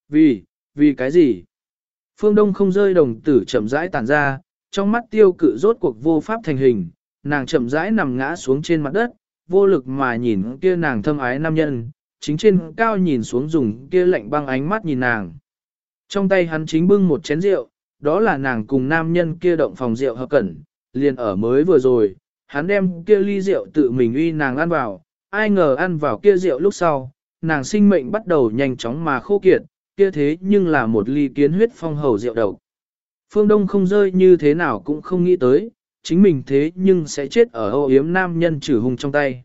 Vì cái gì? Phương Đông không rơi đồng tử chậm rãi tàn ra, trong mắt tiêu cự rốt cuộc vô pháp thành hình, nàng chậm rãi nằm ngã xuống trên mặt đất, vô lực mà nhìn kia nàng thâm ái nam nhân, chính trên cao nhìn xuống dùng kia lạnh băng ánh mắt nhìn nàng. Trong tay hắn chính bưng một chén rượu, đó là nàng cùng nam nhân kia động phòng rượu hợp cẩn, liền ở mới vừa rồi, hắn đem kia ly rượu tự mình uy nàng ăn vào, ai ngờ ăn vào kia rượu lúc sau, nàng sinh mệnh bắt đầu nhanh chóng mà khô kiệt, kia thế nhưng là một ly kiến huyết phong hầu rượu độc. Phương Đông không rơi như thế nào cũng không nghĩ tới, chính mình thế nhưng sẽ chết ở âu yếm nam nhân trừ hung trong tay.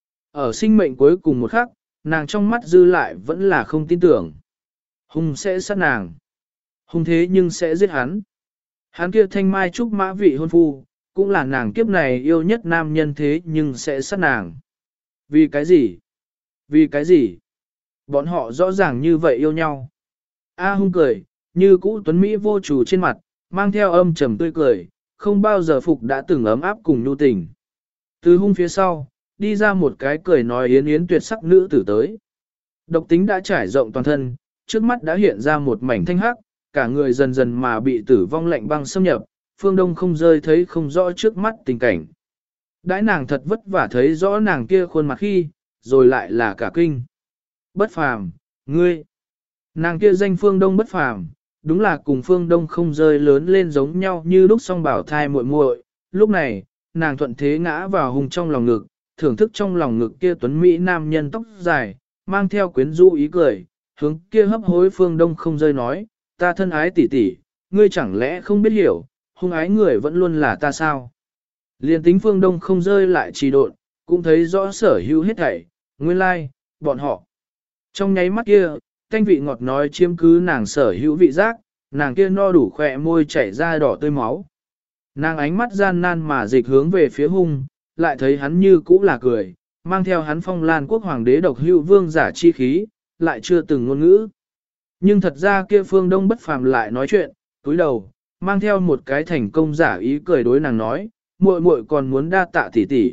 Ở sinh mệnh cuối cùng một khắc, nàng trong mắt dư lại vẫn là không tin tưởng. Hung sẽ sát nàng. Hung thế nhưng sẽ giết hắn. Hắn kia thanh mai trúc mã vị hôn phu, cũng là nàng kiếp này yêu nhất nam nhân thế nhưng sẽ sát nàng. Vì cái gì? Vì cái gì? Bọn họ rõ ràng như vậy yêu nhau. A Hung cười, như cũ tuấn Mỹ vô chủ trên mặt, mang theo âm trầm tươi cười, không bao giờ phục đã từng ấm áp cùng nhu tình. Từ Hung phía sau, đi ra một cái cười nói yến yến tuyệt sắc nữ tử tới. Độc tính đã trải rộng toàn thân, trước mắt đã hiện ra một mảnh thanh hắc, cả người dần dần mà bị tử vong lạnh băng xâm nhập, Phương Đông không rơi thấy không rõ trước mắt tình cảnh. Đãi nàng thật vất vả thấy rõ nàng kia khuôn mặt khi, rồi lại là cả kinh. Bất phàm, ngươi. Nàng kia danh Phương Đông bất phàm, đúng là cùng Phương Đông không rơi lớn lên giống nhau như lúc song bảo thai muội muội. Lúc này, nàng thuận thế ngã vào Hung trong lòng ngực, thưởng thức trong lòng ngực kia tuấn Mỹ nam nhân tóc dài, mang theo quyến rũ ý cười, hướng kia hấp hối Phương Đông không rơi nói, ta thân ái tỷ tỷ, ngươi chẳng lẽ không biết hiểu, Hung ái người vẫn luôn là ta sao? Liên tính Phương Đông không rơi lại trì độn, cũng thấy rõ sở hữu hết thảy, nguyên lai, bọn họ. Trong nháy mắt kia, thanh vị ngọt nói chiếm cứ nàng sở hữu vị giác, nàng kia no đủ khỏe môi chảy ra đỏ tươi máu. Nàng ánh mắt gian nan mà dịch hướng về phía Hung, lại thấy hắn như cũ là cười, mang theo hắn phong lan quốc hoàng đế độc hữu vương giả chi khí, lại chưa từng ngôn ngữ. Nhưng thật ra kia Phương Đông bất phàm lại nói chuyện, túi đầu, mang theo một cái thành công giả ý cười đối nàng nói, muội muội còn muốn đa tạ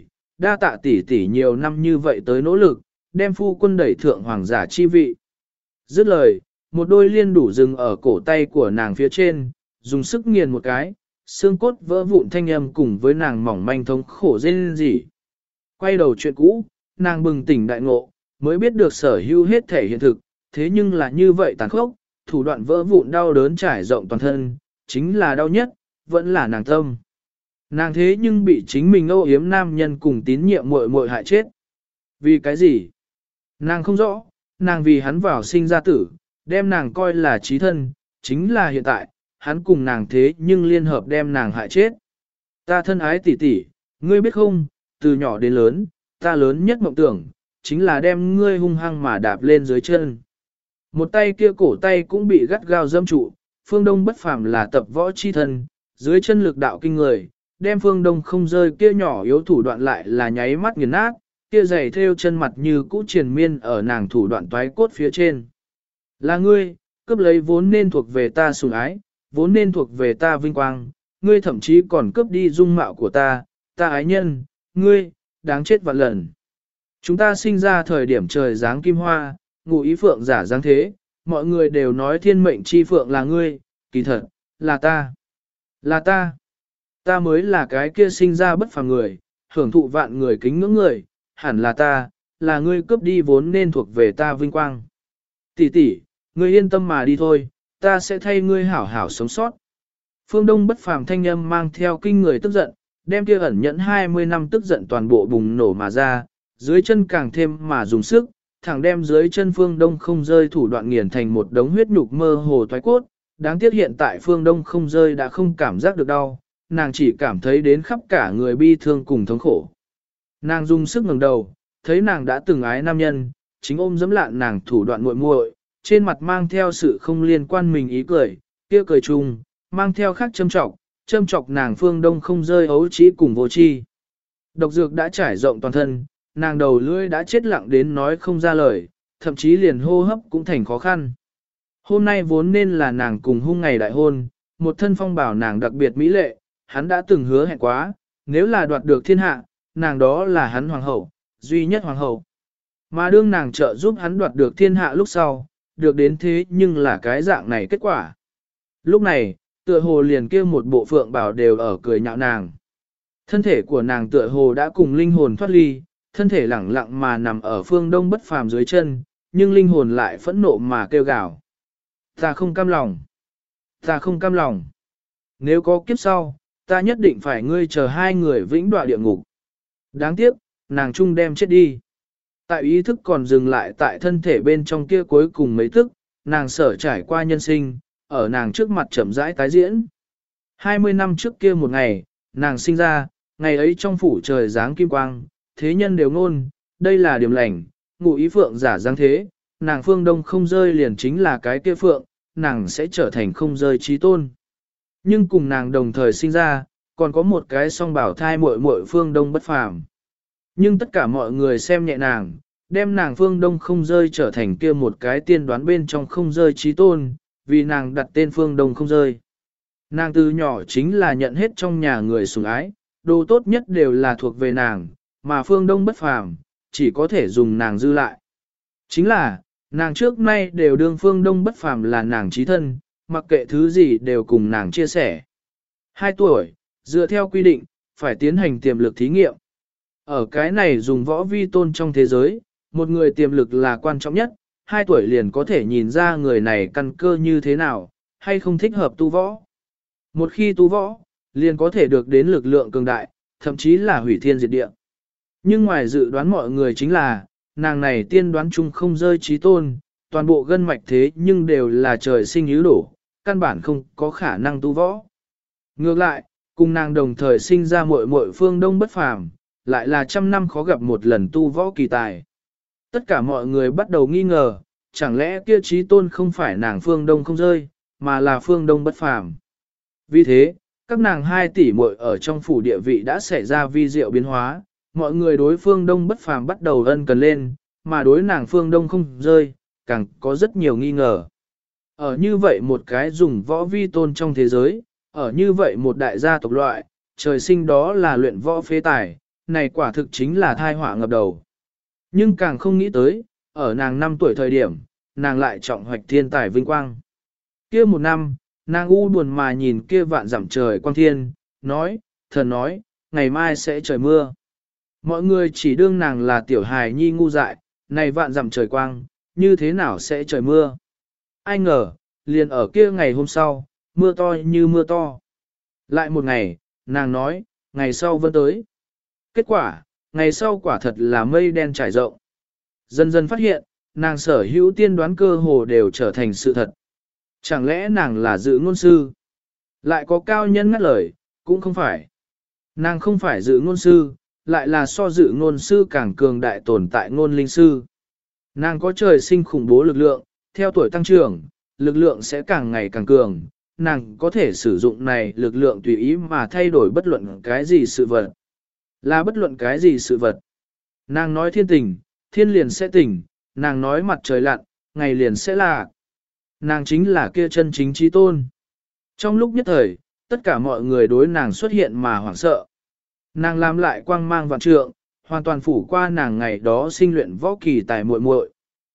tỷ tỷ nhiều năm như vậy tới nỗ lực, đem phu quân đẩy thượng hoàng giả chi vị. Dứt lời, một đôi liên đủ dừng ở cổ tay của nàng phía trên, dùng sức nghiền một cái, xương cốt vỡ vụn thanh âm cùng với nàng mỏng manh thống khổ rên rỉ. Quay đầu chuyện cũ, nàng bừng tỉnh đại ngộ, mới biết được sở hữu hết thể hiện thực, thế nhưng là như vậy tàn khốc, thủ đoạn vỡ vụn đau đớn trải rộng toàn thân, chính là đau nhất, vẫn là nàng tâm. Nàng thế nhưng bị chính mình âu yếm nam nhân cùng tín nhiệm muội muội hại chết. Vì cái gì? Nàng không rõ, nàng vì hắn vào sinh ra tử, đem nàng coi là chí thân, chính là hiện tại, hắn cùng nàng thế nhưng liên hợp đem nàng hại chết. Ta thân ái tỷ tỷ, ngươi biết không, từ nhỏ đến lớn, ta lớn nhất mộng tưởng, chính là đem ngươi hung hăng mà đạp lên dưới chân. Một tay kia cổ tay cũng bị gắt gao dâm trụ, Phương Đông bất phàm là tập võ chi thân, dưới chân lực đạo kinh người, đem Phương Đông không rơi kia nhỏ yếu thủ đoạn lại là nháy mắt nghiền nát, kia giày theo chân mặt như cũ triền miên ở nàng thủ đoạn toái cốt phía trên. Là ngươi, cướp lấy vốn nên thuộc về ta sủng ái, vốn nên thuộc về ta vinh quang, ngươi thậm chí còn cướp đi dung mạo của ta ái nhân, ngươi, đáng chết vạn lần. Chúng ta sinh ra thời điểm trời dáng kim hoa, ngụ ý phượng giả dáng thế, mọi người đều nói thiên mệnh chi phượng là ngươi, kỳ thật, là ta. Là ta. Ta mới là cái kia sinh ra bất phàm người, hưởng thụ vạn người kính ngưỡng người, hẳn là ta, là ngươi cướp đi vốn nên thuộc về ta vinh quang. Tỷ tỷ, ngươi yên tâm mà đi thôi, ta sẽ thay ngươi hảo hảo sống sót. Phương Đông bất phàm thanh âm mang theo kinh người tức giận, đem kia ẩn nhẫn 20 năm tức giận toàn bộ bùng nổ mà ra, dưới chân càng thêm mà dùng sức, thẳng đem dưới chân Phương Đông không rơi thủ đoạn nghiền thành một đống huyết nhục mơ hồ thoái cốt. Đáng tiếc hiện tại Phương Đông không rơi đã không cảm giác được đau, nàng chỉ cảm thấy đến khắp cả người bi thương cùng thống khổ. Nàng dùng sức ngẩng đầu, thấy nàng đã từng ái nam nhân, chính ôm dẫm lạn nàng thủ đoạn muội muội, trên mặt mang theo sự không liên quan mình ý cười, kia cười chung, mang theo khắc châm chọc nàng Phương Đông không rơi ấu trí cùng vô tri. Độc dược đã trải rộng toàn thân, nàng đầu lưỡi đã chết lặng đến nói không ra lời, thậm chí liền hô hấp cũng thành khó khăn. Hôm nay vốn nên là nàng cùng Hung ngày đại hôn, một thân phong bảo nàng đặc biệt mỹ lệ, hắn đã từng hứa hẹn quá, nếu là đoạt được thiên hạ, nàng đó là hắn hoàng hậu, duy nhất hoàng hậu. Mà đương nàng trợ giúp hắn đoạt được thiên hạ lúc sau, được đến thế nhưng là cái dạng này kết quả. Lúc này, tựa hồ liền kia một bộ phượng bảo đều ở cười nhạo nàng. Thân thể của nàng tựa hồ đã cùng linh hồn thoát ly, thân thể lẳng lặng mà nằm ở phương đông bất phàm dưới chân, nhưng linh hồn lại phẫn nộ mà kêu gào. Ta không cam lòng. Ta không cam lòng. Nếu có kiếp sau, ta nhất định phải ngươi chờ hai người vĩnh đọa địa ngục. Đáng tiếc, nàng trung đem chết đi. Tại ý thức còn dừng lại tại thân thể bên trong kia cuối cùng mấy tức, nàng sở trải qua nhân sinh, ở nàng trước mặt chậm rãi tái diễn. 20 năm trước kia một ngày, nàng sinh ra, ngày ấy trong phủ trời dáng kim quang, thế nhân đều ngôn, đây là điểm lành, ngụ ý phượng giả dáng thế, nàng phương đông không rơi liền chính là cái kia phượng, nàng sẽ trở thành không rơi trí tôn. Nhưng cùng nàng đồng thời sinh ra, còn có một cái song bảo thai muội muội phương đông bất phàm. Nhưng tất cả mọi người xem nhẹ nàng, đem nàng phương đông không rơi trở thành kia một cái tiên đoán bên trong không rơi trí tôn, vì nàng đặt tên phương đông không rơi. Nàng từ nhỏ chính là nhận hết trong nhà người sủng ái, đồ tốt nhất đều là thuộc về nàng, mà phương đông bất phàm, chỉ có thể dùng nàng dư lại. Chính là, nàng trước nay đều đương phương đông bất phàm là nàng trí thân, mặc kệ thứ gì đều cùng nàng chia sẻ. 2 tuổi, dựa theo quy định, phải tiến hành tiềm lực thí nghiệm. Ở cái này dùng võ vi tôn trong thế giới, một người tiềm lực là quan trọng nhất, 2 tuổi liền có thể nhìn ra người này căn cơ như thế nào, hay không thích hợp tu võ. Một khi tu võ, liền có thể được đến lực lượng cường đại, thậm chí là hủy thiên diệt địa. Nhưng ngoài dự đoán mọi người chính là, nàng này tiên đoán chung không rơi trí tôn, toàn bộ gân mạch thế nhưng đều là trời sinh ứ đổ, căn bản không có khả năng tu võ. Ngược lại, cùng nàng đồng thời sinh ra muội muội phương đông bất phàm, lại là trăm năm khó gặp một lần tu võ kỳ tài. Tất cả mọi người bắt đầu nghi ngờ, chẳng lẽ kia trí tôn không phải nàng phương đông không rơi, mà là phương đông bất phàm. Vì thế, các nàng 2 tỷ muội ở trong phủ địa vị đã xảy ra vi diệu biến hóa, mọi người đối phương đông bất phàm bắt đầu ân cần lên, mà đối nàng phương đông không rơi, càng có rất nhiều nghi ngờ. Ở như vậy một cái dùng võ vi tôn trong thế giới, ở như vậy một đại gia tộc loại, trời sinh đó là luyện võ phế tài, này quả thực chính là thai họa ngập đầu. Nhưng càng không nghĩ tới, ở nàng 5 tuổi thời điểm, nàng lại trọng hoạch thiên tài vinh quang. Kia một năm, nàng u buồn mà nhìn kia vạn dặm trời quang thiên, nói, thần nói, ngày mai sẽ trời mưa. Mọi người chỉ đương nàng là tiểu hài nhi ngu dại, này vạn dặm trời quang, như thế nào sẽ trời mưa. Ai ngờ, liền ở kia ngày hôm sau, mưa to như mưa to. Lại một ngày, nàng nói, ngày sau vẫn tới. Kết quả, ngày sau quả thật là mây đen trải rộng. Dần dần phát hiện, nàng sở hữu tiên đoán cơ hồ đều trở thành sự thật. Chẳng lẽ nàng là dự ngôn sư? Lại có cao nhân ngắt lời, cũng không phải. Nàng không phải dự ngôn sư, lại là so dự ngôn sư càng cường đại tồn tại ngôn linh sư. Nàng có trời sinh khủng bố lực lượng, theo tuổi tăng trưởng, lực lượng sẽ càng ngày càng cường. Nàng có thể sử dụng này lực lượng tùy ý mà thay đổi bất luận cái gì sự vật. Là bất luận cái gì sự vật. Nàng nói thiên tình, thiên liền sẽ tỉnh, nàng nói mặt trời lặn, ngày liền sẽ lạc. Nàng chính là kia chân chính trí tôn. Trong lúc nhất thời, tất cả mọi người đối nàng xuất hiện mà hoảng sợ. Nàng làm lại quang mang vạn trượng, hoàn toàn phủ qua nàng ngày đó sinh luyện võ kỳ tài muội muội.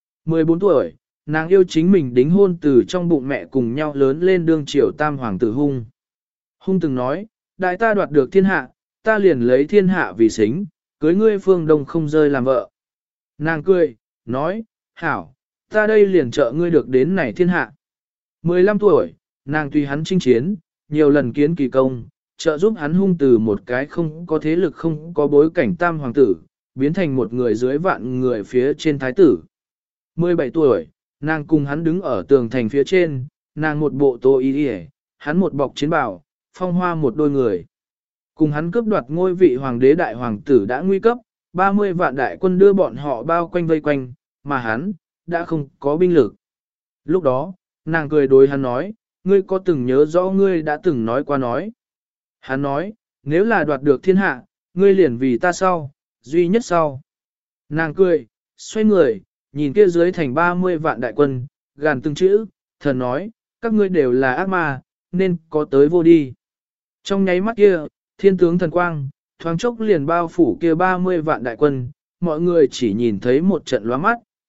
14 tuổi, nàng yêu chính mình đính hôn từ trong bụng mẹ cùng nhau lớn lên đương triều tam hoàng tử Hung. Hung từng nói, đại ta đoạt được thiên hạ, ta liền lấy thiên hạ vì xính, cưới ngươi phương đông không rơi làm vợ. Nàng cười, nói, hảo, ta đây liền trợ ngươi được đến này thiên hạ. 15 tuổi, nàng tùy hắn chinh chiến, nhiều lần kiến kỳ công, trợ giúp hắn Hung từ một cái không có thế lực không có bối cảnh tam hoàng tử, biến thành một người dưới vạn người phía trên thái tử. 17 tuổi, nàng cùng hắn đứng ở tường thành phía trên, nàng một bộ tô y đi, hắn một bọc chiến bào, phong hoa một đôi người. Cùng hắn cướp đoạt ngôi vị hoàng đế đại hoàng tử đã nguy cấp, 30 vạn đại quân đưa bọn họ bao quanh vây quanh, mà hắn, đã không có binh lực. Lúc đó, nàng cười đối hắn nói, ngươi có từng nhớ rõ ngươi đã từng nói qua nói. Hắn nói, nếu là đoạt được thiên hạ, ngươi liền vì ta sau, duy nhất sau. Nàng cười, xoay người, nhìn kia dưới thành 30 vạn đại quân, gàn từng chữ, thần nói, các ngươi đều là ác ma, nên có tới vô đi. Trong nháy mắt kia, thiên tướng thần quang, thoáng chốc liền bao phủ kia 30 vạn đại quân, mọi người chỉ nhìn thấy một trận lóa mắt,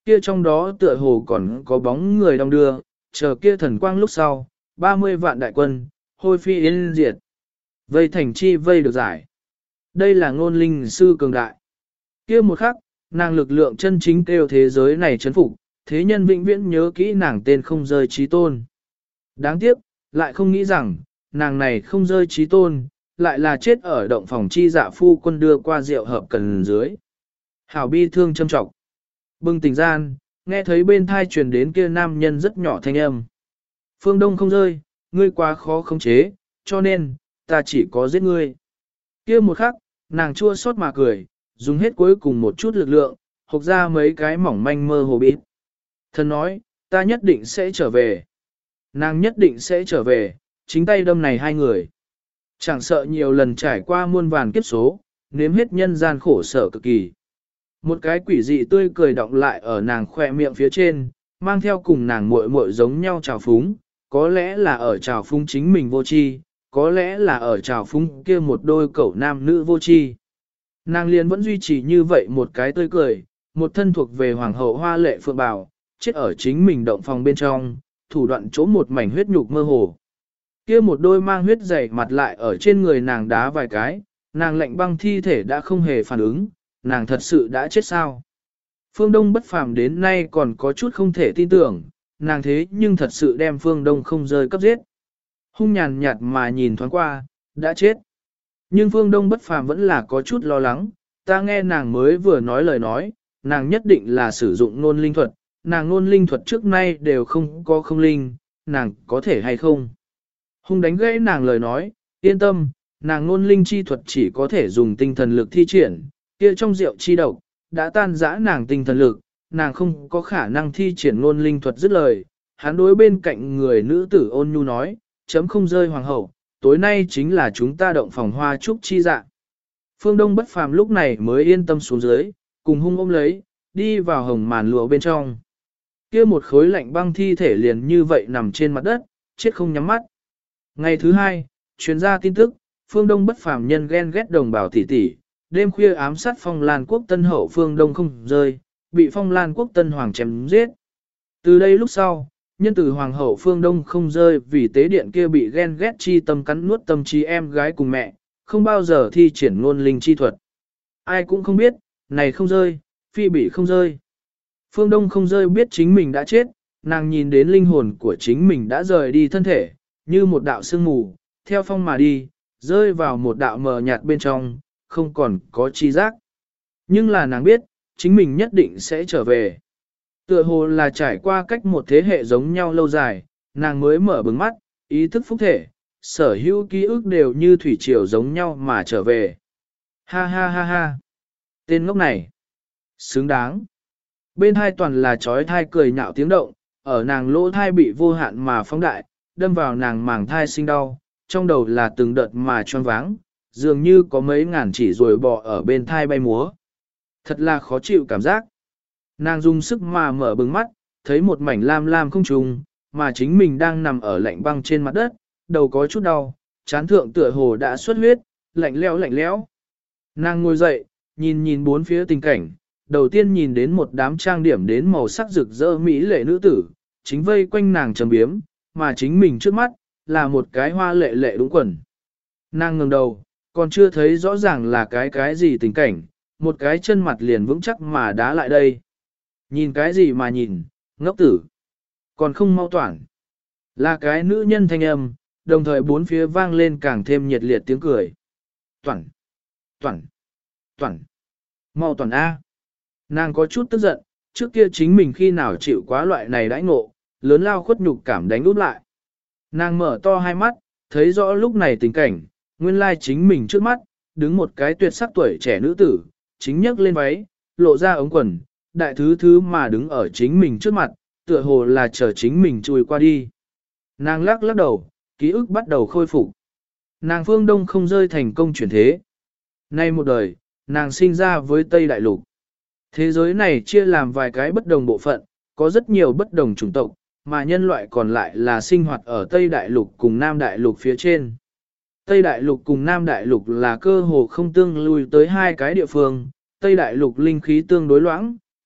kia trong đó tựa hồ còn có bóng người đong đưa, chờ kia thần quang lúc sau, 30 vạn đại quân, hôi phi yên diệt. Vây thành chi vây được giải. Đây là ngôn linh sư cường đại. Kia một khắc, nàng lực lượng chân chính kêu thế giới này chấn phục, thế nhân vĩnh viễn nhớ kỹ nàng tên không rơi trí tôn. Đáng tiếc, lại không nghĩ rằng, nàng này không rơi trí tôn, lại là chết ở động phòng chi dạ phu quân đưa qua rượu hợp cần dưới. Hảo bi thương châm trọng. Bừng tỉnh gian, nghe thấy bên thai truyền đến kia nam nhân rất nhỏ thanh âm. Phương Đông không rơi, ngươi quá khó khống chế, cho nên, ta chỉ có giết ngươi. Kia một khắc, nàng chua xót mà cười, dùng hết cuối cùng một chút lực lượng, hộc ra mấy cái mỏng manh mơ hồ bít. Thần nói, ta nhất định sẽ trở về. Nàng nhất định sẽ trở về, chính tay đâm này hai người. Chẳng sợ nhiều lần trải qua muôn vàn kiếp số, nếm hết nhân gian khổ sở cực kỳ. Một cái quỷ dị tươi cười đọng lại ở nàng khoe miệng phía trên, mang theo cùng nàng muội muội giống nhau trào phúng, có lẽ là ở trào phúng chính mình vô tri, có lẽ là ở trào phúng kia một đôi cẩu nam nữ vô tri. Nàng liền vẫn duy trì như vậy một cái tươi cười, một thân thuộc về hoàng hậu hoa lệ phượng bào, chết ở chính mình động phòng bên trong, thủ đoạn chỗ một mảnh huyết nhục mơ hồ. Kia một đôi mang huyết dày mặt lại ở trên người nàng đá vài cái, nàng lạnh băng thi thể đã không hề phản ứng, nàng thật sự đã chết sao. Phương Đông bất phàm đến nay còn có chút không thể tin tưởng, nàng thế nhưng thật sự đem Phương Đông không rơi cấp giết. Hung nhàn nhạt mà nhìn thoáng qua, đã chết. Nhưng Phương Đông bất phàm vẫn là có chút lo lắng, ta nghe nàng mới vừa nói lời nói, nàng nhất định là sử dụng nôn linh thuật, nàng nôn linh thuật trước nay đều không có không linh, nàng có thể hay không. Hung đánh gãy nàng lời nói, yên tâm, nàng nôn linh chi thuật chỉ có thể dùng tinh thần lực thi triển, kia trong rượu chi độc, đã tan rã nàng tinh thần lực, nàng không có khả năng thi triển nôn linh thuật dứt lời. Hắn đối bên cạnh người nữ tử ôn nhu nói, chấm không rơi hoàng hậu, tối nay chính là chúng ta động phòng hoa trúc chi dạ. Phương Đông bất phàm lúc này mới yên tâm xuống dưới, cùng hung ôm lấy, đi vào hồng màn lụa bên trong. Kia một khối lạnh băng thi thể liền như vậy nằm trên mặt đất, chết không nhắm mắt. Ngày thứ hai, truyền ra tin tức, Phương Đông bất phàm nhân ghen ghét đồng bào tỷ tỷ, đêm khuya ám sát Phong Lan quốc tân hậu Phương Đông không rơi, bị Phong Lan quốc tân hoàng chém giết. Từ đây lúc sau, nhân từ hoàng hậu Phương Đông không rơi vì tế điện kia bị ghen ghét chi tâm cắn nuốt tâm trí em gái cùng mẹ, không bao giờ thi triển ngôn linh chi thuật. Ai cũng không biết, này không rơi, phi bị không rơi. Phương Đông không rơi biết chính mình đã chết, nàng nhìn đến linh hồn của chính mình đã rời đi thân thể, như một đạo sương mù, theo phong mà đi, rơi vào một đạo mờ nhạt bên trong, không còn có chi giác. Nhưng là nàng biết, chính mình nhất định sẽ trở về. Tựa hồ là trải qua cách một thế hệ giống nhau lâu dài, nàng mới mở bừng mắt, ý thức phúc thể, sở hữu ký ức đều như thủy triều giống nhau mà trở về. Ha ha ha ha. Tên ngốc này. Xứng đáng. Bên hai toàn là trói thai cười nhạo tiếng động, ở nàng lỗ thai bị vô hạn mà phóng đại, đâm vào nàng màng thai sinh đau, trong đầu là từng đợt mà choáng váng, dường như có mấy ngàn chỉ ruồi bò ở bên thai bay múa. Thật là khó chịu cảm giác. Nàng dùng sức mà mở bừng mắt, thấy một mảnh lam lam không trùng, mà chính mình đang nằm ở lạnh băng trên mặt đất, đầu có chút đau, chán thượng tựa hồ đã xuất huyết, lạnh lẽo lạnh lẽo. Nàng ngồi dậy, nhìn nhìn bốn phía tình cảnh, đầu tiên nhìn đến một đám trang điểm đến màu sắc rực rỡ mỹ lệ nữ tử, chính vây quanh nàng trầm biếm, mà chính mình trước mắt, là một cái hoa lệ lệ đúng quần. Nàng ngẩng đầu, còn chưa thấy rõ ràng là cái gì tình cảnh, một cái chân mặt liền vững chắc mà đá lại đây. Nhìn cái gì mà nhìn, ngốc tử. Còn không mau toản. Là cái nữ nhân thanh âm, đồng thời bốn phía vang lên càng thêm nhiệt liệt tiếng cười. Toản, toản, toản. Mau toản A. Nàng có chút tức giận, trước kia chính mình khi nào chịu quá loại này đãi ngộ, lớn lao khuất nhục cảm đánh úp lại. Nàng mở to hai mắt, thấy rõ lúc này tình cảnh, nguyên lai chính mình trước mắt, đứng một cái tuyệt sắc tuổi trẻ nữ tử, chính nhấc lên váy, lộ ra ống quần, đại thứ thứ mà đứng ở chính mình trước mặt, tựa hồ là chờ chính mình chui qua đi. Nàng lắc lắc đầu, ký ức bắt đầu khôi phục. Nàng Phương Đông không rơi thành công chuyển thế. Nay một đời, nàng sinh ra với Tây Đại Lục. Thế giới này chia làm vài cái bất đồng bộ phận, có rất nhiều bất đồng chủng tộc, mà nhân loại còn lại là sinh hoạt ở Tây Đại Lục cùng Nam Đại Lục phía trên. Tây Đại Lục cùng Nam Đại Lục là cơ hồ không tương lui tới hai cái địa phương, Tây Đại Lục linh khí tương đối loãng,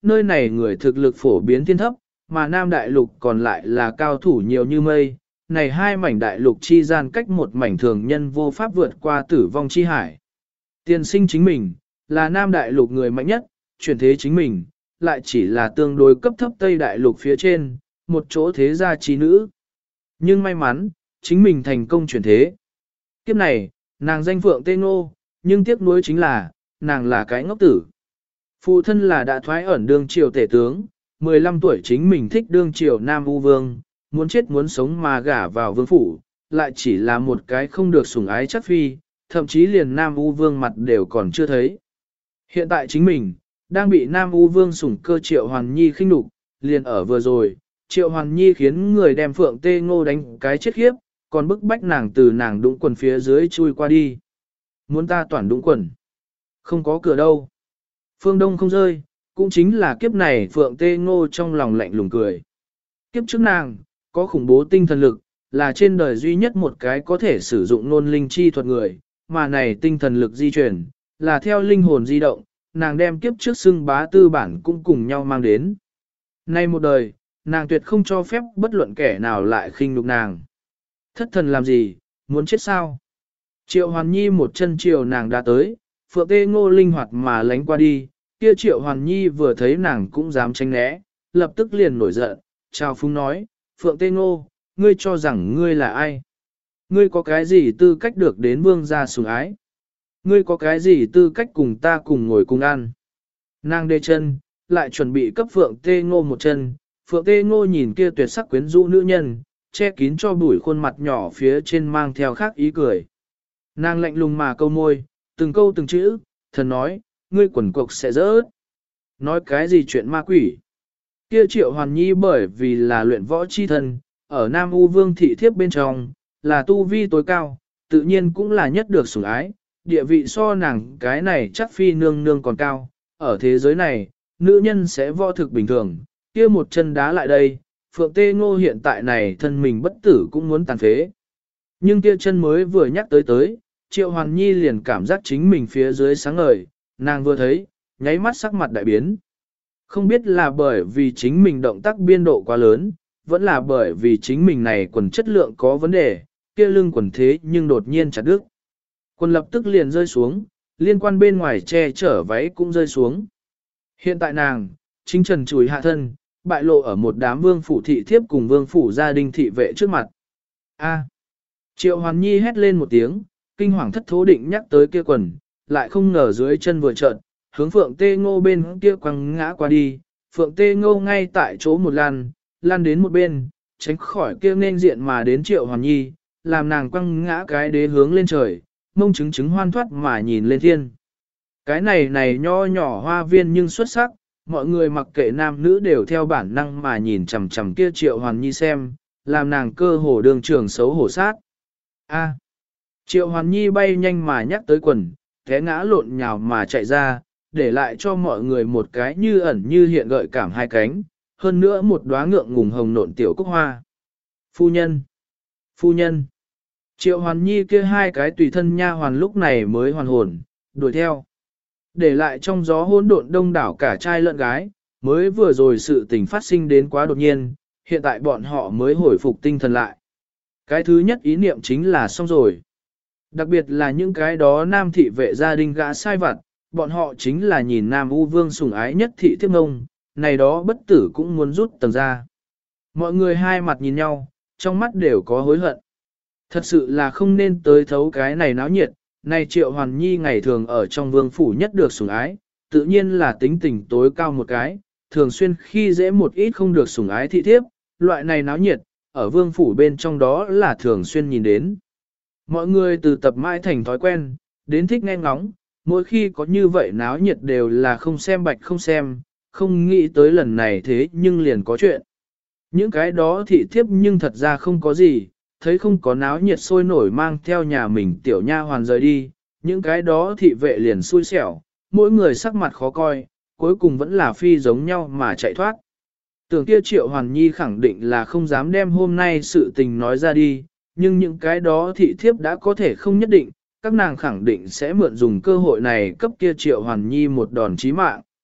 nơi này người thực lực phổ biến thiên thấp, mà Nam Đại Lục còn lại là cao thủ nhiều như mây. Này hai mảnh đại lục chi gian cách một mảnh thường nhân vô pháp vượt qua tử vong chi hải. Tiên sinh chính mình, là Nam Đại Lục người mạnh nhất, chuyển thế chính mình, lại chỉ là tương đối cấp thấp Tây Đại Lục phía trên, một chỗ thế gia trí nữ. Nhưng may mắn, chính mình thành công chuyển thế. Kiếp này, nàng danh Phượng Tê Ngô, nhưng tiếc nuối chính là, nàng là cái ngốc tử. Phụ thân là đã thoái ẩn đương triều tể tướng, 15 tuổi chính mình thích đương triều Nam U Vương, muốn chết muốn sống mà gả vào vương phủ, lại chỉ là một cái không được sủng ái chắc phi, thậm chí liền Nam U Vương mặt đều còn chưa thấy. Hiện tại chính mình, đang bị Nam U Vương sủng cơ Triệu Hoàn Nhi khinh nhục, liền ở vừa rồi, Triệu Hoàn Nhi khiến người đem Phượng Tê Ngô đánh cái chết khiếp, còn bức bách nàng từ nàng đũng quần phía dưới chui qua đi. Muốn ta toàn đũng quần. Không có cửa đâu. Phương Đông không rơi, cũng chính là kiếp này Phượng Tê Ngô trong lòng lạnh lùng cười. Kiếp trước nàng, có khủng bố tinh thần lực, là trên đời duy nhất một cái có thể sử dụng nôn linh chi thuật người, mà này tinh thần lực di chuyển, là theo linh hồn di động, nàng đem kiếp trước xưng bá tư bản cũng cùng nhau mang đến. Nay một đời, nàng tuyệt không cho phép bất luận kẻ nào lại khinh nhục nàng. Thất thần làm gì, muốn chết sao? Triệu Hoàn Nhi một chân chiều nàng đã tới, Phượng Tê Ngô linh hoạt mà lánh qua đi, kia Triệu Hoàn Nhi vừa thấy nàng cũng dám tránh né, lập tức liền nổi giận, chào phúng nói, Phượng Tê Ngô, ngươi cho rằng ngươi là ai? Ngươi có cái gì tư cách được đến vương gia sủng ái? Ngươi có cái gì tư cách cùng ta cùng ngồi cùng ăn? Nàng đê chân, lại chuẩn bị cấp Phượng Tê Ngô một chân, Phượng Tê Ngô nhìn kia tuyệt sắc quyến rũ nữ nhân, che kín cho bụi khuôn mặt nhỏ phía trên mang theo khác ý cười. Nàng lạnh lùng mà câu môi, từng câu từng chữ, thần nói, ngươi quần cục sẽ rớt. Nói cái gì chuyện ma quỷ? Kia Triệu Hoàn Nhi bởi vì là luyện võ chi thân, ở Nam U Vương thị thiếp bên trong, là tu vi tối cao, tự nhiên cũng là nhất được sủng ái, địa vị so nàng cái này chắc phi nương nương còn cao. Ở thế giới này, nữ nhân sẽ võ thực bình thường, kia một chân đá lại đây, Phượng Tê Ngô hiện tại này thân mình bất tử cũng muốn tàn phế. Nhưng kia chân mới vừa nhắc tới, Triệu Hoàn Nhi liền cảm giác chính mình phía dưới sáng ngời, nàng vừa thấy, nháy mắt sắc mặt đại biến. Không biết là bởi vì chính mình động tác biên độ quá lớn, vẫn là bởi vì chính mình này quần chất lượng có vấn đề, kia lưng quần thế nhưng đột nhiên chặt đứt. Quần lập tức liền rơi xuống, liên quan bên ngoài che chở váy cũng rơi xuống. Hiện tại nàng, chính trần chùi hạ thân, bại lộ ở một đám vương phủ thị thiếp cùng vương phủ gia đình thị vệ trước mặt. A. Triệu Hoàn Nhi hét lên một tiếng, kinh hoàng thất thố định nhắc tới kia quần, lại không ngờ dưới chân vừa trợn, hướng Phượng Tê Ngô bên kia quăng ngã qua đi. Phượng Tê Ngô ngay tại chỗ một lăn đến một bên, tránh khỏi kia nên diện mà đến Triệu Hoàn Nhi, làm nàng quăng ngã cái đế hướng lên trời, mông trứng hoan thoát mà nhìn lên thiên. Cái này nho nhỏ hoa viên nhưng xuất sắc, mọi người mặc kệ nam nữ đều theo bản năng mà nhìn chằm chằm kia Triệu Hoàn Nhi xem, làm nàng cơ hồ đường trường xấu hổ sát. A. Triệu Hoàn Nhi bay nhanh mà nhắc tới quần, té ngã lộn nhào mà chạy ra, để lại cho mọi người một cái như ẩn như hiện gợi cảm hai cánh, hơn nữa một đóa ngượng ngùng hồng nộn tiểu cúc hoa. Phu nhân! Phu nhân! Triệu Hoàn Nhi kia hai cái tùy thân nha hoàn lúc này mới hoàn hồn, đuổi theo. Để lại trong gió hỗn độn đông đảo cả trai lẫn gái, mới vừa rồi sự tình phát sinh đến quá đột nhiên, hiện tại bọn họ mới hồi phục tinh thần lại. Cái thứ nhất ý niệm chính là xong rồi. Đặc biệt là những cái đó nam thị vệ gia đình gã sai vặt, bọn họ chính là nhìn Nam U Vương sủng ái nhất thị thiếp ngông, này đó bất tử cũng muốn rút tầng ra. Mọi người hai mặt nhìn nhau, trong mắt đều có hối hận. Thật sự là không nên tới thấu cái này náo nhiệt, này Triệu Hoàn Nhi ngày thường ở trong vương phủ nhất được sủng ái, tự nhiên là tính tình tối cao một cái, thường xuyên khi dễ một ít không được sủng ái thị thiếp, loại này náo nhiệt, ở vương phủ bên trong đó là thường xuyên nhìn đến. Mọi người từ tập mãi thành thói quen, đến thích nghe ngóng, mỗi khi có như vậy náo nhiệt đều là không xem bạch không xem, không nghĩ tới lần này thế nhưng liền có chuyện. Những cái đó thị thiếp nhưng thật ra không có gì, thấy không có náo nhiệt sôi nổi mang theo nhà mình tiểu nha hoàn rời đi, những cái đó thị vệ liền xui xẻo, mỗi người sắc mặt khó coi, cuối cùng vẫn là phi giống nhau mà chạy thoát. Tưởng kia Triệu Hoàn Nhi khẳng định là không dám đem hôm nay sự tình nói ra đi, nhưng những cái đó thị thiếp đã có thể không nhất định, các nàng khẳng định sẽ mượn dùng cơ hội này cấp kia Triệu Hoàn Nhi một đòn chí mạng.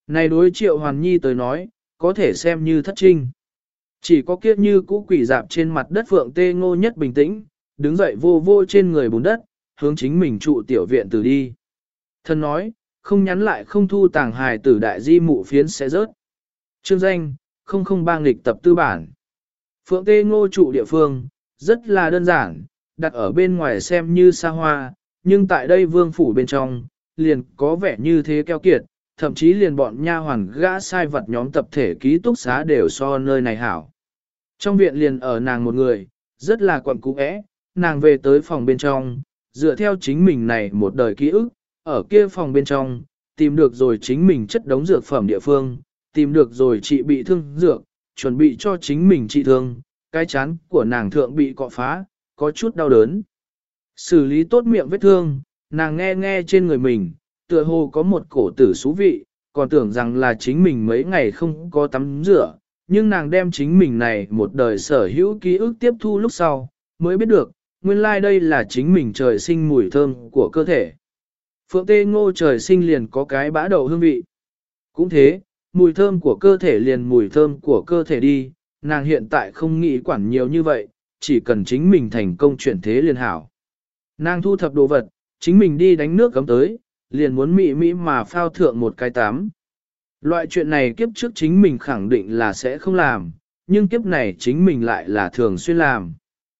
Này đối Triệu Hoàn Nhi tới nói, có thể xem như thất trinh. Chỉ có kiếp như cũ quỷ dạp trên mặt đất Phượng Tê Ngô nhất bình tĩnh, đứng dậy vô vô trên người bùn đất, hướng chính mình trụ tiểu viện từ đi. Thân nói, không nhắn lại không thu tàng hài tử đại di mụ phiến sẽ rớt. Chương danh, 003 nghịch tập tư bản. Phượng Tê Ngô trụ địa phương, rất là đơn giản, đặt ở bên ngoài xem như xa hoa, nhưng tại đây vương phủ bên trong, liền có vẻ như thế keo kiệt, thậm chí liền bọn nha hoàn gã sai vật nhóm tập thể ký túc xá đều so nơi này hảo. Trong viện liền ở nàng một người, rất là quẩn cũ ẽ, nàng về tới phòng bên trong, dựa theo chính mình này một đời ký ức, ở kia phòng bên trong, tìm được rồi chính mình chất đống dược phẩm địa phương, tìm được rồi trị bị thương dược, chuẩn bị cho chính mình trị thương, cái chán của nàng thượng bị cọ phá, có chút đau đớn. Xử lý tốt miệng vết thương, nàng nghe nghe trên người mình, tựa hồ có một cổ tử xú vị, còn tưởng rằng là chính mình mấy ngày không có tắm rửa, nhưng nàng đem chính mình này một đời sở hữu ký ức tiếp thu lúc sau, mới biết được, nguyên lai đây là chính mình trời sinh mùi thơm của cơ thể. Phượng Tê Ngô trời sinh liền có cái bã đậu hương vị. Cũng thế, mùi thơm của cơ thể liền mùi thơm của cơ thể đi, nàng hiện tại không nghĩ quản nhiều như vậy, chỉ cần chính mình thành công chuyển thế liền hảo. Nàng thu thập đồ vật, chính mình đi đánh nước cấm tới, liền muốn mị mỹ mà phao thượng một cái tắm. Loại chuyện này kiếp trước chính mình khẳng định là sẽ không làm, nhưng kiếp này chính mình lại là thường xuyên làm.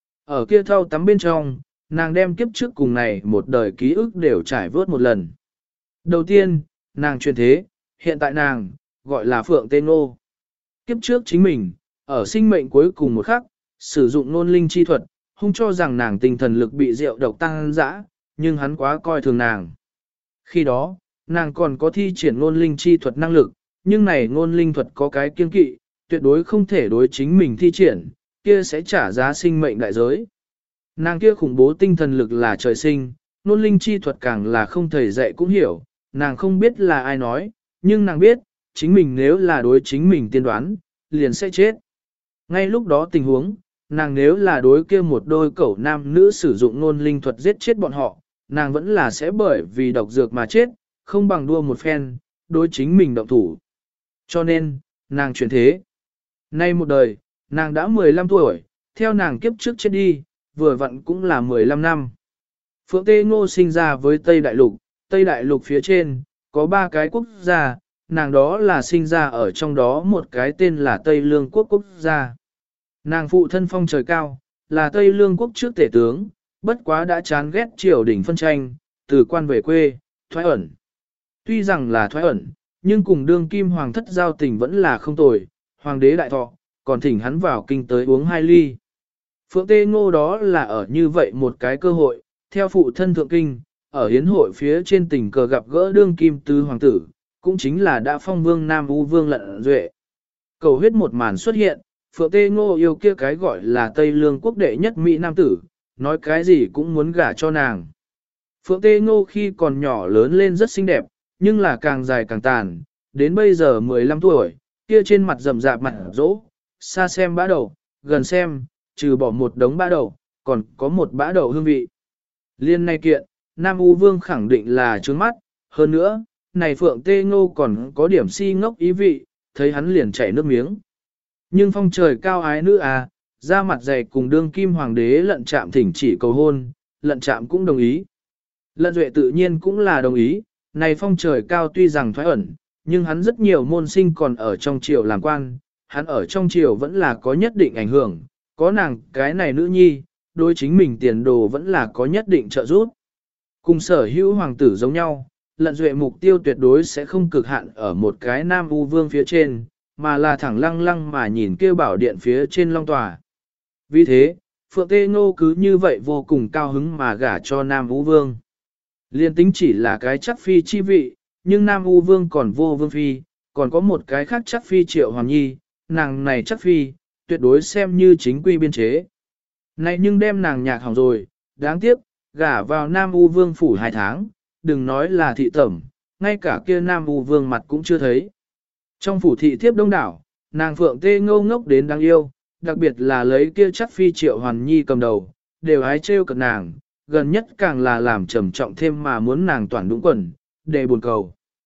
Ở kia thau tắm bên trong, nàng đem kiếp trước cùng này một đời ký ức đều trải vớt một lần. Đầu tiên, nàng chuyển thế, hiện tại nàng, gọi là Phượng Tê Ngô. Kiếp trước chính mình, ở sinh mệnh cuối cùng một khắc, sử dụng nôn linh chi thuật, không cho rằng nàng tinh thần lực bị rượu độc tăng dã, nhưng hắn quá coi thường nàng. Khi đó, nàng còn có thi triển ngôn linh chi thuật năng lực, nhưng này ngôn linh thuật có cái kiên kỵ, tuyệt đối không thể đối chính mình thi triển, kia sẽ trả giá sinh mệnh đại giới. Nàng kia khủng bố tinh thần lực là trời sinh, ngôn linh chi thuật càng là không thầy dạy cũng hiểu, nàng không biết là ai nói, nhưng nàng biết, chính mình nếu là đối chính mình tiên đoán, liền sẽ chết. Ngay lúc đó tình huống, nàng nếu là đối kia một đôi cẩu nam nữ sử dụng ngôn linh thuật giết chết bọn họ, nàng vẫn là sẽ bởi vì độc dược mà chết, không bằng đua một phen, đối chính mình động thủ. Cho nên, nàng chuyển thế. Nay một đời, nàng đã 15 tuổi, theo nàng kiếp trước chết đi, vừa vặn cũng là 15 năm. Phượng Tê Ngô sinh ra với Tây Đại Lục phía trên, có 3 cái quốc gia, nàng đó là sinh ra ở trong đó một cái tên là Tây Lương quốc quốc gia. Nàng phụ thân phong trời cao, là Tây Lương quốc trước tể tướng, bất quá đã chán ghét triều đình phân tranh, từ quan về quê, thoái ẩn. Tuy rằng là thoái ẩn, nhưng cùng đương kim hoàng thất giao tình vẫn là không tồi, hoàng đế đại thọ, còn thỉnh hắn vào kinh tới uống 2 ly. Phượng Tê Ngô đó là ở như vậy một cái cơ hội, theo phụ thân thượng kinh, ở hiến hội phía trên tình cờ gặp gỡ đương kim tứ hoàng tử, cũng chính là đã phong vương Nam U Vương Lận Duệ. Cầu huyết một màn xuất hiện, Phượng Tê Ngô yêu kia cái gọi là Tây Lương quốc đệ nhất Mỹ Nam tử, nói cái gì cũng muốn gả cho nàng. Phượng Tê Ngô khi còn nhỏ lớn lên rất xinh đẹp, nhưng là càng dài càng tàn, đến bây giờ 15 tuổi, kia trên mặt rậm rạp mặt rỗ, xa xem bã đầu, gần xem, trừ bỏ một đống bã đầu, còn có một bã đầu hương vị. Liên này kiện, Nam U Vương khẳng định là trướng mắt, hơn nữa, này Phượng Tê Ngô còn có điểm si ngốc ý vị, thấy hắn liền chảy nước miếng. Nhưng phong trời cao ái nữ à, ra mặt dày cùng đương kim hoàng đế Lận Trạm thỉnh chỉ cầu hôn, Lận Trạm cũng đồng ý. Lận Duệ tự nhiên cũng là đồng ý, này phong trời cao tuy rằng thoái ẩn, nhưng hắn rất nhiều môn sinh còn ở trong triều làm quan, hắn ở trong triều vẫn là có nhất định ảnh hưởng, có nàng cái này nữ nhi, đối chính mình tiền đồ vẫn là có nhất định trợ giúp. Cùng sở hữu hoàng tử giống nhau, Lận Duệ mục tiêu tuyệt đối sẽ không cực hạn ở một cái Nam U Vương phía trên, mà là thẳng lăng lăng mà nhìn kêu bảo điện phía trên long tòa. Vì thế, Phượng Tê Ngô cứ như vậy vô cùng cao hứng mà gả cho Nam U Vương. Liên tính chỉ là cái chắc phi chi vị, nhưng Nam U Vương còn vô vương phi, còn có một cái khác chắc phi Triệu Hoàng Nhi, nàng này chắc phi, tuyệt đối xem như chính quy biên chế. Này nhưng đem nàng nhạc hỏng rồi, đáng tiếc, gả vào Nam U Vương phủ 2 tháng, đừng nói là thị tẩm, ngay cả kia Nam U Vương mặt cũng chưa thấy. Trong phủ thị thiếp đông đảo, nàng Phượng Tê Ngô ngốc đến đáng yêu, đặc biệt là lấy kia chắc phi Triệu Hoàn Nhi cầm đầu, đều ái trêu cợt nàng, gần nhất càng là làm trầm trọng thêm mà muốn nàng toàn đúng quần, để buồn cầu.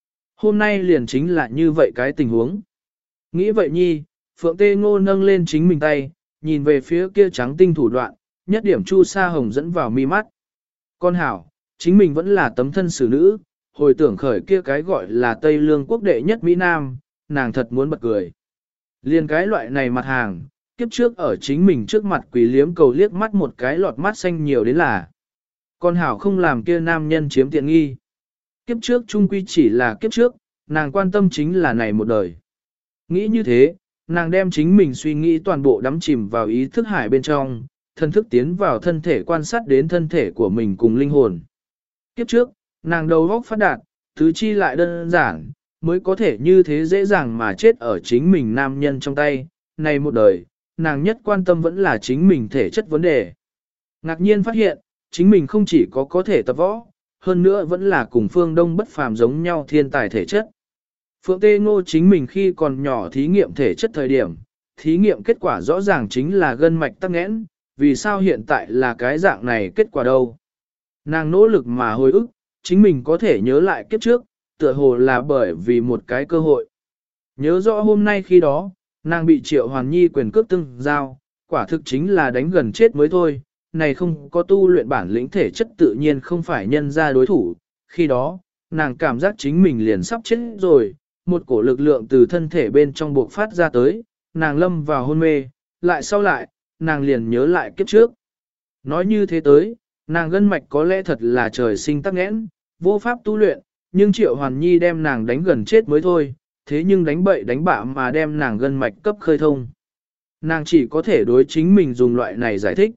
Hôm nay liền chính là như vậy cái tình huống. Nghĩ vậy nhi, Phượng Tê Ngô nâng lên chính mình tay, nhìn về phía kia trắng tinh thủ đoạn, nhất điểm chu sa hồng dẫn vào mi mắt. Con hảo, chính mình vẫn là tấm thân xử nữ, hồi tưởng khởi kia cái gọi là Tây Lương quốc đệ nhất Mỹ Nam, nàng thật muốn bật cười. Liên cái loại này mặt hàng, kiếp trước ở chính mình trước mặt quỷ liếm cầu liếc mắt một cái lọt mắt xanh nhiều đến là. Con hảo không làm kia nam nhân chiếm tiện nghi. Kiếp trước chung quy chỉ là kiếp trước, nàng quan tâm chính là này một đời. Nghĩ như thế, nàng đem chính mình suy nghĩ toàn bộ đắm chìm vào ý thức hải bên trong, thân thức tiến vào thân thể quan sát đến thân thể của mình cùng linh hồn. Kiếp trước, nàng đầu óc phát đạt, thứ chi lại đơn giản, mới có thể như thế dễ dàng mà chết ở chính mình nam nhân trong tay. Này một đời, nàng nhất quan tâm vẫn là chính mình thể chất vấn đề. Ngạc nhiên phát hiện, chính mình không chỉ có thể tập võ, hơn nữa vẫn là cùng Phương Đông bất phàm giống nhau thiên tài thể chất. Phượng Tê Ngô chính mình khi còn nhỏ thí nghiệm thể chất thời điểm, thí nghiệm kết quả rõ ràng chính là gân mạch tắc nghẽn, vì sao hiện tại là cái dạng này kết quả đâu. Nàng nỗ lực mà hồi ức, chính mình có thể nhớ lại kiếp trước, tựa hồ là bởi vì một cái cơ hội. Nhớ rõ hôm nay khi đó, nàng bị Triệu Hoàn Nhi quyền cước tương giao, quả thực chính là đánh gần chết mới thôi, này không có tu luyện bản lĩnh thể chất tự nhiên không phải nhân ra đối thủ. Khi đó, nàng cảm giác chính mình liền sắp chết rồi, một cổ lực lượng từ thân thể bên trong buộc phát ra tới, nàng lâm vào hôn mê, lại sau lại, nàng liền nhớ lại kiếp trước. Nói như thế tới, nàng gân mạch có lẽ thật là trời sinh tắc nghẽn, vô pháp tu luyện, nhưng Triệu Hoàn Nhi đem nàng đánh gần chết mới thôi, thế nhưng đánh bậy đánh bạ mà đem nàng gân mạch cấp khơi thông. Nàng chỉ có thể đối chính mình dùng loại này giải thích.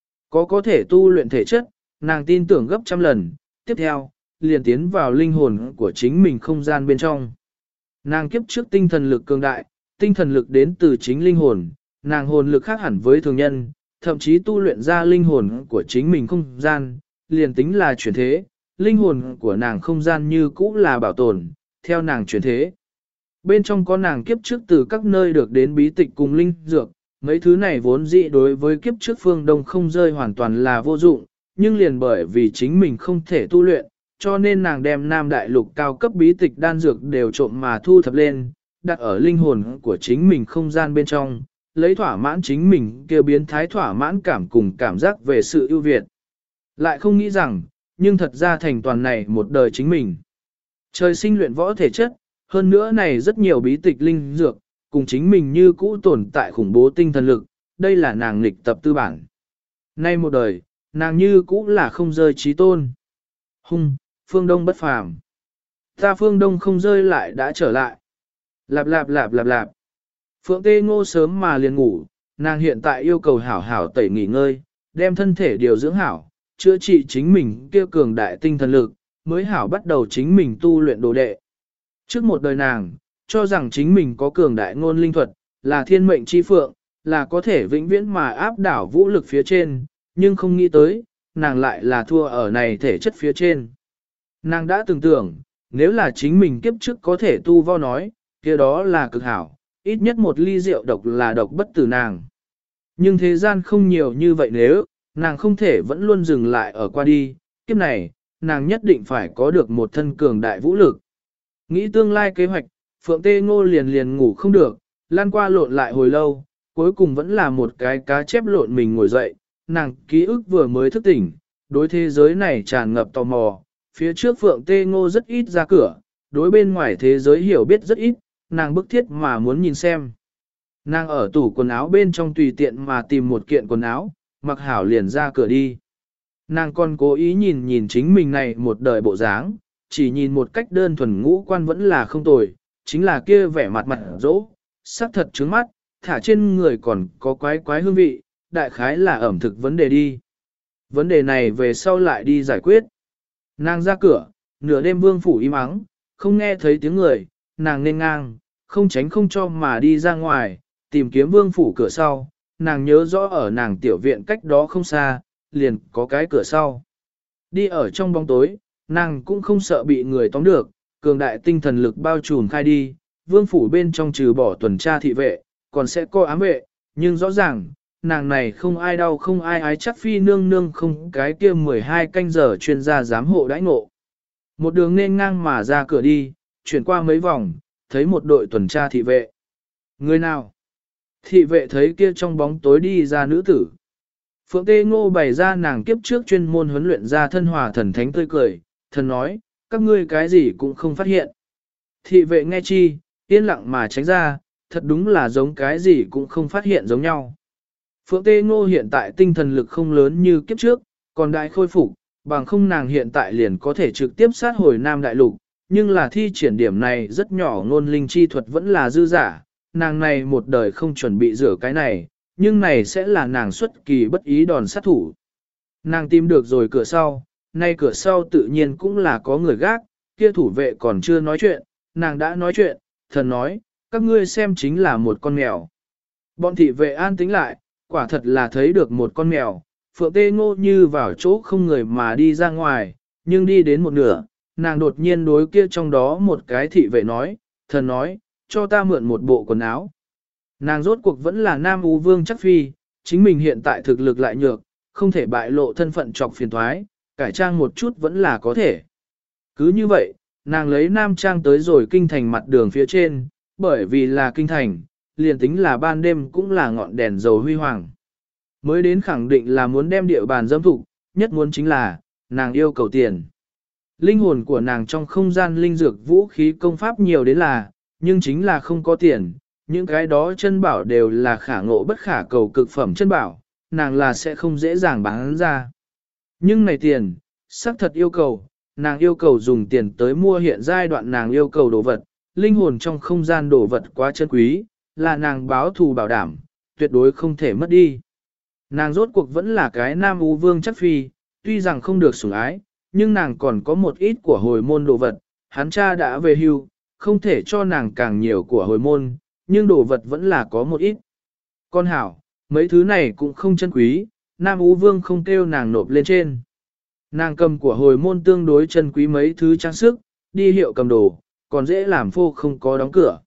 Có thể tu luyện thể chất, nàng tin tưởng gấp trăm lần, tiếp theo, liền tiến vào linh hồn của chính mình không gian bên trong. Nàng kiếp trước tinh thần lực cường đại, tinh thần lực đến từ chính linh hồn, nàng hồn lực khác hẳn với thường nhân, thậm chí tu luyện ra linh hồn của chính mình không gian, liền tính là chuyển thế, linh hồn của nàng không gian như cũ là bảo tồn, theo nàng chuyển thế. Bên trong có nàng kiếp trước từ các nơi được đến bí tịch cùng linh dược, mấy thứ này vốn dĩ đối với kiếp trước Phương Đông không rơi hoàn toàn là vô dụng, nhưng liền bởi vì chính mình không thể tu luyện, cho nên nàng đem Nam Đại Lục cao cấp bí tịch đan dược đều trộm mà thu thập lên, đặt ở linh hồn của chính mình không gian bên trong, lấy thỏa mãn chính mình kêu biến thái thỏa mãn cảm cùng cảm giác về sự ưu việt. Lại không nghĩ rằng, nhưng thật ra thành toàn này một đời chính mình. Trời sinh luyện võ thể chất, hơn nữa này rất nhiều bí tịch linh dược, cùng chính mình như cũ tồn tại khủng bố tinh thần lực, đây là nàng nghịch tập tư bản. Nay một đời, nàng như cũ là không rơi trí tôn. Hung, Phương Đông bất phàm. Ta Phương Đông không rơi lại đã trở lại. Lạp lạp lạp lạp lạp. Phượng Tê Ngô sớm mà liền ngủ, nàng hiện tại yêu cầu hảo hảo tẩy nghỉ ngơi, đem thân thể điều dưỡng hảo, chữa trị chính mình kêu cường đại tinh thần lực, mới hảo bắt đầu chính mình tu luyện đồ đệ. Trước một đời nàng, cho rằng chính mình có cường đại ngôn linh thuật, là thiên mệnh chi phượng, là có thể vĩnh viễn mà áp đảo vũ lực phía trên, nhưng không nghĩ tới, nàng lại là thua ở này thể chất phía trên. Nàng đã tưởng tượng, nếu là chính mình kiếp trước có thể tu vo nói, kia đó là cực hảo, ít nhất một ly rượu độc là độc bất tử nàng. Nhưng thế gian không nhiều như vậy nếu, nàng không thể vẫn luôn dừng lại ở qua đi, kiếp này, nàng nhất định phải có được một thân cường đại vũ lực. Nghĩ tương lai kế hoạch, Phượng Tê Ngô liền ngủ không được, lan qua lộn lại hồi lâu, cuối cùng vẫn là một cái cá chép lộn mình ngồi dậy, nàng ký ức vừa mới thức tỉnh, đối thế giới này tràn ngập tò mò, phía trước Phượng Tê Ngô rất ít ra cửa, đối bên ngoài thế giới hiểu biết rất ít, nàng bức thiết mà muốn nhìn xem. Nàng ở tủ quần áo bên trong tùy tiện mà tìm một kiện quần áo, mặc hảo liền ra cửa đi. Nàng còn cố ý nhìn nhìn chính mình này một đời bộ dáng, chỉ nhìn một cách đơn thuần ngũ quan vẫn là không tồi, chính là kia vẻ mặt mặt dỗ, sắc thật trướng mắt, thả trên người còn có quái quái hương vị, đại khái là ẩm thực vấn đề đi. Vấn đề này về sau lại đi giải quyết. Nàng ra cửa, nửa đêm vương phủ im ắng, không nghe thấy tiếng người, nàng nên ngang, không tránh không cho mà đi ra ngoài, tìm kiếm vương phủ cửa sau, nàng nhớ rõ ở nàng tiểu viện cách đó không xa, liền có cái cửa sau. Đi ở trong bóng tối, nàng cũng không sợ bị người tóm được, cường đại tinh thần lực bao trùm khai đi, vương phủ bên trong trừ bỏ tuần tra thị vệ, còn sẽ có ám vệ, nhưng rõ ràng, nàng này không ai đau không ai ái chắc phi nương nương không cái kia 12 canh giờ chuyên gia giám hộ đãi ngộ. Một đường nên ngang mà ra cửa đi, chuyển qua mấy vòng, thấy một đội tuần tra thị vệ. Người nào? Thị vệ thấy kia trong bóng tối đi ra nữ tử. Phượng Tê Ngô bày ra nàng kiếp trước chuyên môn huấn luyện ra thân hòa thần thánh tươi cười, thần nói, các ngươi cái gì cũng không phát hiện. Thị vệ nghe chi, yên lặng mà tránh ra, thật đúng là giống cái gì cũng không phát hiện giống nhau. Phượng Tê Ngô hiện tại tinh thần lực không lớn như kiếp trước, còn đại khôi phục, bằng không nàng hiện tại liền có thể trực tiếp sát hồi Nam Đại Lục, nhưng là thi triển điểm này rất nhỏ ngôn linh chi thuật vẫn là dư giả, nàng này một đời không chuẩn bị rửa cái này, nhưng này sẽ là nàng xuất kỳ bất ý đòn sát thủ. Nàng tìm được rồi cửa sau, nay cửa sau tự nhiên cũng là có người gác, kia thủ vệ còn chưa nói chuyện, nàng đã nói chuyện, thần nói, các ngươi xem chính là một con mèo. Bọn thị vệ an tính lại, quả thật là thấy được một con mèo, Phượng Tê Ngô như vào chỗ không người mà đi ra ngoài, nhưng đi đến một nửa, nàng đột nhiên đối kia trong đó một cái thị vệ nói, thần nói, cho ta mượn một bộ quần áo. Nàng rốt cuộc vẫn là Nam Ú Vương chắc phi, chính mình hiện tại thực lực lại nhược, không thể bại lộ thân phận trọc phiền thoái, cải trang một chút vẫn là có thể. Cứ như vậy, nàng lấy nam trang tới rồi kinh thành mặt đường phía trên, bởi vì là kinh thành, liền tính là ban đêm cũng là ngọn đèn dầu huy hoàng. Mới đến khẳng định là muốn đem địa bàn dâm thụ, nhất muốn chính là, nàng yêu cầu tiền. Linh hồn của nàng trong không gian linh dược vũ khí công pháp nhiều đến là, nhưng chính là không có tiền, những cái đó chân bảo đều là khả ngộ bất khả cầu cực phẩm chân bảo, nàng là sẽ không dễ dàng bán ra. Nhưng này tiền, xác thật yêu cầu, nàng yêu cầu dùng tiền tới mua hiện giai đoạn nàng yêu cầu đồ vật, linh hồn trong không gian đồ vật quá chân quý, là nàng báo thù bảo đảm, tuyệt đối không thể mất đi. Nàng rốt cuộc vẫn là cái Nam Ú Vương chắc phi, tuy rằng không được sủng ái, nhưng nàng còn có một ít của hồi môn đồ vật, hắn cha đã về hưu, không thể cho nàng càng nhiều của hồi môn, nhưng đồ vật vẫn là có một ít. Con hảo, mấy thứ này cũng không chân quý, Nam Ú Vương không kêu nàng nộp lên trên. Nàng cầm của hồi môn tương đối chân quý mấy thứ trang sức, đi hiệu cầm đồ, còn dễ làm phô không có đóng cửa.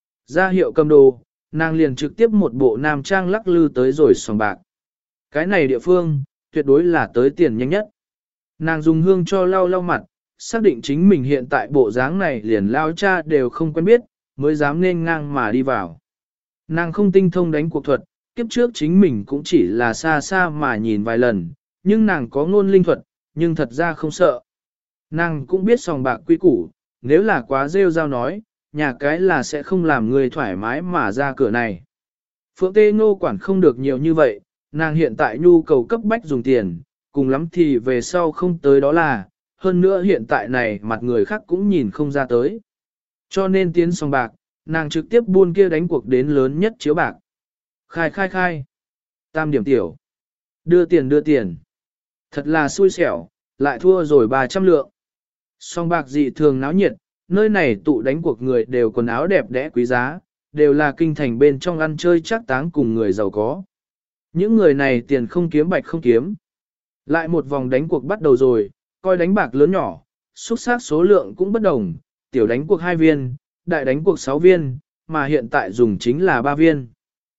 Ra hiệu cầm đồ, nàng liền trực tiếp một bộ nam trang lắc lư tới rồi sòng bạc. Cái này địa phương, tuyệt đối là tới tiền nhanh nhất. Nàng dùng hương cho lau lau mặt, xác định chính mình hiện tại bộ dáng này liền lao cha đều không quen biết, mới dám nên ngang mà đi vào. Nàng không tinh thông đánh cuộc thuật, kiếp trước chính mình cũng chỉ là xa xa mà nhìn vài lần, nhưng nàng có ngôn linh thuật, nhưng thật ra không sợ. Nàng cũng biết sòng bạc quy củ, nếu là quá rêu rao nói, nhà cái là sẽ không làm người thoải mái mà ra cửa này. Phượng Tê Ngô quản không được nhiều như vậy, nàng hiện tại nhu cầu cấp bách dùng tiền, cùng lắm thì về sau không tới đó là, hơn nữa hiện tại này mặt người khác cũng nhìn không ra tới. Cho nên tiến sòng bạc, nàng trực tiếp buôn kia đánh cuộc đến lớn nhất chiếu bạc. Khai khai khai. Tam điểm tiểu. Đưa tiền. Thật là xui xẻo, lại thua rồi 300 lượng. Sòng bạc dị thường náo nhiệt, nơi này tụ đánh cuộc người đều quần áo đẹp đẽ quý giá, đều là kinh thành bên trong ăn chơi chắc táng cùng người giàu có. Những người này tiền không kiếm bạch không kiếm. Lại một vòng đánh cuộc bắt đầu rồi, coi đánh bạc lớn nhỏ, xúc xác số lượng cũng bất đồng, tiểu đánh cuộc 2 viên, đại đánh cuộc 6 viên, mà hiện tại dùng chính là 3 viên.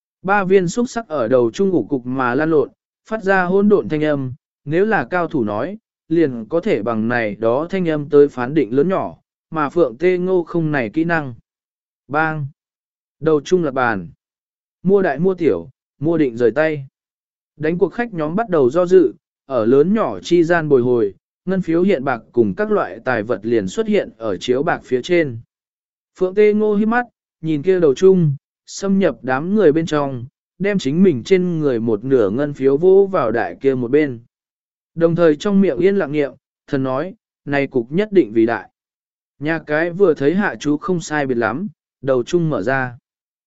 3 viên xúc sắc ở đầu trung ngủ cục mà lan lộn, phát ra hỗn độn thanh âm, nếu là cao thủ nói, liền có thể bằng này đó thanh âm tới phán định lớn nhỏ, mà Phượng Tê Ngô không này kỹ năng. Bang! Đầu trung là bàn. Mua đại mua tiểu, mua định rời tay. Đánh cuộc khách nhóm bắt đầu do dự, ở lớn nhỏ chi gian bồi hồi, ngân phiếu hiện bạc cùng các loại tài vật liền xuất hiện ở chiếu bạc phía trên. Phượng Tê Ngô hít mắt, nhìn kia đầu trung, xâm nhập đám người bên trong, đem chính mình trên người một nửa ngân phiếu vô vào đại kia một bên. Đồng thời trong miệng yên lặng niệm, thần nói, này cục nhất định vì đại. Nhà cái vừa thấy hạ chú không sai biệt lắm, đầu trung mở ra.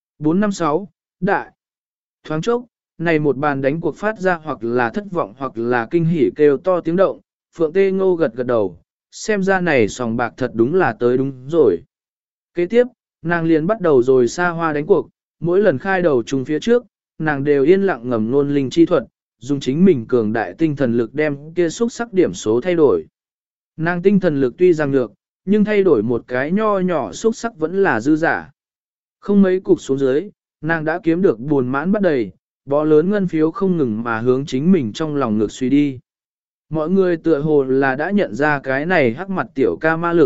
456, đại. Thoáng chốc, này một bàn đánh cuộc phát ra hoặc là thất vọng hoặc là kinh hỉ kêu to tiếng động, Phượng Tê Ngô gật gật đầu, xem ra này sòng bạc thật đúng là tới đúng rồi. Kế tiếp, nàng liền bắt đầu rồi xa hoa đánh cuộc, mỗi lần khai đầu trùng phía trước, nàng đều yên lặng ngầm ngôn linh chi thuật, dùng chính mình cường đại tinh thần lực đem kia xúc sắc điểm số thay đổi. Nàng tinh thần lực tuy rằng nhược, nhưng thay đổi một cái nho nhỏ xúc sắc vẫn là dư giả. Không mấy cục xuống dưới, nàng đã kiếm được buồn mãn bắt đầy, bó lớn ngân phiếu không ngừng mà hướng chính mình trong lòng ngược suy đi. Mọi người tựa hồ là đã nhận ra cái này hắc mặt tiểu ca ma lực,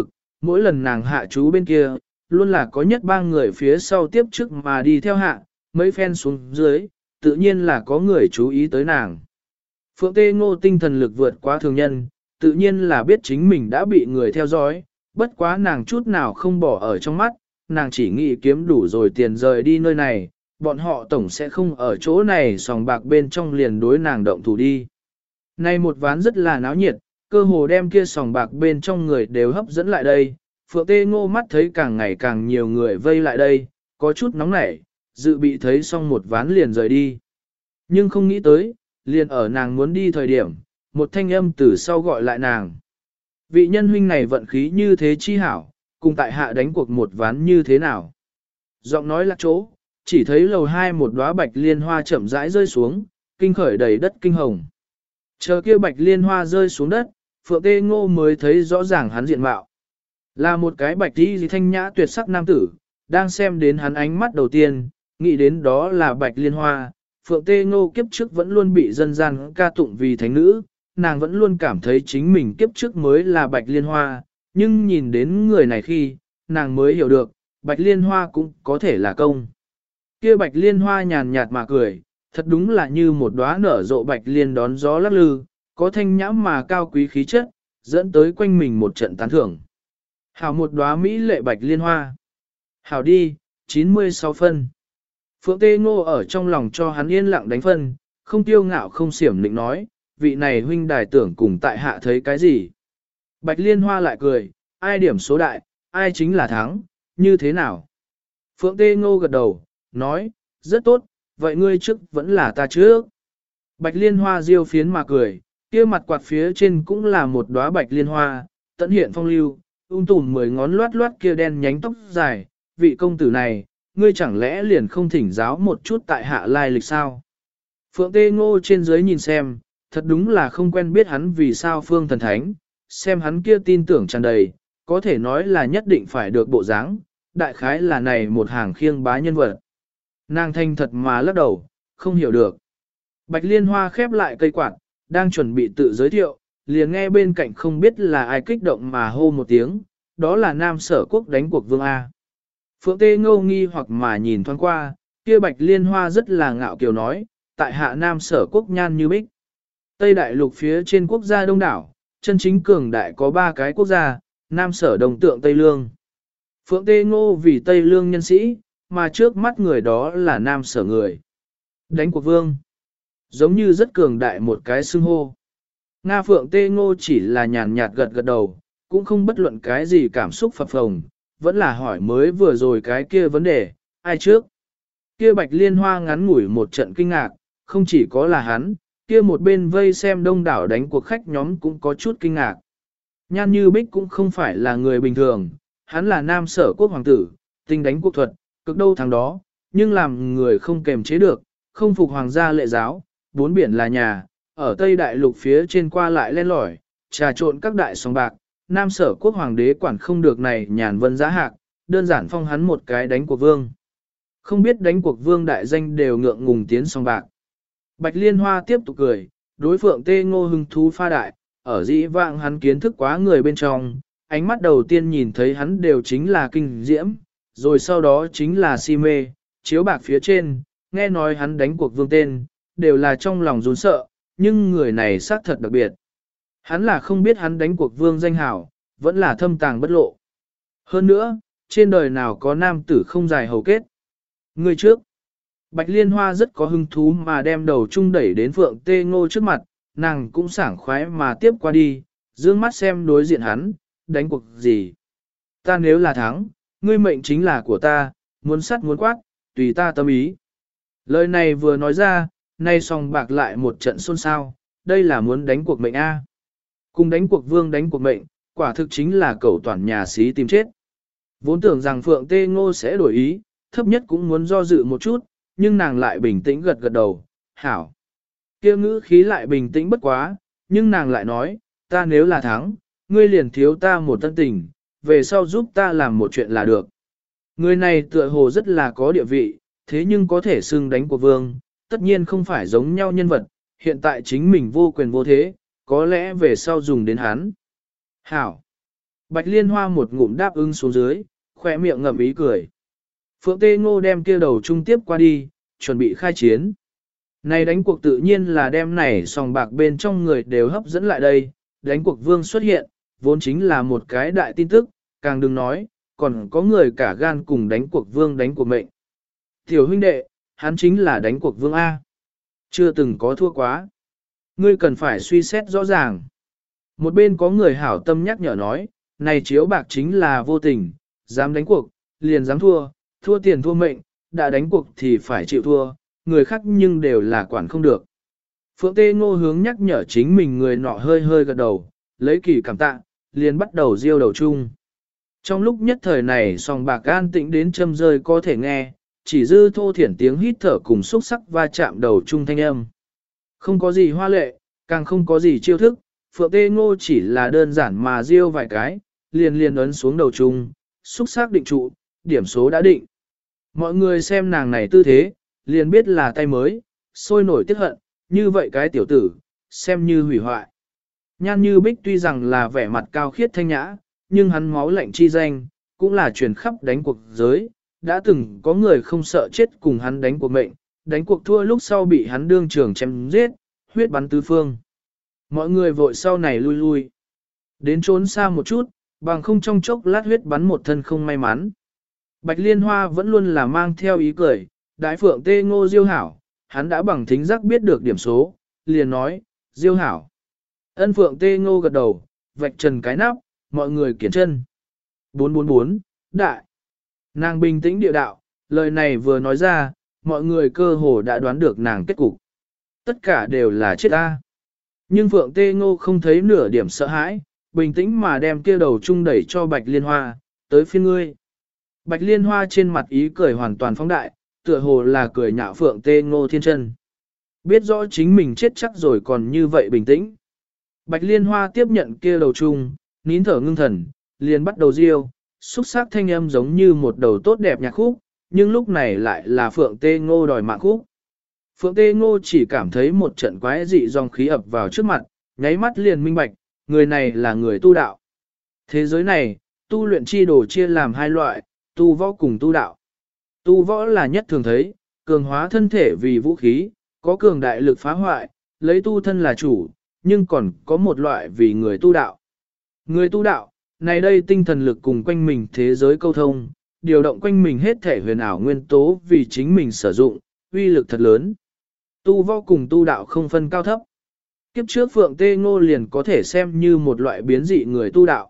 mỗi lần nàng hạ chú bên kia, luôn là có nhất ba người phía sau tiếp trước mà đi theo hạ, mấy phen xuống dưới, tự nhiên là có người chú ý tới nàng. Phượng Tê Ngô tinh thần lực vượt quá thường nhân, tự nhiên là biết chính mình đã bị người theo dõi, bất quá nàng chút nào không bỏ ở trong mắt, nàng chỉ nghĩ kiếm đủ rồi tiền rời đi nơi này, bọn họ tổng sẽ không ở chỗ này sòng bạc bên trong liền đối nàng động thủ đi. Nay một ván rất là náo nhiệt, cơ hồ đem kia sòng bạc bên trong người đều hấp dẫn lại đây, Phượng Tê Ngô mắt thấy càng ngày càng nhiều người vây lại đây, có chút nóng nảy, dự bị thấy xong một ván liền rời đi. Nhưng không nghĩ tới, liền ở nàng muốn đi thời điểm, một thanh âm từ sau gọi lại nàng. Vị nhân huynh này vận khí như thế chi hảo, cùng tại hạ đánh cuộc một ván như thế nào. Giọng nói là chỗ, chỉ thấy lầu hai một đóa bạch liên hoa chậm rãi rơi xuống, kinh khởi đầy đất kinh hồng. Chờ kia bạch liên hoa rơi xuống đất, Phượng Tê Ngô mới thấy rõ ràng hắn diện mạo. Là một cái bạch y thanh nhã tuyệt sắc nam tử, đang xem đến hắn ánh mắt đầu tiên, nghĩ đến đó là bạch liên hoa. Phượng Tê Ngô kiếp trước vẫn luôn bị dân gian ca tụng vì thánh nữ, nàng vẫn luôn cảm thấy chính mình kiếp trước mới là bạch liên hoa, nhưng nhìn đến người này khi, nàng mới hiểu được, bạch liên hoa cũng có thể là công. Kia bạch liên hoa nhàn nhạt mà cười, thật đúng là như một đóa nở rộ bạch liên đón gió lắc lư, có thanh nhãm mà cao quý khí chất, dẫn tới quanh mình một trận tán thưởng. Hảo một đóa mỹ lệ bạch liên hoa. Hảo đi, 96 phân. Phượng Tê Ngô ở trong lòng cho hắn yên lặng đánh phân, không tiêu ngạo không xiểm định nói, vị này huynh đài tưởng cùng tại hạ thấy cái gì. Bạch liên hoa lại cười, ai điểm số đại, ai chính là thắng, như thế nào. Phượng Tê Ngô gật đầu, nói, rất tốt, vậy ngươi trước vẫn là ta trước. Bạch liên hoa diêu phiến mà cười, kia mặt quạt phía trên cũng là một đóa bạch liên hoa, tận hiện phong lưu, tùm 10 ngón loát loát kia đen nhánh tóc dài, vị công tử này, ngươi chẳng lẽ liền không thỉnh giáo một chút tại hạ lai lịch sao? Phượng Tê Ngô trên dưới nhìn xem, thật đúng là không quen biết hắn vì sao phương thần thánh, xem hắn kia tin tưởng tràn đầy, có thể nói là nhất định phải được bộ dáng, đại khái là này một hàng khiêng bá nhân vật. Nàng thanh thật mà lắc đầu, không hiểu được. Bạch liên hoa khép lại cây quạt, đang chuẩn bị tự giới thiệu, liền nghe bên cạnh không biết là ai kích động mà hô một tiếng, đó là Nam Sở Quốc đánh cuộc vương A. Phượng Tê Ngô nghi hoặc mà nhìn thoáng qua, kia bạch liên hoa rất là ngạo kiều nói, tại hạ Nam Sở Quốc nhan như bích. Tây Đại Lục phía trên quốc gia đông đảo, chân chính cường đại có 3 cái quốc gia, Nam Sở Đồng Tượng Tây Lương. Phượng Tê Ngô vì Tây Lương nhân sĩ, mà trước mắt người đó là Nam Sở người. Đánh cuộc vương. Giống như rất cường đại một cái xưng hô. Nga Phượng Tê Ngô chỉ là nhàn nhạt gật gật đầu, cũng không bất luận cái gì cảm xúc phập phồng, vẫn là hỏi mới vừa rồi cái kia vấn đề, ai trước. Kia bạch liên hoa ngắn ngủi một trận kinh ngạc, không chỉ có là hắn, kia một bên vây xem đông đảo đánh cuộc khách nhóm cũng có chút kinh ngạc. Nhan Như Bích cũng không phải là người bình thường, hắn là Nam Sở Quốc hoàng tử, tinh đánh quốc thuật, cực đâu thằng đó, nhưng làm người không kềm chế được, không phục hoàng gia lệ giáo, bốn biển là nhà, ở Tây Đại Lục phía trên qua lại len lỏi, trà trộn các đại sòng bạc, Nam Sở Quốc hoàng đế quản không được này nhàn vân giá hạc, đơn giản phong hắn một cái đánh cuộc vương. Không biết đánh cuộc vương đại danh đều ngượng ngùng tiến sòng bạc. Bạch Liên Hoa tiếp tục cười, đối Phượng Tê Ngô hưng thú pha đại, ở dĩ vãng hắn kiến thức quá người bên trong, ánh mắt đầu tiên nhìn thấy hắn đều chính là kinh diễm, rồi sau đó chính là si mê, chiếu bạc phía trên, nghe nói hắn đánh cuộc vương tên, đều là trong lòng run sợ, nhưng người này xác thật đặc biệt. Hắn là không biết hắn đánh cuộc vương danh hảo, vẫn là thâm tàng bất lộ. Hơn nữa, trên đời nào có nam tử không dài hầu kết. Người trước, Bạch Liên Hoa rất có hứng thú mà đem đầu chung đẩy đến Phượng Tê Ngô trước mặt, nàng cũng sảng khoái mà tiếp qua đi, dương mắt xem đối diện hắn, đánh cuộc gì. Ta nếu là thắng, ngươi mệnh chính là của ta, muốn sắt muốn quát, tùy ta tâm ý. Lời này vừa nói ra, nay song bạc lại một trận xôn xao, đây là muốn đánh cuộc mệnh A. Cùng đánh cuộc vương đánh cuộc mệnh, quả thực chính là cẩu toàn nhà xí tìm chết. Vốn tưởng rằng Phượng Tê Ngô sẽ đổi ý, thấp nhất cũng muốn do dự một chút, nhưng nàng lại bình tĩnh gật gật đầu, hảo. Kia ngữ khí lại bình tĩnh bất quá, nhưng nàng lại nói, ta nếu là thắng, ngươi liền thiếu ta một tân tình, về sau giúp ta làm một chuyện là được. Người này tựa hồ rất là có địa vị, thế nhưng có thể xưng đánh của vương, tất nhiên không phải giống nhau nhân vật, hiện tại chính mình vô quyền vô thế, có lẽ về sau dùng đến hắn. Hảo. Bạch Liên Hoa một ngụm đáp ứng xuống dưới, khỏe miệng ngậm ý cười. Phượng Tê Ngô đem kia đầu trung tiếp qua đi, chuẩn bị khai chiến. Này đánh cuộc tự nhiên là đem này sòng bạc bên trong người đều hấp dẫn lại đây, đánh cuộc vương xuất hiện, vốn chính là một cái đại tin tức, càng đừng nói, còn có người cả gan cùng đánh cuộc vương đánh cuộc mệnh. Tiểu huynh đệ, hắn chính là đánh cuộc vương A. Chưa từng có thua quá. Ngươi cần phải suy xét rõ ràng. Một bên có người hảo tâm nhắc nhở nói, này chiếu bạc chính là vô tình, dám đánh cuộc, liền dám thua, thua tiền thua mệnh, đã đánh cuộc thì phải chịu thua, người khác nhưng đều là quản không được. Phượng Tê Ngô hướng nhắc nhở chính mình người nọ hơi hơi gật đầu, lấy kỳ cảm tạ, liền bắt đầu diêu đầu chung. Trong lúc nhất thời này sòng bạc an tĩnh đến châm rơi có thể nghe, chỉ dư thô thiển tiếng hít thở cùng xúc sắc va chạm đầu chung thanh âm. Không có gì hoa lệ, càng không có gì chiêu thức, Phượng Tê Ngô chỉ là đơn giản mà diêu vài cái, liền ấn xuống đầu chung, xúc sắc định trụ, điểm số đã định. Mọi người xem nàng này tư thế, liền biết là tay mới, sôi nổi tiếc hận, như vậy cái tiểu tử, xem như hủy hoại. Nhan Như Bích tuy rằng là vẻ mặt cao khiết thanh nhã, nhưng hắn máu lạnh chi danh, cũng là truyền khắp đánh cuộc giới, đã từng có người không sợ chết cùng hắn đánh cuộc mệnh, đánh cuộc thua lúc sau bị hắn đương trường chém giết, huyết bắn tứ phương. Mọi người vội sau này lui lui, đến trốn xa một chút, bằng không trong chốc lát huyết bắn một thân không may mắn. Bạch Liên Hoa vẫn luôn là mang theo ý cười, Đại Phượng Tê Ngô diêu hảo, hắn đã bằng thính giác biết được điểm số, liền nói, diêu hảo. Ân Phượng Tê Ngô gật đầu, vạch trần cái nắp, mọi người kiển chân. 444, đại. Nàng bình tĩnh địa đạo, lời này vừa nói ra, mọi người cơ hồ đã đoán được nàng kết cục. Tất cả đều là chết ta. Nhưng Phượng Tê Ngô không thấy nửa điểm sợ hãi, bình tĩnh mà đem kia đầu chung đẩy cho Bạch Liên Hoa, tới phiên ngươi. Bạch Liên Hoa trên mặt ý cười hoàn toàn phóng đại, tựa hồ là cười nhạo Phượng Tê Ngô thiên chân. Biết rõ chính mình chết chắc rồi còn như vậy bình tĩnh. Bạch Liên Hoa tiếp nhận kia đầu chung, nín thở ngưng thần, liền bắt đầu riêu, xúc sắc thanh âm giống như một đầu tốt đẹp nhạc khúc, nhưng lúc này lại là Phượng Tê Ngô đòi mạng khúc. Phượng Tê Ngô chỉ cảm thấy một trận quái dị dòng khí ập vào trước mặt, nháy mắt liền minh bạch, người này là người tu đạo. Thế giới này, tu luyện chi đồ chia làm hai loại, tu võ cùng tu đạo. Tu võ là nhất thường thấy, cường hóa thân thể vì vũ khí, có cường đại lực phá hoại, lấy tu thân là chủ, nhưng còn có một loại vì người tu đạo. Người tu đạo, này đây tinh thần lực cùng quanh mình thế giới câu thông, điều động quanh mình hết thể huyền ảo nguyên tố vì chính mình sử dụng, uy lực thật lớn. Tu võ cùng tu đạo không phân cao thấp. Kiếp trước Phượng Tê Ngô liền có thể xem như một loại biến dị người tu đạo.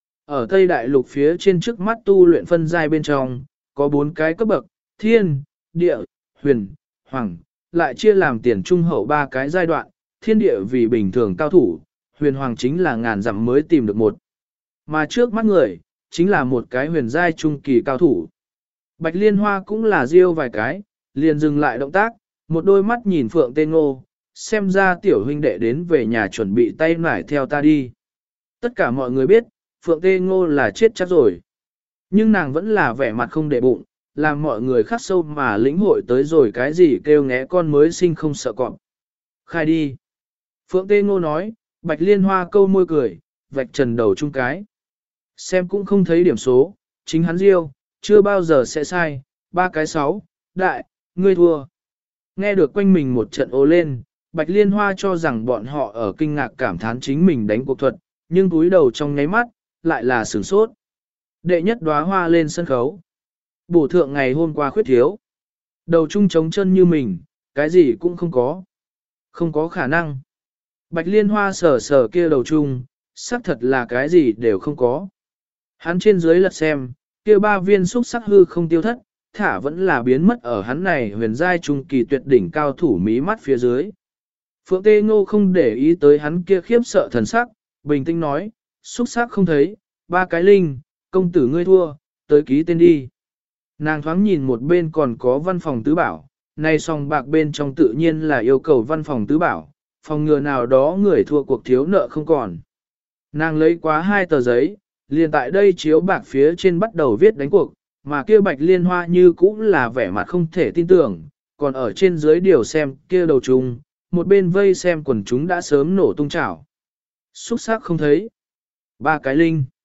Ở Tây Đại Lục phía trên trước mắt tu luyện phân giai bên trong, có 4 cái cấp bậc, thiên, địa, huyền, hoàng, lại chia làm tiền trung hậu 3 cái giai đoạn, thiên địa vì bình thường cao thủ, huyền hoàng chính là ngàn dặm mới tìm được một. Mà trước mắt người, chính là một cái huyền giai trung kỳ cao thủ. Bạch Liên Hoa cũng là riêu vài cái, liền dừng lại động tác, một đôi mắt nhìn Phượng Tê Ngô, xem ra tiểu huynh đệ đến về nhà chuẩn bị tay nải theo ta đi. Tất cả mọi người biết, Phượng Tê Ngô là chết chắc rồi. Nhưng nàng vẫn là vẻ mặt không để bụng, làm mọi người khắc sâu mà lĩnh hội tới rồi cái gì kêu ngẽ con mới sinh không sợ cọp. Khai đi. Phượng Tê Ngô nói, Bạch Liên Hoa câu môi cười, vạch trần đầu chung cái. Xem cũng không thấy điểm số, chính hắn riêu, chưa bao giờ sẽ sai, 3 cái 6, đại, ngươi thua. Nghe được quanh mình một trận ồ lên, Bạch Liên Hoa cho rằng bọn họ ở kinh ngạc cảm thán chính mình đánh cuộc thuật, nhưng túi đầu trong nháy mắt, lại là sửng sốt. Đệ nhất đóa hoa lên sân khấu. Bổ thượng ngày hôm qua khuyết thiếu. Đầu trung trống chân như mình, cái gì cũng không có. Không có khả năng. Bạch Liên Hoa sờ sờ kia đầu trung, xác thật là cái gì đều không có. Hắn trên dưới lật xem, kia 3 viên xúc sắc hư không tiêu thất, thả vẫn là biến mất ở hắn này huyền giai trung kỳ tuyệt đỉnh cao thủ mí mắt phía dưới. Phượng Tê Ngô không để ý tới hắn kia khiếp sợ thần sắc, bình tĩnh nói, xúc sắc không thấy, 3 cái linh, công tử ngươi thua, tới ký tên đi. Nàng thoáng nhìn một bên còn có văn phòng tứ bảo, nay song bạc bên trong tự nhiên là yêu cầu văn phòng tứ bảo, phòng ngừa nào đó người thua cuộc thiếu nợ không còn. Nàng lấy quá 2 tờ giấy, liền tại đây chiếu bạc phía trên bắt đầu viết đánh cuộc, mà kia Bạch Liên Hoa như cũng là vẻ mặt không thể tin tưởng, còn ở trên dưới điều xem kia đầu trùng, một bên vây xem quần chúng đã sớm nổ tung chảo. Xúc sắc không thấy. 3 cái linh.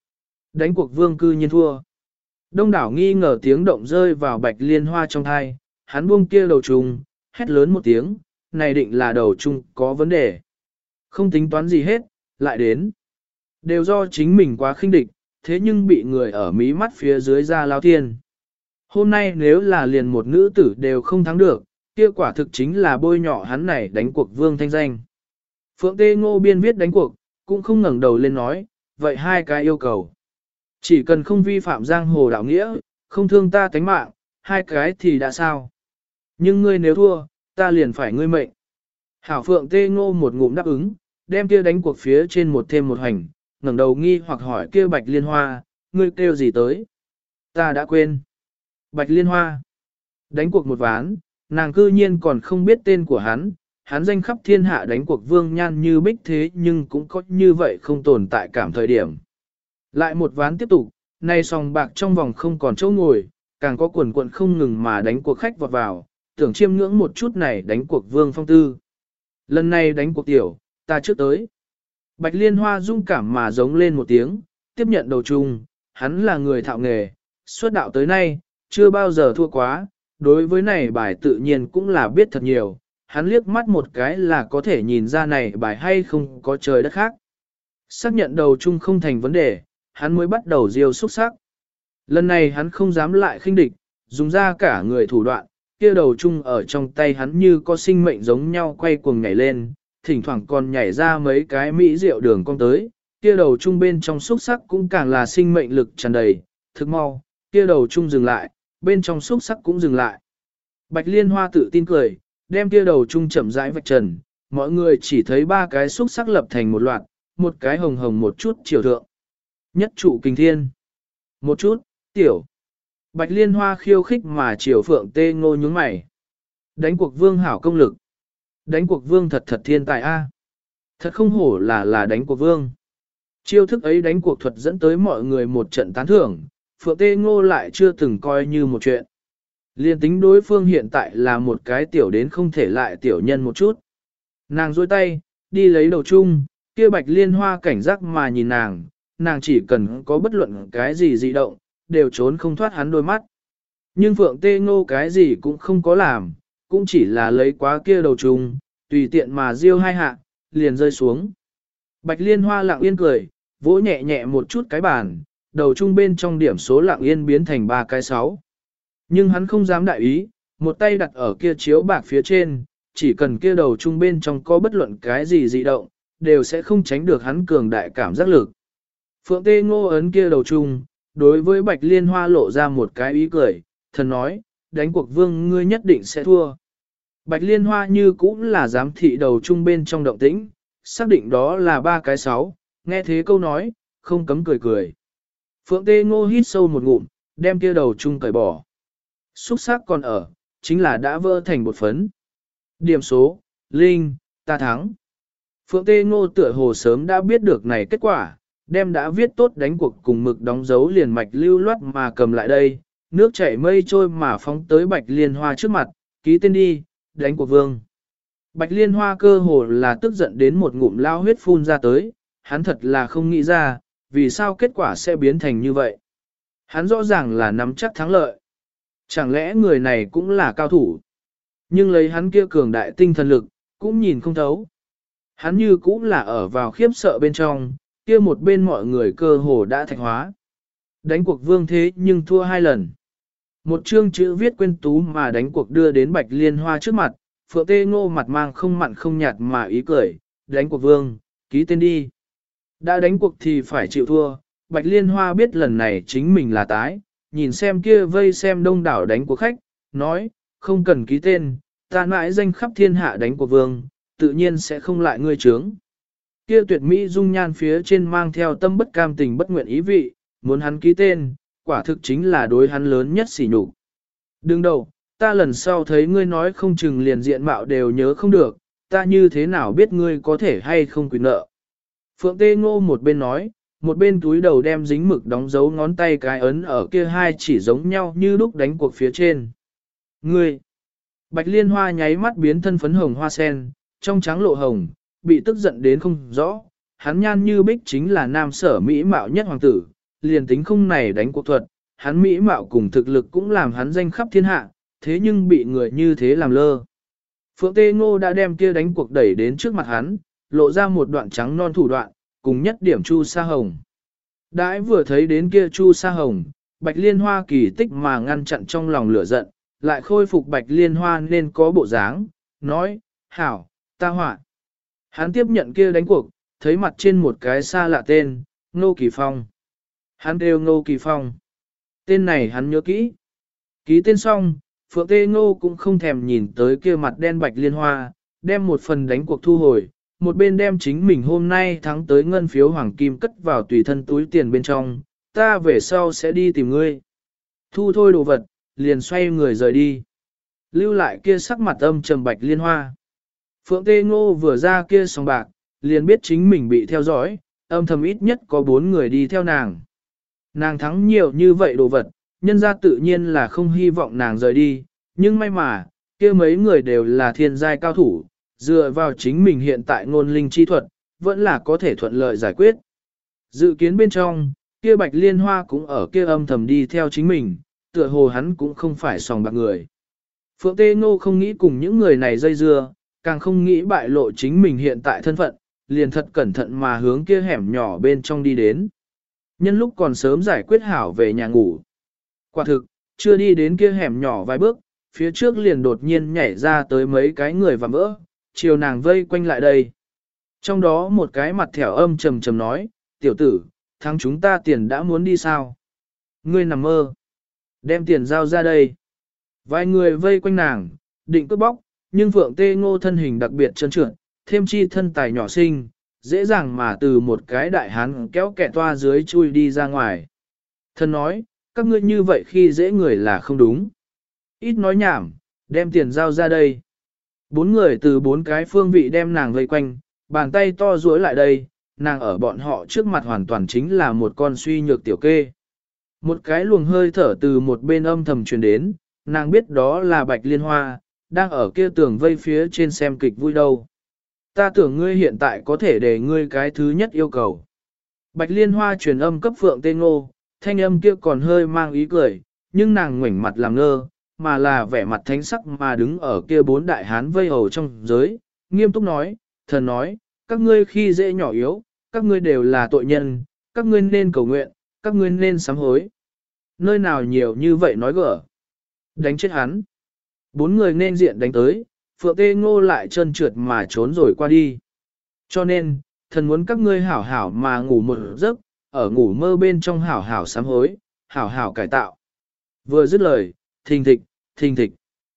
Đánh cuộc vương cư nhiên thua. Đông đảo nghi ngờ tiếng động rơi vào Bạch Liên Hoa trong thai, hắn buông kia đầu trùng, hét lớn một tiếng, này định là đầu trùng có vấn đề. Không tính toán gì hết, lại đến. Đều do chính mình quá khinh địch, thế nhưng bị người ở mí mắt phía dưới ra lao thiên. Hôm nay nếu là liền một nữ tử đều không thắng được, kia quả thực chính là bôi nhọ hắn này đánh cuộc vương thanh danh. Phượng Tê Ngô biên viết đánh cuộc, cũng không ngẩng đầu lên nói, vậy hai cái yêu cầu. Chỉ cần không vi phạm giang hồ đạo nghĩa, không thương ta tánh mạng, hai cái thì đã sao. Nhưng ngươi nếu thua, ta liền phải ngươi mệnh. Hảo Phượng Tê Ngô một ngụm đáp ứng, đem kia đánh cuộc phía trên một thêm một hành, ngẩng đầu nghi hoặc hỏi kia Bạch Liên Hoa, ngươi kêu gì tới? Ta đã quên. Bạch Liên Hoa. Đánh cuộc một ván, nàng cư nhiên còn không biết tên của hắn danh khắp thiên hạ đánh cuộc vương nhan như bích thế nhưng cũng có như vậy không tồn tại cảm thời điểm. Lại một ván tiếp tục, nay sòng bạc trong vòng không còn chỗ ngồi, càng có quần quận không ngừng mà đánh cuộc khách vọt vào, tưởng chiêm ngưỡng một chút này đánh cuộc vương phong tư. Lần này đánh cuộc tiểu, ta trước tới. Bạch Liên Hoa dung cảm mà giống lên một tiếng, tiếp nhận đầu chung, hắn là người thạo nghề, xuất đạo tới nay, chưa bao giờ thua quá, đối với này bài tự nhiên cũng là biết thật nhiều, hắn liếc mắt một cái là có thể nhìn ra này bài hay không có trời đất khác. Xác nhận đầu chung không thành vấn đề, hắn mới bắt đầu diêu xúc sắc. Lần này hắn không dám lại khinh địch, dùng ra cả người thủ đoạn, kia đầu chung ở trong tay hắn như có sinh mệnh giống nhau quay cuồng nhảy lên, thỉnh thoảng còn nhảy ra mấy cái mỹ rượu đường cong tới, kia đầu chung bên trong xúc sắc cũng càng là sinh mệnh lực tràn đầy, thực mau, kia đầu chung dừng lại, bên trong xúc sắc cũng dừng lại. Bạch Liên Hoa tự tin cười, đem kia đầu chung chậm rãi vạch trần, mọi người chỉ thấy ba cái xúc sắc lập thành một loạt, một cái hồng hồng một chút chiều thượng. Nhất trụ kinh thiên. Một chút, tiểu. Bạch Liên Hoa khiêu khích mà chiều Phượng Tê Ngô nhướng mày. Đánh cuộc vương hảo công lực. Đánh cuộc vương thật thật thiên tài a. Thật không hổ là đánh cuộc vương. Chiêu thức ấy đánh cuộc thuật dẫn tới mọi người một trận tán thưởng, Phượng Tê Ngô lại chưa từng coi như một chuyện. Liên tính đối phương hiện tại là một cái tiểu đến không thể lại tiểu nhân một chút. Nàng duỗi tay, đi lấy đầu chung, kia Bạch Liên Hoa cảnh giác mà nhìn nàng chỉ cần có bất luận cái gì dị động, đều trốn không thoát hắn đôi mắt. Nhưng Phượng Tê Ngô cái gì cũng không có làm, cũng chỉ là lấy quá kia đầu chung, tùy tiện mà diêu hai hạ, liền rơi xuống. Bạch Liên Hoa lặng yên cười, vỗ nhẹ nhẹ một chút cái bàn, đầu chung bên trong điểm số lặng yên biến thành 3 cái 6. Nhưng hắn không dám đại ý, một tay đặt ở kia chiếu bạc phía trên, chỉ cần kia đầu chung bên trong có bất luận cái gì dị động, đều sẽ không tránh được hắn cường đại cảm giác lực. Phượng Tê Ngô ấn kia đầu chung, đối với Bạch Liên Hoa lộ ra một cái ý cười, thần nói, đánh cuộc vương ngươi nhất định sẽ thua. Bạch Liên Hoa như cũng là giám thị đầu chung bên trong động tĩnh, xác định đó là 3 cái 6, nghe thế câu nói, không cấm cười cười. Phượng Tê Ngô hít sâu một ngụm, đem kia đầu chung cởi bỏ. Xúc sắc còn ở, chính là đã vỡ thành bột phấn. Điểm số, Linh, ta thắng. Phượng Tê Ngô tựa hồ sớm đã biết được này kết quả, đem đã viết tốt đánh cuộc cùng mực đóng dấu liền mạch lưu loát mà cầm lại đây, nước chảy mây trôi mà phóng tới Bạch Liên Hoa trước mặt, ký tên đi, đánh cuộc vương. Bạch Liên Hoa cơ hồ là tức giận đến một ngụm lao huyết phun ra tới, hắn thật là không nghĩ ra, vì sao kết quả sẽ biến thành như vậy. Hắn rõ ràng là nắm chắc thắng lợi. Chẳng lẽ người này cũng là cao thủ? Nhưng lấy hắn kia cường đại tinh thần lực, cũng nhìn không thấu. Hắn như cũng là ở vào khiếp sợ bên trong, kia một bên mọi người cơ hồ đã thạch hóa. Đánh cuộc vương thế nhưng thua 2 lần. Một chương chữ viết quên tú mà đánh cuộc đưa đến Bạch Liên Hoa trước mặt, Phượng Tê Ngô mặt mang không mặn không nhạt mà ý cười, đánh cuộc vương, ký tên đi. Đã đánh cuộc thì phải chịu thua, Bạch Liên Hoa biết lần này chính mình là tái, nhìn xem kia vây xem đông đảo đánh cuộc khách, nói, không cần ký tên, ta mãi danh khắp thiên hạ đánh cuộc vương, tự nhiên sẽ không lại ngươi trướng. Kia tuyệt mỹ dung nhan phía trên mang theo tâm bất cam tình bất nguyện ý vị, muốn hắn ký tên, quả thực chính là đối hắn lớn nhất sỉ nhục. Đừng đầu, ta lần sau thấy ngươi nói không chừng liền diện mạo đều nhớ không được, ta như thế nào biết ngươi có thể hay không quyền nợ. Phượng Tê Ngô một bên nói, một bên túi đầu đem dính mực đóng dấu ngón tay cái ấn ở kia hai chỉ giống nhau như lúc đánh cuộc phía trên. Ngươi! Bạch Liên Hoa nháy mắt biến thân phấn hồng hoa sen, trong trắng lộ hồng, bị tức giận đến không rõ, hắn nhan như bích chính là nam sở mỹ mạo nhất hoàng tử, liền tính không này đánh cuộc thuật, hắn mỹ mạo cùng thực lực cũng làm hắn danh khắp thiên hạ, thế nhưng bị người như thế làm lơ. Phượng Tê Ngô đã đem kia đánh cuộc đẩy đến trước mặt hắn, lộ ra một đoạn trắng non thủ đoạn, cùng nhất điểm chu sa hồng. Đãi vừa thấy đến kia chu sa hồng, Bạch Liên Hoa kỳ tích mà ngăn chặn trong lòng lửa giận, lại khôi phục Bạch Liên Hoa nên có bộ dáng, nói, hảo, ta họa. Hắn tiếp nhận kia đánh cuộc, thấy mặt trên một cái xa lạ tên, Ngô Kỳ Phong. Hắn đều Ngô Kỳ Phong. Tên này hắn nhớ kỹ. Ký tên xong, Phượng Tê Ngô cũng không thèm nhìn tới kia mặt đen Bạch Liên Hoa, đem một phần đánh cuộc thu hồi, một bên đem chính mình hôm nay thắng tới ngân phiếu hoàng kim cất vào tùy thân túi tiền bên trong, ta về sau sẽ đi tìm ngươi. Thu thôi đồ vật, liền xoay người rời đi. Lưu lại kia sắc mặt âm trầm Bạch Liên Hoa. Phượng Tê Ngô vừa ra kia sòng bạc, liền biết chính mình bị theo dõi, âm thầm ít nhất có 4 người đi theo nàng. Nàng thắng nhiều như vậy đồ vật, nhân ra tự nhiên là không hy vọng nàng rời đi, nhưng may mà, kia mấy người đều là thiên giai cao thủ, dựa vào chính mình hiện tại ngôn linh chi thuật, vẫn là có thể thuận lợi giải quyết. Dự kiến bên trong, kia Bạch Liên Hoa cũng ở kia âm thầm đi theo chính mình, tựa hồ hắn cũng không phải sòng bạc người. Phượng Tê Ngô không nghĩ cùng những người này dây dưa, càng không nghĩ bại lộ chính mình hiện tại thân phận, liền thật cẩn thận mà hướng kia hẻm nhỏ bên trong đi đến. Nhân lúc còn sớm giải quyết hảo về nhà ngủ. Quả thực, chưa đi đến kia hẻm nhỏ vài bước, phía trước liền đột nhiên nhảy ra tới mấy cái người và vỡ, chiều nàng vây quanh lại đây. Trong đó một cái mặt thẻo âm trầm trầm nói, tiểu tử, thắng chúng ta tiền đã muốn đi sao? Ngươi nằm mơ. Đem tiền giao ra đây. Vài người vây quanh nàng, định cướp bóc, nhưng Phượng Tê Ngô thân hình đặc biệt trơn trượt, thêm chi thân tài nhỏ xinh, dễ dàng mà từ một cái đại hán kéo kẻ toa dưới chui đi ra ngoài. Thân nói, các ngươi như vậy khi dễ người là không đúng. Ít nói nhảm, đem tiền giao ra đây. 4 người từ 4 cái phương vị đem nàng vây quanh, bàn tay to duỗi lại đây, nàng ở bọn họ trước mặt hoàn toàn chính là một con suy nhược tiểu kê. Một cái luồng hơi thở từ một bên âm thầm truyền đến, nàng biết đó là Bạch Liên Hoa, đang ở kia tường vây phía trên xem kịch vui đâu. Ta tưởng ngươi hiện tại có thể để ngươi cái thứ nhất yêu cầu. Bạch Liên Hoa truyền âm cấp Phượng Tê Ngô, thanh âm kia còn hơi mang ý cười, nhưng nàng ngoảnh mặt làm ngơ, mà là vẻ mặt thánh sắc mà đứng ở kia 4 đại hán vây hầu trong giới, nghiêm túc nói, thần nói, các ngươi khi dễ nhỏ yếu, các ngươi đều là tội nhân, các ngươi nên cầu nguyện, các ngươi nên sám hối. Nơi nào nhiều như vậy nói gỡ. Đánh chết hắn. 4 người nên diện đánh tới, Phượng Tê Ngô lại trơn trượt mà trốn rồi qua đi. Cho nên, thần muốn các ngươi hảo hảo mà ngủ một giấc, ở ngủ mơ bên trong hảo hảo sám hối, hảo hảo cải tạo. Vừa dứt lời, thình thịch, thình thịch.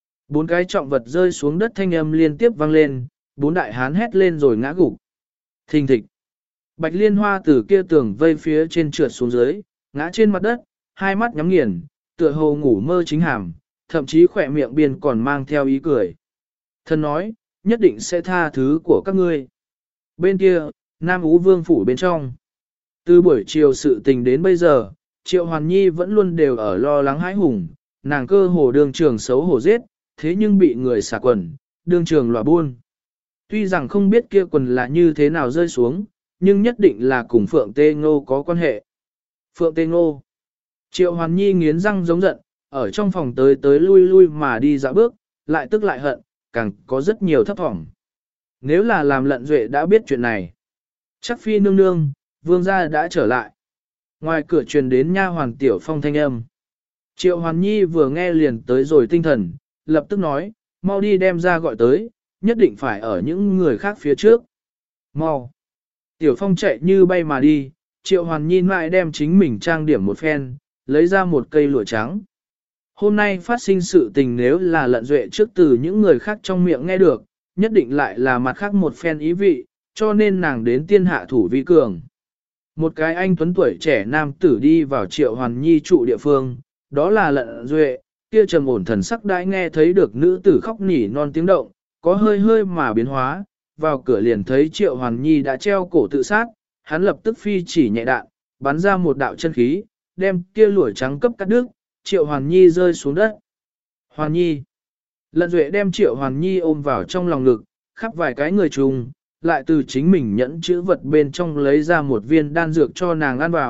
4 cái trọng vật rơi xuống đất thanh âm liên tiếp vang lên, 4 đại hán hét lên rồi ngã gục. Thình thịch. Bạch Liên Hoa từ kia tường vây phía trên trượt xuống dưới, ngã trên mặt đất, hai mắt nhắm nghiền, tựa hồ ngủ mơ chính hàm, thậm chí khỏe miệng biên còn mang theo ý cười. Thần nói, nhất định sẽ tha thứ của các ngươi. Bên kia, Nam Ú Vương phủ bên trong. Từ buổi chiều sự tình đến bây giờ, Triệu Hoàn Nhi vẫn luôn đều ở lo lắng hãi hùng, nàng cơ hồ đương trường xấu hổ giết, thế nhưng bị người xả quần, đương trường lòa buôn. Tuy rằng không biết kia quần là như thế nào rơi xuống, nhưng nhất định là cùng Phượng Tê Ngô có quan hệ. Phượng Tê Ngô. Triệu Hoàn Nhi nghiến răng giống giận, ở trong phòng tới tới lui lui mà đi dạo bước, lại tức lại hận, càng có rất nhiều thấp thỏm. Nếu là làm Lận Duệ đã biết chuyện này, chắc phi nương nương, vương gia đã trở lại. Ngoài cửa truyền đến nha hoàn Tiểu Phong thanh âm. Triệu Hoàn Nhi vừa nghe liền tới rồi tinh thần, lập tức nói, mau đi đem ra gọi tới, nhất định phải ở những người khác phía trước. Mau. Tiểu Phong chạy như bay mà đi, Triệu Hoàn Nhi lại đem chính mình trang điểm một phen, lấy ra một cây lụa trắng. Hôm nay phát sinh sự tình nếu là Lận Duệ trước từ những người khác trong miệng nghe được, nhất định lại là mặt khác một phen ý vị, cho nên nàng đến tiên hạ thủ vi cường. Một cái anh tuấn tuổi trẻ nam tử đi vào Triệu Hoàn Nhi trụ địa phương, đó là Lận Duệ, kia trầm ổn thần sắc đãi nghe thấy được nữ tử khóc nỉ non tiếng động, có hơi hơi mà biến hóa, vào cửa liền thấy Triệu Hoàn Nhi đã treo cổ tự sát, hắn lập tức phi chỉ nhẹ đạn, bắn ra một đạo chân khí, đem kia lụa trắng cấp cắt đứt, Triệu Hoàn Nhi rơi xuống đất. Hoàn Nhi. Lận Duệ đem Triệu Hoàn Nhi ôm vào trong lòng ngực, khắp vài cái người chung, lại từ chính mình nhẫn chữ vật bên trong lấy ra một viên đan dược cho nàng ăn vào,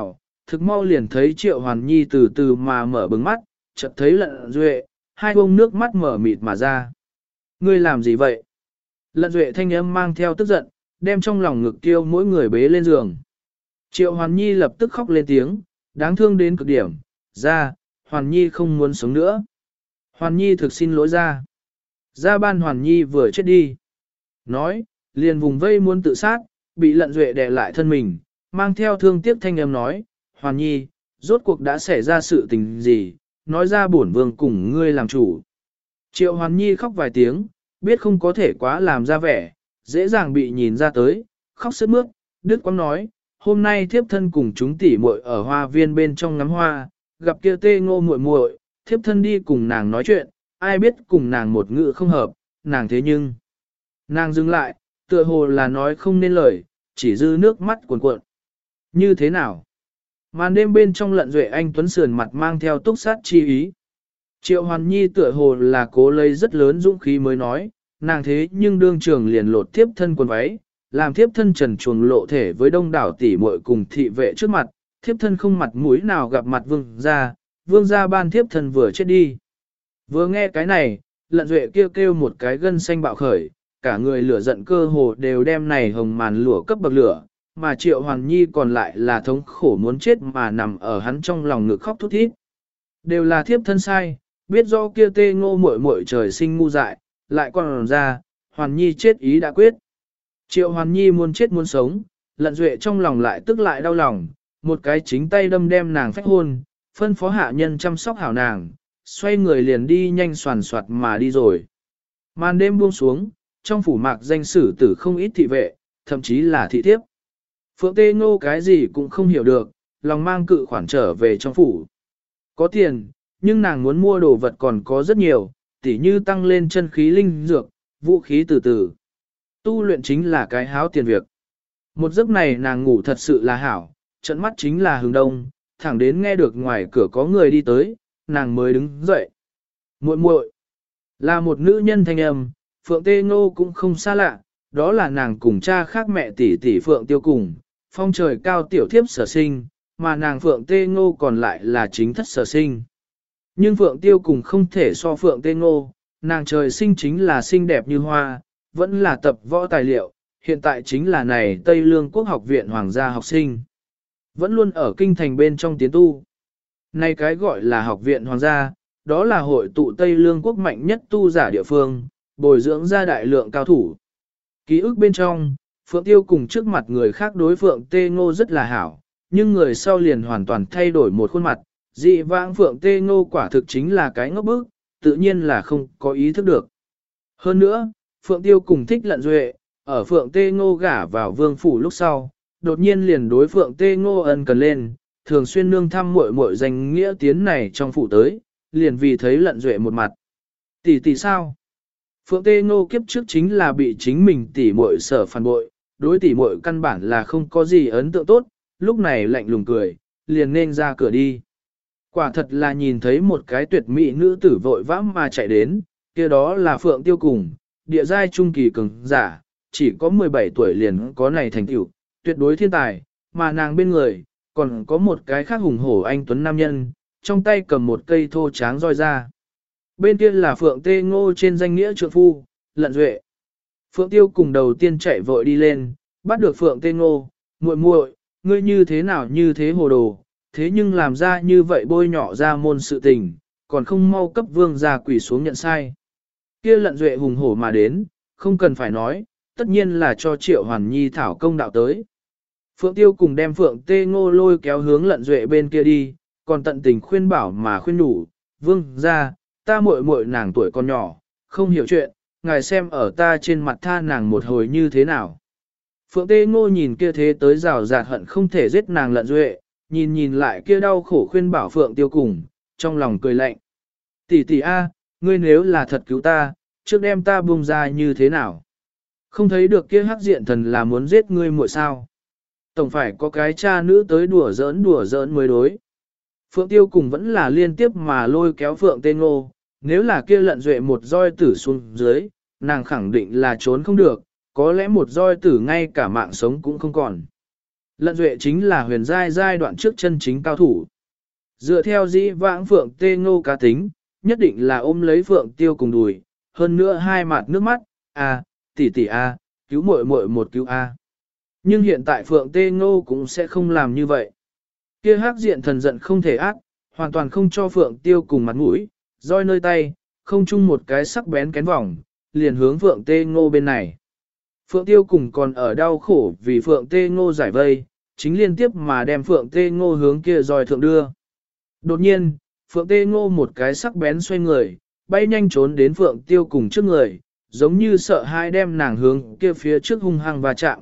thực mau liền thấy Triệu Hoàn Nhi từ từ mà mở bừng mắt, chợt thấy Lận Duệ, hai bông nước mắt mở mịt mà ra. Ngươi làm gì vậy? Lận Duệ thanh âm mang theo tức giận, đem trong lòng ngực Kiêu mỗi người bế lên giường. Triệu Hoàn Nhi lập tức khóc lên tiếng, đáng thương đến cực điểm, ra, Hoàn Nhi không muốn sống nữa. Hoàn Nhi thực xin lỗi ra. Ra ban Hoàn Nhi vừa chết đi. Nói, liền vùng vây muốn tự sát, bị Lận Duệ đè lại thân mình, mang theo thương tiếc thanh âm nói, Hoàn Nhi, rốt cuộc đã xảy ra sự tình gì, nói ra bổn vương cùng ngươi làm chủ. Triệu Hoàn Nhi khóc vài tiếng, biết không có thể quá làm ra vẻ, dễ dàng bị nhìn ra tới, khóc sướt mướt, Đức Quang nói, hôm nay thiếp thân cùng chúng tỉ muội ở hoa viên bên trong ngắm hoa, gặp kia Tê Ngô muội muội, thiếp thân đi cùng nàng nói chuyện, ai biết cùng nàng một ngữ không hợp, nàng thế nhưng. Nàng dừng lại, tựa hồ là nói không nên lời, chỉ dư nước mắt cuồn cuộn. Như thế nào? Màn đêm bên trong Lận Duệ anh tuấn sườn mặt mang theo túc sát chi ý. Triệu Hoàn Nhi tựa hồ là cố lấy rất lớn dũng khí mới nói, nàng thế nhưng đương trường liền lột thiếp thân quần váy, làm thiếp thân trần chuồng lộ thể với đông đảo tỷ muội cùng thị vệ trước mặt, thiếp thân không mặt mũi nào gặp mặt vương gia ban thiếp thân vừa chết đi. Vừa nghe cái này, Lận Duệ kêu một cái gân xanh bạo khởi, cả người lửa giận cơ hồ đều đem này hồng màn lửa cấp bậc lửa, mà Triệu Hoàn Nhi còn lại là thống khổ muốn chết mà nằm ở hắn trong lòng ngực khóc thút thít. Đều là thiếp thân sai, biết do kia Tê Ngô muội muội trời sinh ngu dại, lại còn ra, Hoàn Nhi chết ý đã quyết. Triệu Hoàn Nhi muốn chết muốn sống, Lận Duệ trong lòng lại tức lại đau lòng, một cái chính tay đâm đem nàng phách hôn, phân phó hạ nhân chăm sóc hảo nàng, xoay người liền đi nhanh soàn soạt mà đi rồi. Màn đêm buông xuống, trong phủ mạc danh sử tử không ít thị vệ, thậm chí là thị thiếp. Phượng Tê Ngô cái gì cũng không hiểu được, lòng mang cự khoản trở về trong phủ. Có tiền, nhưng nàng muốn mua đồ vật còn có rất nhiều, tỉ như tăng lên chân khí linh dược, vũ khí từ từ. Tu luyện chính là cái háo tiền việc. Một giấc này nàng ngủ thật sự là hảo, trận mắt chính là hướng đông, thẳng đến nghe được ngoài cửa có người đi tới, nàng mới đứng dậy. Muội muội, là một nữ nhân thanh âm, Phượng Tê Ngô cũng không xa lạ, đó là nàng cùng cha khác mẹ tỷ tỷ Phượng Tiêu cùng, phong trời cao tiểu thiếp sở sinh, mà nàng Phượng Tê Ngô còn lại là chính thất sở sinh. Nhưng Phượng Tiêu cùng không thể so Phượng Tê Ngô, nàng trời sinh chính là xinh đẹp như hoa, vẫn là tập võ tài liệu, hiện tại chính là này Tây Lương Quốc học viện hoàng gia học sinh. Vẫn luôn ở kinh thành bên trong tiến tu. Này cái gọi là học viện hoàng gia, đó là hội tụ Tây Lương Quốc mạnh nhất tu giả địa phương, bồi dưỡng ra đại lượng cao thủ. Ký ức bên trong, Phượng Tiêu cùng trước mặt người khác đối Phượng Tê Ngô rất là hảo, nhưng người sau liền hoàn toàn thay đổi một khuôn mặt, dị vãng Phượng Tê Ngô quả thực chính là cái ngốc bức, tự nhiên là không có ý thức được. Hơn nữa, Phượng Tiêu cùng thích Lận Duệ, ở Phượng Tê Ngô gả vào vương phủ lúc sau, đột nhiên liền đối Phượng Tê Ngô ân cần lên, thường xuyên nương thăm muội muội danh nghĩa tiến này trong phủ tới, liền vì thấy Lận Duệ một mặt. Tỷ sao? Phượng Tê Ngô kiếp trước chính là bị chính mình tỷ muội sở phản bội, đối tỷ muội căn bản là không có gì ấn tượng tốt, lúc này lạnh lùng cười, liền nên ra cửa đi. Quả thật là nhìn thấy một cái tuyệt mỹ nữ tử vội vã mà chạy đến, kia đó là Phượng Tiêu cùng, địa giai trung kỳ cường giả, chỉ có 17 tuổi liền có này thành tựu, tuyệt đối thiên tài, mà nàng bên người, còn có một cái khác hùng hổ anh tuấn nam nhân, trong tay cầm một cây thô tráng roi ra. Bên kia là Phượng Tê Ngô trên danh nghĩa trượng phu, Lận Duệ. Phượng Tiêu cùng đầu tiên chạy vội đi lên, bắt được Phượng Tê Ngô, muội muội, ngươi như thế nào như thế hồ đồ, thế nhưng làm ra như vậy bôi nhỏ ra môn sự tình, còn không mau cấp vương gia quỷ xuống nhận sai. Kia Lận Duệ hùng hổ mà đến, không cần phải nói, tất nhiên là cho Triệu Hoàn Nhi thảo công đạo tới. Phượng Tiêu cùng đem Phượng Tê Ngô lôi kéo hướng Lận Duệ bên kia đi, còn tận tình khuyên bảo mà khuyên nhủ, vương gia, ta muội muội nàng tuổi còn nhỏ, không hiểu chuyện, ngài xem ở ta trên mặt tha nàng một hồi như thế nào. Phượng Tê Ngô nhìn kia thế tới rào rạt hận không thể giết nàng Lận Duệ, nhìn lại kia đau khổ khuyên bảo Phượng Tiêu cùng, trong lòng cười lạnh. Tỷ a, ngươi nếu là thật cứu ta, trước đem ta buông ra như thế nào? Không thấy được kia hắc diện thần là muốn giết ngươi muội sao? Tổng phải có cái cha nữ tới đùa giỡn mới đối. Phượng Tiêu cùng vẫn là liên tiếp mà lôi kéo Phượng Tê Ngô, nếu là kia Lận Duệ một roi tử xuống dưới, nàng khẳng định là trốn không được, có lẽ một roi tử ngay cả mạng sống cũng không còn. Lận Duệ chính là huyền giai đoạn trước chân chính cao thủ. Dựa theo dĩ vãng Phượng Tê Ngô cá tính, nhất định là ôm lấy Phượng Tiêu cùng đùi, hơn nữa hai mặt nước mắt, tỷ tỷ cứu muội muội một cứu Nhưng hiện tại Phượng Tê Ngô cũng sẽ không làm như vậy. Kia hắc diện thần giận không thể ác, hoàn toàn không cho Phượng Tiêu cùng mặt mũi, roi nơi tay, không chung một cái sắc bén kén vòng, liền hướng Phượng Tê Ngô bên này. Phượng Tiêu cùng còn ở đau khổ vì Phượng Tê Ngô giải vây, chính liên tiếp mà đem Phượng Tê Ngô hướng kia roi thượng đưa. Đột nhiên, Phượng Tê Ngô một cái sắc bén xoay người, bay nhanh trốn đến Phượng Tiêu cùng trước người, giống như sợ hai đem nàng hướng kia phía trước hung hăng va chạm.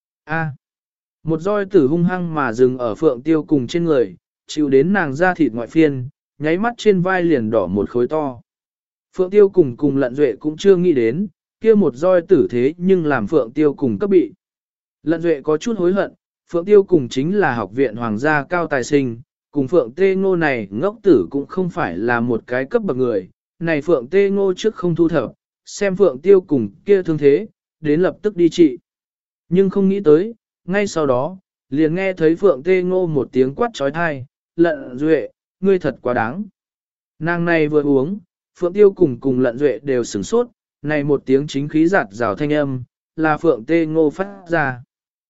Một roi tử hung hăng mà dừng ở Phượng Tiêu cùng trên người, chịu đến nàng da thịt ngoại phiên, nháy mắt trên vai liền đỏ một khối to. Phượng Tiêu cùng Lận Duệ cũng chưa nghĩ đến, kia một roi tử thế nhưng làm Phượng Tiêu cùng cấp bị. Lận Duệ có chút hối hận, Phượng Tiêu cùng chính là học viện hoàng gia cao tài sinh, cùng Phượng Tê Ngô này ngốc tử cũng không phải là một cái cấp bậc người, này Phượng Tê Ngô trước không thu thập, xem Phượng Tiêu cùng kia thương thế, đến lập tức đi trị. Nhưng không nghĩ tới, ngay sau đó, liền nghe thấy Phượng Tê Ngô một tiếng quát trói thai, Lận Duệ, ngươi thật quá đáng. Nàng này vừa uống, Phượng Tiêu cùng Lận Duệ đều sửng sốt, này một tiếng chính khí giạt rào thanh âm, là Phượng Tê Ngô phát ra.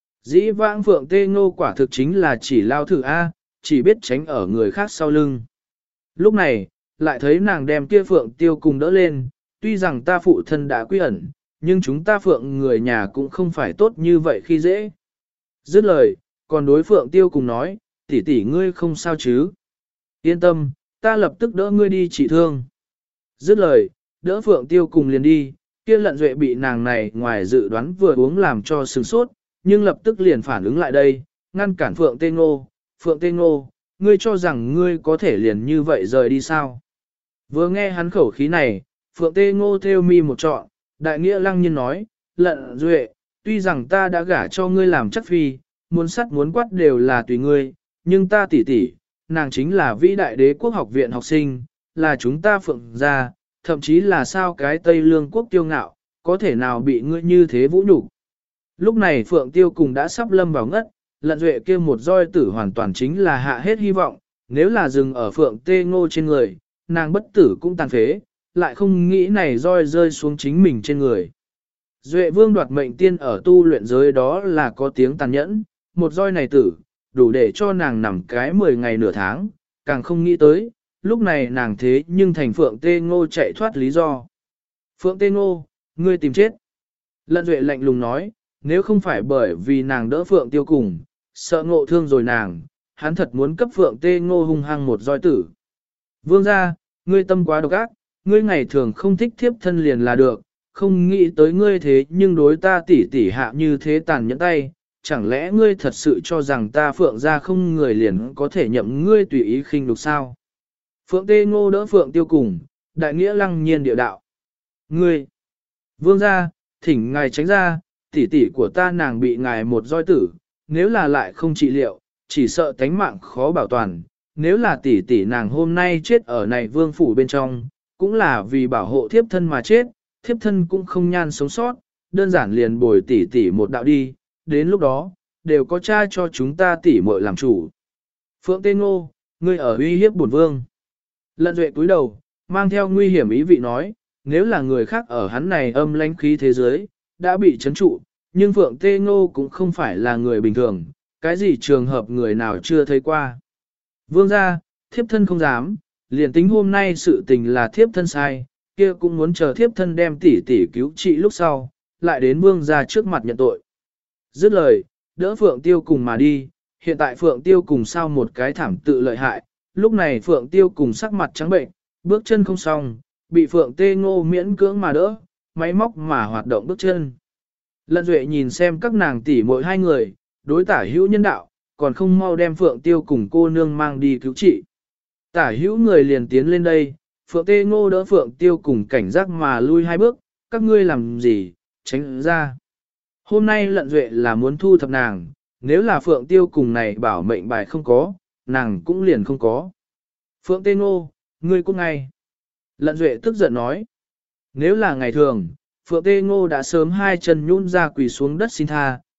Dĩ vãng Phượng Tê Ngô quả thực chính là chỉ lao thử chỉ biết tránh ở người khác sau lưng. Lúc này, lại thấy nàng đem kia Phượng Tiêu cùng đỡ lên, tuy rằng ta phụ thân đã quy ẩn, nhưng chúng ta Phượng người nhà cũng không phải tốt như vậy khi dễ. Dứt lời, còn đối Phượng Tiêu cùng nói, tỷ tỷ ngươi không sao chứ. Yên tâm, ta lập tức đỡ ngươi đi trị thương. Dứt lời, đỡ Phượng Tiêu cùng liền đi, kia Lận Duệ bị nàng này ngoài dự đoán vừa uống làm cho sửng sốt, nhưng lập tức liền phản ứng lại đây, ngăn cản Phượng Tê Ngô. Phượng Tê Ngô, ngươi cho rằng ngươi có thể liền như vậy rời đi sao? Vừa nghe hắn khẩu khí này, Phượng Tê Ngô theo mi một trọn, đại nghĩa lăng nhiên nói, Lận Duệ, tuy rằng ta đã gả cho ngươi làm chắc phi, muốn sắt muốn quát đều là tùy ngươi, nhưng ta tỷ tỷ, nàng chính là vĩ đại đế quốc học viện học sinh, là chúng ta Phượng gia, thậm chí là sao cái Tây Lương quốc tiêu ngạo, có thể nào bị ngươi như thế vũ nhục. Lúc này Phượng Tiêu cùng đã sắp lâm vào ngất, Lận Duệ kia một roi tử hoàn toàn chính là hạ hết hy vọng, nếu là dừng ở Phượng Tê Ngô trên người, nàng bất tử cũng tàn phế, lại không nghĩ này roi rơi xuống chính mình trên người. Duệ vương đoạt mệnh tiên ở tu luyện giới đó là có tiếng tàn nhẫn, một roi này tử, đủ để cho nàng nằm cái 10 ngày nửa tháng, càng không nghĩ tới, lúc này nàng thế nhưng thành Phượng Tê Ngô chạy thoát lý do. Phượng Tê Ngô, ngươi tìm chết. Lận Duệ lạnh lùng nói, nếu không phải bởi vì nàng đỡ Phượng Tiêu cùng, sợ ngộ thương rồi nàng, hắn thật muốn cấp Phượng Tê Ngô hung hăng một roi tử. Vương gia, ngươi tâm quá độc ác, ngươi ngày thường không thích thiếp thân liền là được, không nghĩ tới ngươi thế nhưng đối ta tỉ tỉ hạ như thế tàn nhẫn tay, chẳng lẽ ngươi thật sự cho rằng ta Phượng gia không người liền có thể nhậm ngươi tùy ý khinh đục sao? Phượng Tê Ngô đỡ Phượng Tiêu cùng, đại nghĩa lăng nhiên địa đạo. Ngươi, vương gia, thỉnh ngài tránh ra, tỷ tỷ của ta nàng bị ngài một roi tử, nếu là lại không trị liệu, chỉ sợ tánh mạng khó bảo toàn, nếu là tỷ tỷ nàng hôm nay chết ở này vương phủ bên trong, cũng là vì bảo hộ thiếp thân mà chết, thiếp thân cũng không nhan sống sót, đơn giản liền bồi tỷ tỷ một đạo đi, đến lúc đó, đều có cha cho chúng ta tỷ muội làm chủ. Phượng Tê Ngô, ngươi ở uy hiếp bổn vương. Lận Duệ cúi đầu, mang theo nguy hiểm ý vị nói, nếu là người khác ở hắn này âm lãnh khí thế giới, đã bị chấn trụ, nhưng Phượng Tê Ngô cũng không phải là người bình thường, cái gì trường hợp người nào chưa thấy qua. Vương gia, thiếp thân không dám, liền tính hôm nay sự tình là thiếp thân sai, kia cũng muốn chờ thiếp thân đem tỷ tỷ cứu trị lúc sau, lại đến vương gia trước mặt nhận tội. Dứt lời, đỡ Phượng Tiêu cùng mà đi, hiện tại Phượng Tiêu cùng sao một cái thảm tự lợi hại, lúc này Phượng Tiêu cùng sắc mặt trắng bệnh, bước chân không xong, bị Phượng Tê Ngô miễn cưỡng mà đỡ, máy móc mà hoạt động bước chân. Lận Duệ nhìn xem các nàng tỷ mỗi hai người, đối tả hữu nhân đạo, còn không mau đem Phượng Tiêu cùng cô nương mang đi cứu trị. Tả hữu người liền tiến lên đây, Phượng Tê Ngô đỡ Phượng Tiêu cùng cảnh giác mà lui hai bước, các ngươi làm gì, tránh ra. Hôm nay Lận Duệ là muốn thu thập nàng, nếu là Phượng Tiêu cùng này bảo mệnh bài không có, nàng cũng liền không có. Phượng Tê Ngô, ngươi cũng ngay. Lận Duệ tức giận nói, nếu là ngày thường, Phượng Tê Ngô đã sớm hai chân nhún ra quỳ xuống đất xin tha,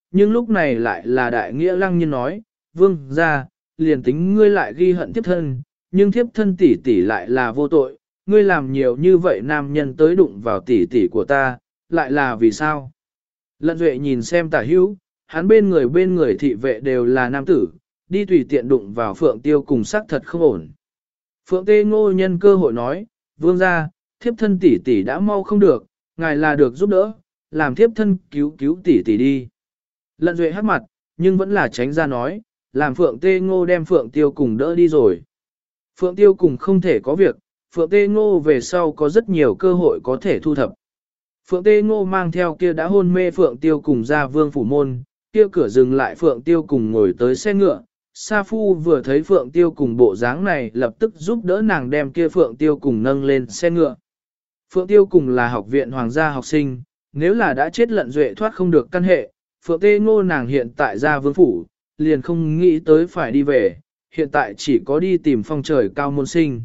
nhưng lúc này lại là đại nghĩa lăng nhiên nói, vương ra, liền tính ngươi lại ghi hận thiếp thân, nhưng thiếp thân tỷ tỷ lại là vô tội, ngươi làm nhiều như vậy nam nhân tới đụng vào tỷ tỷ của ta, lại là vì sao? Lận Duệ nhìn xem Tả Hữu, hắn bên người thị vệ đều là nam tử, đi tùy tiện đụng vào Phượng Tiêu cùng sắc thật không ổn. Phượng Tê Ngô nhân cơ hội nói, vương ra, thiếp thân tỷ tỷ đã mau không được, ngài là được giúp đỡ, làm thiếp thân cứu cứu tỷ tỷ đi. Lận Duệ hắc mặt, nhưng vẫn là tránh ra nói, làm Phượng Tê Ngô đem Phượng Tiêu cùng đỡ đi rồi. Phượng Tiêu cùng không thể có việc, Phượng Tê Ngô về sau có rất nhiều cơ hội có thể thu thập. Phượng Tê Ngô mang theo kia đã hôn mê Phượng Tiêu cùng ra vương phủ môn, kia cửa dừng lại Phượng Tiêu cùng ngồi tới xe ngựa. Sa Phu vừa thấy Phượng Tiêu cùng bộ dáng này lập tức giúp đỡ nàng đem kia Phượng Tiêu cùng nâng lên xe ngựa. Phượng Tiêu cùng là học viện hoàng gia học sinh, nếu là đã chết Lận Duệ thoát không được căn hệ, Phượng Tê Ngô nàng hiện tại ra vương phủ, liền không nghĩ tới phải đi về, hiện tại chỉ có đi tìm phong trời cao môn sinh.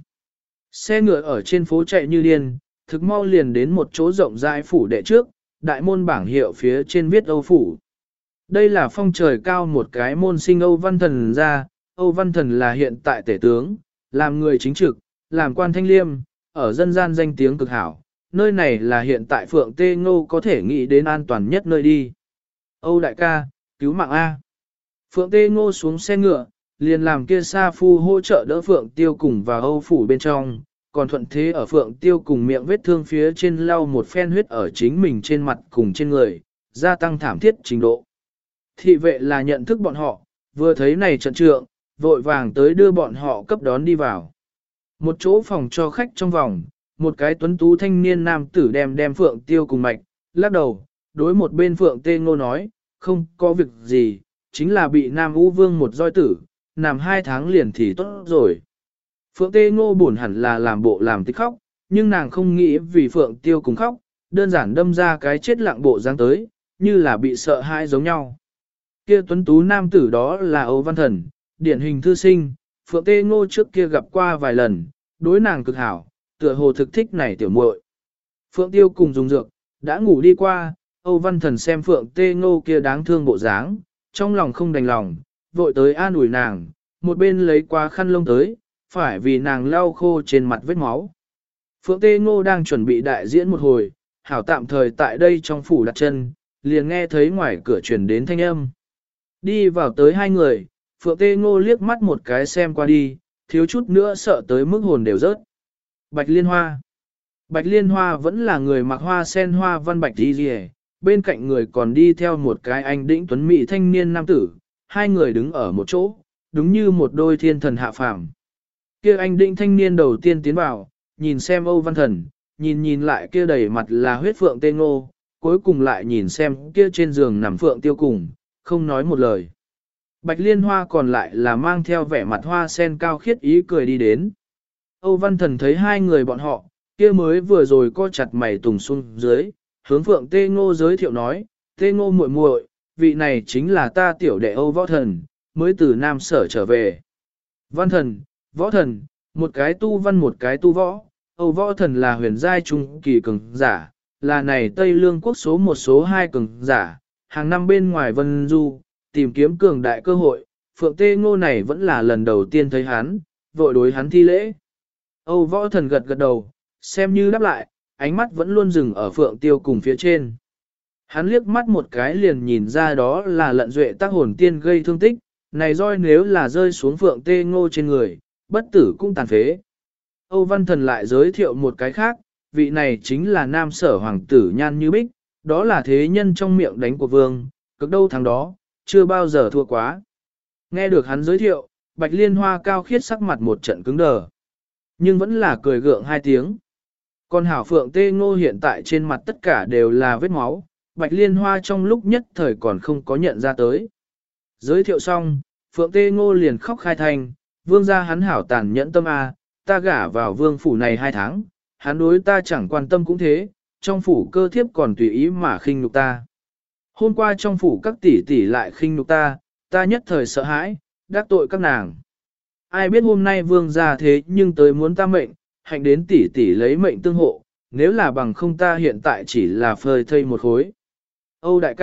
Xe ngựa ở trên phố chạy như điên, thực mau liền đến một chỗ rộng rãi phủ đệ trước, đại môn bảng hiệu phía trên viết Âu phủ. Đây là phong trời cao một cái môn sinh Âu Văn Thần ra, Âu Văn Thần là hiện tại tể tướng, làm người chính trực, làm quan thanh liêm, ở dân gian danh tiếng cực hảo, nơi này là hiện tại Phượng Tê Ngô có thể nghĩ đến an toàn nhất nơi đi. Âu đại ca, cứu mạng A. Phượng Tê Ngô xuống xe ngựa, liền làm kia Sa Phu hỗ trợ đỡ Phượng Tiêu cùng vào Âu phủ bên trong, còn thuận thế ở Phượng Tiêu cùng miệng vết thương phía trên lau một phen huyết ở chính mình trên mặt cùng trên người, gia tăng thảm thiết trình độ. Thị vệ là nhận thức bọn họ, vừa thấy này trận trượng, vội vàng tới đưa bọn họ cấp đón đi vào. Một chỗ phòng cho khách trong vòng, một cái tuấn tú thanh niên nam tử đem Phượng Tiêu cùng mạch, lắc đầu, đối một bên Phượng Tê Ngô nói, không có việc gì, chính là bị Nam U Vương một roi tử, nằm 2 tháng liền thì tốt rồi. Phượng Tê Ngô buồn hẳn là làm bộ làm tích khóc, nhưng nàng không nghĩ vì Phượng Tiêu cùng khóc, đơn giản đâm ra cái chết lặng bộ dáng tới, như là bị sợ hãi giống nhau. Kia tuấn tú nam tử đó là Âu Văn Thần, điển hình thư sinh, Phượng Tê Ngô trước kia gặp qua vài lần, đối nàng cực hảo, tựa hồ thực thích này tiểu muội. Phượng Tiêu cùng dùng dược, đã ngủ đi qua, Âu Văn Thần xem Phượng Tê Ngô kia đáng thương bộ dáng, trong lòng không đành lòng, vội tới an ủi nàng, một bên lấy qua khăn lông tới, phải vì nàng lau khô trên mặt vết máu. Phượng Tê Ngô đang chuẩn bị đại diễn một hồi, hảo tạm thời tại đây trong phủ đặt chân, liền nghe thấy ngoài cửa truyền đến thanh âm. Đi vào tới 2 người, Phượng Tê Ngô liếc mắt một cái xem qua đi, thiếu chút nữa sợ tới mức hồn đều rớt. Bạch Liên Hoa. Bạch Liên Hoa vẫn là người mặc hoa sen hoa văn bạch đi rìa, bên cạnh người còn đi theo một cái anh đĩnh tuấn mỹ thanh niên nam tử, 2 người đứng ở một chỗ, đúng như một đôi thiên thần hạ phàm. Kia anh đĩnh thanh niên đầu tiên tiến vào, nhìn xem Âu Văn Thần, nhìn lại kia đầy mặt là huyết Phượng Tê Ngô, cuối cùng lại nhìn xem kia trên giường nằm Phượng Tiêu cùng, không nói một lời. Bạch Liên Hoa còn lại là mang theo vẻ mặt hoa sen cao khiết ý cười đi đến. Âu Văn Thần thấy 2 người bọn họ, kia mới vừa rồi co chặt mày tùng xuống dưới, hướng Phượng Tê Ngô giới thiệu nói, Tê Ngô muội muội, vị này chính là ta tiểu đệ Âu Võ Thần, mới từ Nam Sở trở về. Văn Thần, Võ Thần, một cái tu văn một cái tu võ, Âu Võ Thần là huyền giai trung kỳ cường giả, là này Tây Lương quốc số 1 số 2 cường giả, hàng năm bên ngoài Vân Du, tìm kiếm cường đại cơ hội, Phượng Tê Ngô này vẫn là lần đầu tiên thấy hắn, vội đối hắn thi lễ. Âu Võ Thần gật gật đầu, xem như đáp lại, ánh mắt vẫn luôn dừng ở Phượng Tiêu cùng phía trên. Hắn liếc mắt một cái liền nhìn ra đó là Lận Duệ tác hồn tiên gây thương tích, này roi nếu là rơi xuống Phượng Tê Ngô trên người, bất tử cũng tàn phế. Âu Văn Thần lại giới thiệu một cái khác, vị này chính là Nam Sở Hoàng tử Nhan Như Bích, đó là thế nhân trong miệng đánh của vương, cực đâu thắng đó, chưa bao giờ thua quá. Nghe được hắn giới thiệu, Bạch Liên Hoa cao khiết sắc mặt một trận cứng đờ, nhưng vẫn là cười gượng 2 tiếng. Còn hảo Phượng Tê Ngô hiện tại trên mặt tất cả đều là vết máu, Bạch Liên Hoa trong lúc nhất thời còn không có nhận ra tới. Giới thiệu xong, Phượng Tê Ngô liền khóc khai thành, vương gia hắn hảo tàn nhẫn tâm a, ta gả vào vương phủ này 2 tháng, hắn đối ta chẳng quan tâm cũng thế, trong phủ cơ thiếp còn tùy ý mà khinh nhục ta. Hôm qua trong phủ các tỷ tỷ lại khinh nhục ta, ta nhất thời sợ hãi, đắc tội các nàng. Ai biết hôm nay vương gia thế nhưng tới muốn ta mệnh, hạnh đến tỷ tỷ lấy mệnh tương hộ, nếu là bằng không ta hiện tại chỉ là phơi thây một khối. Âu đại ca,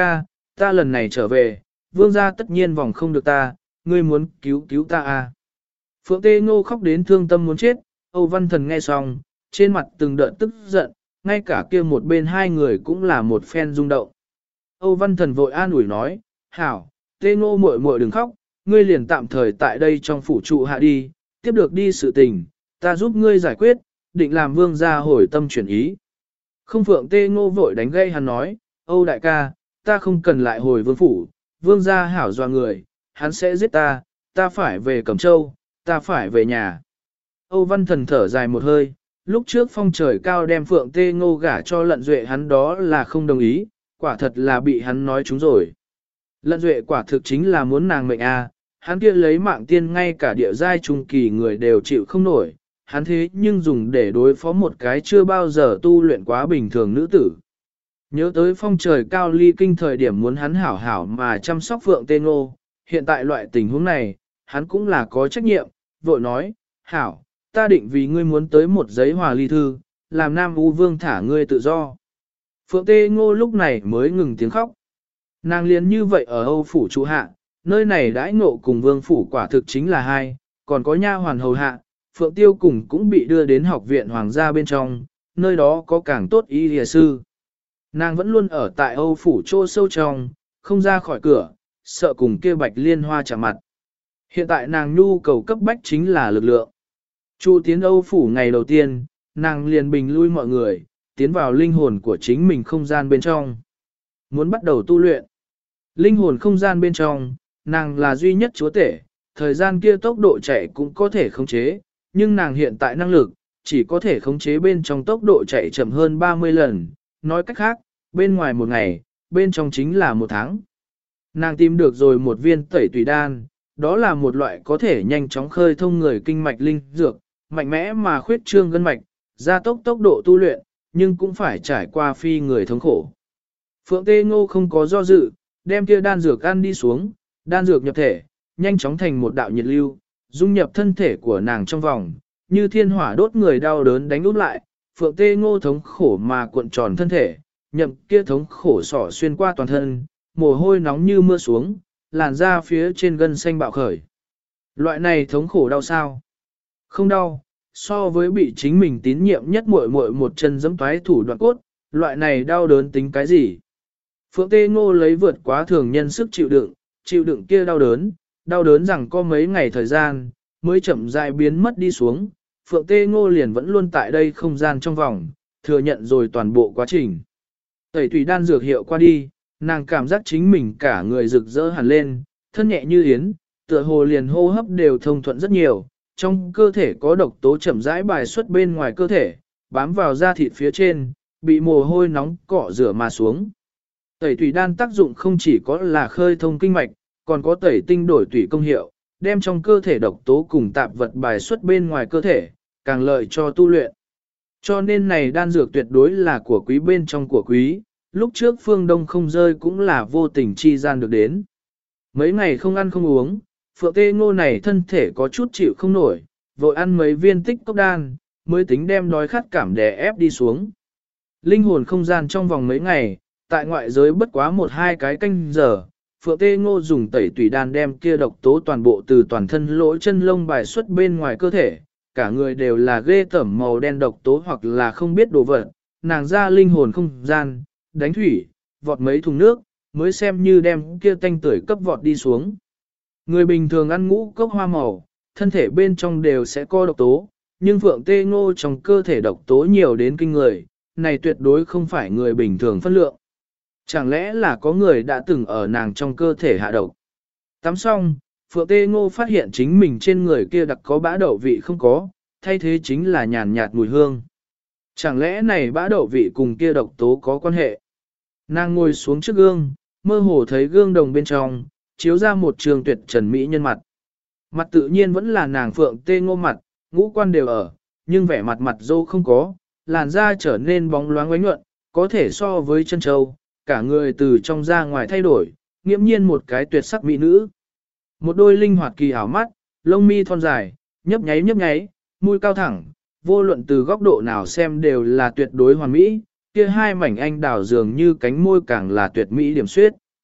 ta lần này trở về, vương gia tất nhiên vòng không được ta, ngươi muốn cứu cứu ta à. Phượng Tê Ngô khóc đến thương tâm muốn chết, Âu Văn Thần nghe xong, trên mặt từng đợt tức giận, ngay cả kia một bên hai người cũng là một phen rung động. Âu Văn Thần vội an ủi nói, hảo, Tê Ngô muội muội đừng khóc, ngươi liền tạm thời tại đây trong phủ trụ hạ đi, tiếp được đi sự tình, ta giúp ngươi giải quyết, định làm vương gia hồi tâm chuyển ý. Không Phượng Tê Ngô vội đánh gây hắn nói, Âu đại ca, ta không cần lại hồi vương phủ, vương gia hảo doa người, hắn sẽ giết ta, ta phải về Cẩm Châu, ta phải về nhà. Âu Văn Thần thở dài một hơi, lúc trước phong trời cao đem Phượng Tê Ngô gả cho Lận Duệ hắn đó là không đồng ý, quả thật là bị hắn nói trúng rồi. Lận Duệ quả thực chính là muốn nàng mệnh a, hắn kia lấy mạng tiên ngay cả địa giai trung kỳ người đều chịu không nổi, hắn thế nhưng dùng để đối phó một cái chưa bao giờ tu luyện quá bình thường nữ tử. Nhớ tới phong trời cao ly kinh thời điểm muốn hắn hảo hảo mà chăm sóc Phượng Tê Ngô, hiện tại loại tình huống này, hắn cũng là có trách nhiệm, vội nói, hảo, ta định vì ngươi muốn tới một giấy hòa ly thư, làm Nam U Vương thả ngươi tự do. Phượng Tê Ngô lúc này mới ngừng tiếng khóc. Nàng liền như vậy ở Âu Phủ trụ hạ, nơi này đãi ngộ cùng Vương Phủ quả thực chính là hai, còn có nha hoàn hầu hạ, Phượng Tiêu cùng cũng bị đưa đến học viện hoàng gia bên trong, nơi đó có càng tốt y lìa sư. Nàng vẫn luôn ở tại Âu Phủ chỗ sâu trong, không ra khỏi cửa, sợ cùng kia Bạch Liên Hoa chạm mặt. Hiện tại nàng nhu cầu cấp bách chính là lực lượng. Chu tiến Âu Phủ ngày đầu tiên, nàng liền bình lui mọi người, tiến vào linh hồn của chính mình không gian bên trong. Muốn bắt đầu tu luyện. Linh hồn không gian bên trong, nàng là duy nhất chúa tể, thời gian kia tốc độ chạy cũng có thể khống chế, nhưng nàng hiện tại năng lực, chỉ có thể khống chế bên trong tốc độ chạy chậm hơn 30 lần. Nói cách khác, bên ngoài một ngày, bên trong chính là một tháng. Nàng tìm được rồi một viên tẩy tùy đan, đó là một loại có thể nhanh chóng khơi thông người kinh mạch linh dược, mạnh mẽ mà khuyết trương gân mạch, gia tốc tốc độ tu luyện, nhưng cũng phải trải qua phi người thống khổ. Phượng Tê Ngô không có do dự, đem kia đan dược ăn đi xuống, đan dược nhập thể, nhanh chóng thành một đạo nhiệt lưu, dung nhập thân thể của nàng trong vòng, như thiên hỏa đốt người đau đớn đánh úp lại, Phượng Tê Ngô thống khổ mà cuộn tròn thân thể, nhậm kia thống khổ sỏ xuyên qua toàn thân, mồ hôi nóng như mưa xuống, làn da phía trên gân xanh bạo khởi. Loại này thống khổ đau sao? Không đau, so với bị chính mình tín nhiệm nhất muội muội một chân giẫm toái thủ đoạn cốt, loại này đau đớn tính cái gì? Phượng Tê Ngô lấy vượt quá thường nhân sức chịu đựng kia đau đớn rằng có mấy ngày thời gian, mới chậm rãi biến mất đi xuống, Phượng Tê Ngô liền vẫn luôn tại đây không gian trong vòng, thừa nhận rồi toàn bộ quá trình. Tẩy tùy đan dược hiệu qua đi, nàng cảm giác chính mình cả người rực rỡ hẳn lên, thân nhẹ như yến, tựa hồ liền hô hấp đều thông thuận rất nhiều, trong cơ thể có độc tố chậm rãi bài xuất bên ngoài cơ thể, bám vào da thịt phía trên, bị mồ hôi nóng cọ rửa mà xuống. Tẩy tùy đan tác dụng không chỉ có là khơi thông kinh mạch, còn có tẩy tinh đổi tủy công hiệu, đem trong cơ thể độc tố cùng tạp vật bài xuất bên ngoài cơ thể, càng lợi cho tu luyện. Cho nên này đan dược tuyệt đối là của quý bên trong của quý, lúc trước Phương Đông không rơi cũng là vô tình chi gian được đến. Mấy ngày không ăn không uống, Phượng Tê Ngô này thân thể có chút chịu không nổi, vội ăn mấy viên tích cốc đan, mới tính đem đói khát cảm đè ép đi xuống. Linh hồn không gian trong vòng mấy ngày, tại ngoại giới bất quá 1-2 cái canh giờ, Phượng Tê Ngô dùng tẩy tùy đan đem kia độc tố toàn bộ từ toàn thân lỗ chân lông bài xuất bên ngoài cơ thể, cả người đều là ghê tởm màu đen độc tố hoặc là không biết đồ vật, nàng ra linh hồn không gian, đánh thủy, vọt mấy thùng nước, mới xem như đem kia tanh tưởi cấp vọt đi xuống. Người bình thường ăn ngũ cốc hoa màu, thân thể bên trong đều sẽ có độc tố, nhưng Phượng Tê Ngô trong cơ thể độc tố nhiều đến kinh người, này tuyệt đối không phải người bình thường phân lượng. Chẳng lẽ là có người đã từng ở nàng trong cơ thể hạ độc? Tắm xong, Phượng Tê Ngô phát hiện chính mình trên người kia đặc có bã đậu vị không có, thay thế chính là nhàn nhạt mùi hương. Chẳng lẽ này bã đậu vị cùng kia độc tố có quan hệ? Nàng ngồi xuống trước gương, mơ hồ thấy gương đồng bên trong, chiếu ra một trường tuyệt trần mỹ nhân mặt. Mặt tự nhiên vẫn là nàng Phượng Tê Ngô mặt, ngũ quan đều ở, nhưng vẻ mặt mặt dâu không có, làn da trở nên bóng loáng ánh nhuận, có thể so với chân châu, cả người từ trong ra ngoài thay đổi, nghiễm nhiên một cái tuyệt sắc mỹ nữ. Một đôi linh hoạt kỳ ảo mắt, lông mi thon dài, nhấp nháy, mũi cao thẳng, vô luận từ góc độ nào xem đều là tuyệt đối hoàn mỹ, kia hai mảnh anh đào dường như cánh môi càng là tuyệt mỹ điểm xuyết.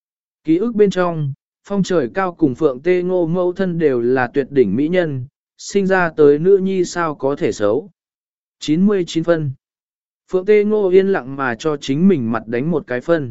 Ký ức bên trong, Phong Trời Cao cùng Phượng Tê Ngô mẫu thân đều là tuyệt đỉnh mỹ nhân, sinh ra tới nữ nhi sao có thể xấu. 99 phân. Phượng Tê Ngô yên lặng mà cho chính mình mặt đánh một cái phân.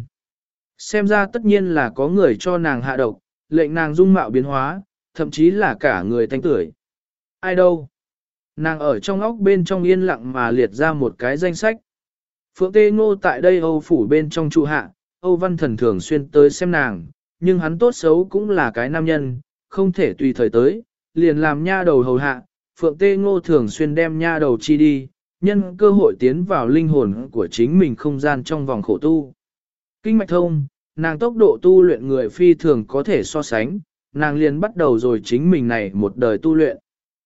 Xem ra tất nhiên là có người cho nàng hạ độc, lệnh nàng dung mạo biến hóa, thậm chí là cả người thanh tuổi. Ai đâu? Nàng ở trong óc bên trong yên lặng mà liệt ra một cái danh sách. Phượng Tê Ngô tại đây Âu phủ bên trong trụ hạ, Âu Văn Thần thường xuyên tới xem nàng, nhưng hắn tốt xấu cũng là cái nam nhân, không thể tùy thời tới, liền làm nha đầu hầu hạ. Phượng Tê Ngô thường xuyên đem nha đầu chi đi, nhân cơ hội tiến vào linh hồn của chính mình không gian trong vòng khổ tu. Kinh mạch thông, nàng tốc độ tu luyện người phi thường có thể so sánh, nàng liền bắt đầu rồi chính mình này một đời tu luyện.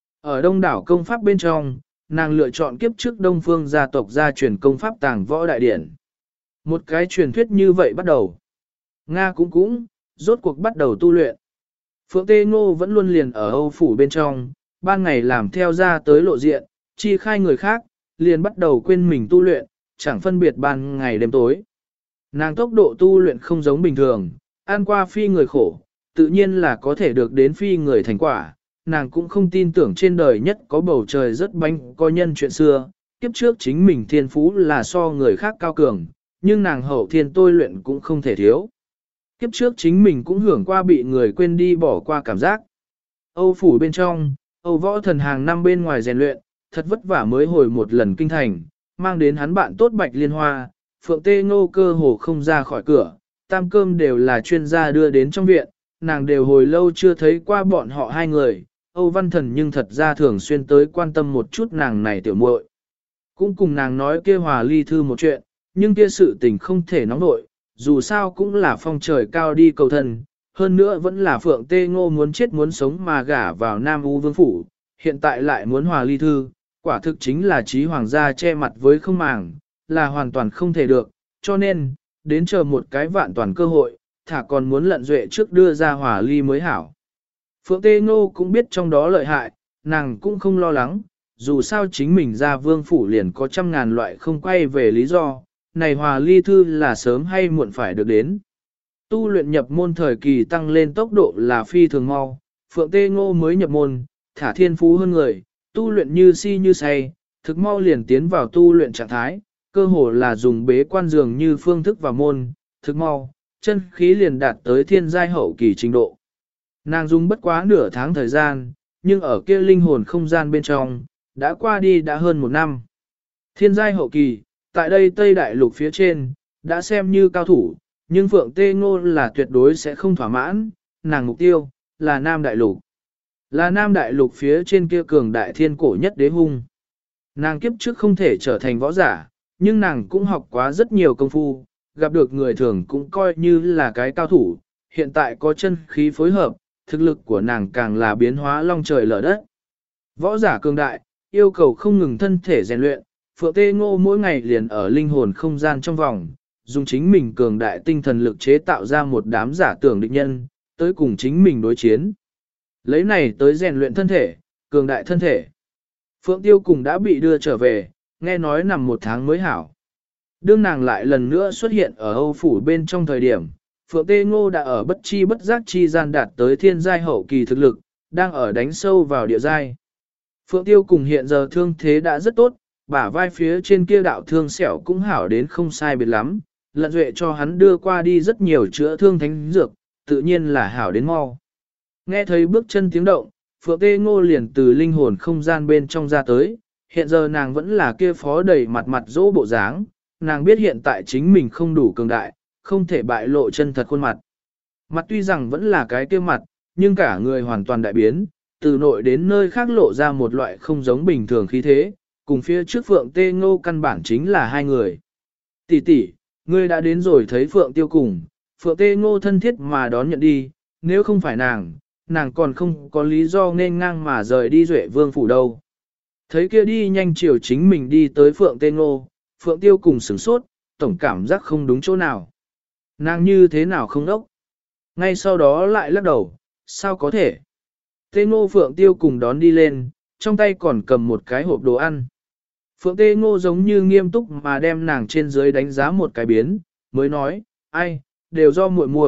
Ở đông đảo công pháp bên trong, nàng lựa chọn kiếp trước Đông Phương gia tộc gia truyền công pháp Tàng Võ Đại Điển. Một cái truyền thuyết như vậy bắt đầu. Nga cũng, rốt cuộc bắt đầu tu luyện. Phượng Tê Ngô vẫn luôn liền ở Âu phủ bên trong, ban ngày làm theo ra tới lộ diện, chi khai người khác, liền bắt đầu quên mình tu luyện, chẳng phân biệt ban ngày đêm tối. Nàng tốc độ tu luyện không giống bình thường, ăn qua phi người khổ, tự nhiên là có thể được đến phi người thành quả. Nàng cũng không tin tưởng trên đời nhất có bầu trời rất bánh có nhân chuyện xưa, kiếp trước chính mình thiên phú là so người khác cao cường, nhưng nàng hậu thiên tôi luyện cũng không thể thiếu. Kiếp trước chính mình cũng hưởng qua bị người quên đi bỏ qua cảm giác. Âu phủ bên trong, Âu Võ Thần hàng năm bên ngoài rèn luyện, thật vất vả mới hồi một lần kinh thành, mang đến hắn bạn tốt Bạch Liên Hoa, Phượng Tê Ngô cơ hồ không ra khỏi cửa, tam cơm đều là chuyên gia đưa đến trong viện, nàng đều hồi lâu chưa thấy qua bọn họ hai người, Âu Văn Thần nhưng thật ra thường xuyên tới quan tâm một chút nàng này tiểu muội. Cũng cùng nàng nói kia hòa ly thư một chuyện, nhưng kia sự tình không thể nóng nội, dù sao cũng là Phong Trời Cao đi cầu thân, hơn nữa vẫn là Phượng Tê Ngô muốn chết muốn sống mà gả vào Nam U Vương Phủ, hiện tại lại muốn hòa ly thư, quả thực chính là trí hoàng gia che mặt với không màng, là hoàn toàn không thể được, cho nên, đến chờ một cái vạn toàn cơ hội, thả còn muốn lận duệ trước đưa ra hòa ly mới hảo. Phượng Tê Ngô cũng biết trong đó lợi hại, nàng cũng không lo lắng, dù sao chính mình ra Vương Phủ liền có trăm ngàn loại không quay về lý do, này hòa ly thư là sớm hay muộn phải được đến. Tu luyện nhập môn thời kỳ tăng lên tốc độ là phi thường mau, Phượng Tê Ngô mới nhập môn, thả thiên phú hơn người, tu luyện như si như say, thực mau liền tiến vào tu luyện trạng thái, cơ hồ là dùng bế quan dường như phương thức vào môn, thực mau, chân khí liền đạt tới thiên giai hậu kỳ trình độ. Nàng dùng bất quá nửa tháng thời gian, nhưng ở kia linh hồn không gian bên trong, đã qua đi đã hơn một năm. Thiên giai hậu kỳ, tại đây Tây Đại Lục phía trên, đã xem như cao thủ, nhưng Phượng Tê Ngô là tuyệt đối sẽ không thỏa mãn, nàng mục tiêu, là Nam Đại Lục. Là Nam Đại Lục phía trên kia cường đại thiên cổ nhất đế hung. Nàng kiếp trước không thể trở thành võ giả, nhưng nàng cũng học quá rất nhiều công phu, gặp được người thường cũng coi như là cái cao thủ, hiện tại có chân khí phối hợp, thực lực của nàng càng là biến hóa long trời lở đất. Võ giả cường đại, yêu cầu không ngừng thân thể rèn luyện, Phượng Tê Ngô mỗi ngày liền ở linh hồn không gian trong vòng, dùng chính mình cường đại tinh thần lực chế tạo ra một đám giả tưởng địch nhân, tới cùng chính mình đối chiến. Lấy này tới rèn luyện thân thể, cường đại thân thể. Phượng Tiêu cùng đã bị đưa trở về, nghe nói nằm một tháng mới hảo. Đương nàng lại lần nữa xuất hiện ở Âu phủ bên trong thời điểm, Phượng Tê Ngô đã ở bất chi bất giác chi gian đạt tới thiên giai hậu kỳ thực lực, đang ở đánh sâu vào địa giai. Phượng Tiêu cùng hiện giờ thương thế đã rất tốt, bả vai phía trên kia đạo thương sẹo cũng hảo đến không sai biệt lắm, lận duệ cho hắn đưa qua đi rất nhiều chữa thương thánh dược, tự nhiên là hảo đến mau. Nghe thấy bước chân tiếng động, Phượng Tê Ngô liền từ linh hồn không gian bên trong ra tới, hiện giờ nàng vẫn là kia phó đầy mặt mặt dỗ bộ dáng, nàng biết hiện tại chính mình không đủ cường đại, không thể bại lộ chân thật khuôn mặt. Mặt tuy rằng vẫn là cái kia mặt, nhưng cả người hoàn toàn đại biến, từ nội đến nơi khác lộ ra một loại không giống bình thường khí thế, cùng phía trước Phượng Tê Ngô căn bản chính là hai người. Tỷ tỷ, ngươi đã đến rồi thấy Phượng Tiêu cùng, Phượng Tê Ngô thân thiết mà đón nhận đi, nếu không phải nàng còn không có lý do nên ngang mà rời đi Duệ Vương phủ đâu. Thấy kia đi nhanh chiều chính mình đi tới Phượng Tê Ngô, Phượng Tiêu cùng sửng sốt, tổng cảm giác không đúng chỗ nào. Nàng như thế nào không đốc. Ngay sau đó lại lắc đầu, sao có thể. Tê Ngô Phượng Tiêu cùng đón đi lên, trong tay còn cầm một cái hộp đồ ăn. Phượng Tê Ngô giống như nghiêm túc mà đem nàng trên dưới đánh giá một cái biến, mới nói, ai, đều do muội muội,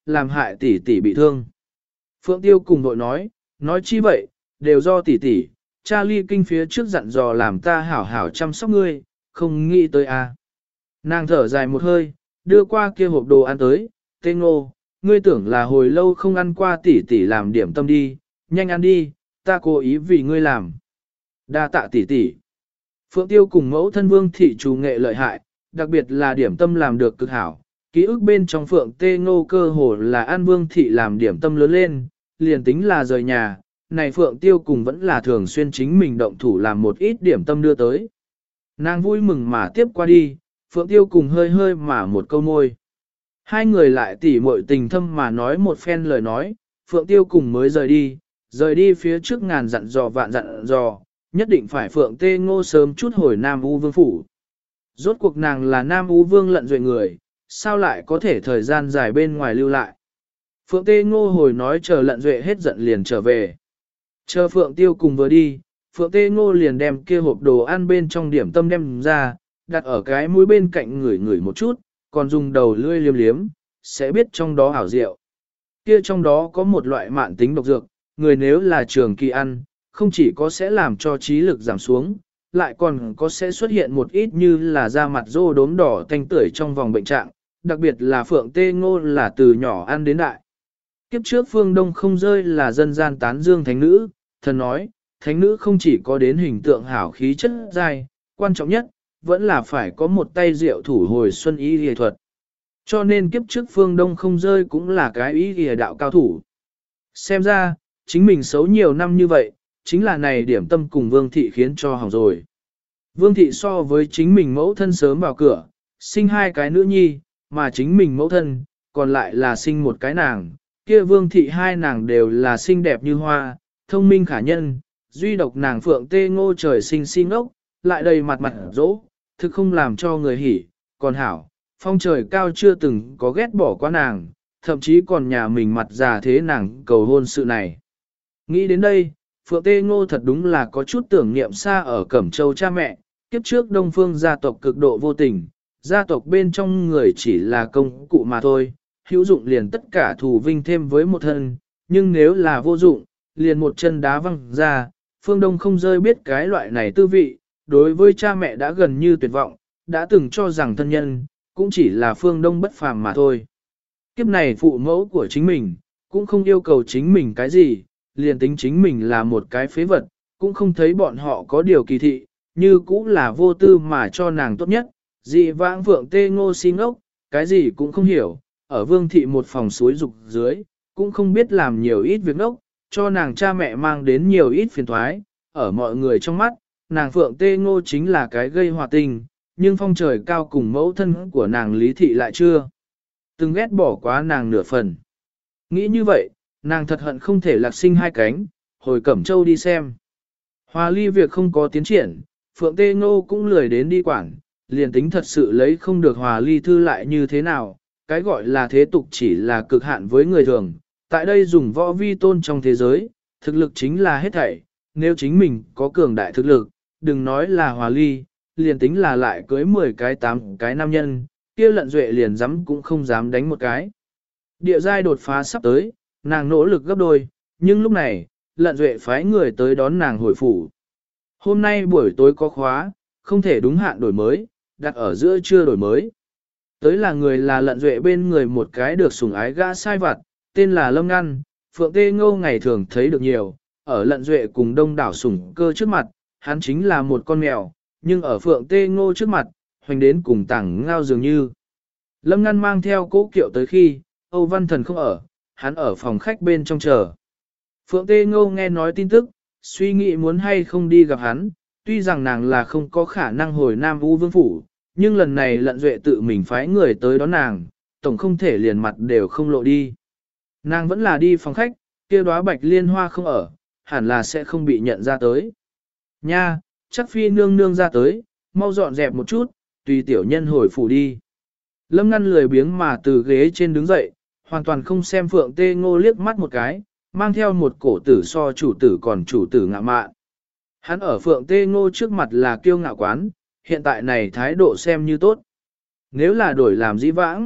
làm hại tỷ tỷ bị thương. Phượng Tiêu cùng vội nói chi vậy, đều do tỷ tỷ, cha ly kinh phía trước dặn dò làm ta hảo hảo chăm sóc ngươi, không nghĩ tới a. Nàng thở dài một hơi, đưa qua kia hộp đồ ăn tới, Tê Ngô, ngươi tưởng là hồi lâu không ăn qua tỷ tỷ làm điểm tâm đi, nhanh ăn đi, ta cố ý vì ngươi làm. Đa tạ tỷ tỷ. Phượng Tiêu cùng mẫu thân Vương thị chủ nghệ lợi hại, đặc biệt là điểm tâm làm được cực hảo. Ký ức bên trong Phượng Tê Ngô cơ hồ là An Vương thị làm điểm tâm lớn lên, liền tính là rời nhà, này Phượng Tiêu cùng vẫn là thường xuyên chính mình động thủ làm một ít điểm tâm đưa tới. Nàng vui mừng mà tiếp qua đi, Phượng Tiêu cùng hơi hơi mà một câu môi. Hai người lại tỉ muội tình thâm mà nói một phen lời nói, Phượng Tiêu cùng mới rời đi phía trước ngàn dặn dò vạn dặn dò, nhất định phải Phượng Tê Ngô sớm chút hồi Nam U Vương phủ. Rốt cuộc nàng là Nam U Vương lận duệ người, sao lại có thể thời gian dài bên ngoài lưu lại. Phượng Tê Ngô hồi nói chờ lận duệ hết giận liền trở về. Chờ Phượng Tiêu cùng vừa đi, Phượng Tê Ngô liền đem kia hộp đồ ăn bên trong điểm tâm đem ra, đặt ở cái mũi bên cạnh ngửi một chút, còn dùng đầu lươi liếm liếm, sẽ biết trong đó ảo diệu. Kia trong đó có một loại mạn tính độc dược, người nếu là trường kỳ ăn, không chỉ có sẽ làm cho trí lực giảm xuống, lại còn có sẽ xuất hiện một ít như là da mặt rô đốm đỏ tanh tưởi trong vòng bệnh trạng, đặc biệt là Phượng Tê Ngô là từ nhỏ ăn đến đại. Kiếp trước Phương Đông không rơi là dân gian tán dương thánh nữ, thần nói, thánh nữ không chỉ có đến hình tượng hảo khí chất dai, quan trọng nhất, vẫn là phải có một tay diệu thủ hồi xuân y y thuật. Cho nên kiếp trước Phương Đông không rơi cũng là cái y y đạo cao thủ. Xem ra, chính mình xấu nhiều năm như vậy, chính là này điểm tâm cùng Vương Thị khiến cho hỏng rồi. Vương Thị so với chính mình mẫu thân sớm vào cửa, sinh hai cái nữ nhi, mà chính mình mẫu thân, còn lại là sinh một cái nàng. Kia Vương Thị hai nàng đều là xinh đẹp như hoa, thông minh khả nhân, duy độc nàng Phượng Tê Ngô trời sinh si ngốc, lại đầy mặt mặt dỗ, thực không làm cho người hỉ, còn hảo, phong trời cao chưa từng có ghét bỏ qua nàng, thậm chí còn nhà mình mặt già thế nàng cầu hôn sự này. Nghĩ đến đây, Phượng Tê Ngô thật đúng là có chút tưởng niệm xa ở Cẩm Châu cha mẹ, kiếp trước Đông Phương gia tộc cực độ vô tình, gia tộc bên trong người chỉ là công cụ mà thôi, hữu dụng liền tất cả thù vinh thêm với một thân, nhưng nếu là vô dụng, liền một chân đá văng ra, Phương Đông không rơi biết cái loại này tư vị, đối với cha mẹ đã gần như tuyệt vọng, đã từng cho rằng thân nhân, cũng chỉ là Phương Đông bất phàm mà thôi. Kiếp này phụ mẫu của chính mình, cũng không yêu cầu chính mình cái gì, liền tính chính mình là một cái phế vật, cũng không thấy bọn họ có điều kỳ thị, như cũng là vô tư mà cho nàng tốt nhất. Dị vãng Phượng Tê Ngô si ngốc, cái gì cũng không hiểu, ở Vương Thị một phòng suối dục dưới, cũng không biết làm nhiều ít việc ngốc, cho nàng cha mẹ mang đến nhiều ít phiền thoái, ở mọi người trong mắt, nàng Phượng Tê Ngô chính là cái gây hòa tình, nhưng phong trời cao cùng mẫu thân của nàng Lý Thị lại chưa từng ghét bỏ quá nàng nửa phần. Nghĩ như vậy, nàng thật hận không thể lạc sinh hai cánh, hồi Cẩm Châu đi xem. Hòa ly việc không có tiến triển, Phượng Tê Ngô cũng lười đến đi quản, liền tính thật sự lấy không được hòa ly thư lại như thế nào, cái gọi là thế tục chỉ là cực hạn với người thường. Tại đây dùng võ vi tôn trong thế giới, thực lực chính là hết thảy, nếu chính mình có cường đại thực lực, đừng nói là hòa ly, liền tính là lại cưới 10 cái 8 cái nam nhân, kia lận duệ liền dám cũng không dám đánh một cái. Địa giai đột phá sắp tới, nàng nỗ lực gấp đôi, nhưng lúc này, lận duệ phái người tới đón nàng hồi phủ. Hôm nay buổi tối có khóa, không thể đúng hạn đổi mới, đặt ở giữa trưa đổi mới. Tới là người là lận duệ bên người một cái được sủng ái gã sai vặt, tên là Lâm Ngăn, Phượng Tê Ngô ngày thường thấy được nhiều, ở lận duệ cùng đông đảo sủng cơ trước mặt, hắn chính là một con mèo, nhưng ở Phượng Tê Ngô trước mặt, hoành đến cùng tảng ngao dường như. Lâm Ngăn mang theo cố kiệu tới khi, Âu Văn Thần không ở, hắn ở phòng khách bên trong chờ. Phượng Tê Ngô nghe nói tin tức, suy nghĩ muốn hay không đi gặp hắn, tuy rằng nàng là không có khả năng hồi Nam U Vương Phủ, nhưng lần này lận duệ tự mình phái người tới đón nàng, tổng không thể liền mặt đều không lộ đi. Nàng vẫn là đi phòng khách, kia đóa bạch liên hoa không ở, hẳn là sẽ không bị nhận ra tới. Nha, chắc phi nương nương ra tới, mau dọn dẹp một chút, tùy tiểu nhân hồi phủ đi. Lâm Ngăn lười biếng mà từ ghế trên đứng dậy, hoàn toàn không xem Phượng Tê Ngô liếc mắt một cái, mang theo một cổ tử so chủ tử còn chủ tử ngạ mạn. Hắn ở Phượng Tê Ngô trước mặt là kiêu ngạo quán, hiện tại này thái độ xem như tốt. Nếu là đổi làm dĩ vãng,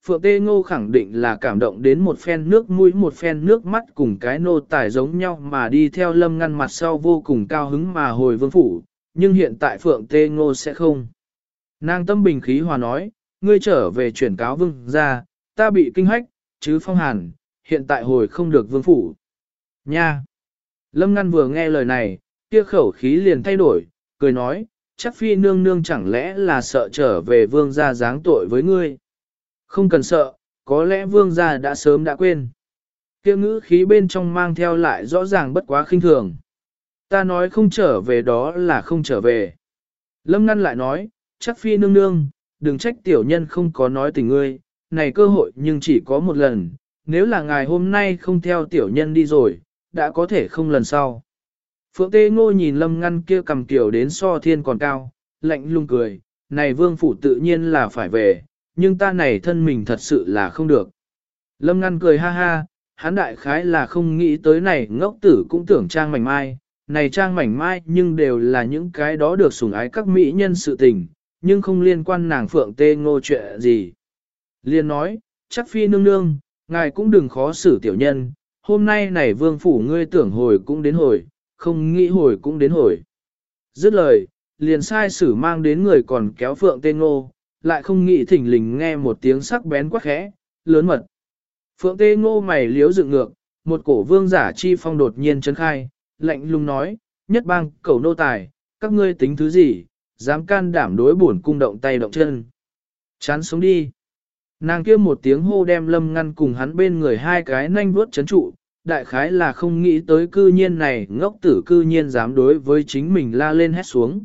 Phượng Tê Ngô khẳng định là cảm động đến một phen nước mũi một phen nước mắt cùng cái nô tài giống nhau mà đi theo Lâm Ngăn mặt sau vô cùng cao hứng mà hồi vương phủ, nhưng hiện tại Phượng Tê Ngô sẽ không. Nàng tâm bình khí hòa nói, ngươi trở về chuyển cáo vương ra, ta bị kinh hách, chứ phong hàn, hiện tại hồi không được vương phủ. Nha! Lâm Ngăn vừa nghe lời này, kia khẩu khí liền thay đổi, cười nói, chắc phi nương nương chẳng lẽ là sợ trở về vương gia giáng tội với ngươi. Không cần sợ, có lẽ vương gia đã sớm đã quên. Kia ngữ khí bên trong mang theo lại rõ ràng bất quá khinh thường. Ta nói không trở về đó là không trở về. Lâm Ngăn lại nói, chắc phi nương nương, đừng trách tiểu nhân không có nói tình ngươi, này cơ hội nhưng chỉ có một lần, nếu là ngài hôm nay không theo tiểu nhân đi rồi, đã có thể không lần sau. Phượng Tê Ngô nhìn Lâm Ngăn kia cầm tiểu đến so thiên còn cao, lạnh lùng cười, này vương phủ tự nhiên là phải về, nhưng ta này thân mình thật sự là không được. Lâm Ngăn cười ha ha, hắn đại khái là không nghĩ tới này ngốc tử cũng tưởng trang mảnh mai, này trang mảnh mai nhưng đều là những cái đó được sủng ái các mỹ nhân sự tình, nhưng không liên quan nàng Phượng Tê Ngô chuyện gì. Liên nói, chắc phi nương nương, ngài cũng đừng khó xử tiểu nhân, hôm nay này vương phủ ngươi tưởng hồi cũng đến hồi, không nghĩ hồi cũng đến hồi. Dứt lời, liền sai sử mang đến người còn kéo Phượng Tê Ngô, lại không nghĩ thỉnh lình nghe một tiếng sắc bén quắc khẽ, lớn mật. Phượng Tê Ngô mày liếu dựng ngược, một cổ vương giả chi phong đột nhiên chấn khai, lạnh lùng nói, nhất bang cầu nô tài, các ngươi tính thứ gì, dám can đảm đối bổn cung động tay động chân. Chán sống đi. Nàng kia một tiếng hô đem Lâm Ngăn cùng hắn bên người hai cái nanh vuốt chấn trụ, đại khái là không nghĩ tới cư nhiên này ngốc tử cư nhiên dám đối với chính mình la lên hét xuống.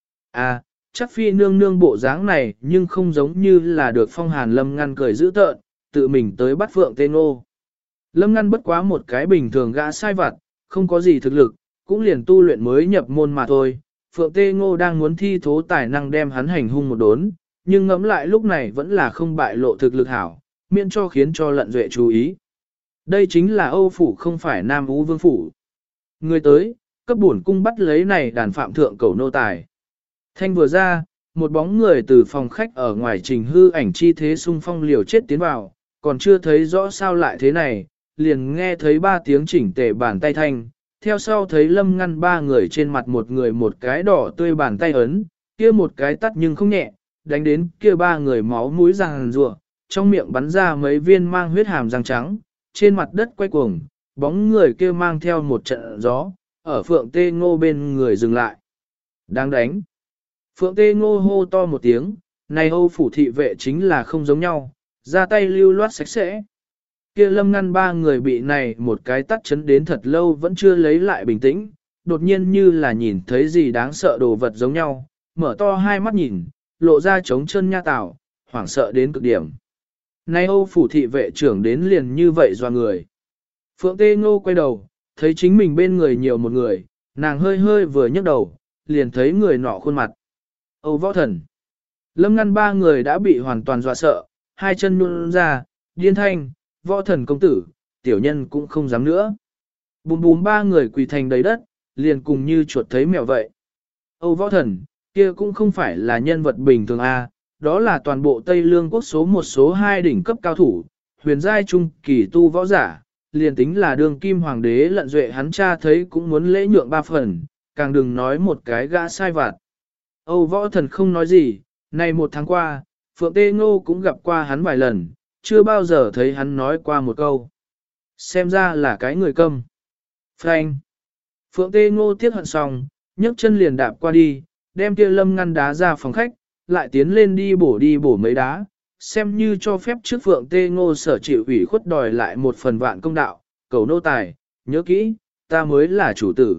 À, chắc phi nương nương bộ dáng này nhưng không giống như là được phong hàn Lâm Ngăn cười dữ tợn, tự mình tới bắt Phượng Tê Ngô. Lâm Ngăn bất quá một cái bình thường gã sai vặt, không có gì thực lực, cũng liền tu luyện mới nhập môn mà thôi. Phượng Tê Ngô đang muốn thi thố tài năng đem hắn hành hung một đốn, nhưng ngẫm lại lúc này vẫn là không bại lộ thực lực hảo, miễn cho khiến cho lận duệ chú ý. Đây chính là Âu phủ không phải Nam Ú Vương phủ. Người tới, cấp bổn cung bắt lấy này đàn phạm thượng cầu nô tài. Thanh vừa ra, một bóng người từ phòng khách ở ngoài trình hư ảnh chi thế xung phong liều chết tiến vào, còn chưa thấy rõ sao lại thế này, liền nghe thấy ba tiếng chỉnh tề bàn tay thanh, theo sau thấy Lâm Ngăn ba người trên mặt một người một cái đỏ tươi bàn tay ấn, kia một cái tắt nhưng không nhẹ, đánh đến kia ba người máu mũi ràng rùa, trong miệng bắn ra mấy viên mang huyết hàm răng trắng, trên mặt đất quay cuồng, bóng người kia mang theo một trận gió, ở Phượng Tê Ngô bên người dừng lại. Đang đánh. Phượng Tê Ngô hô to một tiếng, này Âu phủ thị vệ chính là không giống nhau, ra tay lưu loát sạch sẽ. Kia Lâm Ngăn ba người bị này một cái tắt chấn đến thật lâu vẫn chưa lấy lại bình tĩnh, đột nhiên như là nhìn thấy gì đáng sợ đồ vật giống nhau, mở to hai mắt nhìn, lộ ra trống chân nha tảo, hoảng sợ đến cực điểm. Nay Âu phủ thị vệ trưởng đến liền như vậy doa người. Phượng Tê Ngô quay đầu, thấy chính mình bên người nhiều một người, nàng hơi hơi vừa nhấc đầu, liền thấy người nọ khuôn mặt. Âu Võ Thần. Lâm Ngăn ba người đã bị hoàn toàn dọa sợ, hai chân nhún ra, điên thanh, Võ Thần công tử, tiểu nhân cũng không dám nữa. Bùm bùm ba người quỳ thành đầy đất, liền cùng như chuột thấy mèo vậy. Âu Võ Thần, kia cũng không phải là nhân vật bình thường a, đó là toàn bộ Tây Lương quốc số một số hai đỉnh cấp cao thủ, huyền giai trung kỳ tu võ giả, liền tính là đường kim hoàng đế lận duệ hắn cha thấy cũng muốn lễ nhượng ba phần, càng đừng nói một cái gã sai vặt. Âu Võ Thần không nói gì, này một tháng qua, Phượng Tê Ngô cũng gặp qua hắn vài lần, chưa bao giờ thấy hắn nói qua một câu. Xem ra là cái người câm. Frank. Phượng Tê Ngô tiếc hận xong, nhấc chân liền đạp qua đi, đem kia Lâm Ngăn đá ra phòng khách, lại tiến lên đi bổ mấy đá, xem như cho phép trước Phượng Tê Ngô sở chịu ủy khuất đòi lại một phần vạn công đạo, cầu nô tài, nhớ kỹ, ta mới là chủ tử.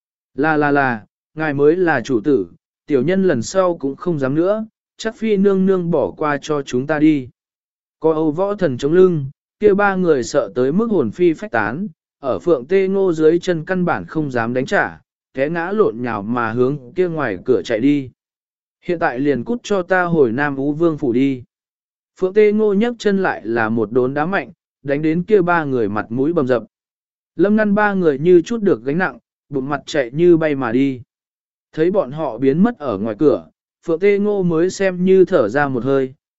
Là, ngài mới là chủ tử, tiểu nhân lần sau cũng không dám nữa, chắc phi nương nương bỏ qua cho chúng ta đi. Có Âu Võ Thần chống lưng, kia ba người sợ tới mức hồn phi phách tán, ở Phượng Tê Ngô dưới chân căn bản không dám đánh trả, té ngã lộn nhào mà hướng kia ngoài cửa chạy đi. Hiện tại liền cút cho ta hồi Nam Ú Vương phủ đi. Phượng Tê Ngô nhấc chân lại là một đốn đá mạnh, đánh đến kia ba người mặt mũi bầm dập. Lâm Ngăn ba người như chút được gánh nặng, bụng mặt chạy như bay mà đi. Thấy bọn họ biến mất ở ngoài cửa, Phượng Tê Ngô mới xem như thở ra một hơi,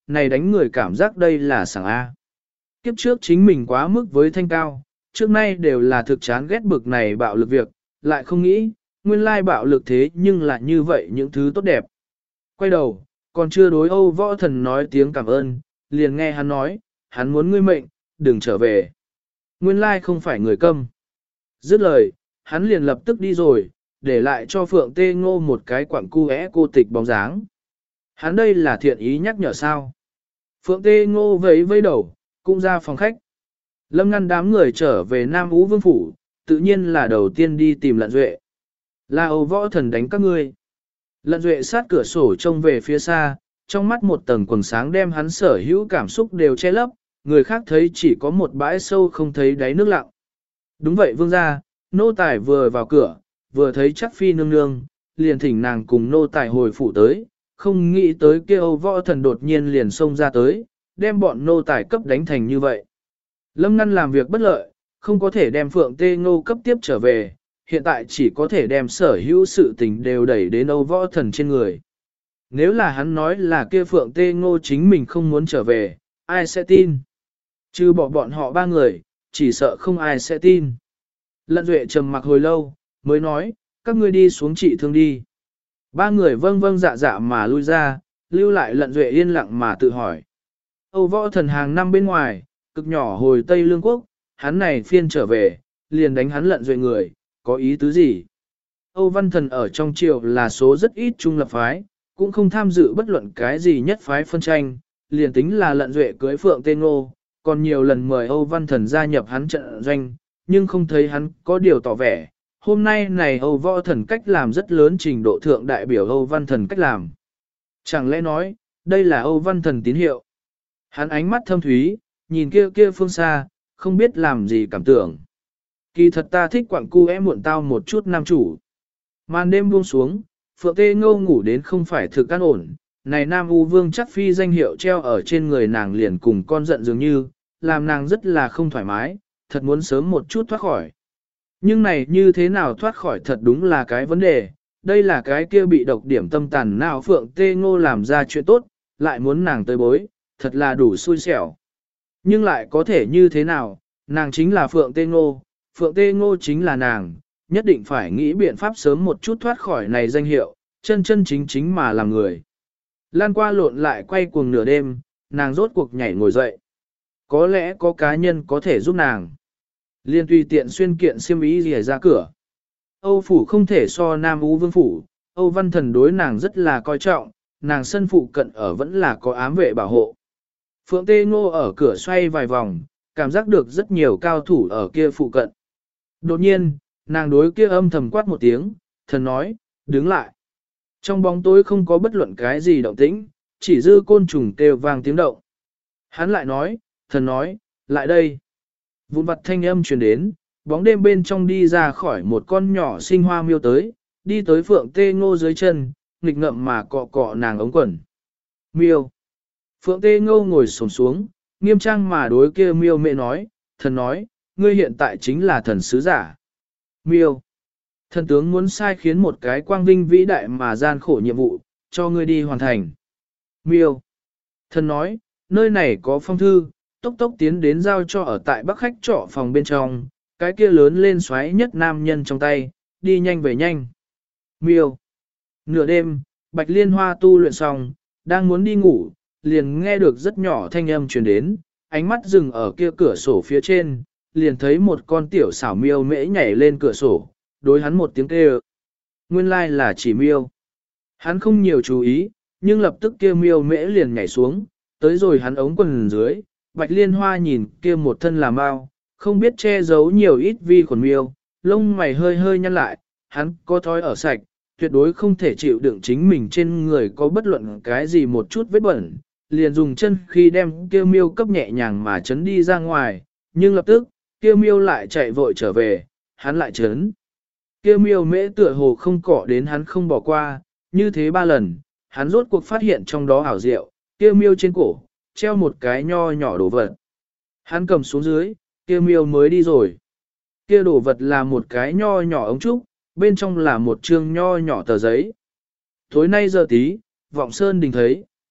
này đánh người cảm giác đây là sảng A. Kiếp trước chính mình quá mức với thanh cao, trước nay đều là thực chán ghét bực này bạo lực việc, lại không nghĩ, nguyên lai bạo lực thế nhưng lại như vậy những thứ tốt đẹp. Quay đầu, còn chưa đối Âu Võ Thần nói tiếng cảm ơn, liền nghe hắn nói, hắn muốn ngươi mệnh, đừng trở về. Nguyên lai không phải người câm. Dứt lời, hắn liền lập tức đi rồi, để lại cho Phượng Tê Ngô một cái quặng cu cô tịch bóng dáng. Hắn đây là thiện ý nhắc nhở sao. Phượng Tê Ngô vẫy vẫy đầu, cũng ra phòng khách. Lâm ngăn đám người trở về Nam Ú Vương Phủ, tự nhiên là đầu tiên đi tìm Lận Duệ. Là Âu Võ Thần đánh các ngươi. Lận Duệ sát cửa sổ trông về phía xa, trong mắt một tầng quầng sáng đem hắn sở hữu cảm xúc đều che lấp, người khác thấy chỉ có một bãi sâu không thấy đáy nước lặng. Đúng vậy vương gia, nô tài vừa vào cửa, vừa thấy chắc phi nương nương, liền thỉnh nàng cùng nô tài hồi phủ tới, không nghĩ tới kia Âu Võ Thần đột nhiên liền xông ra tới, đem bọn nô tài cấp đánh thành như vậy. Lâm ngăn làm việc bất lợi, không có thể đem Phượng Tê Ngô cấp tiếp trở về, hiện tại chỉ có thể đem sở hữu sự tình đều đẩy đến Âu Võ Thần trên người. Nếu là hắn nói là kia Phượng Tê Ngô chính mình không muốn trở về, ai sẽ tin? Trừ bỏ bọn họ ba người, chỉ sợ không ai sẽ tin. Lận Duệ trầm mặc hồi lâu, mới nói, các ngươi đi xuống trị thương đi. Ba người vâng vâng dạ dạ mà lui ra, lưu lại Lận Duệ yên lặng mà tự hỏi. Âu Võ Thần hàng năm bên ngoài, cực nhỏ hồi Tây Lương Quốc, hắn này phiên trở về, liền đánh hắn Lận Duệ người, có ý tứ gì? Âu Văn Thần ở trong triều là số rất ít trung lập phái, cũng không tham dự bất luận cái gì nhất phái phân tranh, liền tính là Lận Duệ cưới Phượng Tê Ngô, còn nhiều lần mời Âu Văn Thần gia nhập hắn trận doanh, nhưng không thấy hắn có điều tỏ vẻ. Hôm nay này Âu Võ Thần cách làm rất lớn trình độ thượng đại biểu Âu Văn Thần cách làm. Chẳng lẽ nói, đây là Âu Văn Thần tín hiệu? Hắn ánh mắt thâm thúy, nhìn kia kia phương xa, không biết làm gì cảm tưởng. Kỳ thật ta thích quặng cu muộn tao một chút nam chủ. Màn đêm buông xuống, Phượng Tê Ngô ngủ đến không phải thực an ổn. Này Nam U Vương chắc phi danh hiệu treo ở trên người nàng liền cùng con giận dường như, làm nàng rất là không thoải mái, thật muốn sớm một chút thoát khỏi. Nhưng này như thế nào thoát khỏi thật đúng là cái vấn đề, đây là cái kia bị độc điểm tâm tàn nào Phượng Tê Ngô làm ra chuyện tốt, lại muốn nàng tới bối, thật là đủ xui xẻo. Nhưng lại có thể như thế nào, nàng chính là Phượng Tê Ngô, Phượng Tê Ngô chính là nàng, nhất định phải nghĩ biện pháp sớm một chút thoát khỏi này danh hiệu, chân chân chính chính mà làm người. Lan qua lộn lại quay cuồng nửa đêm, nàng rốt cuộc nhảy ngồi dậy. Có lẽ có cá nhân có thể giúp nàng. Liên tùy tiện xuyên kiện xiêm y rìa ra cửa. Âu phủ không thể so Nam Ú Vương phủ, Âu Văn Thần đối nàng rất là coi trọng, nàng sân phụ cận ở vẫn là có ám vệ bảo hộ. Phượng Tê Ngô ở cửa xoay vài vòng, cảm giác được rất nhiều cao thủ ở kia phụ cận. Đột nhiên, nàng đối kia âm thầm quát một tiếng, thần nói, đứng lại. Trong bóng tối không có bất luận cái gì động tĩnh, chỉ dư côn trùng kêu vang tiếng động. Hắn lại nói, thần nói, lại đây. Vụn vặt thanh âm truyền đến, bóng đêm bên trong đi ra khỏi một con nhỏ sinh hoa miêu tới, đi tới Phượng Tê Ngô dưới chân, nghịch ngậm mà cọ cọ nàng ống quần. Miêu. Phượng Tê Ngô ngồi xổm xuống, nghiêm trang mà đối kia miêu mẹ nói, thần nói, ngươi hiện tại chính là thần sứ giả. Miêu. Thần tướng muốn sai khiến một cái quang vinh vĩ đại mà gian khổ nhiệm vụ, cho ngươi đi hoàn thành. Miêu. Thần nói, nơi này có phong thư, tốc tốc tiến đến giao cho ở tại Bắc khách trọ phòng bên trong, cái kia lớn lên xoáy nhất nam nhân trong tay, đi nhanh về nhanh. Miêu. Nửa đêm, Bạch Liên Hoa tu luyện xong, đang muốn đi ngủ, liền nghe được rất nhỏ thanh âm truyền đến, ánh mắt dừng ở kia cửa sổ phía trên, liền thấy một con tiểu xảo miêu mễ nhảy lên cửa sổ, đối hắn một tiếng kêu. Nguyên lai là chỉ miêu. Hắn không nhiều chú ý, nhưng lập tức kia miêu mễ liền nhảy xuống, tới rồi hắn ống quần dưới, Bạch Liên Hoa nhìn kia một thân là mau, không biết che giấu nhiều ít vi khuẩn miêu, lông mày hơi hơi nhăn lại, hắn có thói ở sạch, tuyệt đối không thể chịu đựng chính mình trên người có bất luận cái gì một chút vết bẩn, liền dùng chân khi đem kia miêu cấp nhẹ nhàng mà chấn đi ra ngoài, nhưng lập tức, kia miêu lại chạy vội trở về, hắn lại chấn. Kia miêu mễ tựa hồ không cỏ đến hắn không bỏ qua, như thế 3 lần, hắn rốt cuộc phát hiện trong đó ảo diệu, kia miêu trên cổ, treo một cái nho nhỏ đồ vật. Hắn cầm xuống dưới, kia miêu mới đi rồi. Kia đồ vật là một cái nho nhỏ ống trúc, bên trong là một chương nho nhỏ tờ giấy. Tối nay giờ tí, vọng sơn đình thấy.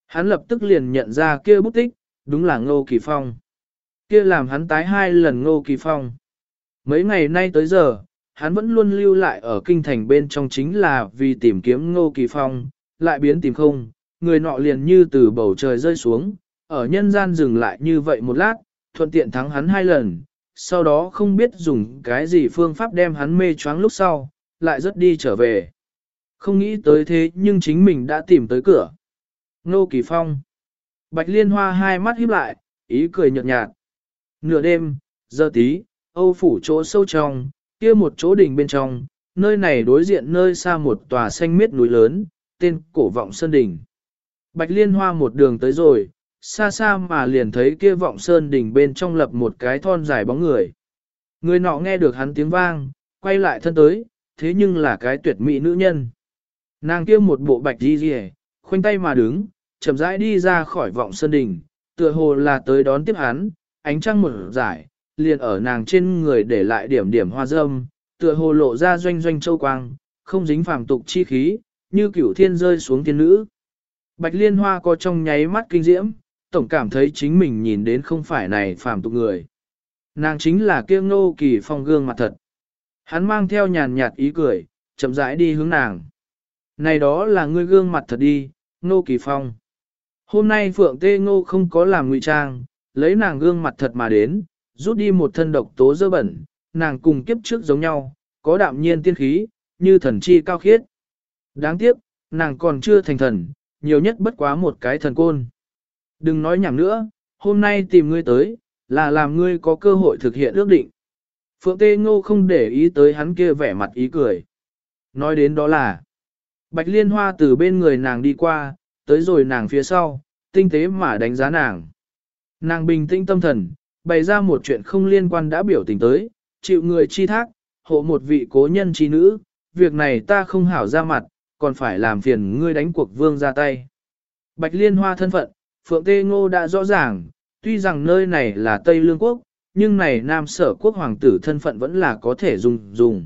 Hắn lập tức liền nhận ra kia bút tích, đúng là Ngô Kỳ Phong. Kia làm hắn tái 2 lần Ngô Kỳ Phong. Mấy ngày nay tới giờ, hắn vẫn luôn lưu lại ở kinh thành bên trong chính là vì tìm kiếm Ngô Kỳ Phong, lại biến tìm không, người nọ liền như từ bầu trời rơi xuống, ở nhân gian dừng lại như vậy một lát, thuận tiện thắng hắn 2 lần, sau đó không biết dùng cái gì phương pháp đem hắn mê choáng lúc sau, lại rất đi trở về. Không nghĩ tới thế nhưng chính mình đã tìm tới cửa. Ngô Kỳ Phong. Bạch Liên Hoa hai mắt híp lại, ý cười nhợt nhạt. Nửa đêm, giờ tí, Âu phủ chỗ sâu trong, kia một chỗ đỉnh bên trong, nơi này đối diện nơi xa một tòa xanh miết núi lớn, tên Cổ Vọng Sơn Đỉnh. Bạch Liên Hoa một đường tới rồi, xa xa mà liền thấy kia Vọng Sơn Đỉnh bên trong lập một cái thon dài bóng người. Người nọ nghe được hắn tiếng vang, quay lại thân tới, thế nhưng là cái tuyệt mỹ nữ nhân. Nàng kia một bộ bạch đi rìa, khoanh tay mà đứng, chậm rãi đi ra khỏi Vọng Sơn Đỉnh, tựa hồ là tới đón tiếp hắn, ánh trăng mở giải, liền ở nàng trên người để lại điểm điểm hoa râm, tựa hồ lộ ra doanh doanh châu quang, không dính phàm tục chi khí, như cửu thiên rơi xuống thiên nữ. Bạch Liên Hoa có trong nháy mắt kinh diễm, tổng cảm thấy chính mình nhìn đến không phải này phàm tục người. Nàng chính là kia Ngô Kỳ Phong gương mặt thật. Hắn mang theo nhàn nhạt ý cười, chậm rãi đi hướng nàng. Này đó là ngươi gương mặt thật đi, Ngô Kỳ Phong. Hôm nay Phượng Tê Ngô không có làm ngụy trang, lấy nàng gương mặt thật mà đến, rút đi một thân độc tố dơ bẩn, nàng cùng kiếp trước giống nhau, có đạm nhiên tiên khí, như thần chi cao khiết. Đáng tiếc, nàng còn chưa thành thần, nhiều nhất bất quá một cái thần côn. Đừng nói nhảm nữa, hôm nay tìm ngươi tới, là làm ngươi có cơ hội thực hiện ước định. Phượng Tê Ngô không để ý tới hắn kia vẻ mặt ý cười. Nói đến đó là, Bạch Liên Hoa từ bên người nàng đi qua, tới rồi nàng phía sau, tinh tế mà đánh giá nàng. Nàng bình tĩnh tâm thần, bày ra một chuyện không liên quan đã biểu tình tới, chịu người chi thác, hộ một vị cố nhân chi nữ, việc này ta không hảo ra mặt, còn phải làm phiền ngươi đánh cuộc vương ra tay. Bạch Liên Hoa thân phận, Phượng Tê Ngô đã rõ ràng, tuy rằng nơi này là Tây Lương Quốc, nhưng này Nam Sở Quốc hoàng tử thân phận vẫn là có thể dùng.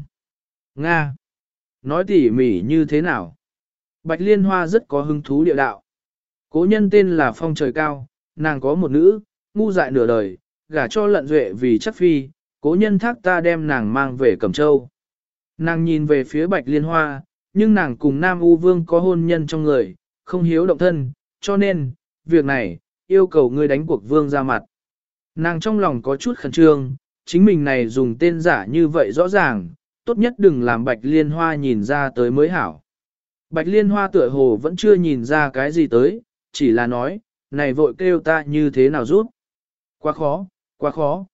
Nga! Nói tỉ mỉ như thế nào? Bạch Liên Hoa rất có hứng thú địa đạo. Cố nhân tên là Phong Trời Cao, nàng có một nữ, ngu dại nửa đời, gả cho Lận Duệ vì chắc phi, cố nhân thác ta đem nàng mang về Cẩm Châu. Nàng nhìn về phía Bạch Liên Hoa, nhưng nàng cùng Nam U Vương có hôn nhân trong người, không hiếu động thân, cho nên, việc này, yêu cầu ngươi đánh cuộc vương ra mặt. Nàng trong lòng có chút khẩn trương, chính mình này dùng tên giả như vậy rõ ràng, tốt nhất đừng làm Bạch Liên Hoa nhìn ra tới mới hảo. Bạch Liên Hoa tựa hồ vẫn chưa nhìn ra cái gì tới, chỉ là nói, này vội kêu ta như thế nào rút. Quá khó, quá khó.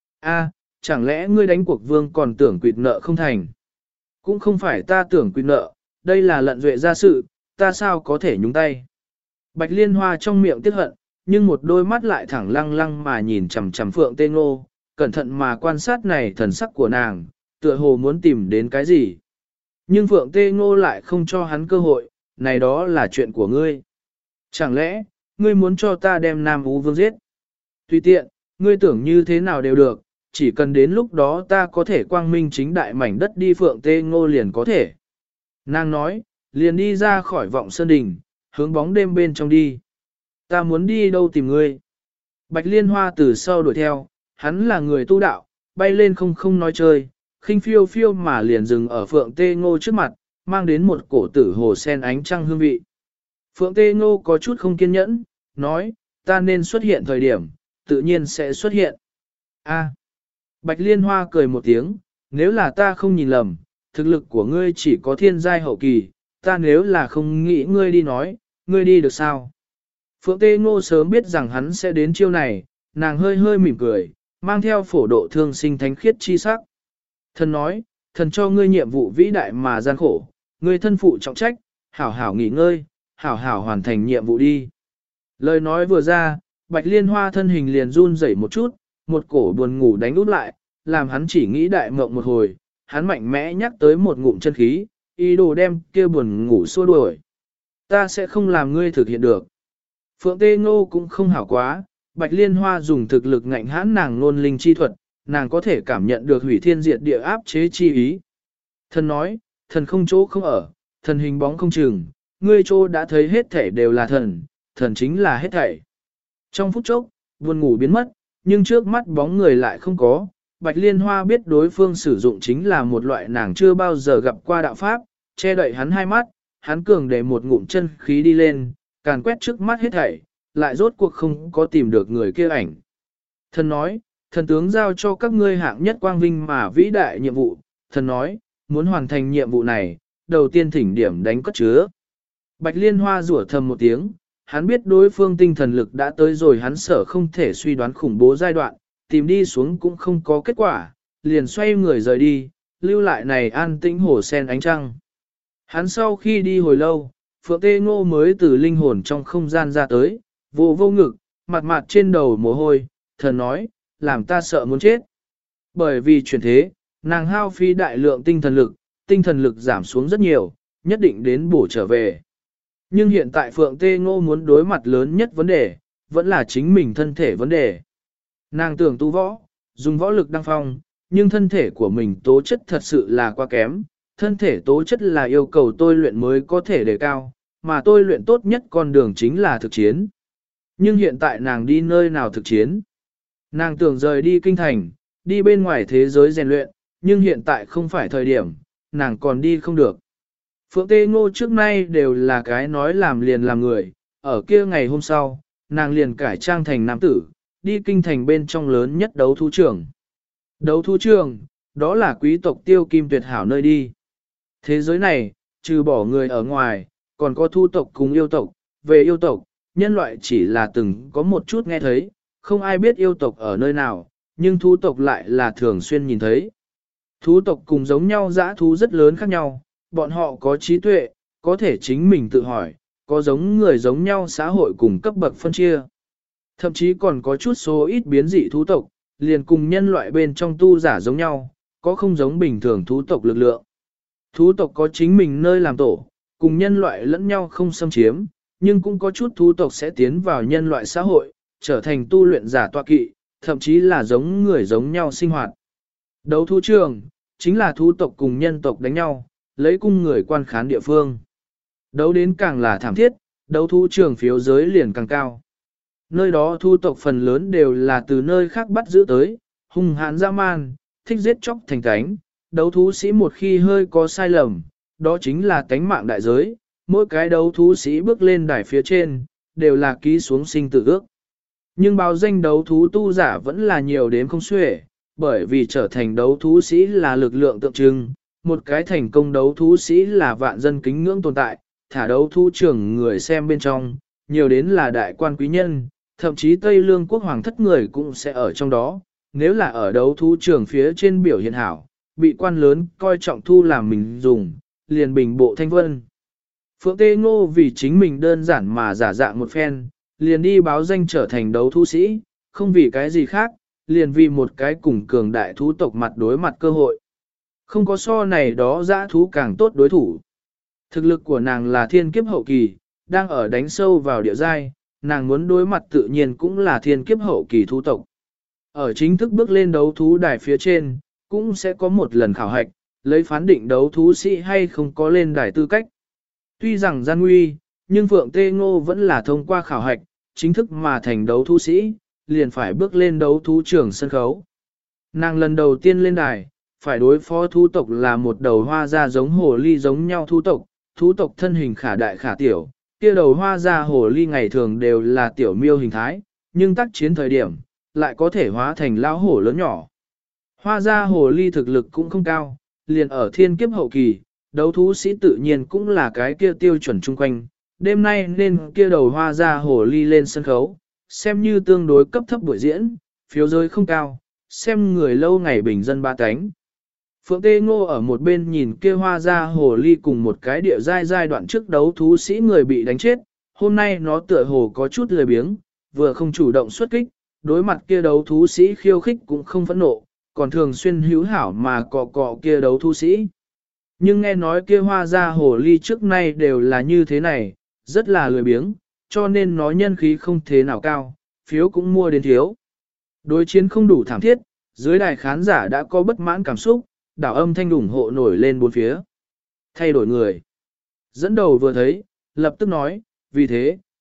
A, chẳng lẽ ngươi đánh cuộc vương còn tưởng quỵt nợ không thành? Cũng không phải ta tưởng quỵt nợ, đây là Lận Duệ ra sự, ta sao có thể nhúng tay. Bạch Liên Hoa trong miệng tiếc hận, nhưng một đôi mắt lại thẳng lăng lăng mà nhìn chằm chằm Phượng Tê Ngô, cẩn thận mà quan sát này thần sắc của nàng, tựa hồ muốn tìm đến cái gì. Nhưng Phượng Tê Ngô lại không cho hắn cơ hội, này đó là chuyện của ngươi. Chẳng lẽ, ngươi muốn cho ta đem Nam Ú Vương giết? Tùy tiện, ngươi tưởng như thế nào đều được, chỉ cần đến lúc đó ta có thể quang minh chính đại mảnh đất đi Phượng Tê Ngô liền có thể. Nàng nói, liền đi ra khỏi Vọng Sơn Đình, hướng bóng đêm bên trong đi. Ta muốn đi đâu tìm ngươi? Bạch Liên Hoa từ sau đuổi theo, hắn là người tu đạo, bay lên không nói chơi, khinh phiêu phiêu mà liền dừng ở Phượng Tê Ngô trước mặt, mang đến một cổ tử hồ sen ánh trăng hương vị. Phượng Tê Ngô có chút không kiên nhẫn, nói, ta nên xuất hiện thời điểm, tự nhiên sẽ xuất hiện. A. Bạch Liên Hoa cười một tiếng, nếu là ta không nhìn lầm, thực lực của ngươi chỉ có thiên giai hậu kỳ, ta nếu là không nghĩ ngươi đi nói, ngươi đi được sao? Phượng Tê Ngô sớm biết rằng hắn sẽ đến chiêu này, nàng hơi hơi mỉm cười, mang theo phổ độ thương sinh thánh khiết chi sắc. Thần nói, thần cho ngươi nhiệm vụ vĩ đại mà gian khổ, ngươi thân phụ trọng trách, hảo hảo nghỉ ngơi, hảo hảo hoàn thành nhiệm vụ đi. Lời nói vừa ra, Bạch Liên Hoa thân hình liền run rẩy một chút, một cổ buồn ngủ đánh út lại, làm hắn chỉ nghĩ đại mộng một hồi, hắn mạnh mẽ nhắc tới một ngụm chân khí, ý đồ đem kia buồn ngủ xua đuổi. Ta sẽ không làm ngươi thực hiện được. Phượng Tê Ngô cũng không hảo quá, Bạch Liên Hoa dùng thực lực ngạnh hãn nàng ngôn linh chi thuật, nàng có thể cảm nhận được hủy thiên diệt địa áp chế chi ý. Thần nói, thần không chỗ không ở, thần hình bóng không chừng, ngươi chỗ đã thấy hết thể đều là thần, thần chính là hết thảy. Trong phút chốc, buồn ngủ biến mất, nhưng trước mắt bóng người lại không có. Bạch Liên Hoa biết đối phương sử dụng chính là một loại nàng chưa bao giờ gặp qua đạo pháp, che đậy hắn hai mắt, hắn cường để một ngụm chân khí đi lên, càn quét trước mắt hết thảy, lại rốt cuộc không có tìm được người kia ảnh. Thần nói, thần tướng giao cho các ngươi hạng nhất quang vinh mà vĩ đại nhiệm vụ, thần nói, muốn hoàn thành nhiệm vụ này, đầu tiên thỉnh điểm đánh cất chứa. Bạch Liên Hoa rủa thầm một tiếng, hắn biết đối phương tinh thần lực đã tới rồi hắn sợ không thể suy đoán khủng bố giai đoạn, tìm đi xuống cũng không có kết quả, liền xoay người rời đi, lưu lại này an tĩnh hồ sen ánh trăng. Hắn sau khi đi hồi lâu, Phượng Tê Ngô mới từ linh hồn trong không gian ra tới, vô vô ngực, mặt mặt trên đầu mồ hôi, thần nói, làm ta sợ muốn chết. Bởi vì chuyển thế, nàng hao phí đại lượng tinh thần lực giảm xuống rất nhiều, nhất định đến bổ trở về. Nhưng hiện tại Phượng Tê Ngô muốn đối mặt lớn nhất vấn đề, vẫn là chính mình thân thể vấn đề. Nàng tưởng tu võ, dùng võ lực đăng phong, nhưng thân thể của mình tố chất thật sự là quá kém. Thân thể tố chất là yêu cầu tôi luyện mới có thể đề cao, mà tôi luyện tốt nhất con đường chính là thực chiến. Nhưng hiện tại nàng đi nơi nào thực chiến? Nàng tưởng rời đi kinh thành, đi bên ngoài thế giới rèn luyện, nhưng hiện tại không phải thời điểm, nàng còn đi không được. Phượng Tê Ngô trước nay đều là cái nói làm liền làm người, ở kia ngày hôm sau, nàng liền cải trang thành nam tử, đi kinh thành bên trong lớn nhất đấu thú trường. Đấu thú trường, đó là quý tộc tiêu kim tuyệt hảo nơi đi. Thế giới này, trừ bỏ người ở ngoài, còn có thu tộc cùng yêu tộc, về yêu tộc, nhân loại chỉ là từng có một chút nghe thấy, không ai biết yêu tộc ở nơi nào, nhưng thú tộc lại là thường xuyên nhìn thấy. Thú tộc cùng giống nhau dã thú rất lớn khác nhau, bọn họ có trí tuệ, có thể chính mình tự hỏi, có giống người giống nhau xã hội cùng cấp bậc phân chia. Thậm chí còn có chút số ít biến dị thú tộc, liền cùng nhân loại bên trong tu giả giống nhau, có không giống bình thường thú tộc lực lượng. Thú tộc có chính mình nơi làm tổ, cùng nhân loại lẫn nhau không xâm chiếm, nhưng cũng có chút thú tộc sẽ tiến vào nhân loại xã hội, trở thành tu luyện giả tọa kỵ, thậm chí là giống người giống nhau sinh hoạt. Đấu thú trường, chính là thú tộc cùng nhân tộc đánh nhau, lấy cung người quan khán địa phương. Đấu đến càng là thảm thiết, đấu thú trường phiếu giới liền càng cao. Nơi đó thu tộc phần lớn đều là từ nơi khác bắt giữ tới, hung hãn dã man, thích giết chóc thành cánh. Đấu thú sĩ một khi hơi có sai lầm, đó chính là tánh mạng đại giới. Mỗi cái đấu thú sĩ bước lên đài phía trên, đều là ký xuống sinh tử ước. Nhưng báo danh đấu thú tu giả vẫn là nhiều đến không xuể, bởi vì trở thành đấu thú sĩ là lực lượng tượng trưng, một cái thành công đấu thú sĩ là vạn dân kính ngưỡng tồn tại, thả đấu thú trưởng người xem bên trong, nhiều đến là đại quan quý nhân, thậm chí Tây Lương quốc hoàng thất người cũng sẽ ở trong đó, nếu là ở đấu thú trường phía trên biểu hiện hảo, bị quan lớn coi trọng thu làm mình dùng, liền bình bộ thanh vân. Phượng Tê Ngô vì chính mình đơn giản mà giả dạng một phen, liền đi báo danh trở thành đấu thú sĩ, không vì cái gì khác, liền vì một cái cùng cường đại thú tộc mặt đối mặt cơ hội. Không có so này đó dã thú càng tốt đối thủ. Thực lực của nàng là thiên kiếp hậu kỳ, đang ở đánh sâu vào địa giai, nàng muốn đối mặt tự nhiên cũng là thiên kiếp hậu kỳ thú tộc. Ở chính thức bước lên đấu thú đài phía trên, cũng sẽ có một lần khảo hạch, lấy phán định đấu thú sĩ hay không có lên đài tư cách. Tuy rằng gian nguy, nhưng Phượng Tê Ngô vẫn là thông qua khảo hạch, chính thức mà thành đấu thú sĩ, liền phải bước lên đấu thú trưởng sân khấu. Nàng lần đầu tiên lên đài, phải đối phó thú tộc là một đầu hoa ra giống hồ ly giống nhau thú tộc thân hình khả đại khả tiểu, kia đầu hoa ra hồ ly ngày thường đều là tiểu miêu hình thái, nhưng tác chiến thời điểm, lại có thể hóa thành lão hổ lớn nhỏ. Hoa ra hồ ly thực lực cũng không cao, liền ở thiên kiếp hậu kỳ, đấu thú sĩ tự nhiên cũng là cái kia tiêu chuẩn chung quanh. Đêm nay nên kia đầu hoa ra hồ ly lên sân khấu, xem như tương đối cấp thấp buổi diễn, phiếu giới không cao, xem người lâu ngày bình dân ba cánh. Phượng Tê Ngô ở một bên nhìn kia hoa ra hồ ly cùng một cái địa giai đoạn trước đấu thú sĩ người bị đánh chết, hôm nay nó tựa hồ có chút lười biếng, vừa không chủ động xuất kích, đối mặt kia đấu thú sĩ khiêu khích cũng không phẫn nộ, còn thường xuyên hữu hảo mà cọ cọ kia đấu thú sĩ. Nhưng nghe nói kia hoa ra hồ ly trước nay đều là như thế này, rất là lười biếng, cho nên nó nhân khí không thế nào cao, phiếu cũng mua đến thiếu. Đối chiến không đủ thảm thiết, dưới đài khán giả đã có bất mãn cảm xúc, đảo âm thanh ủng hộ nổi lên bốn phía. Thay đổi người. Dẫn đầu vừa thấy, lập tức nói, vì thế,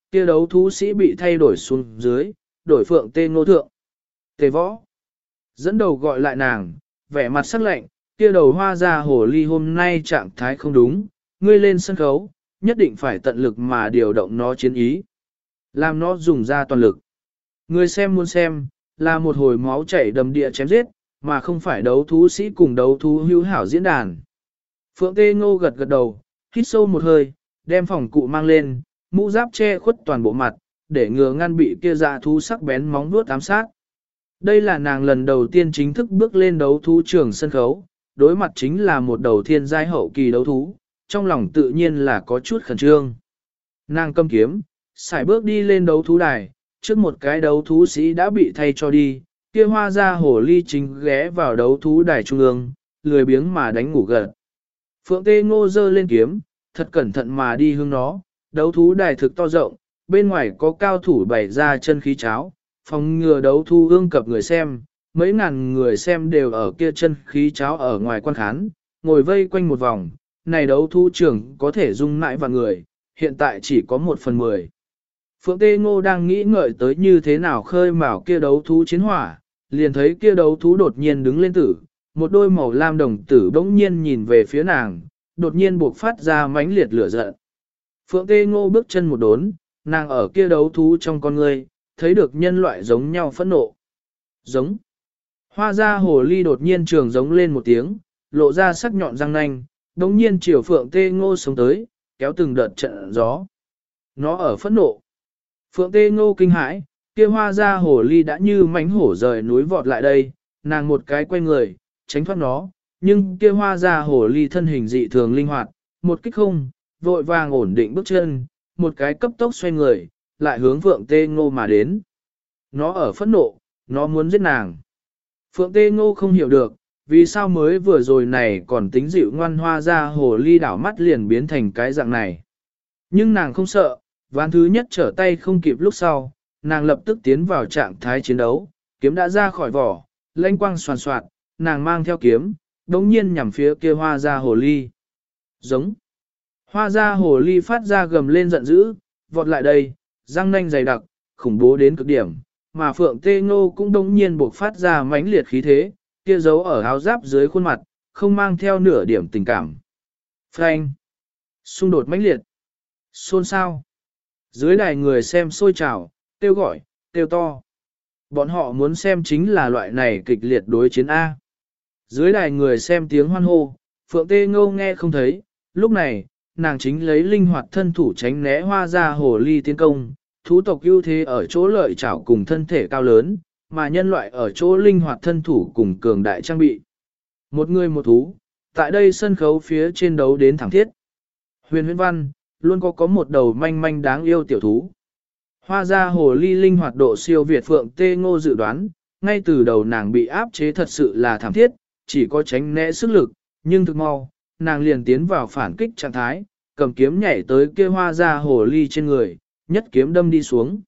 kia đấu thú sĩ bị thay đổi xuống dưới, đổi Phượng Tê Ngô thượng. Tề Võ dẫn đầu gọi lại nàng, vẻ mặt sắc lạnh, kia đầu hoa ra hồ ly hôm nay trạng thái không đúng, ngươi lên sân khấu, nhất định phải tận lực mà điều động nó chiến ý. Làm nó dùng ra toàn lực. Người xem muốn xem, là một hồi máu chảy đầm địa chém giết, mà không phải đấu thú sĩ cùng đấu thú hữu hảo diễn đàn. Phượng Tê Ngô gật gật đầu, hít sâu một hơi, đem phòng cụ mang lên, mũ giáp che khuất toàn bộ mặt, để ngừa ngăn bị kia dạ thú sắc bén móng vuốt ám sát. Đây là nàng lần đầu tiên chính thức bước lên đấu thú trường sân khấu, đối mặt chính là một đầu thiên giai hậu kỳ đấu thú, trong lòng tự nhiên là có chút khẩn trương. Nàng cầm kiếm, sải bước đi lên đấu thú đài, trước một cái đấu thú sĩ đã bị thay cho đi, kia hoa ra hồ ly chính ghé vào đấu thú đài trung ương, lười biếng mà đánh ngủ gật. Phượng Tê Ngô giơ lên kiếm, thật cẩn thận mà đi hướng nó, đấu thú đài thực to rộng, bên ngoài có cao thủ bày ra chân khí cháo, phòng ngừa đấu thú ương cập người xem, mấy ngàn người xem đều ở kia chân khí cháo ở ngoài quan khán, ngồi vây quanh một vòng, này đấu thú trưởng có thể dung mãi vào người, hiện tại chỉ có 1/10. Phượng Tê Ngô đang nghĩ ngợi tới như thế nào khơi mào kia đấu thú chiến hỏa, liền thấy kia đấu thú đột nhiên đứng lên tử, một đôi màu lam đồng tử bỗng nhiên nhìn về phía nàng, đột nhiên buộc phát ra mãnh liệt lửa giận. Phượng Tê Ngô bước chân một đốn, nàng ở kia đấu thú trong con người, thấy được nhân loại giống nhau phẫn nộ. Giống. Hoa ra hồ ly đột nhiên trường giống lên một tiếng, lộ ra sắc nhọn răng nanh, đống nhiên chiều Phượng Tê Ngô sống tới, kéo từng đợt trận gió. Nó ở phẫn nộ. Phượng Tê Ngô kinh hãi, kia hoa ra hồ ly đã như mánh hổ rời núi vọt lại đây, nàng một cái quay người, tránh thoát nó, nhưng kia hoa ra hồ ly thân hình dị thường linh hoạt, một kích không, vội vàng ổn định bước chân, một cái cấp tốc xoay người, lại hướng Phượng Tê Ngô mà đến. Nó ở phẫn nộ, nó muốn giết nàng. Phượng Tê Ngô không hiểu được, vì sao mới vừa rồi này còn tính dịu ngoan hoa ra hồ ly đảo mắt liền biến thành cái dạng này. Nhưng nàng không sợ, ván thứ nhất trở tay không kịp lúc sau, nàng lập tức tiến vào trạng thái chiến đấu, kiếm đã ra khỏi vỏ, lanh quang soàn soạt, nàng mang theo kiếm, đống nhiên nhằm phía kia hoa ra hồ ly. Giống. Hoa ra hồ ly phát ra gầm lên giận dữ, vọt lại đây, răng nanh dày đặc, khủng bố đến cực điểm, mà Phượng Tê Ngô cũng đống nhiên buộc phát ra mãnh liệt khí thế, kia giấu ở áo giáp dưới khuôn mặt, không mang theo nửa điểm tình cảm. Phanh. Xung đột mãnh liệt. Xôn xao. Dưới đài người xem sôi trào, kêu gọi, kêu to. Bọn họ muốn xem chính là loại này kịch liệt đối chiến A. Dưới đài người xem tiếng hoan hô, Phượng Tê Ngô nghe không thấy, lúc này, nàng chính lấy linh hoạt thân thủ tránh né hoa ra hồ ly tiến công, thú tộc ưu thế ở chỗ lợi chảo cùng thân thể cao lớn, mà nhân loại ở chỗ linh hoạt thân thủ cùng cường đại trang bị. Một người một thú, tại đây sân khấu phía trên đấu đến thẳng thiết. Huyền Huyễn Văn, luôn có một đầu manh manh đáng yêu tiểu thú. Hoa ra hồ ly linh hoạt độ siêu Việt Phượng Tê Ngô dự đoán, ngay từ đầu nàng bị áp chế thật sự là thảm thiết, chỉ có tránh né sức lực, nhưng thực mau, nàng liền tiến vào phản kích trạng thái, cầm kiếm nhảy tới kia hoa ra hồ ly trên người, nhất kiếm đâm đi xuống.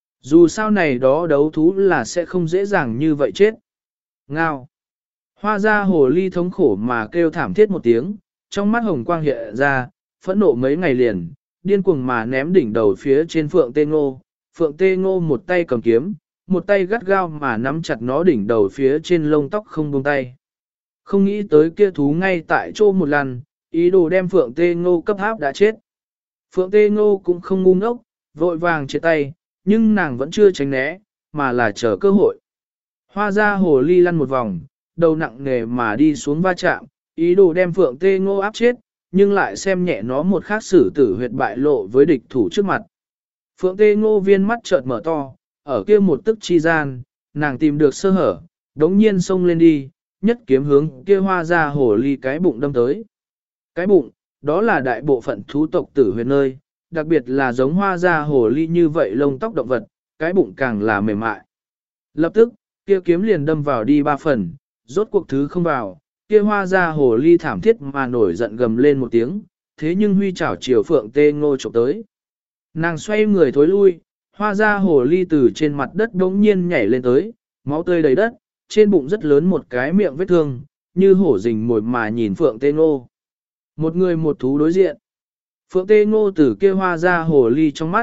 Dù sao này đó đấu thú là sẽ không dễ dàng như vậy chết. Ngao. Hoa ra hồ ly thống khổ mà kêu thảm thiết một tiếng, trong mắt hồng quang hiện ra, phẫn nộ mấy ngày liền, điên cuồng mà ném đỉnh đầu phía trên Phượng Tê Ngô. Phượng Tê Ngô một tay cầm kiếm, một tay gắt gao mà nắm chặt nó đỉnh đầu phía trên lông tóc không buông tay. Không nghĩ tới kia thú ngay tại chỗ một lần, ý đồ đem Phượng Tê Ngô cấp áp đã chết. Phượng Tê Ngô cũng không ngu ngốc, vội vàng chia tay, nhưng nàng vẫn chưa tránh né, mà là chờ cơ hội. Hoa ra hồ ly lăn một vòng, đầu nặng nề mà đi xuống va chạm, ý đồ đem Phượng Tê Ngô áp chết, nhưng lại xem nhẹ nó một khác xử tử huyệt bại lộ với địch thủ trước mặt. Phượng Tê Ngô viên mắt chợt mở to, ở kia một tức chi gian, nàng tìm được sơ hở, đống nhiên xông lên đi, nhất kiếm hướng kia hoa ra hồ ly cái bụng đâm tới. Cái bụng, đó là đại bộ phận thú tộc tử huyệt nơi, đặc biệt là giống hoa ra hồ ly như vậy lông tóc động vật, cái bụng càng là mềm mại. Lập tức, kia kiếm liền đâm vào đi 3 phần, rốt cuộc thứ không vào, kia hoa ra hồ ly thảm thiết mà nổi giận gầm lên một tiếng, thế nhưng huy chảo chiều Phượng Tê Ngô chụp tới. Nàng xoay người thối lui, hoa ra hồ ly từ trên mặt đất đống nhiên nhảy lên tới, máu tươi đầy đất, trên bụng rất lớn một cái miệng vết thương, như hổ rình mồi mà nhìn Phượng Tê Ngô. Một người một thú đối diện. Phượng Tê Ngô từ kia hoa ra hồ ly trong mắt,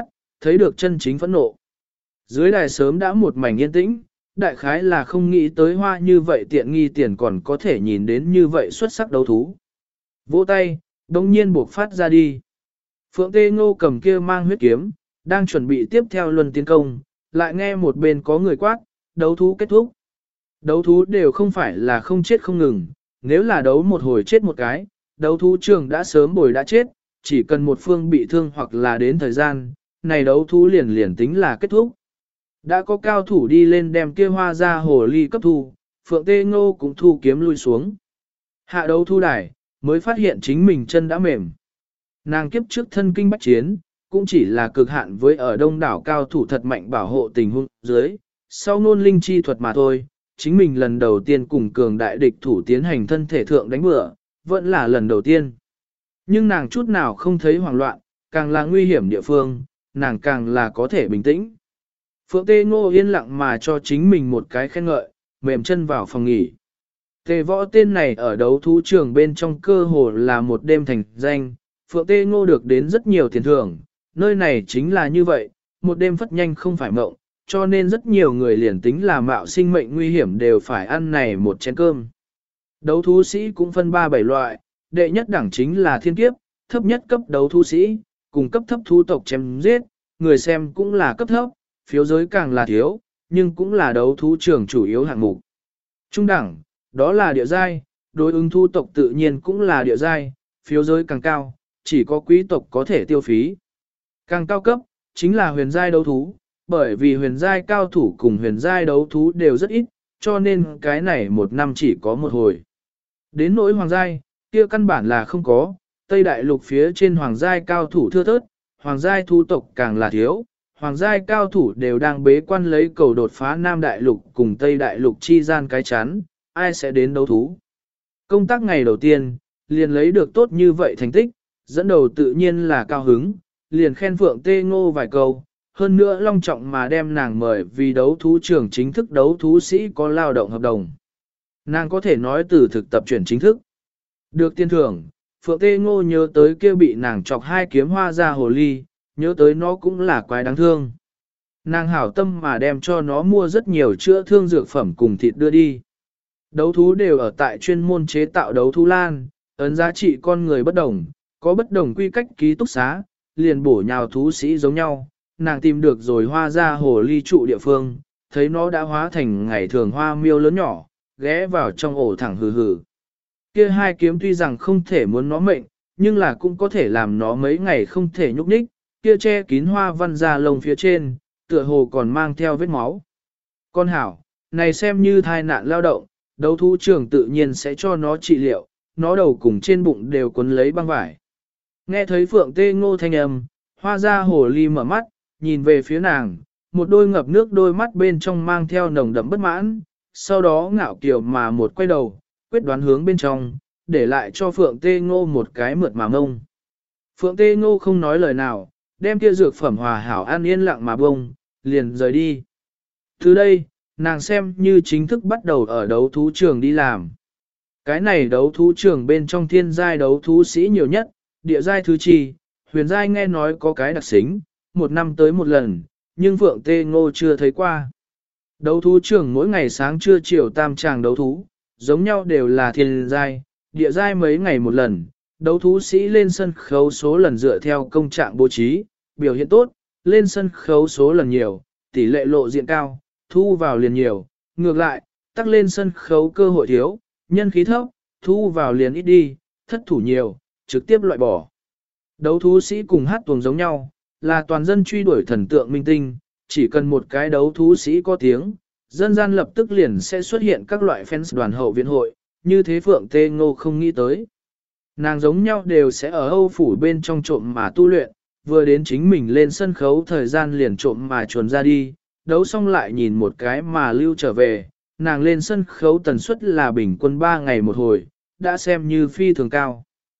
thấy được chân chính phẫn nộ. Dưới đài sớm đã một mảnh yên tĩnh, đại khái là không nghĩ tới hoa như vậy tiện nghi tiền còn có thể nhìn đến như vậy xuất sắc đấu thú. Vỗ tay, đồng nhiên buộc phát ra đi. Phượng Tê Ngô cầm kia mang huyết kiếm, đang chuẩn bị tiếp theo luân tiến công, lại nghe một bên có người quát, đấu thú kết thúc. Đấu thú đều không phải là không chết không ngừng, nếu là đấu một hồi chết một cái, đấu thú trường đã sớm bồi đã chết, chỉ cần một phương bị thương hoặc là đến thời gian, này đấu thú liền liền tính là kết thúc. Đã có cao thủ đi lên đem kia hoa ra hồ ly cấp thu, Phượng Tê Ngô cũng thu kiếm lui xuống. Hạ đấu thu đài, mới phát hiện chính mình chân đã mềm. Nàng kiếp trước thân kinh bách chiến, cũng chỉ là cực hạn với ở đông đảo cao thủ thật mạnh bảo hộ tình huống dưới, sau nôn linh chi thuật mà thôi, chính mình lần đầu tiên cùng cường đại địch thủ tiến hành thân thể thượng đánh bữa, vẫn là lần đầu tiên. Nhưng nàng chút nào không thấy hoảng loạn, càng là nguy hiểm địa phương, nàng càng là có thể bình tĩnh. Phượng Tê Ngô yên lặng mà cho chính mình một cái khen ngợi, mềm chân vào phòng nghỉ. Tề võ tên này ở đấu thú trường bên trong cơ hồ là một đêm thành danh, Phượng Tê Ngô được đến rất nhiều tiền thưởng, nơi này chính là như vậy, một đêm phất nhanh không phải mộng, cho nên rất nhiều người liền tính là mạo sinh mệnh nguy hiểm đều phải ăn này một chén cơm. Đấu thú sĩ cũng phân 3-7 loại, đệ nhất đẳng chính là thiên kiếp, thấp nhất cấp đấu thú sĩ, cùng cấp thấp thú tộc chém giết, người xem cũng là cấp thấp, phiếu giới càng là thiếu, nhưng cũng là đấu thú trường chủ yếu hạng mục. Trung đẳng, đó là địa giai, đối ứng thú tộc tự nhiên cũng là địa giai, phiếu giới càng cao, chỉ có quý tộc có thể tiêu phí. Càng cao cấp, chính là huyền giai đấu thú, bởi vì huyền giai cao thủ cùng huyền giai đấu thú đều rất ít, cho nên cái này một năm chỉ có một hồi. Đến nỗi hoàng giai, kia căn bản là không có, Tây Đại Lục phía trên hoàng giai cao thủ thưa thớt, hoàng giai thú tộc càng là thiếu, hoàng giai cao thủ đều đang bế quan lấy cầu đột phá Nam Đại Lục cùng Tây Đại Lục chi gian cái chắn, ai sẽ đến đấu thú. Công tác ngày đầu tiên, liền lấy được tốt như vậy thành tích, dẫn đầu tự nhiên là cao hứng, liền khen Phượng Tê Ngô vài câu, hơn nữa long trọng mà đem nàng mời vì đấu thú trưởng chính thức đấu thú sĩ có lao động hợp đồng. Nàng có thể nói từ thực tập chuyển chính thức. Được tiền thưởng, Phượng Tê Ngô nhớ tới kia bị nàng chọc 2 kiếm hoa ra hồ ly, nhớ tới nó cũng là quái đáng thương. Nàng hảo tâm mà đem cho nó mua rất nhiều chữa thương dược phẩm cùng thịt đưa đi. Đấu thú đều ở tại chuyên môn chế tạo đấu thú lan, ấn giá trị con người bất đồng, có bất đồng quy cách ký túc xá, liền bổ nhào thú sĩ giống nhau. Nàng tìm được rồi hoa ra hồ ly trụ địa phương, thấy nó đã hóa thành ngày thường hoa miêu lớn nhỏ, ghé vào trong ổ thẳng hừ hừ. Kia 2 kiếm tuy rằng không thể muốn nó mệnh, nhưng là cũng có thể làm nó mấy ngày không thể nhúc nhích, kia che kín hoa văn ra lông phía trên, tựa hồ còn mang theo vết máu. Con hảo, này xem như thai nạn lao động, đấu thú trường tự nhiên sẽ cho nó trị liệu, nó đầu cùng trên bụng đều quấn lấy băng vải. Nghe thấy Phượng Tê Ngô thanh âm, hoa ra hồ ly mở mắt, nhìn về phía nàng, một đôi ngập nước đôi mắt bên trong mang theo nồng đậm bất mãn, sau đó ngạo kiều mà một quay đầu, quyết đoán hướng bên trong, để lại cho Phượng Tê Ngô một cái mượt mà ngông. Phượng Tê Ngô không nói lời nào, đem kia dược phẩm hòa hảo an yên lặng mà bông, liền rời đi. Từ đây, nàng xem như chính thức bắt đầu ở đấu thú trường đi làm. Cái này đấu thú trường bên trong thiên giai đấu thú sĩ nhiều nhất, địa giai thứ chi, huyền giai nghe nói có cái đặc xính, 1 năm tới một lần, nhưng Phượng Tê Ngô chưa thấy qua. Đấu thú trường mỗi ngày sáng trưa chiều tam tràng đấu thú, giống nhau đều là thiên giai, địa giai mấy ngày một lần, đấu thú sĩ lên sân khấu số lần dựa theo công trạng bố trí, biểu hiện tốt, lên sân khấu số lần nhiều, tỷ lệ lộ diện cao, thu vào liền nhiều, ngược lại, tắc lên sân khấu cơ hội thiếu, nhân khí thấp, thu vào liền ít đi, thất thủ nhiều, trực tiếp loại bỏ. Đấu thú sĩ cùng hát tuồng giống nhau, là toàn dân truy đuổi thần tượng minh tinh, chỉ cần một cái đấu thú sĩ có tiếng, dân gian lập tức liền sẽ xuất hiện các loại fans đoàn hậu viện hội, như thế Phượng Tê Ngô không nghĩ tới. Nàng giống nhau đều sẽ ở Âu phủ bên trong trộm mà tu luyện, vừa đến chính mình lên sân khấu thời gian liền trộm mà chuồn ra đi, đấu xong lại nhìn một cái mà lưu trở về, nàng lên sân khấu tần suất là bình quân 3 ngày một hồi, đã xem như phi thường cao.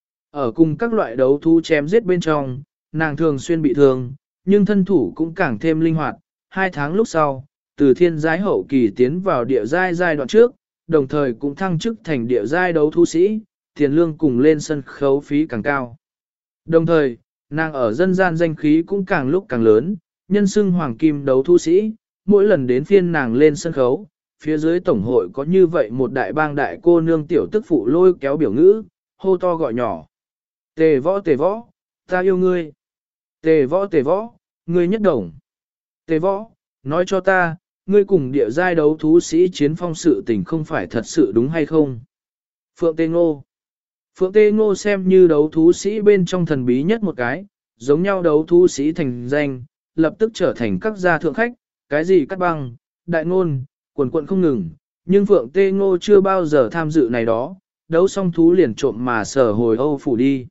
Ở cùng các loại đấu thú chém giết bên trong, nàng thường xuyên bị thương, nhưng thân thủ cũng càng thêm linh hoạt. 2 tháng lúc sau, từ thiên giai hậu kỳ tiến vào địa giai giai đoạn trước, đồng thời cũng thăng chức thành địa giai đấu thú sĩ, tiền lương cùng lên sân khấu phí càng cao. Đồng thời, nàng ở dân gian danh khí cũng càng lúc càng lớn, nhân xưng hoàng kim đấu thú sĩ, mỗi lần đến phiên nàng lên sân khấu, phía dưới tổng hội có như vậy một đại bang đại cô nương tiểu tức phụ lôi kéo biểu ngữ, hô to gọi nhỏ. Tề võ, ta yêu ngươi. Tề võ, ngươi nhất đồng. Tề võ, nói cho ta, ngươi cùng địa giai đấu thú sĩ chiến phong sự tình không phải thật sự đúng hay không? Phượng Tê Ngô. Phượng Tê Ngô xem như đấu thú sĩ bên trong thần bí nhất một cái, giống nhau đấu thú sĩ thành danh, lập tức trở thành các gia thượng khách, cái gì cắt băng, đại ngôn, quần quận không ngừng, nhưng Phượng Tê Ngô chưa bao giờ tham dự này đó, đấu xong thú liền trộm mà sở hồi Âu phủ đi.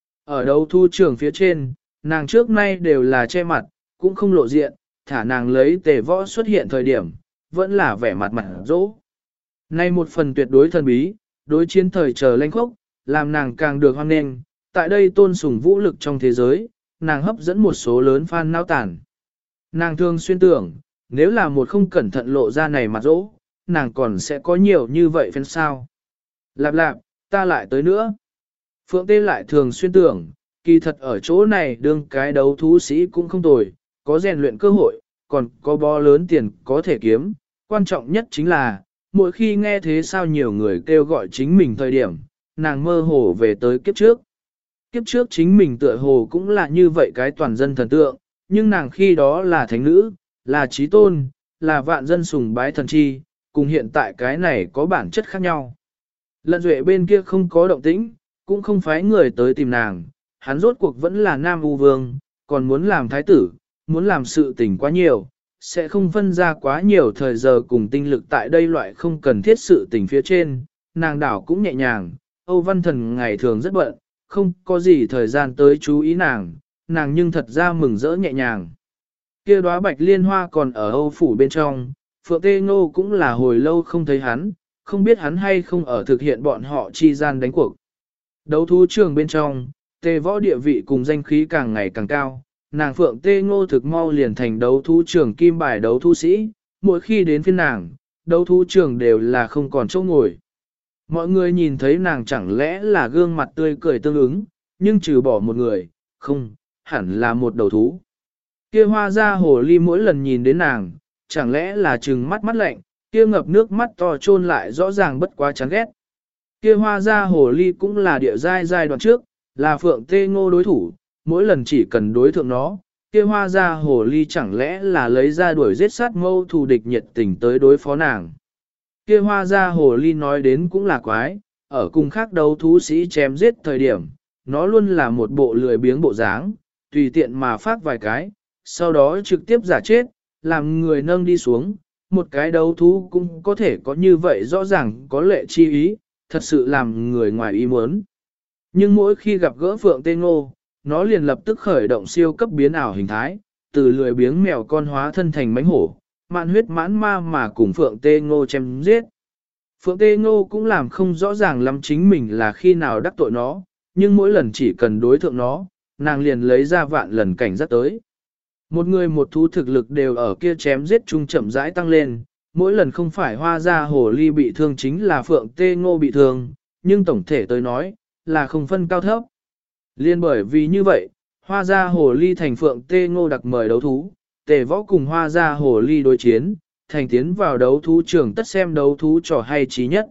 Ở đấu thú trường phía trên, nàng trước nay đều là che mặt, cũng không lộ diện, thả nàng lấy Tề võ xuất hiện thời điểm, vẫn là vẻ mặt mặt dỗ. Nay một phần tuyệt đối thần bí, đối chiến thời chờ lanh khốc, làm nàng càng được hoan nghênh, tại đây tôn sùng vũ lực trong thế giới, nàng hấp dẫn một số lớn fan nao tản. Nàng thường xuyên tưởng, nếu là một không cẩn thận lộ ra này mặt dỗ, nàng còn sẽ có nhiều như vậy fan sao. Lạp lạp, ta lại tới nữa. Phượng Tê lại thường xuyên tưởng, kỳ thật ở chỗ này đương cái đấu thú sĩ cũng không tồi, có rèn luyện cơ hội, còn có bó lớn tiền có thể kiếm. Quan trọng nhất chính là, mỗi khi nghe thế sao nhiều người kêu gọi chính mình thời điểm, nàng mơ hồ về tới kiếp trước. Kiếp trước chính mình tựa hồ cũng là như vậy cái toàn dân thần tượng, nhưng nàng khi đó là thánh nữ, là trí tôn, là vạn dân sùng bái thần chi, cùng hiện tại cái này có bản chất khác nhau. Lận Duệ bên kia không có động tĩnh, cũng không phái người tới tìm nàng, hắn rốt cuộc vẫn là Nam U Vương, còn muốn làm thái tử, muốn làm sự tình quá nhiều, sẽ không phân ra quá nhiều thời giờ cùng tinh lực tại đây loại không cần thiết sự tình phía trên, nàng đảo cũng nhẹ nhàng, Âu Văn Thần ngày thường rất bận, không có gì thời gian tới chú ý nàng, nàng nhưng thật ra mừng rỡ nhẹ nhàng. Kia đóa bạch liên hoa còn ở Âu phủ bên trong, Phượng Tê Ngô cũng là hồi lâu không thấy hắn, không biết hắn hay không ở thực hiện bọn họ chi gian đánh cuộc. Đấu thú trường bên trong, Tề võ địa vị cùng danh khí càng ngày càng cao, nàng Phượng Tê Ngô thực mau liền thành đấu thú trường kim bài đấu thú sĩ, mỗi khi đến phiên nàng, đấu thú trường đều là không còn chỗ ngồi. Mọi người nhìn thấy nàng chẳng lẽ là gương mặt tươi cười tương ứng, nhưng trừ bỏ một người, không, hẳn là một đầu thú. Kia hoa ra hồ ly mỗi lần nhìn đến nàng, chẳng lẽ là trừng mắt mắt lạnh, kia ngập nước mắt to trôn lại rõ ràng bất quá chán ghét. Kia hoa ra hồ ly cũng là địa giai đoạn trước, là Phượng Tê Ngô đối thủ, mỗi lần chỉ cần đối thượng nó, kia hoa ra hồ ly chẳng lẽ là lấy ra đuổi giết sát mâu thù địch nhiệt tình tới đối phó nàng. Kia hoa ra hồ ly nói đến cũng là quái, ở cùng khác đấu thú sĩ chém giết thời điểm, nó luôn là một bộ lười biếng bộ dáng, tùy tiện mà phát vài cái, sau đó trực tiếp giả chết, làm người nâng đi xuống, một cái đấu thú cũng có thể có như vậy rõ ràng có lệ chi ý, thật sự làm người ngoài ý muốn. Nhưng mỗi khi gặp gỡ Phượng Tê Ngô, nó liền lập tức khởi động siêu cấp biến ảo hình thái, từ lười biếng mèo con hóa thân thành mánh hổ, mạn huyết mãn ma mà cùng Phượng Tê Ngô chém giết. Phượng Tê Ngô cũng làm không rõ ràng lắm chính mình là khi nào đắc tội nó, nhưng mỗi lần chỉ cần đối thượng nó, nàng liền lấy ra vạn lần cảnh giác tới. Một người một thú thực lực đều ở kia chém giết chung chậm rãi tăng lên, mỗi lần không phải hoa ra hồ ly bị thương chính là Phượng Tê Ngô bị thương, nhưng tổng thể tới nói, là không phân cao thấp. Liên bởi vì như vậy, hoa ra hồ ly thành Phượng Tê Ngô đặc mời đấu thú, Tề võ cùng hoa ra hồ ly đối chiến, thành tiến vào đấu thú trường tất xem đấu thú trò hay trí nhất.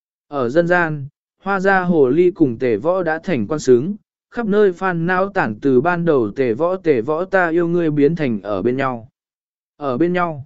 Ở dân gian, hoa ra hồ ly cùng Tề võ đã thành quan xứng, khắp nơi phan não tản từ ban đầu Tề võ ta yêu ngươi biến thành ở bên nhau. Ở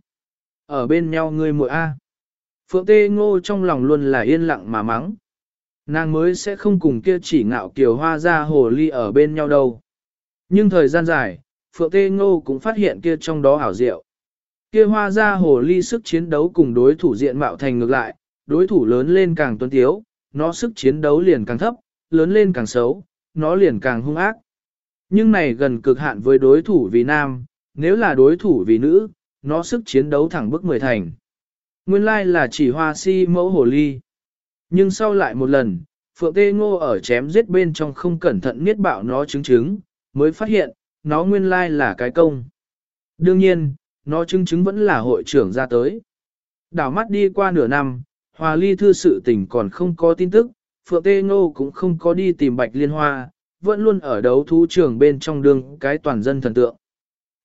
bên nhau ngươi muội a. Phượng Tê Ngô trong lòng luôn là yên lặng mà mắng. Nàng mới sẽ không cùng kia chỉ ngạo kiều hoa ra hồ ly ở bên nhau đâu. Nhưng thời gian dài, Phượng Tê Ngô cũng phát hiện kia trong đó ảo diệu. Kia hoa ra hồ ly sức chiến đấu cùng đối thủ diện mạo thành ngược lại, đối thủ lớn lên càng tuấn tiếu, nó sức chiến đấu liền càng thấp, lớn lên càng xấu, nó liền càng hung ác. Nhưng này gần cực hạn với đối thủ vì nam, nếu là đối thủ vì nữ, nó sức chiến đấu thẳng bức 10 thành. Nguyên lai là chỉ hoa si mẫu hồ ly. Nhưng sau lại một lần, Phượng Tê Ngô ở chém giết bên trong không cẩn thận niết bạo nó trứng, mới phát hiện, nó nguyên lai là cái công. Đương nhiên, nó trứng vẫn là hội trưởng ra tới. Đảo mắt đi qua nửa năm, Hòa Ly thư sự tình còn không có tin tức, Phượng Tê Ngô cũng không có đi tìm Bạch Liên Hoa, vẫn luôn ở đấu thú trường bên trong đường cái toàn dân thần tượng.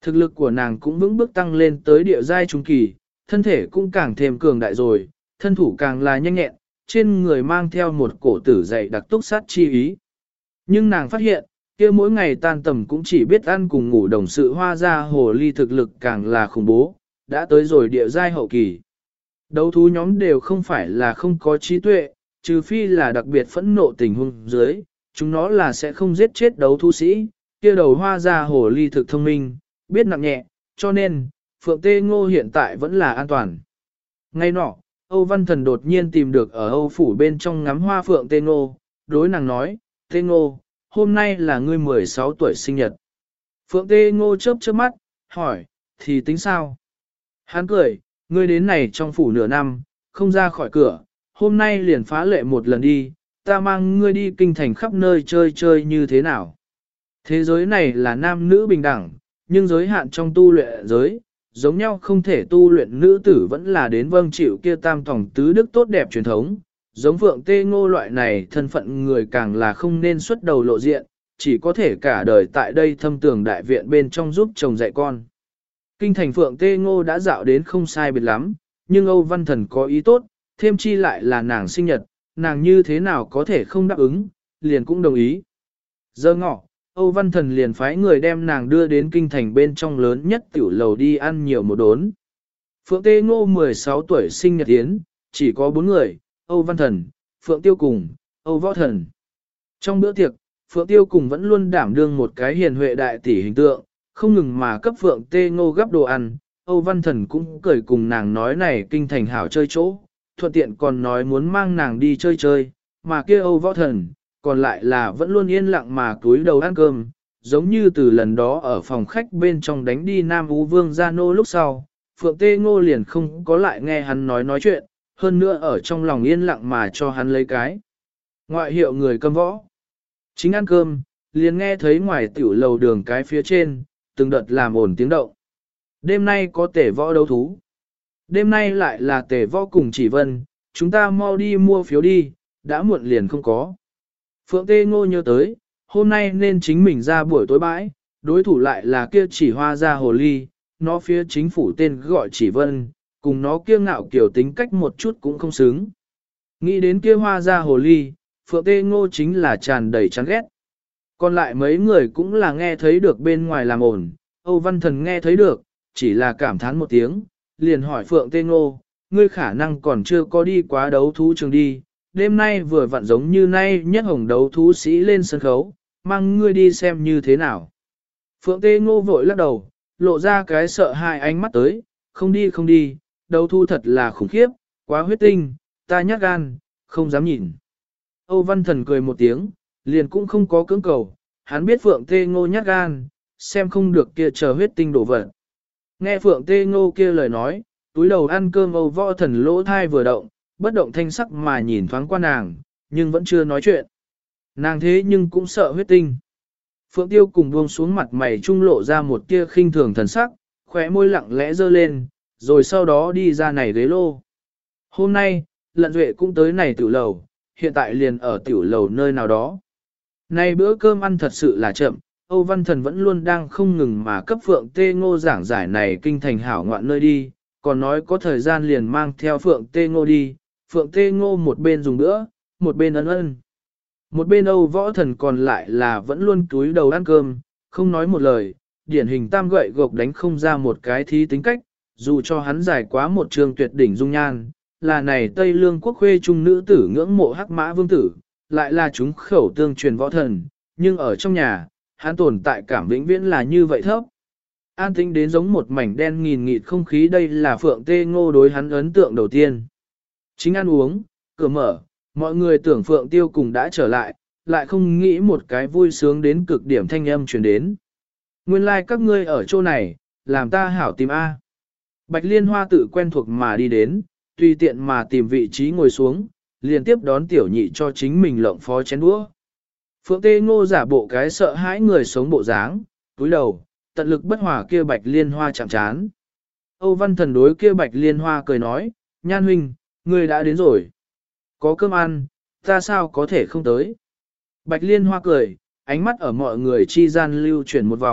Thực lực của nàng cũng vững bước tăng lên tới địa giai trung kỳ, thân thể cũng càng thêm cường đại rồi, thân thủ càng là nhanh nhẹn, trên người mang theo một cổ tử dày đặc túc sát chi ý. Nhưng nàng phát hiện, kia mỗi ngày tan tầm cũng chỉ biết ăn cùng ngủ đồng sự hoa ra hồ ly thực lực càng là khủng bố, đã tới rồi địa giai hậu kỳ. Đấu thú nhóm đều không phải là không có trí tuệ, trừ phi là đặc biệt phẫn nộ tình huống dưới, chúng nó là sẽ không giết chết đấu thú sĩ, kia đầu hoa ra hồ ly thực thông minh, biết nặng nhẹ, cho nên, Phượng Tê Ngô hiện tại vẫn là an toàn. Ngay nọ, Âu Văn Thần đột nhiên tìm được ở Âu Phủ bên trong ngắm hoa Phượng Tê Ngô, đối nàng nói, Tê Ngô, hôm nay là ngươi 16 tuổi sinh nhật. Phượng Tê Ngô chớp chớp mắt, hỏi, thì tính sao? Hắn cười, ngươi đến này trong phủ nửa năm, không ra khỏi cửa, hôm nay liền phá lệ một lần đi, ta mang ngươi đi kinh thành khắp nơi chơi chơi như thế nào? Thế giới này là nam nữ bình đẳng, nhưng giới hạn trong tu luyện giới, giống nhau không thể tu luyện nữ tử vẫn là đến vâng chịu kia tam tổng tứ đức tốt đẹp truyền thống. Giống Phượng Tê Ngô loại này thân phận người càng là không nên xuất đầu lộ diện, chỉ có thể cả đời tại đây thâm tường đại viện bên trong giúp chồng dạy con. Kinh thành Phượng Tê Ngô đã dạo đến không sai biệt lắm, nhưng Âu Văn Thần có ý tốt, thêm chi lại là nàng sinh nhật, nàng như thế nào có thể không đáp ứng, liền cũng đồng ý. Giờ ngọ, Âu Văn Thần liền phái người đem nàng đưa đến kinh thành bên trong lớn nhất tiểu lầu đi ăn nhiều một đốn. Phượng Tê Ngô 16 tuổi sinh nhật yến, chỉ có 4 người, Âu Văn Thần, Phượng Tiêu Cùng, Âu Võ Thần. Trong bữa tiệc, Phượng Tiêu Cùng vẫn luôn đảm đương một cái hiền huệ đại tỷ hình tượng, không ngừng mà cấp Phượng Tê Ngô gấp đồ ăn. Âu Văn Thần cũng cười cùng nàng nói này kinh thành hảo chơi chỗ, thuận tiện còn nói muốn mang nàng đi chơi chơi, mà kia Âu Võ Thần, còn lại là vẫn luôn yên lặng mà cúi đầu ăn cơm, giống như từ lần đó ở phòng khách bên trong đánh đi Nam Ú Vương Gia Nô lúc sau, Phượng Tê Ngô liền không có lại nghe hắn nói chuyện, hơn nữa ở trong lòng yên lặng mà cho hắn lấy cái. Ngoại hiệu người câm võ. Chính ăn cơm, liền nghe thấy ngoài tiểu lầu đường cái phía trên, từng đợt làm ồn tiếng động. Đêm nay có tể võ đấu thú. Đêm nay lại là tể võ cùng Chỉ Vân, chúng ta mau đi mua phiếu đi, đã muộn liền không có. Phượng Tê Ngô nhớ tới, hôm nay nên chính mình ra buổi tối bãi, đối thủ lại là kia Chỉ Hoa ra hồ ly, nó phía chính phủ tên gọi Chỉ Vân, cùng nó kia ngạo kiểu tính cách một chút cũng không xứng. Nghĩ đến kia Hoa ra hồ ly, Phượng Tê Ngô chính là tràn đầy chán ghét. Còn lại mấy người cũng là nghe thấy được bên ngoài làm ồn, Âu Văn Thần nghe thấy được, chỉ là cảm thán một tiếng, liền hỏi Phượng Tê Ngô, ngươi khả năng còn chưa có đi quá đấu thú trường đi, đêm nay vừa vặn giống như nay nhất hồng đấu thú sĩ lên sân khấu, mang ngươi đi xem như thế nào. Phượng Tê Ngô vội lắc đầu, lộ ra cái sợ hai ánh mắt tới, không đi không đi, đấu thú thật là khủng khiếp, quá huyết tinh, ta nhát gan, không dám nhìn. Âu Văn Thần cười một tiếng, liền cũng không có cưỡng cầu, hắn biết Phượng Tê Ngô nhát gan, xem không được kia chờ huyết tinh đổ vật. Nghe Phượng Tê Ngô kia lời nói, túi đầu ăn cơm Âu Võ Thần lỗ thai vừa động, bất động thanh sắc mà nhìn thoáng qua nàng, nhưng vẫn chưa nói chuyện. Nàng thế nhưng cũng sợ huyết tinh. Phượng Tiêu cùng buông xuống mặt mày trung lộ ra một tia khinh thường thần sắc, khóe môi lặng lẽ dơ lên, rồi sau đó đi ra này ghế lô. Hôm nay, Lận Duệ cũng tới này tiểu lầu, hiện tại liền ở tiểu lầu nơi nào đó. Này bữa cơm ăn thật sự là chậm, Âu Văn Thần vẫn luôn đang không ngừng mà cấp Phượng Tê Ngô giảng giải này kinh thành hảo ngoạn nơi đi, còn nói có thời gian liền mang theo Phượng Tê Ngô đi, Phượng Tê Ngô một bên dùng bữa, một bên ân ân. Một bên Âu Võ Thần còn lại là vẫn luôn cúi đầu ăn cơm, không nói một lời, điển hình tam gậy gộc đánh không ra một cái thí tính cách, dù cho hắn giải quá một trường tuyệt đỉnh dung nhan, là này Tây Lương quốc khuê trung nữ tử ngưỡng mộ hắc mã vương tử, lại là chúng khẩu tương truyền võ thần, nhưng ở trong nhà, hắn tồn tại cảm vĩnh viễn là như vậy thấp. An tĩnh đến giống một mảnh đen nghìn nghịt không khí, đây là Phượng Tê Ngô đối hắn ấn tượng đầu tiên. Chính ăn uống, cửa mở, mọi người tưởng Phượng Tiêu cùng đã trở lại, lại không nghĩ một cái vui sướng đến cực điểm thanh âm truyền đến. Nguyên lai like các ngươi ở chỗ này, làm ta hảo tìm A. Bạch Liên Hoa tự quen thuộc mà đi đến, tùy tiện mà tìm vị trí ngồi xuống, liền tiếp đón tiểu nhị cho chính mình lộng phó chén đũa. Phượng Tê Ngô giả bộ cái sợ hãi người sống bộ dáng, túi đầu, tận lực bất hòa kia Bạch Liên Hoa chạm chán. Âu Văn Thần đối kia Bạch Liên Hoa cười nói, Nhan huynh, ngươi đã đến rồi. Có cơm ăn, ta sao có thể không tới. Bạch Liên Hoa cười, ánh mắt ở mọi người chi gian lưu chuyển một vòng,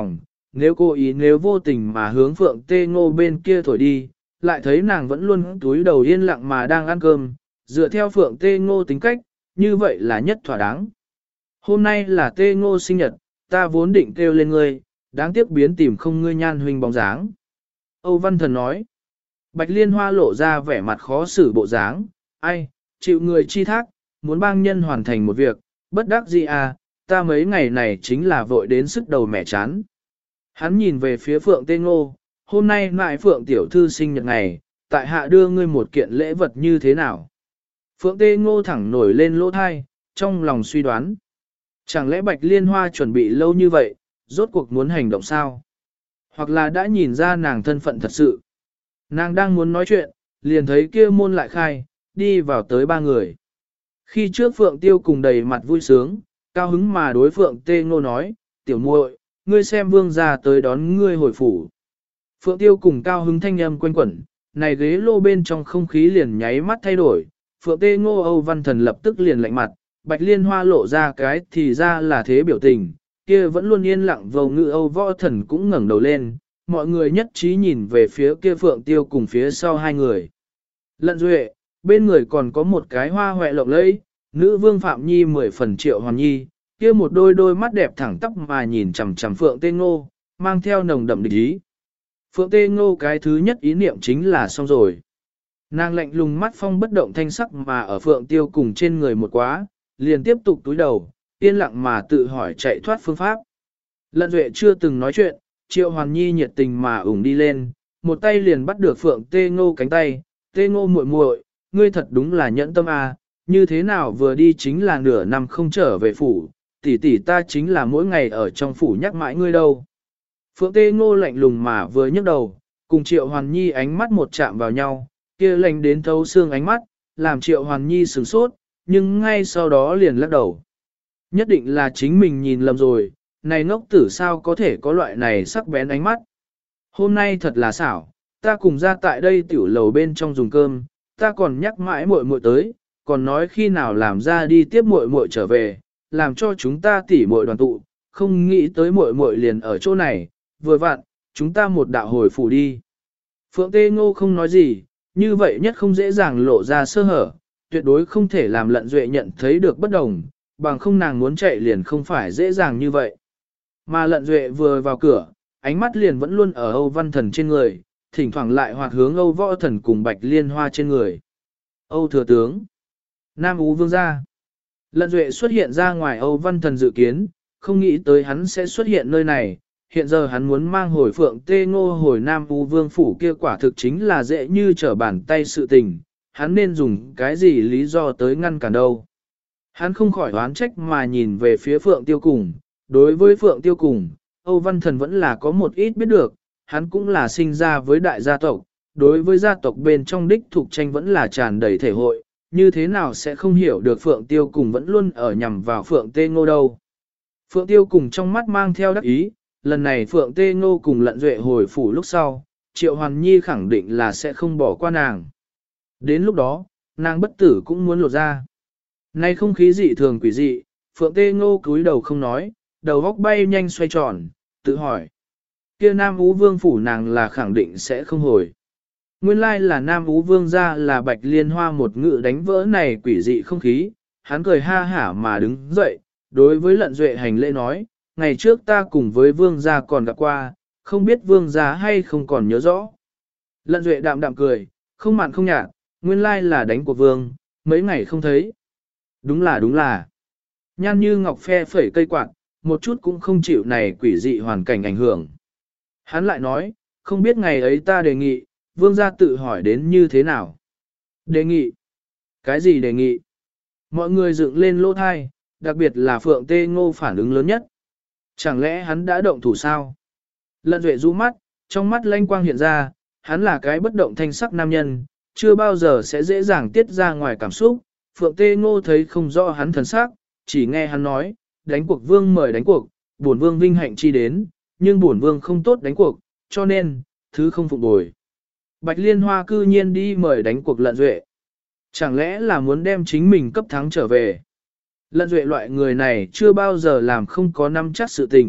nếu cố ý nếu vô tình mà hướng Phượng Tê Ngô bên kia thổi đi, lại thấy nàng vẫn luôn túi đầu yên lặng mà đang ăn cơm, dựa theo Phượng Tê Ngô tính cách, như vậy là nhất thỏa đáng. Hôm nay là Tê Ngô sinh nhật, ta vốn định kêu lên ngươi, đáng tiếc biến tìm không ngươi nhan huynh bóng dáng. Âu Văn Thần nói, Bạch Liên Hoa lộ ra vẻ mặt khó xử bộ dáng, ai, chịu người chi thác, muốn bang nhân hoàn thành một việc, bất đắc dĩ à, ta mấy ngày này chính là vội đến sức đầu mẻ chán. Hắn nhìn về phía Phượng Tê Ngô, hôm nay lại Phượng tiểu thư sinh nhật ngày, tại hạ đưa ngươi một kiện lễ vật như thế nào? Phượng Tê Ngô thẳng nổi lên lỗ thai, trong lòng suy đoán. Chẳng lẽ Bạch Liên Hoa chuẩn bị lâu như vậy, rốt cuộc muốn hành động sao? Hoặc là đã nhìn ra nàng thân phận thật sự. Nàng đang muốn nói chuyện, liền thấy kia môn lại khai, đi vào tới ba người. Khi trước Phượng Tiêu cùng đầy mặt vui sướng, cao hứng mà đối Phượng Tê Ngô nói, tiểu muội, ngươi xem vương gia tới đón ngươi hồi phủ. Phượng Tiêu cùng cao hứng thanh âm quanh quẩn, này ghế lô bên trong không khí liền nháy mắt thay đổi. Phượng Tê Ngô Âu Văn Thần lập tức liền lạnh mặt, Bạch Liên Hoa lộ ra cái thì ra là thế biểu tình, kia vẫn luôn yên lặng vô ngữ Âu Võ Thần cũng ngẩng đầu lên, mọi người nhất trí nhìn về phía kia Phượng Tiêu cùng phía sau hai người. Lận Duệ, bên người còn có một cái hoa hoẹ lộng lẫy, nữ vương Phạm Nhi 10 phần Triệu Hoàn Nhi, kia một đôi mắt đẹp thẳng tắp mà nhìn chằm chằm Phượng Tê Ngô, mang theo nồng đậm địch ý. Phượng Tê Ngô cái thứ nhất ý niệm chính là xong rồi. Nàng lạnh lùng mắt phong bất động thanh sắc mà ở Phượng Tiêu cùng trên người một quá, liền tiếp tục túi đầu, yên lặng mà tự hỏi chạy thoát phương pháp. Lận Duệ chưa từng nói chuyện, Triệu Hoàn Nhi nhiệt tình mà ủng đi lên, một tay liền bắt được Phượng Tê Ngô cánh tay, Tê Ngô muội muội, ngươi thật đúng là nhẫn tâm à, như thế nào vừa đi chính là nửa năm không trở về phủ, tỷ tỷ ta chính là mỗi ngày ở trong phủ nhắc mãi ngươi đâu. Phượng Tê Ngô lạnh lùng mà vừa nhấc đầu, cùng Triệu Hoàn Nhi ánh mắt một chạm vào nhau, kia lạnh đến thấu xương ánh mắt, làm Triệu Hoàn Nhi sửng sốt, nhưng ngay sau đó liền lắc đầu. Nhất định là chính mình nhìn lầm rồi, này ngốc tử sao có thể có loại này sắc bén ánh mắt. Hôm nay thật là xảo, ta cùng ra tại đây tiểu lầu bên trong dùng cơm, ta còn nhắc mãi muội muội tới, còn nói khi nào làm ra đi tiếp muội muội trở về, làm cho chúng ta tỉ muội đoàn tụ, không nghĩ tới muội muội liền ở chỗ này, vừa vặn, chúng ta một đạo hồi phủ đi. Phượng Tê Ngô không nói gì, như vậy nhất không dễ dàng lộ ra sơ hở, tuyệt đối không thể làm Lận Duệ nhận thấy được bất đồng, bằng không nàng muốn chạy liền không phải dễ dàng như vậy. Mà Lận Duệ vừa vào cửa, ánh mắt liền vẫn luôn ở Âu Văn Thần trên người, thỉnh thoảng lại hoạt hướng Âu Võ Thần cùng Bạch Liên Hoa trên người. Âu Thừa Tướng, Nam Ú Vương gia. Lận Duệ xuất hiện ra ngoài Âu Văn Thần dự kiến, không nghĩ tới hắn sẽ xuất hiện nơi này. Hiện giờ hắn muốn mang hồi Phượng Tê Ngô hồi Nam Ú Vương phủ kia quả thực chính là dễ như trở bàn tay sự tình, hắn nên dùng cái gì lý do tới ngăn cản đâu. Hắn không khỏi oán trách mà nhìn về phía Phượng Tiêu Cùng, đối với Phượng Tiêu Cùng, Âu Văn Thần vẫn là có một ít biết được, hắn cũng là sinh ra với đại gia tộc, đối với gia tộc bên trong đích thuộc tranh vẫn là tràn đầy thể hội, như thế nào sẽ không hiểu được Phượng Tiêu Cùng vẫn luôn ở nhằm vào Phượng Tê Ngô đâu. Phượng Tiêu Cùng trong mắt mang theo đắc ý, lần này Phượng Tê Ngô cùng Lận Duệ hồi phủ lúc sau, Triệu Hoàn Nhi khẳng định là sẽ không bỏ qua nàng. Đến lúc đó, nàng bất tử cũng muốn lột ra. Nay không khí dị thường quỷ dị, Phượng Tê Ngô cúi đầu không nói, đầu góc bay nhanh xoay tròn, tự hỏi. Kia Nam Ú Vương phủ nàng là khẳng định sẽ không hồi. Nguyên lai là Nam Ú Vương ra là Bạch Liên Hoa một ngự đánh vỡ này quỷ dị không khí, hắn cười ha hả mà đứng dậy, đối với Lận Duệ hành lễ nói, ngày trước ta cùng với Vương gia còn gặp qua, không biết Vương gia hay không còn nhớ rõ. Lận Duệ đạm đạm cười, không mặn không nhạt, nguyên lai là đánh của Vương, mấy ngày không thấy. Đúng là. Nhan Như Ngọc phe phẩy cây quạt, một chút cũng không chịu này quỷ dị hoàn cảnh ảnh hưởng. Hắn lại nói, không biết ngày ấy ta đề nghị, Vương gia tự hỏi đến như thế nào. Đề nghị? Cái gì đề nghị? Mọi người dựng lên lỗ thai, đặc biệt là Phượng Tê Ngô phản ứng lớn nhất. Chẳng lẽ hắn đã động thủ sao? Lận Duệ rũ mắt, trong mắt lanh quang hiện ra, hắn là cái bất động thanh sắc nam nhân, chưa bao giờ sẽ dễ dàng tiết ra ngoài cảm xúc. Phượng Tê Ngô thấy không rõ hắn thần sắc, chỉ nghe hắn nói, đánh cuộc vương mời đánh cuộc, bổn vương vinh hạnh chi đến, nhưng bổn vương không tốt đánh cuộc, cho nên, thứ không phục bồi. Bạch Liên Hoa cư nhiên đi mời đánh cuộc Lận Duệ. Chẳng lẽ là muốn đem chính mình cấp thắng trở về? Lận Duệ loại người này chưa bao giờ làm không có năm chắc sự tình,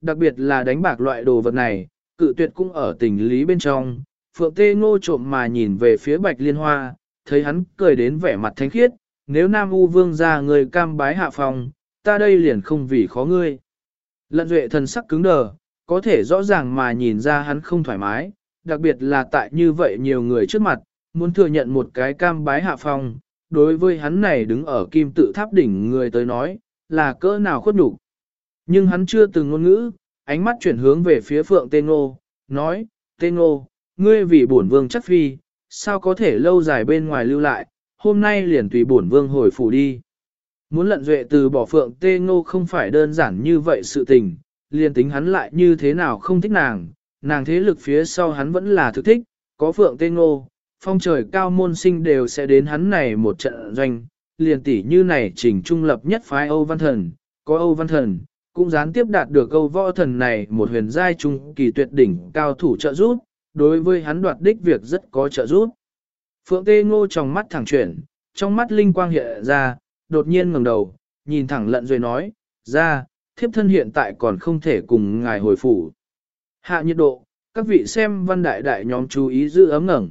đặc biệt là đánh bạc loại đồ vật này, cự tuyệt cũng ở tình lý bên trong. Phượng Tê Ngô trộm mà nhìn về phía Bạch Liên Hoa, thấy hắn cười đến vẻ mặt thánh khiết, nếu Nam U Vương ra người cam bái hạ phòng, ta đây liền không vì khó ngươi. Lận Duệ thần sắc cứng đờ, có thể rõ ràng mà nhìn ra hắn không thoải mái, đặc biệt là tại như vậy nhiều người trước mặt, muốn thừa nhận một cái cam bái hạ phong, đối với hắn này đứng ở kim tự tháp đỉnh người tới nói, là cỡ nào khuất nhục. Nhưng hắn chưa từng ngôn ngữ, ánh mắt chuyển hướng về phía Phượng Tê Ngô, nói, Tê Ngô, ngươi vì bổn vương chắc phi, sao có thể lâu dài bên ngoài lưu lại, hôm nay liền tùy bổn vương hồi phủ đi. Muốn Lận Duệ từ bỏ Phượng Tê Ngô không phải đơn giản như vậy sự tình, liền tính hắn lại như thế nào không thích nàng thế lực phía sau hắn vẫn là thực thích, có Phượng Tê Ngô, phong trời cao môn sinh đều sẽ đến hắn này một trận doanh, liền tỷ như này chỉnh trung lập nhất phái Âu Văn Thần, có Âu Văn Thần, cũng gián tiếp đạt được Âu Võ Thần này một huyền giai trung kỳ tuyệt đỉnh cao thủ trợ giúp, đối với hắn đoạt đích việc rất có trợ giúp. Phượng Tê Ngô trong mắt thẳng chuyển, trong mắt linh quang hiện ra, đột nhiên ngẩng đầu, nhìn thẳng Lận Duệ nói, ra, thiếp thân hiện tại còn không thể cùng ngài hồi phủ. Hạ nhiệt độ, các vị xem văn đại đại nhóm chú ý giữ ấm ngẩng.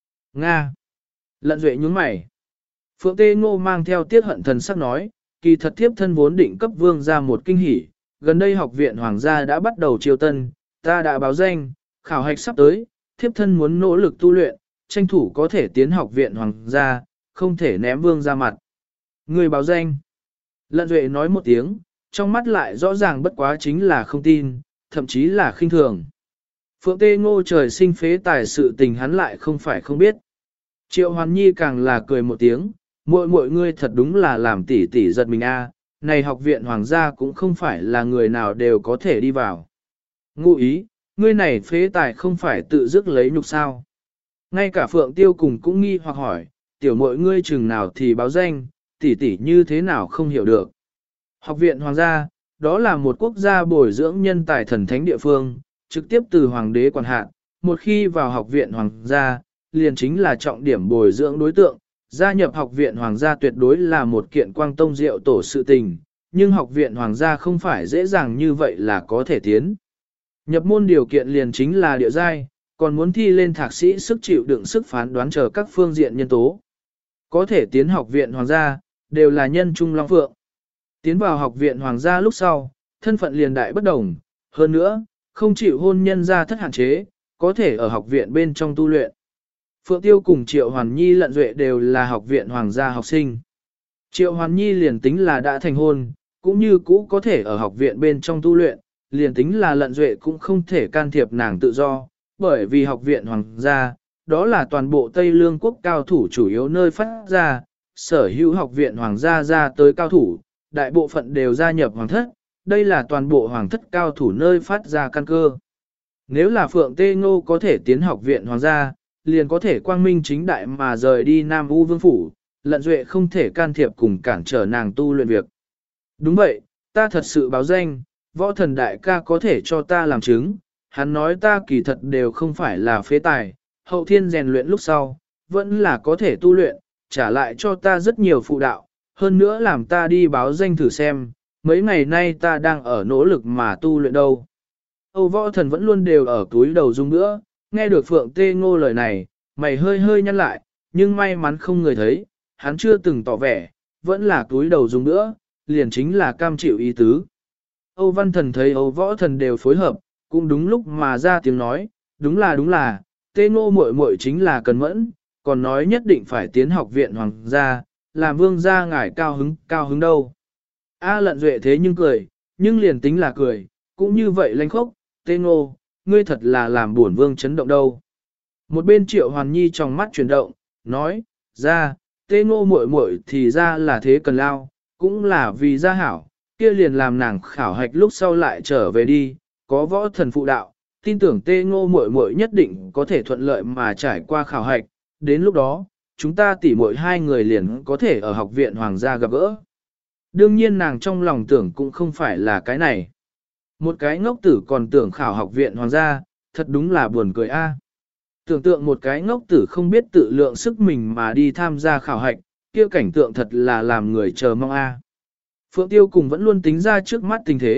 Nga. Lận Duệ nhướng mày. Phượng Tê Ngô mang theo tiết hận thần sắc nói, kỳ thật thiếp thân vốn định cấp vương ra một kinh hỉ, gần đây học viện hoàng gia đã bắt đầu chiêu tân, ta đã báo danh, khảo hạch sắp tới, thiếp thân muốn nỗ lực tu luyện, tranh thủ có thể tiến học viện hoàng gia, không thể ném vương ra mặt. Người báo danh. Lận Duệ nói một tiếng, trong mắt lại rõ ràng bất quá chính là không tin, thậm chí là khinh thường. Phượng Tê Ngô trời sinh phế tài sự tình hắn lại không phải không biết. Triệu Hoàn Nhi càng là cười một tiếng, muội ngươi thật đúng là làm tỉ tỉ giật mình a, này học viện hoàng gia cũng không phải là người nào đều có thể đi vào. Ngụ ý, ngươi này phế tài không phải tự dứt lấy nhục sao. Ngay cả Phượng Tiêu cùng cũng nghi hoặc hỏi, tiểu muội ngươi chừng nào thì báo danh, tỉ tỉ như thế nào không hiểu được. Học viện hoàng gia, đó là một quốc gia bồi dưỡng nhân tài thần thánh địa phương, trực tiếp từ hoàng đế quản hạt, một khi vào học viện hoàng gia, liền chính là trọng điểm bồi dưỡng đối tượng, gia nhập học viện hoàng gia tuyệt đối là một kiện quang tông diệu tổ sự tình, nhưng học viện hoàng gia không phải dễ dàng như vậy là có thể tiến. Nhập môn điều kiện liền chính là địa giai, còn muốn thi lên thạc sĩ sức chịu đựng sức phán đoán chờ các phương diện nhân tố. Có thể tiến học viện hoàng gia, đều là nhân trung long phượng. Tiến vào học viện hoàng gia lúc sau, thân phận liền đại bất đồng, hơn nữa, không chịu hôn nhân gia thất hạn chế, có thể ở học viện bên trong tu luyện. Phượng Tiêu cùng Triệu Hoàn Nhi Lận Duệ đều là học viện hoàng gia học sinh. Triệu Hoàn Nhi liền tính là đã thành hôn, cũng như cũ có thể ở học viện bên trong tu luyện, liền tính là Lận Duệ cũng không thể can thiệp nàng tự do, bởi vì học viện hoàng gia, đó là toàn bộ Tây Lương quốc cao thủ chủ yếu nơi phát ra, sở hữu học viện hoàng gia ra tới cao thủ, đại bộ phận đều gia nhập hoàng thất, đây là toàn bộ hoàng thất cao thủ nơi phát ra căn cơ. Nếu là Phượng Tê Ngô có thể tiến học viện hoàng gia, liền có thể quang minh chính đại mà rời đi Nam U Vương Phủ, Lận Duệ không thể can thiệp cùng cản trở nàng tu luyện việc. Đúng vậy, ta thật sự báo danh, võ thần đại ca có thể cho ta làm chứng, hắn nói ta kỳ thật đều không phải là phế tài, hậu thiên rèn luyện lúc sau, vẫn là có thể tu luyện, trả lại cho ta rất nhiều phụ đạo, hơn nữa làm ta đi báo danh thử xem, mấy ngày nay ta đang ở nỗ lực mà tu luyện đâu. Âu võ thần vẫn luôn đều ở túi đầu dung nữa, nghe được Phượng Tê Ngô lời này, mày hơi hơi nhăn lại, nhưng may mắn không người thấy, hắn chưa từng tỏ vẻ, vẫn là túi đầu dung nữa, liền chính là cam chịu ý tứ. Âu văn thần thấy Âu võ thần đều phối hợp, cũng đúng lúc mà ra tiếng nói, đúng là, Tê Ngô muội muội chính là cần mẫn, còn nói nhất định phải tiến học viện hoàng gia, làm vương gia ngải cao hứng đâu. A Lận Duệ thế nhưng cười, nhưng liền tính là cười, cũng như vậy lanh khốc, Tê Ngô, ngươi thật là làm buồn vương chấn động đâu. Một bên Triệu Hoàn Nhi trong mắt chuyển động, nói, ra, Tê Ngô muội muội thì ra là thế cần lao, cũng là vì gia hảo, kia liền làm nàng khảo hạch lúc sau lại trở về đi, có võ thần phụ đạo, tin tưởng Tê Ngô muội muội nhất định có thể thuận lợi mà trải qua khảo hạch, đến lúc đó, chúng ta tỉ muội hai người liền có thể ở học viện hoàng gia gặp gỡ. Đương nhiên nàng trong lòng tưởng cũng không phải là cái này. Một cái ngốc tử còn tưởng khảo học viện hoàng gia, thật đúng là buồn cười a. Tưởng tượng một cái ngốc tử không biết tự lượng sức mình mà đi tham gia khảo hạch, kia cảnh tượng thật là làm người chờ mong a. Phượng Tiêu cùng vẫn luôn tính ra trước mắt tình thế,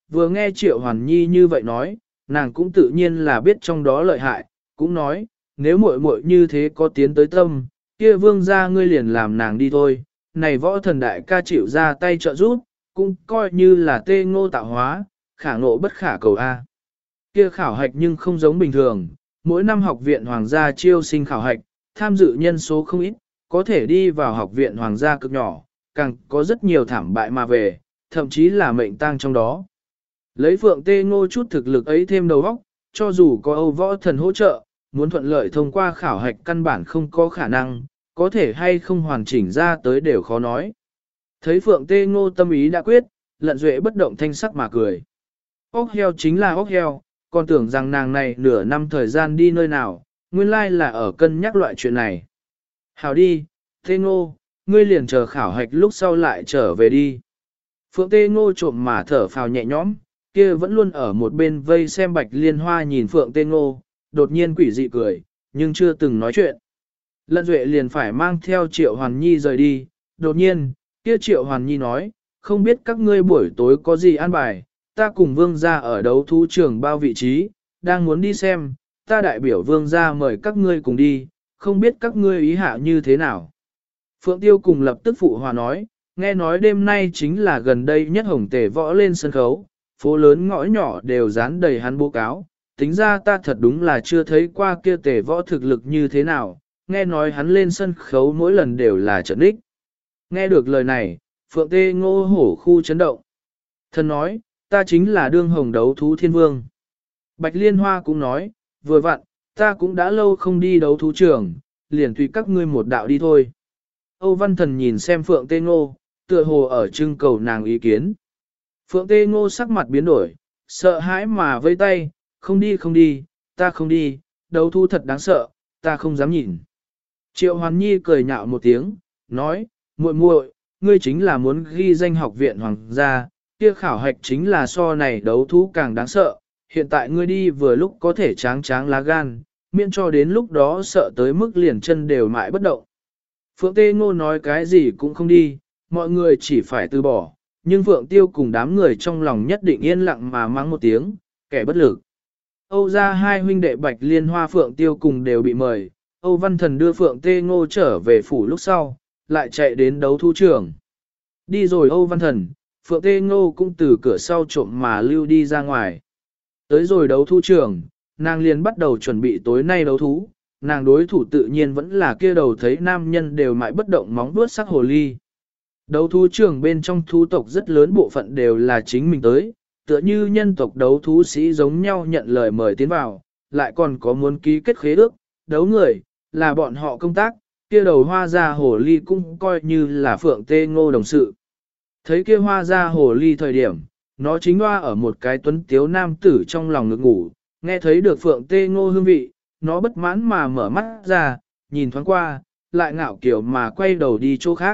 vừa nghe Triệu Hoàn Nhi như vậy nói, nàng cũng tự nhiên là biết trong đó lợi hại, cũng nói, nếu muội muội như thế có tiến tới tâm, kia vương gia ngươi liền làm nàng đi thôi, này võ thần đại ca chịu ra tay trợ giúp, cũng coi như là tê ngô tạo hóa, khả ngộ bất khả cầu A. Kia khảo hạch nhưng không giống bình thường, mỗi năm học viện hoàng gia chiêu sinh khảo hạch, tham dự nhân số không ít, có thể đi vào học viện hoàng gia cực nhỏ, càng có rất nhiều thảm bại mà về, thậm chí là mệnh tang trong đó. Lấy Phượng Tê Ngô chút thực lực ấy thêm đầu óc, cho dù có Âu võ thần hỗ trợ, muốn thuận lợi thông qua khảo hạch căn bản không có khả năng, có thể hay không hoàn chỉnh ra tới đều khó nói. Thấy Phượng Tê Ngô tâm ý đã quyết, Lận Duệ bất động thanh sắc mà cười. Ốc heo chính là ốc heo, còn tưởng rằng nàng này nửa năm thời gian đi nơi nào, nguyên lai là ở cân nhắc loại chuyện này. Hảo đi, Tê Ngô, ngươi liền chờ khảo hạch lúc sau lại trở về đi. Phượng Tê Ngô trộm mà thở phào nhẹ nhõm, kia vẫn luôn ở một bên vây xem Bạch Liên Hoa nhìn Phượng Tê Ngô, đột nhiên quỷ dị cười, nhưng chưa từng nói chuyện. Lận Duệ liền phải mang theo Triệu Hoàn Nhi rời đi, đột nhiên, kia Triệu Hoàn Nhi nói, không biết các ngươi buổi tối có gì an bài, ta cùng vương gia ở đấu thú trường bao vị trí, đang muốn đi xem, ta đại biểu vương gia mời các ngươi cùng đi, không biết các ngươi ý hạ như thế nào. Phượng Tiêu cùng lập tức phụ hòa nói, nghe nói đêm nay chính là gần đây nhất hồng tể võ lên sân khấu, phố lớn ngõ nhỏ đều dán đầy hắn bố cáo, tính ra ta thật đúng là chưa thấy qua kia tể võ thực lực như thế nào, nghe nói hắn lên sân khấu mỗi lần đều là trận đích. Nghe được lời này, Phượng Tê Ngô hổ khu chấn động. Thần nói, ta chính là đương hồng đấu thú thiên vương. Bạch Liên Hoa cũng nói, vừa vặn, ta cũng đã lâu không đi đấu thú trường, liền tùy các ngươi một đạo đi thôi. Âu Văn Thần nhìn xem Phượng Tê Ngô, tựa hồ ở trưng cầu nàng ý kiến. Phượng Tê Ngô sắc mặt biến đổi, sợ hãi mà vây tay, không đi không đi, ta không đi, đấu thú thật đáng sợ, ta không dám nhìn. Triệu Hoàn Nhi cười nhạo một tiếng, nói, muội muội, ngươi chính là muốn ghi danh học viện hoàng gia, kia khảo hạch chính là so này đấu thú càng đáng sợ, hiện tại ngươi đi vừa lúc có thể tráng tráng lá gan, miễn cho đến lúc đó sợ tới mức liền chân đều mãi bất động. Phượng Tê Ngô nói cái gì cũng không đi, mọi người chỉ phải từ bỏ, nhưng Phượng Tiêu cùng đám người trong lòng nhất định yên lặng mà mắng một tiếng, kẻ bất lực. Âu ra hai huynh đệ Bạch Liên Hoa Phượng Tiêu cùng đều bị mời, Âu Văn Thần đưa Phượng Tê Ngô trở về phủ lúc sau, lại chạy đến đấu thú trường. Đi rồi Âu Văn Thần, Phượng Tê Ngô cũng từ cửa sau trộm mà lưu đi ra ngoài. Tới rồi đấu thú trường, nàng liền bắt đầu chuẩn bị tối nay đấu thú, nàng đối thủ tự nhiên vẫn là kia đầu thấy nam nhân đều mãi bất động móng vuốt sắc hồ ly. Đấu thú trường bên trong thú tộc rất lớn bộ phận đều là chính mình tới, tựa như nhân tộc đấu thú sĩ giống nhau nhận lời mời tiến vào, lại còn có muốn ký kết khế ước, đấu người, là bọn họ công tác, kia đầu hoa ra hồ ly cũng coi như là Phượng Tê Ngô đồng sự. Thấy kia hoa ra hồ ly thời điểm, nó chính hoa ở một cái tuấn tiếu nam tử trong lòng ngực ngủ, nghe thấy được Phượng Tê Ngô hương vị, nó bất mãn mà mở mắt ra, nhìn thoáng qua, lại ngạo kiểu mà quay đầu đi chỗ khác.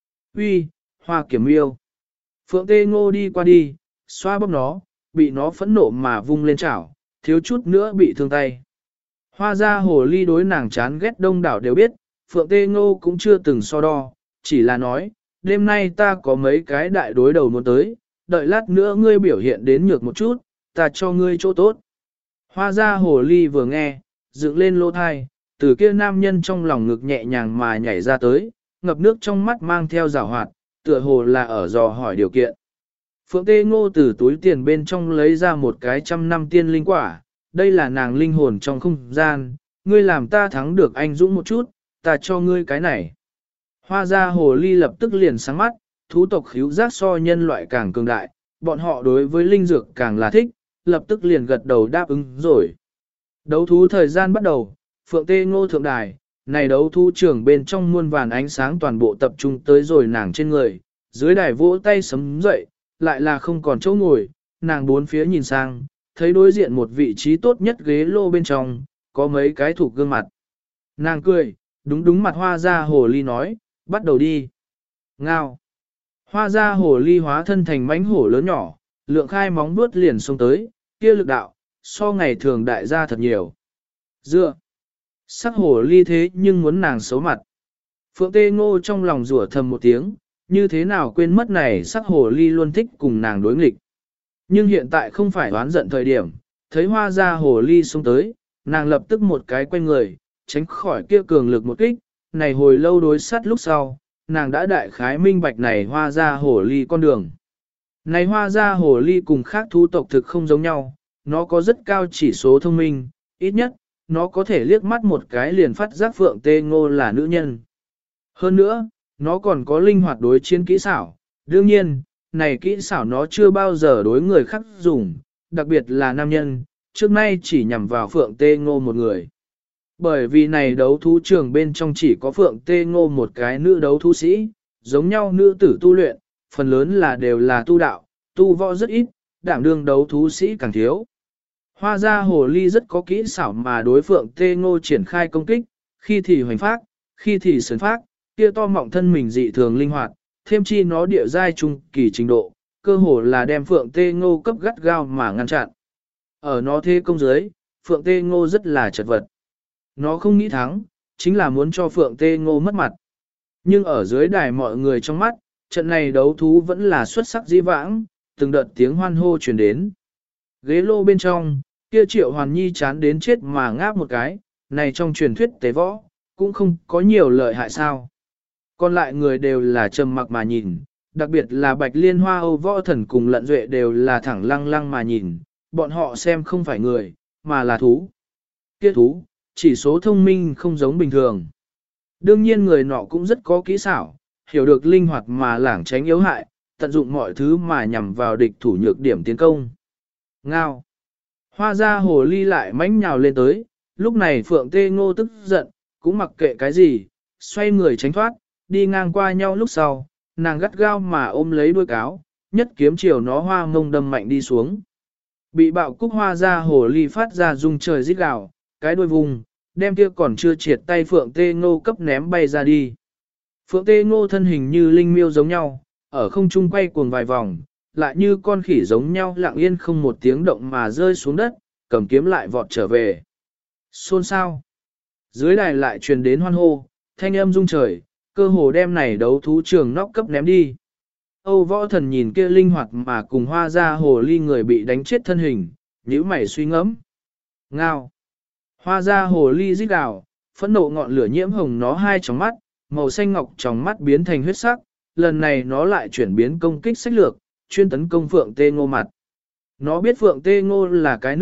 Uy, hoa kiểm yêu. Phượng Tê Ngô đi qua đi, xoa bóp nó, bị nó phẫn nộ mà vung lên chảo, thiếu chút nữa bị thương tay. Hoa ra hồ ly đối nàng chán ghét đông đảo đều biết, Phượng Tê Ngô cũng chưa từng so đo, chỉ là nói, đêm nay ta có mấy cái đại đối đầu muốn tới, đợi lát nữa ngươi biểu hiện đến nhược một chút, ta cho ngươi chỗ tốt. Hoa ra hồ ly vừa nghe, dựng lên lỗ thai, từ kia nam nhân trong lòng ngực nhẹ nhàng mà nhảy ra tới, ngập nước trong mắt mang theo rào hoạt, tựa hồ là ở dò hỏi điều kiện. Phượng Tê Ngô từ túi tiền bên trong lấy ra một cái 100 năm tiên linh quả, đây là nàng linh hồn trong không gian, ngươi làm ta thắng được anh dũng một chút, ta cho ngươi cái này. Hoa ra hồ ly lập tức liền sáng mắt, thú tộc khíu giác so nhân loại càng cường đại, bọn họ đối với linh dược càng là thích, lập tức liền gật đầu đáp ứng rồi. Đấu thú thời gian bắt đầu, Phượng Tê Ngô thượng đài, này đấu thú trường bên trong muôn vàn ánh sáng toàn bộ tập trung tới rồi nàng trên người, dưới đài vỗ tay sấm dậy, lại là không còn chỗ ngồi, nàng bốn phía nhìn sang, thấy đối diện một vị trí tốt nhất ghế lô bên trong, có mấy cái thủ gương mặt. Nàng cười, đúng mặt hoa ra hồ ly nói, bắt đầu đi. Ngao. Hoa ra hồ ly hóa thân thành mãnh hổ lớn nhỏ, lượng khai móng vuốt liền xông tới, kia lực đạo, so ngày thường đại gia thật nhiều. Dựa. Sắc hồ ly thế nhưng muốn nàng xấu mặt. Phượng Tê Ngô trong lòng rủa thầm một tiếng, như thế nào quên mất này sắc hồ ly luôn thích cùng nàng đối nghịch. Nhưng hiện tại không phải đoán giận thời điểm, thấy hoa ra hồ ly xông tới, nàng lập tức một cái quay người, tránh khỏi kia cường lực một kích, này hồi lâu đối sát lúc sau, nàng đã đại khái minh bạch này hoa ra hồ ly con đường. Này hoa ra hồ ly cùng khác thú tộc thực không giống nhau, nó có rất cao chỉ số thông minh, ít nhất, nó có thể liếc mắt một cái liền phát giác Phượng Tê Ngô là nữ nhân. Hơn nữa, nó còn có linh hoạt đối chiến kỹ xảo, đương nhiên, này kỹ xảo nó chưa bao giờ đối người khác dùng, đặc biệt là nam nhân, trước nay chỉ nhằm vào Phượng Tê Ngô một người. Bởi vì này đấu thú trường bên trong chỉ có Phượng Tê Ngô một cái nữ đấu thú sĩ, giống nhau nữ tử tu luyện, phần lớn là đều là tu đạo, tu võ rất ít, đảm đương đấu thú sĩ càng thiếu. Hoa ra hồ ly rất có kỹ xảo mà đối Phượng Tê Ngô triển khai công kích, khi thì hoành phát, khi thì sấn phát, kia to mọng thân mình dị thường linh hoạt, thêm chi nó địa giai trung kỳ trình độ, cơ hồ là đem Phượng Tê Ngô cấp gắt gao mà ngăn chặn. Ở nó thế công dưới, Phượng Tê Ngô rất là chật vật. Nó không nghĩ thắng, chính là muốn cho Phượng Tê Ngô mất mặt. Nhưng ở dưới đài mọi người trong mắt, trận này đấu thú vẫn là xuất sắc dĩ vãng, từng đợt tiếng hoan hô truyền đến. Ghế lô bên trong, kia Triệu Hoàn Nhi chán đến chết mà ngáp một cái, này trong truyền thuyết tế võ, cũng không có nhiều lợi hại sao. Còn lại người đều là trầm mặc mà nhìn, đặc biệt là Bạch Liên Hoa Âu Võ Thần cùng Lận Duệ đều là thẳng lăng lăng mà nhìn, bọn họ xem không phải người, mà là thú. Kia thú, chỉ số thông minh không giống bình thường. Đương nhiên người nọ cũng rất có kỹ xảo, hiểu được linh hoạt mà lảng tránh yếu hại, tận dụng mọi thứ mà nhằm vào địch thủ nhược điểm tiến công. Ngao. Hoa ra hồ ly lại mãnh nhào lên tới, lúc này Phượng Tê Ngô tức giận, cũng mặc kệ cái gì, xoay người tránh thoát, đi ngang qua nhau lúc sau, nàng gắt gao mà ôm lấy đuôi cáo, nhất kiếm chiều nó hoa ngông đâm mạnh đi xuống. Bị bạo cúc hoa ra hồ ly phát ra rung trời rít gào, cái đuôi vùng, đem kia còn chưa triệt tay Phượng Tê Ngô cấp ném bay ra đi. Phượng Tê Ngô thân hình như linh miêu giống nhau, ở không trung quay cuồng vài vòng, lại như con khỉ giống nhau lặng yên không một tiếng động mà rơi xuống đất, cầm kiếm lại vọt trở về. Xôn xao. Dưới đài lại truyền đến hoan hô, thanh âm rung trời, cơ hồ đem này đấu thú trường nóc cấp ném đi. Âu Võ Thần nhìn kia linh hoạt mà cùng hoa ra hồ ly người bị đánh chết thân hình, nhíu mày suy ngẫm. Ngao. Hoa ra hồ ly rít gào, phẫn nộ ngọn lửa nhiễm hồng nó hai tròng mắt, màu xanh ngọc tròng mắt biến thành huyết sắc, lần này nó lại chuyển biến công kích sách lược, chuyên tấn công Phượng Tê Ngô mặt. Nó biết Phượng Tê Ngô là cái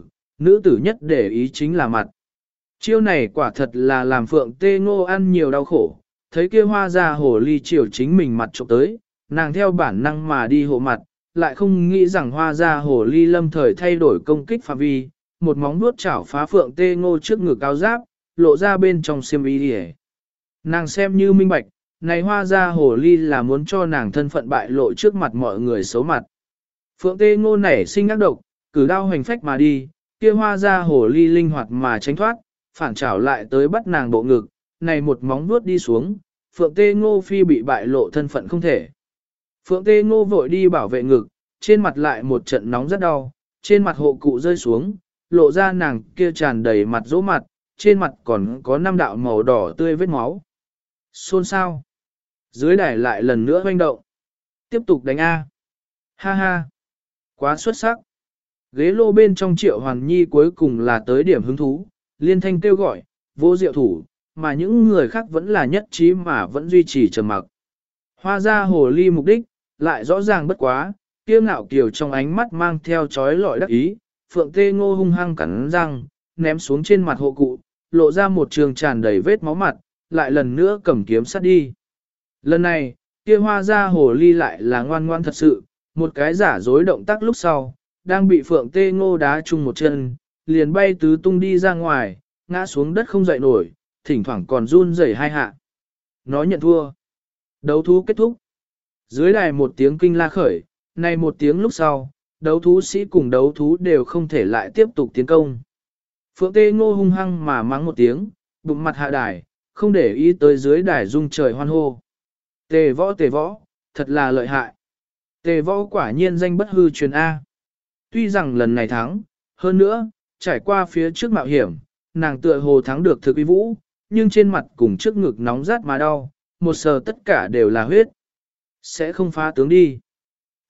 nữ tử nhất để ý chính là mặt. Chiêu này quả thật là làm Phượng Tê Ngô ăn nhiều đau khổ, thấy kia hoa ra hồ ly chiều chính mình mặt trộm tới, nàng theo bản năng mà đi hộ mặt, lại không nghĩ rằng hoa ra hồ ly lâm thời thay đổi công kích phạm vi, một móng vuốt chảo phá Phượng Tê Ngô trước ngực áo giáp, lộ ra bên trong xiêm y đi. Nàng xem như minh bạch, này hoa ra hồ ly là muốn cho nàng thân phận bại lộ trước mặt mọi người xấu mặt. Phượng Tê Ngô nảy sinh ác độc, cử đao hành phách mà đi, kia hoa ra hồ ly linh hoạt mà tránh thoát, phản trảo lại tới bắt nàng bộ ngực, này một móng vuốt đi xuống, Phượng Tê Ngô phi bị bại lộ thân phận không thể. Phượng Tê Ngô vội đi bảo vệ ngực, trên mặt lại một trận nóng rất đau, trên mặt hộ cụ rơi xuống, lộ ra nàng kia tràn đầy mặt dỗ mặt, trên mặt còn có 5 đạo màu đỏ tươi vết máu. Xôn xao. Dưới đài lại lần nữa hoành động. Tiếp tục đánh A. Ha ha. Quá xuất sắc. Ghế lô bên trong Triệu Hoàn Nhi cuối cùng là tới điểm hứng thú, liên thanh kêu gọi, vô diệu thủ, mà những người khác vẫn là nhất trí mà vẫn duy trì trầm mặc. Hoa ra hồ ly mục đích, lại rõ ràng bất quá, kia ngạo kiều trong ánh mắt mang theo chói lọi đắc ý, Phượng Tê Ngô hung hăng cắn răng, ném xuống trên mặt hộ cụ, lộ ra một trường tràn đầy vết máu mặt, lại lần nữa cầm kiếm sát đi. Lần này, kia hoa ra hồ ly lại là ngoan ngoan thật sự, một cái giả dối động tác lúc sau, đang bị Phượng Tê Ngô đá chung một chân, liền bay tứ tung đi ra ngoài, ngã xuống đất không dậy nổi, thỉnh thoảng còn run rẩy hai hạ. Nó nhận thua. Đấu thú kết thúc. Dưới đài một tiếng kinh la khởi, này một tiếng lúc sau, đấu thú sĩ cùng đấu thú đều không thể lại tiếp tục tiến công. Phượng Tê Ngô hung hăng mà mắng một tiếng, bụng mặt hạ đài, không để ý tới dưới đài rung trời hoan hô. Tề võ, thật là lợi hại. Tề võ quả nhiên danh bất hư truyền A. Tuy rằng lần này thắng, hơn nữa, trải qua phía trước mạo hiểm, nàng tựa hồ thắng được thực uy vũ, nhưng trên mặt cùng trước ngực nóng rát mà đau, một sờ tất cả đều là huyết. Sẽ không phá tướng đi.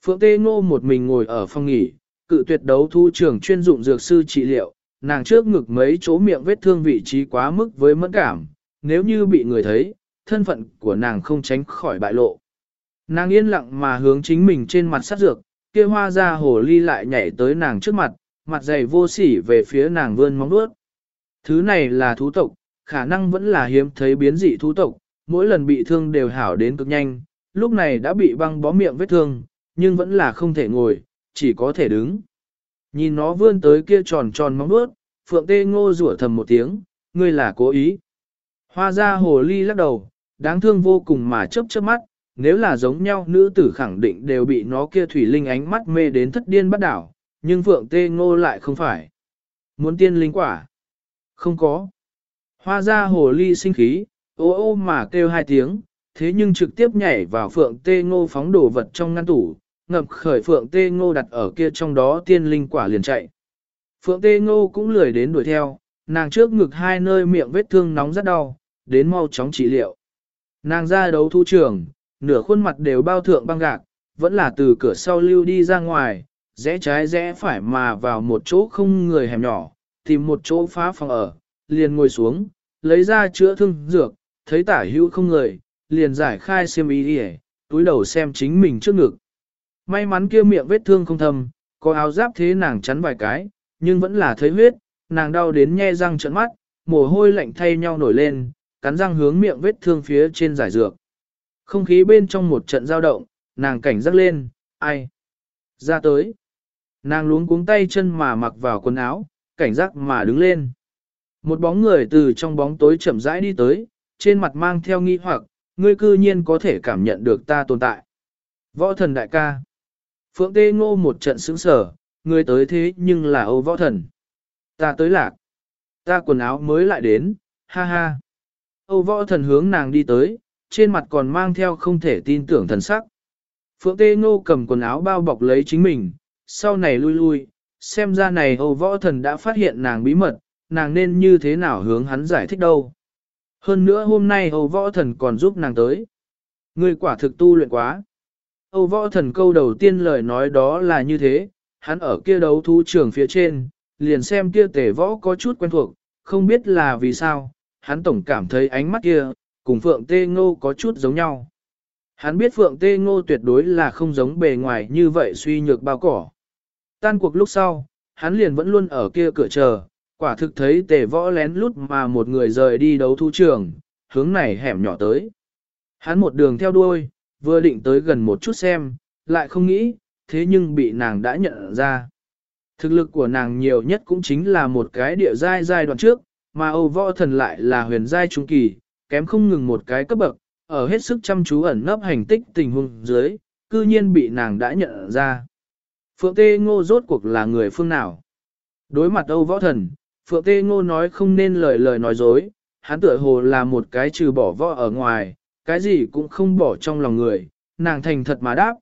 Phượng Tê Ngô một mình ngồi ở phòng nghỉ, cự tuyệt đấu thu trường chuyên dụng dược sư trị liệu, nàng trước ngực mấy chỗ miệng vết thương vị trí quá mức với mẫn cảm, nếu như bị người thấy, thân phận của nàng không tránh khỏi bại lộ. Nàng yên lặng mà hướng chính mình trên mặt sát dược, kia hoa ra hồ ly lại nhảy tới nàng trước mặt, mặt dày vô sỉ về phía nàng vươn móng vuốt. Thứ này là thú tộc, khả năng vẫn là hiếm thấy biến dị thú tộc, mỗi lần bị thương đều hảo đến cực nhanh, lúc này đã bị băng bó miệng vết thương, nhưng vẫn là không thể ngồi, chỉ có thể đứng. Nhìn nó vươn tới kia tròn tròn móng vuốt, Phượng Tê Ngô rủa thầm một tiếng, ngươi là cố ý. Hoa ra hồ ly lắc đầu, đáng thương vô cùng mà chớp chớp mắt, nếu là giống nhau nữ tử khẳng định đều bị nó kia thủy linh ánh mắt mê đến thất điên bắt đảo, nhưng Phượng Tê Ngô lại không phải. Muốn tiên linh quả? Không có. Hoa ra hồ ly sinh khí, ô ô mà kêu hai tiếng, thế nhưng trực tiếp nhảy vào Phượng Tê Ngô phóng đồ vật trong ngăn tủ, ngập khởi Phượng Tê Ngô đặt ở kia trong đó tiên linh quả liền chạy. Phượng Tê Ngô cũng lười đến đuổi theo, nàng trước ngực hai nơi miệng vết thương nóng rất đau, đến mau chóng trị liệu. Nàng ra đấu thu trường, nửa khuôn mặt đều bao thượng băng gạc, vẫn là từ cửa sau lưu đi ra ngoài, rẽ trái rẽ phải mà vào một chỗ không người hẻm nhỏ, tìm một chỗ phá phòng ở, liền ngồi xuống, lấy ra chữa thương dược, thấy tả hữu không người, liền giải khai xiêm y đi, túi đầu xem chính mình trước ngực. May mắn kia miệng vết thương không thâm, có áo giáp thế nàng chắn vài cái, nhưng vẫn là thấy huyết, nàng đau đến nhe răng trợn mắt, mồ hôi lạnh thay nhau nổi lên, cắn răng hướng miệng vết thương phía trên giải dược. Không khí bên trong một trận dao động, nàng cảnh giác lên, ai? Ra tới. Nàng luống cuống tay chân mà mặc vào quần áo, cảnh giác mà đứng lên. Một bóng người từ trong bóng tối chậm rãi đi tới, trên mặt mang theo nghi hoặc, ngươi cư nhiên có thể cảm nhận được ta tồn tại. Võ thần đại ca. Phượng Tê Ngô một trận sững sở, ngươi tới thế nhưng là Âu võ thần. Ta tới lạc. Ta quần áo mới lại đến, ha ha. Âu võ thần hướng nàng đi tới, trên mặt còn mang theo không thể tin tưởng thần sắc. Phượng Tê Ngô cầm quần áo bao bọc lấy chính mình, sau này lui lui, xem ra này Âu võ thần đã phát hiện nàng bí mật, nàng nên như thế nào hướng hắn giải thích đâu. Hơn nữa hôm nay Âu võ thần còn giúp nàng tới. Ngươi quả thực tu luyện quá. Âu võ thần câu đầu tiên lời nói đó là như thế, hắn ở kia đấu thú trường phía trên, liền xem kia tể võ có chút quen thuộc, không biết là vì sao, hắn tổng cảm thấy ánh mắt kia, cùng Phượng Tê Ngô có chút giống nhau. Hắn biết Phượng Tê Ngô tuyệt đối là không giống bề ngoài như vậy suy nhược bao cỏ. Tan cuộc lúc sau, hắn liền vẫn luôn ở kia cửa chờ, quả thực thấy tề võ lén lút mà một người rời đi đấu thú trường, hướng này hẻm nhỏ tới. Hắn một đường theo đuôi, vừa định tới gần một chút xem, lại không nghĩ, thế nhưng bị nàng đã nhận ra. Thực lực của nàng nhiều nhất cũng chính là một cái địa giai đoạn trước, mà Âu võ thần lại là huyền giai trung kỳ, kém không ngừng một cái cấp bậc, ở hết sức chăm chú ẩn nấp hành tích tình huống dưới, cư nhiên bị nàng đã nhận ra. Phượng Tê Ngô rốt cuộc là người phương nào? Đối mặt Âu võ thần, Phượng Tê Ngô nói không nên lời nói dối, hắn tựa hồ là một cái trừ bỏ võ ở ngoài, cái gì cũng không bỏ trong lòng người, nàng thành thật mà đáp,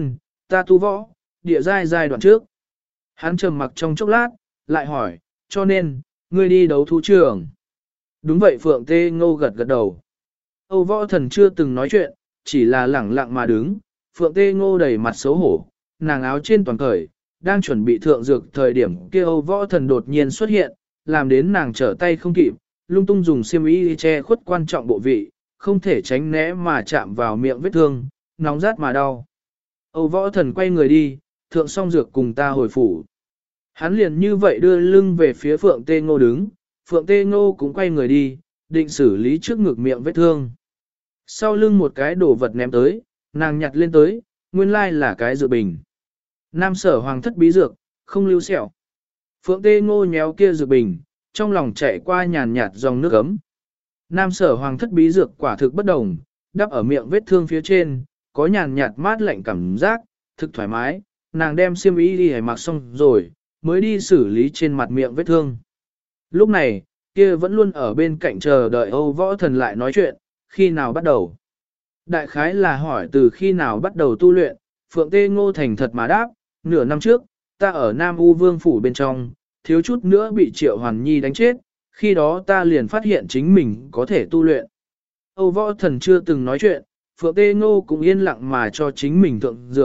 ta tu võ, địa giai đoạn trước. Hắn trầm mặc trong chốc lát, lại hỏi, cho nên, ngươi đi đấu thú trường. Đúng vậy Phượng Tê Ngô gật gật đầu. Âu võ thần chưa từng nói chuyện, chỉ là lẳng lặng mà đứng, Phượng Tê Ngô đầy mặt xấu hổ, nàng áo trên toàn cởi, đang chuẩn bị thượng dược thời điểm kia Âu võ thần đột nhiên xuất hiện, làm đến nàng trở tay không kịp, lung tung dùng xiêm y che khuất quan trọng bộ vị, không thể tránh né mà chạm vào miệng vết thương, nóng rát mà đau. Âu võ thần quay người đi, thượng xong dược cùng ta hồi phủ. Hắn liền như vậy đưa lưng về phía Phượng Tê Ngô đứng, Phượng Tê Ngô cũng quay người đi, định xử lý trước ngực miệng vết thương. Sau lưng một cái đồ vật ném tới, nàng nhặt lên tới, nguyên lai là cái dược bình. Nam sở hoàng thất bí dược, không lưu sẹo. Phượng Tê Ngô nhéo kia dược bình, trong lòng chạy qua nhàn nhạt dòng nước ấm. Nam sở hoàng thất bí dược quả thực bất đồng, đắp ở miệng vết thương phía trên, có nhàn nhạt mát lạnh cảm giác, thực thoải mái, nàng đem xiêm y đi mặc xong rồi, mới đi xử lý trên mặt miệng vết thương. Lúc này, kia vẫn luôn ở bên cạnh chờ đợi Âu võ thần lại nói chuyện, khi nào bắt đầu. Đại khái là hỏi từ khi nào bắt đầu tu luyện, Phượng Tê Ngô thành thật mà đáp, nửa năm trước, ta ở Nam U Vương Phủ bên trong, thiếu chút nữa bị Triệu Hoàn Nhi đánh chết, khi đó ta liền phát hiện chính mình có thể tu luyện. Âu võ thần chưa từng nói chuyện, Phượng Tê Ngô cũng yên lặng mà cho chính mình thượng dược,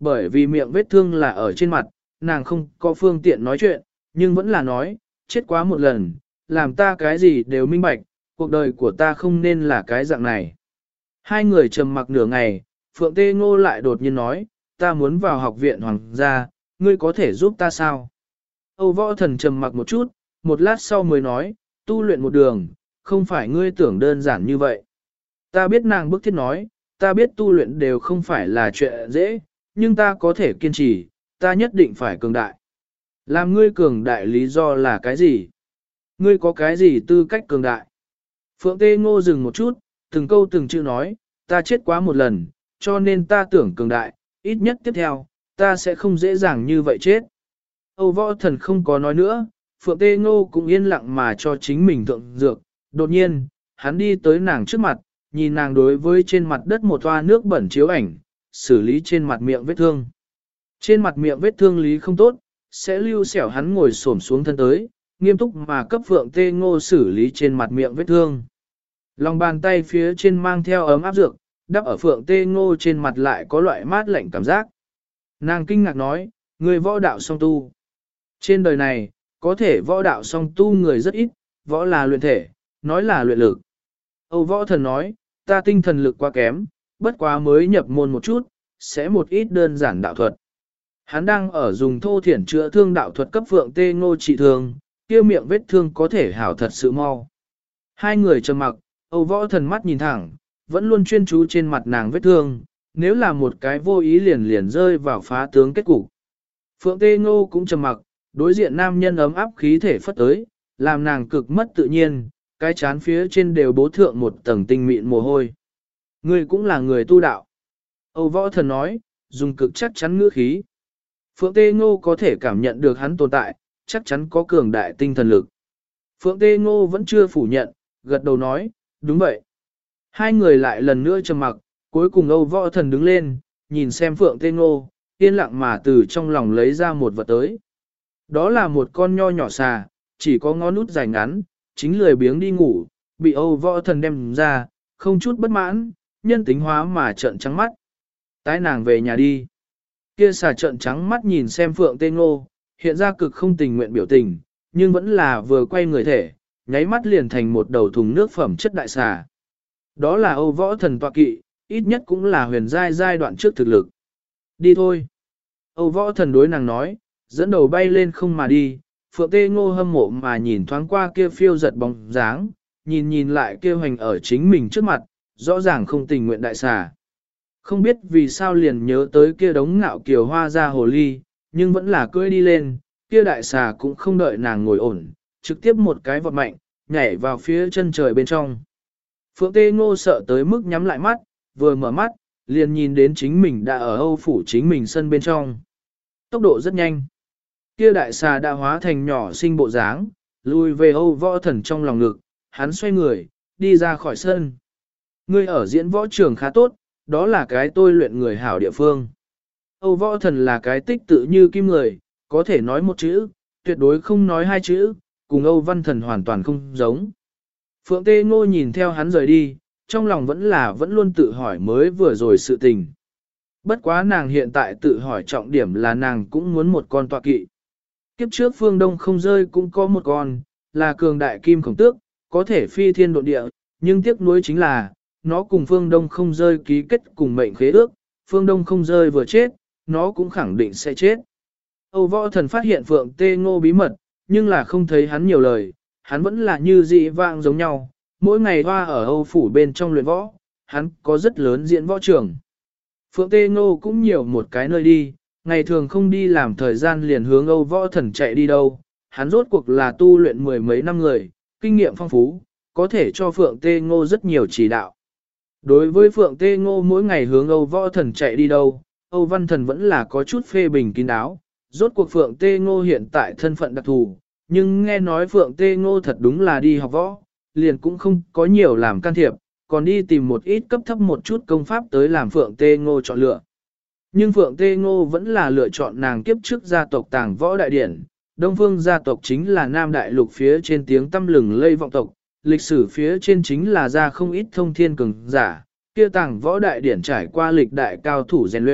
Bởi vì miệng vết thương là ở trên mặt, nàng không có phương tiện nói chuyện, nhưng vẫn là nói, chết quá một lần, làm ta cái gì đều minh bạch, cuộc đời của ta không nên là cái dạng này. Hai người trầm mặc nửa ngày, Phượng Tê Ngô lại đột nhiên nói, ta muốn vào học viện hoàng gia, ngươi có thể giúp ta sao? Âu Võ Thần trầm mặc một chút, một lát sau mới nói, tu luyện một đường, không phải ngươi tưởng đơn giản như vậy. Ta biết nàng bức thiết nói, ta biết tu luyện đều không phải là chuyện dễ, nhưng ta có thể kiên trì, ta nhất định phải cường đại. Làm ngươi cường đại lý do là cái gì? Ngươi có cái gì tư cách cường đại? Phượng Tê Ngô dừng một chút, từng câu từng chữ nói, ta chết quá một lần, cho nên ta tưởng cường đại, ít nhất tiếp theo, ta sẽ không dễ dàng như vậy chết. Âu Võ Thần không có nói nữa, Phượng Tê Ngô cũng yên lặng mà cho chính mình thượng dược. Đột nhiên, hắn đi tới nàng trước mặt, nhìn nàng đối với trên mặt đất một toa nước bẩn chiếu ảnh, xử lý trên mặt miệng vết thương. Trên mặt miệng vết thương lý không tốt, sẽ lưu xẻo hắn ngồi xổm xuống thân tới, nghiêm túc mà cấp Phượng Tê Ngô xử lý trên mặt miệng vết thương. Lòng bàn tay phía trên mang theo ấm áp dược, đắp ở Phượng Tê Ngô trên mặt lại có loại mát lạnh cảm giác. Nàng kinh ngạc nói, người võ đạo song tu. Trên đời này, có thể võ đạo song tu người rất ít, võ là luyện thể, nói là luyện lực. Âu Võ Thần nói, ta tinh thần lực quá kém, bất quá mới nhập môn một chút, sẽ một ít đơn giản đạo thuật. Hắn đang ở dùng thô thiển chữa thương đạo thuật cấp Phượng Tê Ngô trị thương, kia miệng vết thương có thể hảo thật sự mau. Hai người trầm mặc, Âu Võ Thần mắt nhìn thẳng, vẫn luôn chuyên chú trên mặt nàng vết thương, nếu là một cái vô ý liền rơi vào phá tướng kết cục. Phượng Tê Ngô cũng trầm mặc, đối diện nam nhân ấm áp khí thể phất tới, làm nàng cực mất tự nhiên, cái chán phía trên đều bố thượng một tầng tinh mịn mồ hôi. Ngươi cũng là người tu đạo. Âu Võ Thần nói, dùng cực chắc chắn ngữ khí. Phượng Tê Ngô có thể cảm nhận được hắn tồn tại, chắc chắn có cường đại tinh thần lực. Phượng Tê Ngô vẫn chưa phủ nhận, gật đầu nói, đúng vậy. Hai người lại lần nữa trầm mặc, cuối cùng Âu Võ Thần đứng lên, nhìn xem Phượng Tê Ngô, yên lặng mà từ trong lòng lấy ra một vật tới. Đó là một con nho nhỏ xà, chỉ có ngón nút dài ngắn, chính lười biếng đi ngủ, bị Âu Võ Thần đem ra, không chút bất mãn, nhân tính hóa mà trợn trắng mắt. Tái nàng về nhà đi. Kia xà trợn trắng mắt nhìn xem Phượng Tê Ngô, hiện ra cực không tình nguyện biểu tình, nhưng vẫn là vừa quay người thể, nháy mắt liền thành một đầu thùng nước phẩm chất đại xà. Đó là Âu Võ Thần tọa kỵ, ít nhất cũng là huyền giai đoạn trước thực lực. Đi thôi. Âu Võ Thần đối nàng nói, dẫn đầu bay lên không mà đi, Phượng Tê Ngô hâm mộ mà nhìn thoáng qua kia phiêu giật bóng dáng, nhìn lại kia hoành ở chính mình trước mặt, rõ ràng không tình nguyện đại xà. Không biết vì sao liền nhớ tới kia đống ngạo kiều hoa ra hồ ly, nhưng vẫn là cưỡi đi lên, kia đại xà cũng không đợi nàng ngồi ổn, trực tiếp một cái vọt mạnh, nhảy vào phía chân trời bên trong. Phượng Tê Ngô sợ tới mức nhắm lại mắt, vừa mở mắt, liền nhìn đến chính mình đã ở Âu phủ chính mình sân bên trong. Tốc độ rất nhanh. Kia đại xà đã hóa thành nhỏ sinh bộ dáng, lùi về Âu Võ Thần trong lòng ngực, hắn xoay người, đi ra khỏi sân. Ngươi ở diễn võ trường khá tốt, đó là cái tôi luyện người hảo địa phương. Âu Võ Thần là cái tích tự như kim người, có thể nói một chữ, tuyệt đối không nói hai chữ, cùng Âu Văn Thần hoàn toàn không giống. Phượng Tê Ngô nhìn theo hắn rời đi, trong lòng vẫn luôn tự hỏi mới vừa rồi sự tình. Bất quá nàng hiện tại tự hỏi trọng điểm là nàng cũng muốn một con tọa kỵ. Kiếp trước phương Đông không rơi cũng có một con, là cường đại kim khổng tước, có thể phi thiên độ địa, nhưng tiếc nuối chính là, nó cùng phương Đông không rơi ký kết cùng mệnh khế ước, phương Đông không rơi vừa chết, nó cũng khẳng định sẽ chết. Âu Võ Thần phát hiện Phượng Tê Ngô bí mật, nhưng là không thấy hắn nhiều lời, hắn vẫn là như dị vãng giống nhau, mỗi ngày hoa ở Âu phủ bên trong luyện võ, hắn có rất lớn diễn võ trường. Phượng Tê Ngô cũng nhiều một cái nơi đi, ngày thường không đi làm thời gian liền hướng Âu Võ Thần chạy đi đâu, hắn rốt cuộc là tu luyện mười mấy năm người, kinh nghiệm phong phú, có thể cho Phượng Tê Ngô rất nhiều chỉ đạo. Đối với Phượng Tê Ngô mỗi ngày hướng Âu Võ Thần chạy đi đâu, Âu Văn Thần vẫn là có chút phê bình kín đáo, rốt cuộc Phượng Tê Ngô hiện tại thân phận đặc thù, nhưng nghe nói Phượng Tê Ngô thật đúng là đi học võ, liền cũng không có nhiều làm can thiệp, còn đi tìm một ít cấp thấp một chút công pháp tới làm Phượng Tê Ngô chọn lựa. Nhưng Phượng Tê Ngô vẫn là lựa chọn nàng kiếp trước gia tộc Tàng Võ Đại Điển, Đông Phương gia tộc chính là Nam Đại Lục phía trên tiếng tăm lừng lây vọng tộc, lịch sử phía trên chính là ra không ít thông thiên cường giả, kia Tàng Võ Đại Điển trải qua lịch đại cao thủ rèn luyện,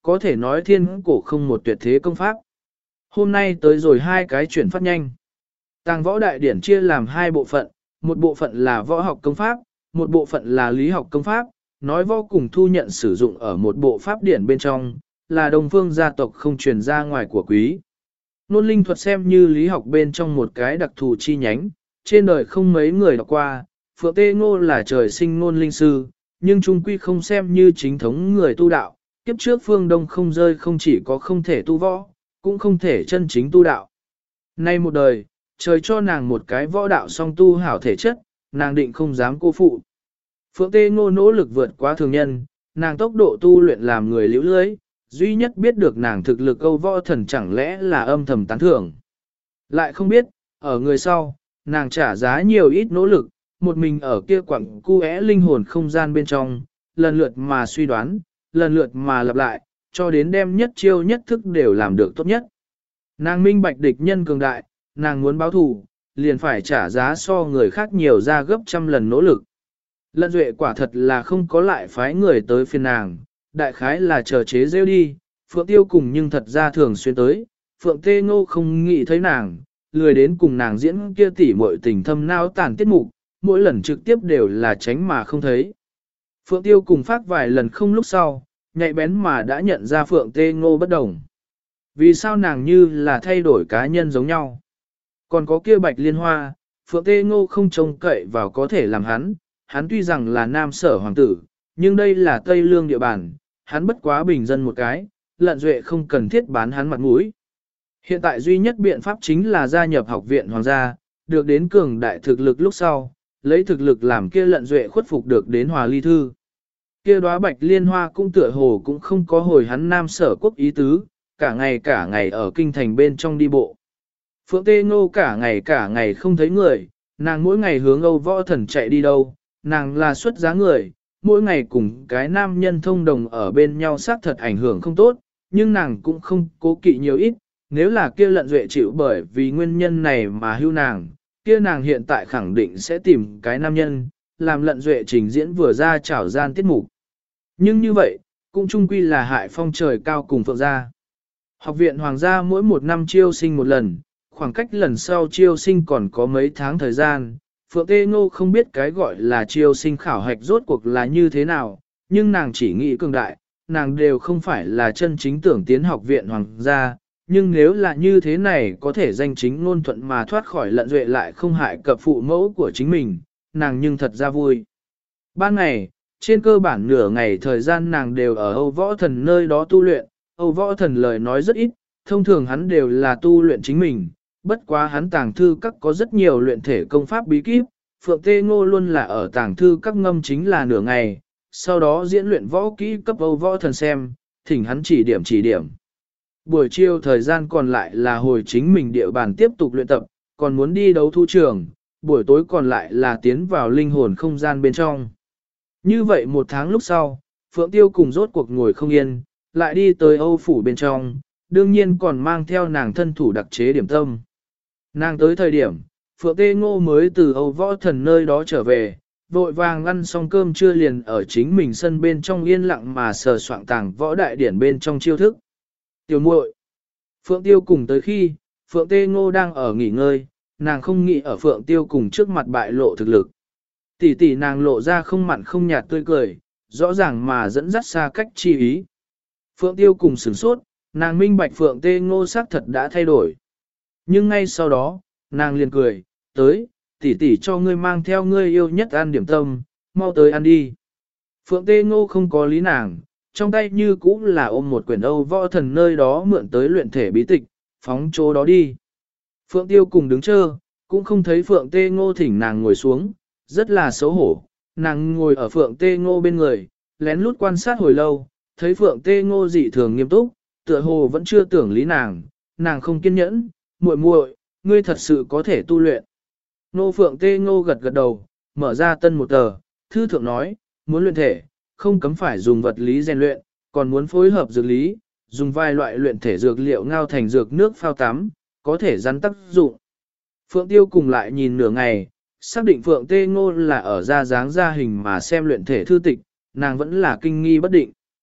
có thể nói thiên cổ không một tuyệt thế công pháp. Hôm nay tới rồi hai cái chuyển phát nhanh. Tàng võ đại điển chia làm hai bộ phận, một bộ phận là võ học công pháp, một bộ phận là lý học công pháp, nói võ cùng thu nhận sử dụng ở một bộ pháp điển bên trong, là đồng phương gia tộc không truyền ra ngoài của quý. Nôn linh thuật xem như lý học bên trong một cái đặc thù chi nhánh, trên đời không mấy người đọc qua, Phượng Tê Ngô là trời sinh nôn linh sư, nhưng trung quy không xem như chính thống người tu đạo, kiếp trước phương đông không rơi không chỉ có không thể tu võ, cũng không thể chân chính tu đạo. Nay một đời, trời cho nàng một cái võ đạo song tu hảo thể chất, nàng định không dám cô phụ. Phượng Tê Ngô nỗ lực vượt qua thường nhân, nàng tốc độ tu luyện làm người liễu lưới, duy nhất biết được nàng thực lực câu võ thần chẳng lẽ là âm thầm tán thưởng. Lại không biết, ở người sau, nàng trả giá nhiều ít nỗ lực, một mình ở kia quặng cu linh hồn không gian bên trong, lần lượt mà suy đoán, lần lượt mà lặp lại, cho đến đem nhất chiêu nhất thức đều làm được tốt nhất. Nàng minh bạch địch nhân cường đại, nàng muốn báo thù, liền phải trả giá so người khác nhiều ra gấp trăm lần nỗ lực. Lận Duệ quả thật là không có lại phái người tới phiền nàng, đại khái là chờ chế rêu đi, Phượng Tiêu cùng nhưng thật ra thường xuyên tới, Phượng Tê Ngô không nghĩ thấy nàng, lười đến cùng nàng diễn kia tỉ muội tình thâm nao tàn tiết mục, mỗi lần trực tiếp đều là tránh mà không thấy. Phượng Tiêu cùng phát vài lần không lúc sau, nhạy bén mà đã nhận ra Phượng Tê Ngô bất đồng. Vì sao nàng như là thay đổi cá nhân giống nhau? Còn có kia Bạch Liên Hoa, Phượng Tê Ngô không trông cậy vào có thể làm hắn tuy rằng là nam sở hoàng tử, nhưng đây là Tây Lương địa bàn, hắn bất quá bình dân một cái, Lận Duệ không cần thiết bán hắn mặt mũi. Hiện tại duy nhất biện pháp chính là gia nhập học viện hoàng gia, được đến cường đại thực lực lúc sau, lấy thực lực làm kia Lận Duệ khuất phục được đến Hòa Ly Thư. Kia đóa Bạch Liên Hoa cũng tựa hồ cũng không có hồi hắn nam sở quốc ý tứ, cả ngày ở kinh thành bên trong đi bộ. Phượng Tê Ngô cả ngày không thấy người, nàng mỗi ngày hướng Âu Võ Thần chạy đi đâu, nàng là xuất giá người, mỗi ngày cùng cái nam nhân thông đồng ở bên nhau xác thật ảnh hưởng không tốt, nhưng nàng cũng không cố kỵ nhiều ít, nếu là kia Lận Duệ chịu bởi vì nguyên nhân này mà hưu nàng, kia nàng hiện tại khẳng định sẽ tìm cái nam nhân, làm Lận Duệ trình diễn vừa ra trảo gian tiết mục. Nhưng như vậy, cũng chung quy là hại phong trời cao cùng Phượng gia. Học viện Hoàng gia mỗi một năm chiêu sinh một lần, khoảng cách lần sau chiêu sinh còn có mấy tháng thời gian. Phượng Tê Ngô không biết cái gọi là chiêu sinh khảo hạch rốt cuộc là như thế nào, nhưng nàng chỉ nghĩ cường đại, nàng đều không phải là chân chính tưởng tiến học viện Hoàng gia, nhưng nếu là như thế này có thể danh chính ngôn thuận mà thoát khỏi Lận Duệ lại không hại cập phụ mẫu của chính mình, nàng nhưng thật ra vui. Ban ngày, trên cơ bản nửa ngày thời gian nàng đều ở Âu Võ Thần nơi đó tu luyện, Âu Võ Thần lời nói rất ít, thông thường hắn đều là tu luyện chính mình, bất quá hắn tàng thư các có rất nhiều luyện thể công pháp bí kíp, Phượng Tê Ngô luôn là ở tàng thư các ngâm chính là nửa ngày, sau đó diễn luyện võ kỹ cấp Âu Võ Thần xem, thỉnh hắn chỉ điểm. Buổi chiều thời gian còn lại là hồi chính mình địa bàn tiếp tục luyện tập, còn muốn đi đấu thu trường, buổi tối còn lại là tiến vào linh hồn không gian bên trong. Như vậy một tháng lúc sau, Phượng Tiêu cùng rốt cuộc ngồi không yên, lại đi tới Âu phủ bên trong, đương nhiên còn mang theo nàng thân thủ đặc chế điểm tâm. Nàng tới thời điểm, Phượng Tê Ngô mới từ Âu Võ Thần nơi đó trở về, vội vàng ăn xong cơm trưa liền ở chính mình sân bên trong yên lặng mà sờ soạng tàng võ đại điển bên trong chiêu thức. Tiểu muội, Phượng Tiêu cùng tới khi, Phượng Tê Ngô đang ở nghỉ ngơi, nàng không nghĩ ở Phượng Tiêu cùng trước mặt bại lộ thực lực. Tỷ tỷ nàng lộ ra không mặn không nhạt tươi cười, rõ ràng mà dẫn dắt xa cách chi ý. Phượng Tiêu cùng sửng sốt, nàng minh bạch Phượng Tê Ngô xác thật đã thay đổi. Nhưng ngay sau đó, nàng liền cười, tới, tỷ tỷ cho ngươi mang theo ngươi yêu nhất ăn điểm tâm, mau tới ăn đi. Phượng Tê Ngô không có lý nàng, trong tay như cũ là ôm một quyển Âu Võ Thần nơi đó mượn tới luyện thể bí tịch, phóng chỗ đó đi. Phượng Tiêu cùng đứng chờ, cũng không thấy Phượng Tê Ngô thỉnh nàng ngồi xuống, rất là xấu hổ. Nàng ngồi ở Phượng Tê Ngô bên người, lén lút quan sát hồi lâu, thấy Phượng Tê Ngô dị thường nghiêm túc, tựa hồ vẫn chưa tưởng lý nàng không kiên nhẫn, muội, ngươi thật sự có thể tu luyện. Nô Phượng Tê Ngô gật gật đầu, mở ra tân một tờ, thư thượng nói, muốn luyện thể, không cấm phải dùng vật lý rèn luyện, còn muốn phối hợp dược lý, dùng vài loại luyện thể dược liệu ngao thành dược nước phao tắm, có thể rắn tác dụng. Phượng Tiêu cùng lại nhìn nửa ngày, xác định Phượng Tê Ngô là ở ra dáng ra hình mà xem luyện thể thư tịch, nàng vẫn là kinh nghi bất định.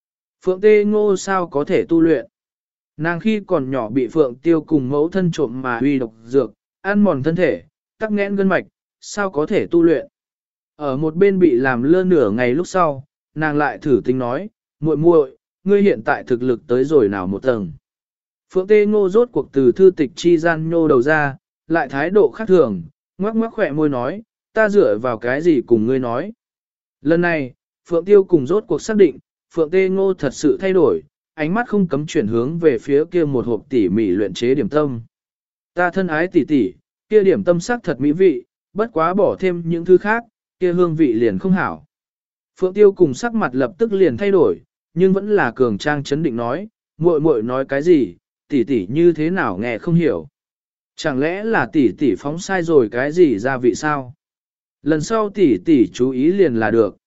Phượng Tê Ngô sao có thể tu luyện? Nàng khi còn nhỏ bị Phượng Tiêu cùng mẫu thân trộm mà huy độc dược, ăn mòn thân thể, tắc nghẽn gân mạch, sao có thể tu luyện? Ở một bên bị làm lơ nửa ngày lúc sau, nàng lại thử tính nói, muội muội, ngươi hiện tại thực lực tới rồi nào một tầng. Phượng Tê Ngô rốt cuộc từ thư tịch chi gian nhô đầu ra, lại thái độ khác thường, ngoắc ngoắc khỏe môi nói, ta dựa vào cái gì cùng ngươi nói. Lần này, Phượng Tiêu cùng rốt cuộc xác định, Phượng Tê Ngô thật sự thay đổi, ánh mắt không cấm chuyển hướng về phía kia một hộp tỉ mỉ luyện chế điểm tâm. Ta thân ái tỉ tỉ, kia điểm tâm sắc thật mỹ vị, bất quá bỏ thêm những thứ khác, kia hương vị liền không hảo. Phượng Tiêu cùng sắc mặt lập tức liền thay đổi, nhưng vẫn là cường trang chấn định nói, muội muội nói cái gì, tỷ tỷ như thế nào nghe không hiểu. Chẳng lẽ là tỷ tỷ phóng sai rồi cái gì gia vị sao? Lần sau tỷ tỷ chú ý liền là được.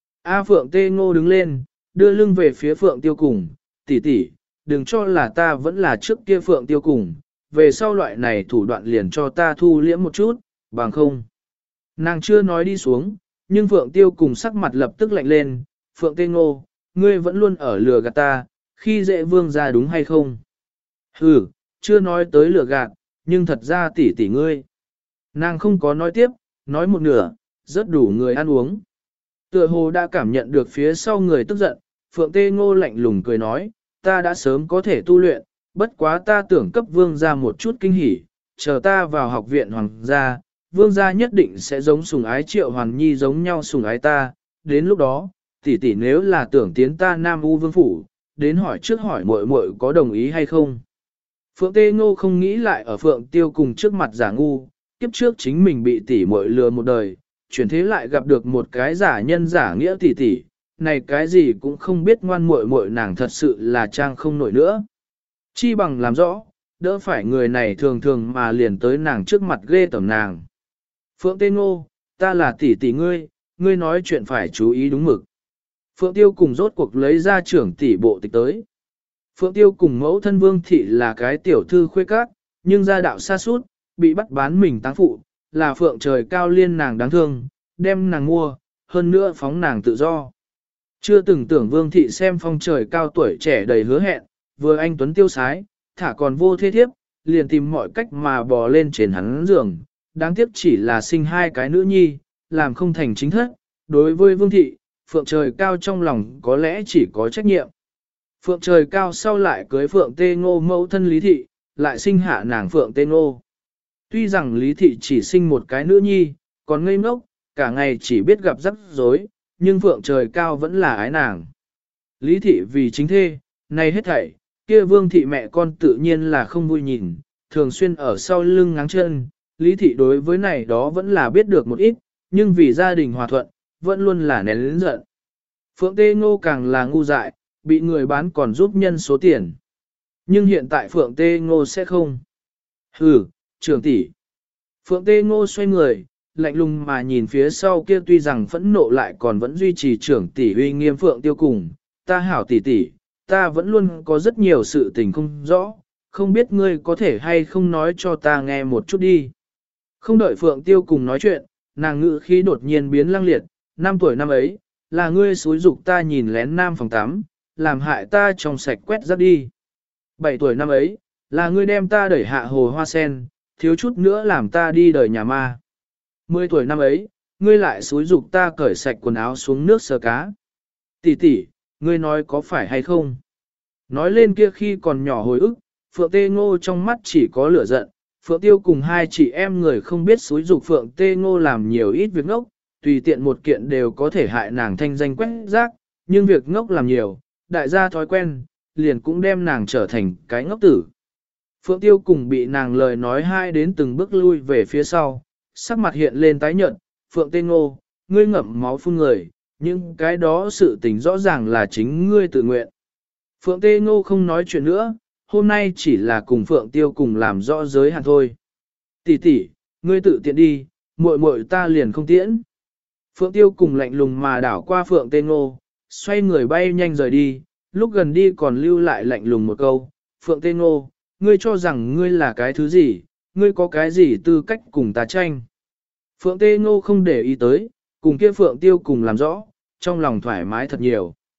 A Phượng Tê Ngô đứng lên, đưa lưng về phía Phượng Tiêu cùng, tỷ tỷ, đừng cho là ta vẫn là trước kia Phượng Tiêu cùng, về sau loại này thủ đoạn liền cho ta thu liễm một chút, bằng không. Nàng chưa nói đi xuống, nhưng Phượng Tiêu cùng sắc mặt lập tức lạnh lên, Phượng Tê Ngô, ngươi vẫn luôn ở lừa gạt ta, khi dễ vương ra đúng hay không? Hừ, chưa nói tới lừa gạt, nhưng thật ra tỷ tỷ ngươi. Nàng không có nói tiếp, nói một nửa, rất đủ người ăn uống. Tựa hồ đã cảm nhận được phía sau người tức giận, Phượng Tê Ngô lạnh lùng cười nói, ta đã sớm có thể tu luyện, bất quá ta tưởng cấp vương ra một chút kinh hỉ, chờ ta vào học viện hoàng gia, vương gia nhất định sẽ giống sùng ái Triệu Hoàn Nhi giống nhau sùng ái ta, đến lúc đó, tỷ tỷ nếu là tưởng tiến ta Nam U Vương Phủ, đến hỏi trước hỏi muội muội có đồng ý hay không. Phượng Tê Ngô không nghĩ lại ở Phượng Tiêu cùng trước mặt giả ngu, kiếp trước chính mình bị tỷ muội lừa một đời, chuyển thế lại gặp được một cái giả nhân giả nghĩa tỷ tỷ, này cái gì cũng không biết ngoan muội muội nàng thật sự là trang không nổi nữa. Chi bằng làm rõ, đỡ phải người này thường thường mà liền tới nàng trước mặt ghê tởm nàng. Phượng Tê Ngô, ta là tỷ tỷ ngươi, ngươi nói chuyện phải chú ý đúng mực. Phượng Tiêu cùng rốt cuộc lấy ra trưởng tỷ bộ tịch tới. Phượng Tiêu cùng mẫu thân Vương Thị là cái tiểu thư khuê các, nhưng gia đạo xa suốt, bị bắt bán mình táng phụ, là Phượng trời cao liên nàng đáng thương, đem nàng mua, hơn nữa phóng nàng tự do. Chưa từng tưởng Vương Thị xem phong trời cao tuổi trẻ đầy hứa hẹn, vừa anh tuấn tiêu sái, thả còn vô thế thiếp, liền tìm mọi cách mà bò lên trên hắn giường. Đáng tiếc chỉ là sinh hai cái nữ nhi, làm không thành chính thất. Đối với Vương Thị, Phượng trời cao trong lòng có lẽ chỉ có trách nhiệm. Phượng trời cao sau lại cưới Phượng Tê Ngô mẫu thân Lý Thị, lại sinh hạ nàng Phượng Tê Ngô. Tuy rằng Lý Thị chỉ sinh một cái nữ nhi, còn ngây ngốc, cả ngày chỉ biết gặp rắc rối, nhưng Phượng trời cao vẫn là ái nàng. Lý Thị vì chính thê, này hết thảy, kia Vương Thị mẹ con tự nhiên là không vui nhìn, thường xuyên ở sau lưng ngáng chân. Lý Thị đối với này đó vẫn là biết được một ít, nhưng vì gia đình hòa thuận, vẫn luôn là nén lĩnh giận. Phượng Tê Ngô càng là ngu dại, bị người bán còn giúp nhân số tiền. Nhưng hiện tại Phượng Tê Ngô sẽ không. Hừ, trưởng tỷ. Phượng Tê Ngô xoay người, lạnh lùng mà nhìn phía sau kia tuy rằng phẫn nộ lại còn vẫn duy trì trưởng tỷ uy nghiêm Phượng Tiêu cùng. Ta hảo tỷ tỷ, ta vẫn luôn có rất nhiều sự tình không rõ, không biết ngươi có thể hay không nói cho ta nghe một chút đi. Không đợi Phượng Tiêu cùng nói chuyện, nàng ngữ khí đột nhiên biến lăng liệt, 5 tuổi năm ấy, là ngươi xúi dục ta nhìn lén nam phòng tắm, làm hại ta trong sạch quét rác đi. 7 tuổi năm ấy, là ngươi đem ta đẩy hạ hồ hoa sen, thiếu chút nữa làm ta đi đời nhà ma. 10 tuổi năm ấy, ngươi lại xúi dục ta cởi sạch quần áo xuống nước sờ cá. Tỷ tỷ, ngươi nói có phải hay không? Nói lên kia khi còn nhỏ hồi ức, Phượng Tê Ngô trong mắt chỉ có lửa giận. Phượng Tiêu cùng hai chị em người không biết xúi dục Phượng Tê Ngô làm nhiều ít việc ngốc, tùy tiện một kiện đều có thể hại nàng thanh danh quét rác, nhưng việc ngốc làm nhiều, đại gia thói quen, liền cũng đem nàng trở thành cái ngốc tử. Phượng Tiêu cùng bị nàng lời nói hai đến từng bước lui về phía sau, sắc mặt hiện lên tái nhợt, Phượng Tê Ngô, ngươi ngậm máu phun người, nhưng cái đó sự tình rõ ràng là chính ngươi tự nguyện. Phượng Tê Ngô không nói chuyện nữa, hôm nay chỉ là cùng Phượng Tiêu cùng làm rõ giới hạn thôi. Tỷ tỷ, ngươi tự tiện đi, muội muội ta liền không tiễn. Phượng Tiêu cùng lạnh lùng mà đảo qua Phượng Tê Ngô, xoay người bay nhanh rời đi, lúc gần đi còn lưu lại lạnh lùng một câu, Phượng Tê Ngô, ngươi cho rằng ngươi là cái thứ gì, ngươi có cái gì tư cách cùng ta tranh. Phượng Tê Ngô không để ý tới, cùng kia Phượng Tiêu cùng làm rõ, trong lòng thoải mái thật nhiều.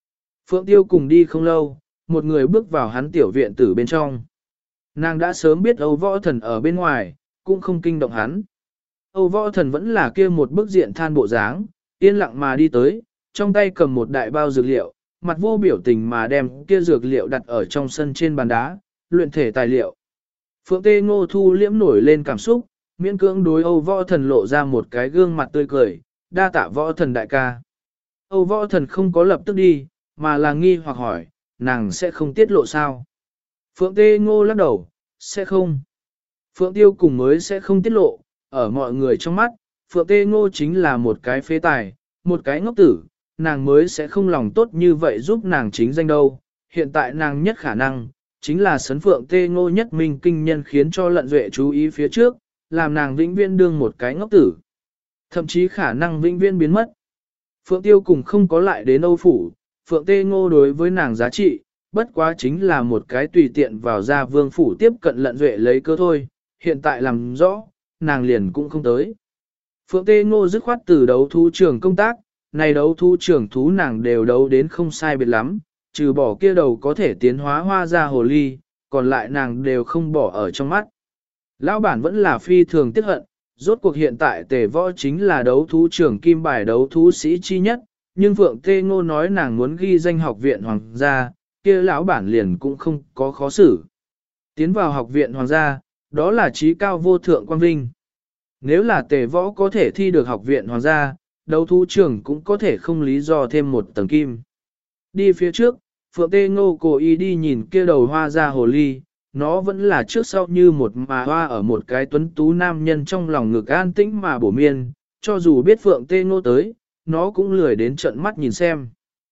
Phượng Tiêu cùng đi không lâu, một người bước vào hắn tiểu viện tử bên trong. Nàng đã sớm biết Âu Võ Thần ở bên ngoài, cũng không kinh động hắn. Âu Võ Thần vẫn là kia một bức diện than bộ dáng, yên lặng mà đi tới, trong tay cầm một đại bao dược liệu, mặt vô biểu tình mà đem kia dược liệu đặt ở trong sân trên bàn đá, luyện thể tài liệu. Phượng Tê Ngô thu liễm nổi lên cảm xúc, miễn cưỡng đối Âu Võ Thần lộ ra một cái gương mặt tươi cười, đa tạ Võ Thần đại ca. Âu Võ Thần không có lập tức đi, mà là nghi hoặc hỏi, nàng sẽ không tiết lộ sao? Phượng Tê Ngô lắc đầu, sẽ không. Phượng Tiêu cùng mới sẽ không tiết lộ, ở mọi người trong mắt, Phượng Tê Ngô chính là một cái phế tài, một cái ngốc tử, nàng mới sẽ không lòng tốt như vậy giúp nàng chính danh đâu. Hiện tại nàng nhất khả năng, chính là sấn Phượng Tê Ngô nhất minh kinh nhân khiến cho lận duệ chú ý phía trước, làm nàng vĩnh viễn đương một cái ngốc tử. Thậm chí khả năng vĩnh viễn biến mất. Phượng Tiêu cùng không có lại đến Âu Phủ, Phượng Tê Ngô đối với nàng giá trị, bất quá chính là một cái tùy tiện vào ra vương phủ tiếp cận lận duệ lấy cơ thôi, hiện tại làm rõ, nàng liền cũng không tới. Phượng Tê Ngô dứt khoát từ đấu thú trường công tác, này đấu thú trường thú nàng đều đấu đến không sai biệt lắm, trừ bỏ kia đầu có thể tiến hóa hoa ra hồ ly, còn lại nàng đều không bỏ ở trong mắt. Lão bản vẫn là phi thường tiếc hận, rốt cuộc hiện tại Tề Võ chính là đấu thú trưởng kim bài đấu thú sĩ chi nhất, nhưng Phượng Tê Ngô nói nàng muốn ghi danh học viện hoàng gia, kia lão bản liền cũng không có khó xử. Tiến vào học viện hoàng gia, đó là trí cao vô thượng quang vinh. Nếu là Tề Võ có thể thi được học viện hoàng gia, đấu thú trưởng cũng có thể không lý do thêm một tầng kim. Đi phía trước, Phượng Tê Ngô cố ý đi nhìn kia đầu hoa ra hồ ly, nó vẫn là trước sau như một mà hoa ở một cái tuấn tú nam nhân trong lòng ngực an tĩnh mà bổ miên, cho dù biết Phượng Tê Ngô tới, nó cũng lười đến trận mắt nhìn xem.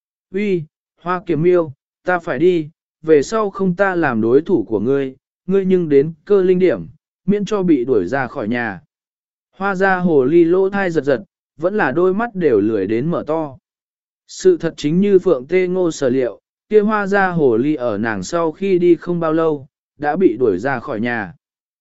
Uy, Hoa Kiếm Miêu, ta phải đi, về sau không ta làm đối thủ của ngươi, ngươi nhưng đến cơ linh điểm, miễn cho bị đuổi ra khỏi nhà. Hoa ra hồ ly lỗ thai giật giật, vẫn là đôi mắt đều lười đến mở to. Sự thật chính như Phượng Tê Ngô sở liệu, kia hoa ra hồ ly ở nàng sau khi đi không bao lâu, đã bị đuổi ra khỏi nhà.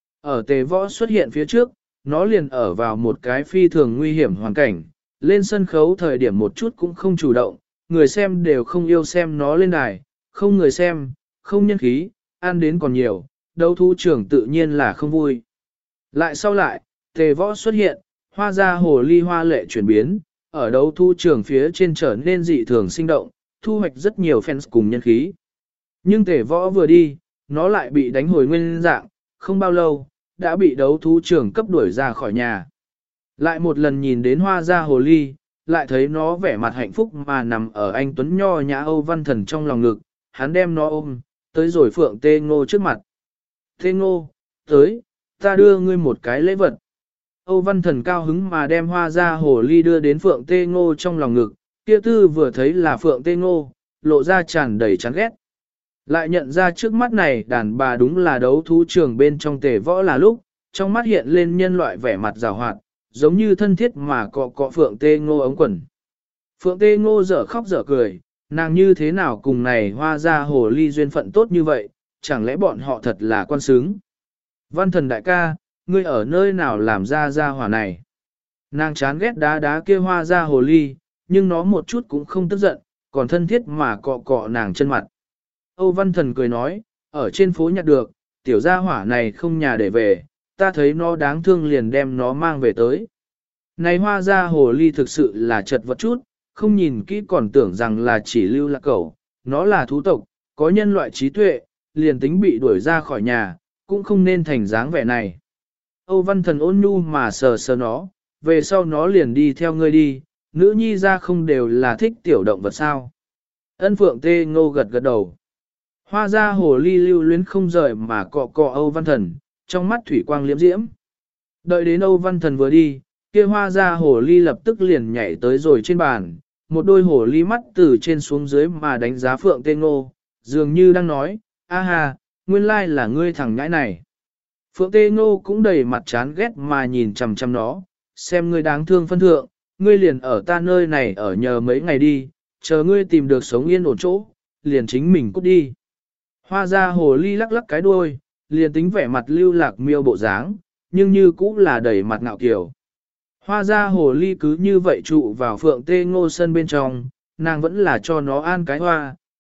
Ở Tề Võ xuất hiện phía trước, nó liền ở vào một cái phi thường nguy hiểm hoàn cảnh, lên sân khấu thời điểm một chút cũng không chủ động, người xem đều không yêu xem nó lên đài, không người xem, không nhân khí, ăn đến còn nhiều, đấu thú trưởng tự nhiên là không vui. Lại sau lại, Tề Võ xuất hiện, hoa ra hồ ly hoa lệ chuyển biến, ở đấu thú trưởng phía trên trở nên dị thường sinh động, thu hoạch rất nhiều fans cùng nhân khí. Nhưng Tề Võ vừa đi, nó lại bị đánh hồi nguyên dạng, không bao lâu, đã bị đấu thú trưởng cấp đuổi ra khỏi nhà. Lại một lần nhìn đến hoa ra hồ ly, lại thấy nó vẻ mặt hạnh phúc mà nằm ở anh Tuấn Nho nhã Âu Văn Thần trong lòng ngực, hắn đem nó ôm, tới rồi Phượng Tê Ngô trước mặt. Tê Ngô, tới, ta đưa ngươi một cái lễ vật. Âu Văn Thần cao hứng mà đem hoa ra hồ ly đưa đến Phượng Tê Ngô trong lòng ngực, kia tư vừa thấy là Phượng Tê Ngô, lộ ra tràn đầy chán ghét. Lại nhận ra trước mắt này đàn bà đúng là đấu thú trường bên trong Tề Võ là lúc, trong mắt hiện lên nhân loại vẻ mặt rào hoạt, giống như thân thiết mà cọ cọ Phượng Tê Ngô ống quần. Phượng Tê Ngô dở khóc dở cười, nàng như thế nào cùng này hoa ra hồ ly duyên phận tốt như vậy, chẳng lẽ bọn họ thật là quan xứng. Văn Thần đại ca, ngươi ở nơi nào làm ra hỏa này? Nàng chán ghét đá đá kia hoa ra hồ ly, nhưng nó một chút cũng không tức giận, còn thân thiết mà cọ cọ nàng chân mặt. Âu Văn Thần cười nói, ở trên phố nhặt được, tiểu gia hỏa này không nhà để về, ta thấy nó đáng thương liền đem nó mang về tới. Này hoa ra hồ ly thực sự là chật vật chút, không nhìn kỹ còn tưởng rằng là chỉ lưu lạc cẩu, nó là thú tộc, có nhân loại trí tuệ, liền tính bị đuổi ra khỏi nhà, cũng không nên thành dáng vẻ này. Âu Văn Thần ôn nhu mà sờ sờ nó, về sau nó liền đi theo ngươi đi, nữ nhi ra không đều là thích tiểu động vật sao. Ân Phượng Tê Ngô gật gật đầu. Hoa ra hồ ly lưu luyến không rời mà cọ cọ Âu Văn Thần, trong mắt thủy quang liễm diễm. Đợi đến Âu Văn Thần vừa đi, kia hoa ra hồ ly lập tức liền nhảy tới rồi trên bàn, một đôi hồ ly mắt từ trên xuống dưới mà đánh giá Phượng Tê Ngô, dường như đang nói, a ha, nguyên lai là ngươi thằng nhãi này. Phượng Tê Ngô cũng đầy mặt chán ghét mà nhìn chằm chằm nó, xem ngươi đáng thương phân thượng, ngươi liền ở ta nơi này ở nhờ mấy ngày đi, chờ ngươi tìm được sống yên ổn chỗ, liền chính mình cút đi. Hoa ra hồ ly lắc lắc cái đuôi, liền tính vẻ mặt lưu lạc miêu bộ dáng, nhưng như cũng là đầy mặt ngạo kiều. Hoa ra hồ ly cứ như vậy trụ vào Phượng Tê Ngô sân bên trong, nàng vẫn là cho nó an cái hoa,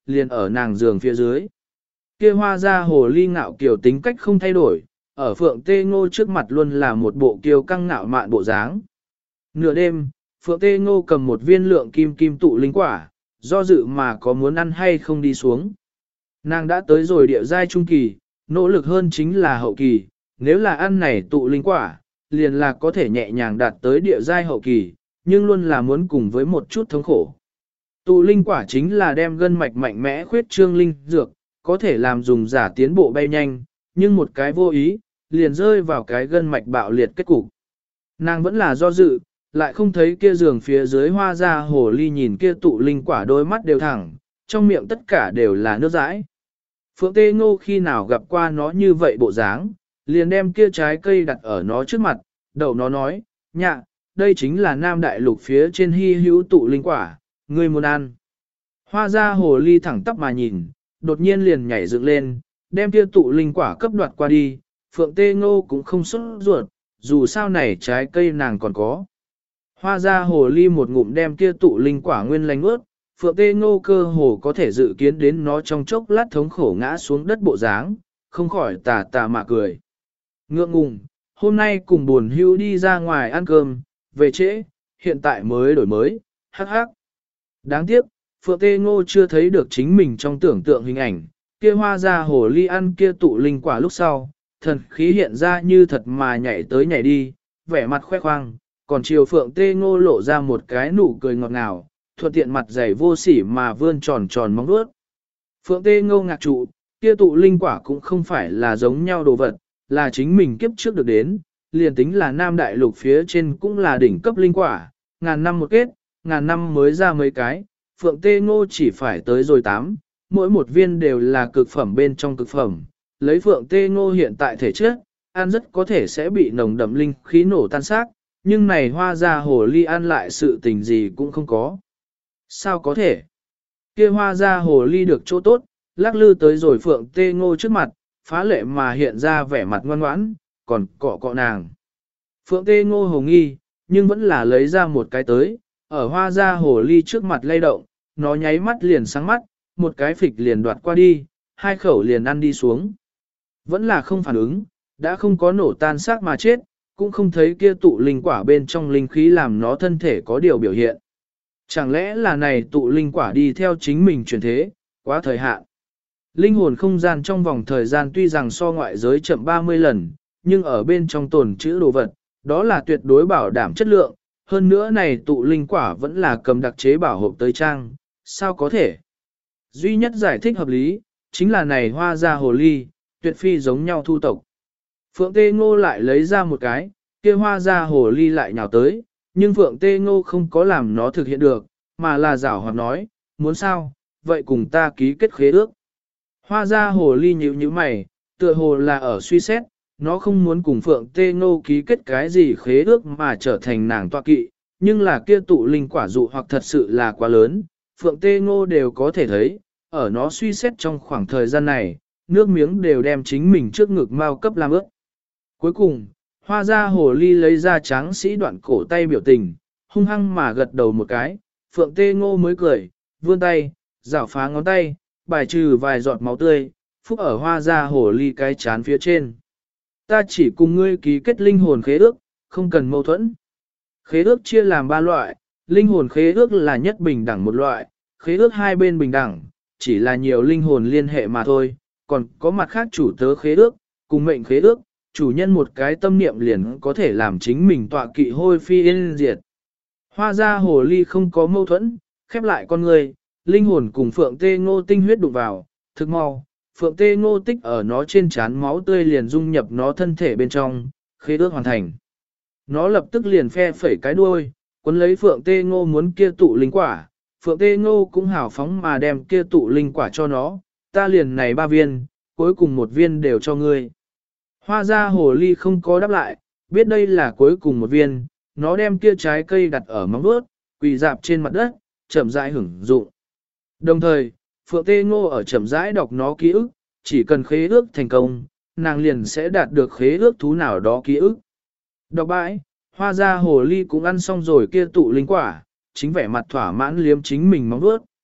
liền ở nàng giường phía dưới. Kia hoa ra hồ ly ngạo kiều tính cách không thay đổi, ở Phượng Tê Ngô trước mặt luôn là một bộ kiều căng ngạo mạn bộ dáng. Nửa đêm, Phượng Tê Ngô cầm một viên lượng kim kim tụ linh quả, do dự mà có muốn ăn hay không đi xuống. Nàng đã tới rồi địa giai trung kỳ, nỗ lực hơn chính là hậu kỳ, nếu là ăn này tụ linh quả, liền là có thể nhẹ nhàng đạt tới địa giai hậu kỳ, nhưng luôn là muốn cùng với một chút thống khổ. Tụ linh quả chính là đem gân mạch mạnh mẽ khuyết trương linh dược, có thể làm dùng giả tiến bộ bay nhanh, nhưng một cái vô ý, liền rơi vào cái gân mạch bạo liệt kết cục. Nàng vẫn là do dự, lại không thấy kia giường phía dưới hoa ra hồ ly nhìn kia tụ linh quả đôi mắt đều thẳng, trong miệng tất cả đều là nước dãi. Phượng Tê Ngô khi nào gặp qua nó như vậy bộ dáng, liền đem kia trái cây đặt ở nó trước mặt, đầu nó nói, nhạ, đây chính là Nam Đại Lục phía trên hy hữu tụ linh quả, ngươi muốn ăn. Hoa ra hồ ly thẳng tắp mà nhìn, đột nhiên liền nhảy dựng lên, đem kia tụ linh quả cấp đoạt qua đi, Phượng Tê Ngô cũng không xuất ruột, dù sao này trái cây nàng còn có. Hoa ra hồ ly một ngụm đem kia tụ linh quả nguyên lành ướt, Phượng Tê Ngô cơ hồ có thể dự kiến đến nó trong chốc lát thống khổ ngã xuống đất bộ dáng, không khỏi tà tà mà cười. Ngượng ngùng, hôm nay cùng buồn hưu đi ra ngoài ăn cơm, về trễ, hiện tại mới đổi mới, hắc hắc. Đáng tiếc, Phượng Tê Ngô chưa thấy được chính mình trong tưởng tượng hình ảnh, kia hoa ra hồ ly ăn kia tụ linh quả lúc sau, thần khí hiện ra như thật mà nhảy tới nhảy đi, vẻ mặt khoe khoang, còn chiều Phượng Tê Ngô lộ ra một cái nụ cười ngọt ngào, thuận tiện mặt dày vô sỉ mà vươn tròn tròn móng vuốt. Phượng Tê Ngô ngạc trụ, kia tụ linh quả cũng không phải là giống nhau đồ vật, là chính mình kiếp trước được đến, liền tính là Nam Đại Lục phía trên cũng là đỉnh cấp linh quả, ngàn năm một kết, ngàn năm mới ra mấy cái, Phượng Tê Ngô chỉ phải tới rồi 8, mỗi một viên đều là cực phẩm bên trong cực phẩm, lấy Phượng Tê Ngô hiện tại thể chất, ăn rất có thể sẽ bị nồng đậm linh khí nổ tan xác, nhưng này hoa ra hồ ly ăn lại sự tình gì cũng không có. Sao có thể? Kia hoa ra hồ ly được chỗ tốt, lắc lư tới rồi Phượng Tê Ngô trước mặt, phá lệ mà hiện ra vẻ mặt ngoan ngoãn, còn cọ cọ nàng. Phượng Tê Ngô hồ nghi, nhưng vẫn là lấy ra một cái tới, ở hoa ra hồ ly trước mặt lay động, nó nháy mắt liền sáng mắt, một cái phịch liền đoạt qua đi, hai khẩu liền ăn đi xuống. Vẫn là không phản ứng, đã không có nổ tan xác mà chết, cũng không thấy kia tụ linh quả bên trong linh khí làm nó thân thể có điều biểu hiện. Chẳng lẽ là này tụ linh quả đi theo chính mình chuyển thế, quá thời hạn. Linh hồn không gian trong vòng thời gian tuy rằng so ngoại giới chậm 30 lần, nhưng ở bên trong tồn chữ đồ vật, đó là tuyệt đối bảo đảm chất lượng, hơn nữa này tụ linh quả vẫn là cầm đặc chế bảo hộp tới trang, sao có thể? Duy nhất giải thích hợp lý, chính là này hoa ra hồ ly, tuyệt phi giống nhau thu tộc. Phượng Tê Ngô lại lấy ra một cái, kia hoa ra hồ ly lại nhào tới, nhưng Phượng Tê Ngô không có làm nó thực hiện được, mà là giảo hoạt nói, muốn sao, vậy cùng ta ký kết khế ước. Hoa ra hồ ly nhíu nhíu mày, tựa hồ là ở suy xét, nó không muốn cùng Phượng Tê Ngô ký kết cái gì khế ước mà trở thành nàng tọa kỵ, nhưng là kia tụ linh quả dụ hoặc thật sự là quá lớn, Phượng Tê Ngô đều có thể thấy, ở nó suy xét trong khoảng thời gian này, nước miếng đều đem chính mình trước ngực mau cấp làm ướt. Cuối cùng, hoa ra hồ ly lấy ra tráng sĩ đoạn cổ tay biểu tình, hung hăng mà gật đầu một cái, Phượng Tê Ngô mới cười, vươn tay, rảo phá ngón tay, bài trừ vài giọt máu tươi, phúc ở hoa ra hồ ly cái chán phía trên. Ta chỉ cùng ngươi ký kết linh hồn khế ước, không cần mâu thuẫn. Khế ước chia làm 3 loại, linh hồn khế ước là nhất bình đẳng một loại, khế ước hai bên bình đẳng, chỉ là nhiều linh hồn liên hệ mà thôi, còn có mặt khác chủ tớ khế ước, cùng mệnh khế ước, chủ nhân một cái tâm niệm liền có thể làm chính mình tọa kỵ hôi phi yên diệt. Hoa ra hồ ly không có mâu thuẫn, khép lại con người, linh hồn cùng Phượng Tê Ngô tinh huyết đụng vào, thực mau, Phượng Tê Ngô tích ở nó trên trán máu tươi liền dung nhập nó thân thể bên trong, khế ước hoàn thành. Nó lập tức liền phe phẩy cái đuôi, quấn lấy Phượng Tê Ngô muốn kia tụ linh quả, Phượng Tê Ngô cũng hào phóng mà đem kia tụ linh quả cho nó, ta liền này 3 viên, cuối cùng 1 viên đều cho ngươi. Hoa ra hồ ly không có đáp lại, biết đây là cuối cùng 1 viên, nó đem kia trái cây đặt ở móng vuốt, quỳ dạp trên mặt đất, chậm rãi hưởng dụng. Đồng thời, Phượng Tê Ngô ở chậm rãi đọc nó ký ức, chỉ cần khế ước thành công, nàng liền sẽ đạt được khế ước thú nào đó ký ức. Đọc bãi, hoa ra hồ ly cũng ăn xong rồi kia tụ linh quả, chính vẻ mặt thỏa mãn liếm chính mình móng vuốt.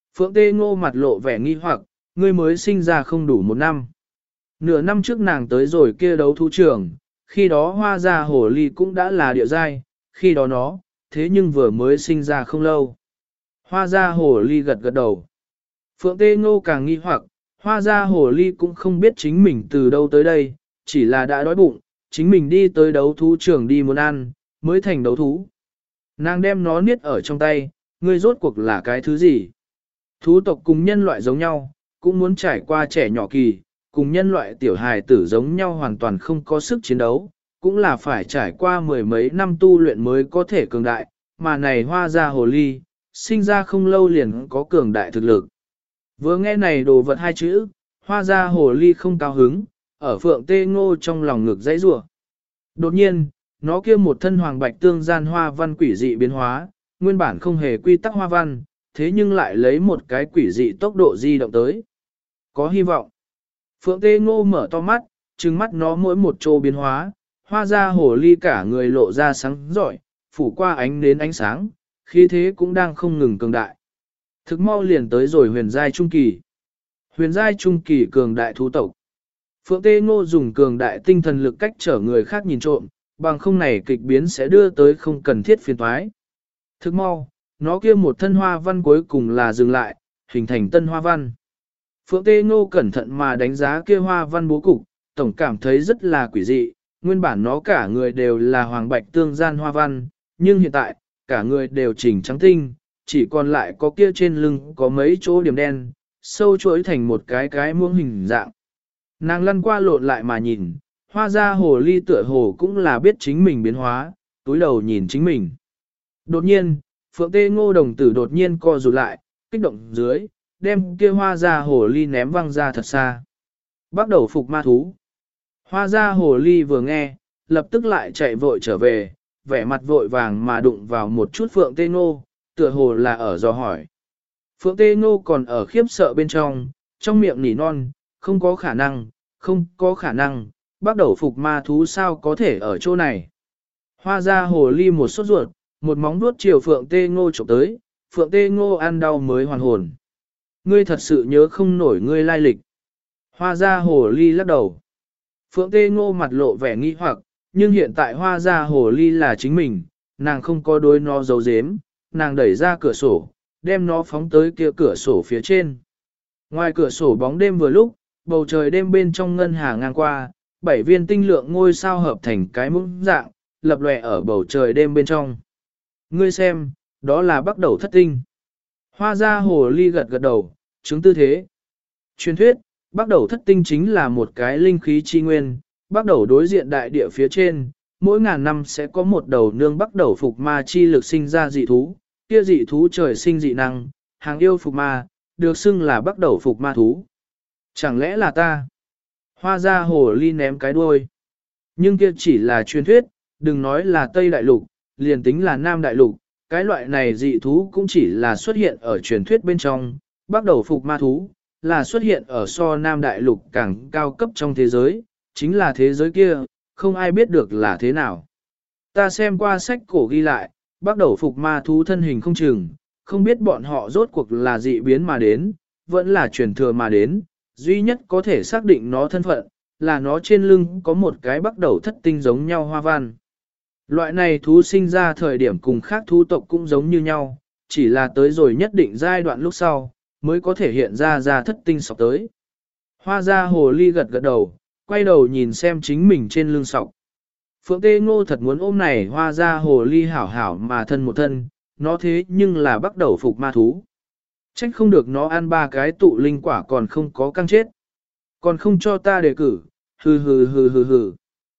Phượng Tê Ngô mặt lộ vẻ nghi hoặc, ngươi mới sinh ra không đủ 1 năm. Nửa năm trước nàng tới rồi kia đấu thú trường, khi đó hoa ra hồ ly cũng đã là địa giai, khi đó nó, thế nhưng vừa mới sinh ra không lâu. Hoa ra hồ ly gật gật đầu. Phượng Tê Ngô càng nghi hoặc, hoa ra hồ ly cũng không biết chính mình từ đâu tới đây, chỉ là đã đói bụng, chính mình đi tới đấu thú trường đi muốn ăn, mới thành đấu thú. Nàng đem nó niết ở trong tay, ngươi rốt cuộc là cái thứ gì? Thú tộc cùng nhân loại giống nhau, cũng muốn trải qua trẻ nhỏ kỳ, cùng nhân loại tiểu hài tử giống nhau hoàn toàn không có sức chiến đấu, cũng là phải trải qua 10 mấy năm tu luyện mới có thể cường đại, mà này hoa ra hồ ly, sinh ra không lâu liền có cường đại thực lực. Vừa nghe này đồ vật 2 chữ, hoa ra hồ ly không cao hứng, ở Phượng Tê Ngô trong lòng ngực dãy rủa. Đột nhiên, nó kia một thân hoàng bạch tương gian hoa văn quỷ dị biến hóa, nguyên bản không hề quy tắc hoa văn, thế nhưng lại lấy một cái quỷ dị tốc độ di động tới. Có hy vọng. Phượng Tê Ngô mở to mắt, trừng mắt nó mỗi một chỗ biến hóa, hoa ra hồ ly cả người lộ ra sáng giỏi, phủ qua ánh đến ánh sáng, khí thế cũng đang không ngừng cường đại. Thực mau liền tới rồi huyền giai trung kỳ. Huyền giai trung kỳ cường đại thú tộc. Phượng Tê Ngô dùng cường đại tinh thần lực cách trở người khác nhìn trộm, bằng không này kịch biến sẽ đưa tới không cần thiết phiền toái. Thực mau, nó kia một thân hoa văn cuối cùng là dừng lại, hình thành tân hoa văn. Phượng Tê Ngô cẩn thận mà đánh giá kia hoa văn bố cục, tổng cảm thấy rất là quỷ dị, nguyên bản nó cả người đều là hoàng bạch tương gian hoa văn, nhưng hiện tại, cả người đều chỉnh trắng tinh, chỉ còn lại có kia trên lưng có mấy chỗ điểm đen, sâu chuỗi thành một cái muỗng hình dạng. Nàng lăn qua lộn lại mà nhìn, hoa ra hồ ly tựa hồ cũng là biết chính mình biến hóa, túi đầu nhìn chính mình. Đột nhiên, Phượng Tê Ngô đồng tử đột nhiên co rụt lại, kích động dưới, đem kia hoa ra hồ ly ném văng ra thật xa. Bắt đầu phục ma thú. Hoa ra hồ ly vừa nghe, lập tức lại chạy vội trở về, vẻ mặt vội vàng mà đụng vào một chút Phượng Tê Ngô, tựa hồ là ở dò hỏi. Phượng Tê Ngô còn ở khiếp sợ bên trong miệng nỉ non, không có khả năng, không có khả năng, bắt đầu phục ma thú sao có thể ở chỗ này. Hoa ra hồ ly một sốt ruột, một móng vuốt chiều Phượng Tê Ngô chụp tới, Phượng Tê Ngô ăn đau mới hoàn hồn. Ngươi thật sự nhớ không nổi ngươi lai lịch. Hoa ra hồ ly lắc đầu. Phượng Tê Ngô mặt lộ vẻ nghi hoặc, nhưng hiện tại hoa ra hồ ly là chính mình, nàng không có đối nó giấu giếm, nàng đẩy ra cửa sổ, đem nó phóng tới kia cửa sổ phía trên. Ngoài cửa sổ bóng đêm vừa lúc, bầu trời đêm bên trong ngân hà ngang qua, 7 viên tinh lượng ngôi sao hợp thành cái muỗng dạng, lập lòe ở bầu trời đêm bên trong. Ngươi xem, đó là bắt đầu thất tinh. Hoa ra hồ ly gật gật đầu, chứng tư thế. Truyền thuyết, bắt đầu thất tinh chính là một cái linh khí chi nguyên, bắt đầu đối diện đại địa phía trên, mỗi ngàn năm sẽ có một đầu nương bắt đầu phục ma chi lực sinh ra dị thú, kia dị thú trời sinh dị năng, hàng yêu phục ma, được xưng là bắt đầu phục ma thú. Chẳng lẽ là ta? Hoa ra hồ ly ném cái đuôi. Nhưng kia chỉ là truyền thuyết, đừng nói là Tây Đại Lục, liền tính là Nam Đại Lục, cái loại này dị thú cũng chỉ là xuất hiện ở truyền thuyết bên trong, bắt đầu phục ma thú, là xuất hiện ở so Nam Đại Lục càng cao cấp trong thế giới, chính là thế giới kia, không ai biết được là thế nào. Ta xem qua sách cổ ghi lại, bắt đầu phục ma thú thân hình không chừng, không biết bọn họ rốt cuộc là dị biến mà đến, vẫn là truyền thừa mà đến, duy nhất có thể xác định nó thân phận, là nó trên lưng có một cái bắt đầu thất tinh giống nhau hoa văn. Loại này thú sinh ra thời điểm cùng khác thú tộc cũng giống như nhau, chỉ là tới rồi nhất định giai đoạn lúc sau, mới có thể hiện ra thất tinh sọc tới. Hoa ra hồ ly gật gật đầu, quay đầu nhìn xem chính mình trên lưng sọc. Phượng Tê Ngô thật muốn ôm này hoa ra hồ ly hảo hảo mà thân một thân, nó thế nhưng là bắt đầu phục ma thú. Trách không được nó ăn 3 cái tụ linh quả còn không có căng chết. Còn không cho ta đề cử, hừ hừ hừ hừ hừ.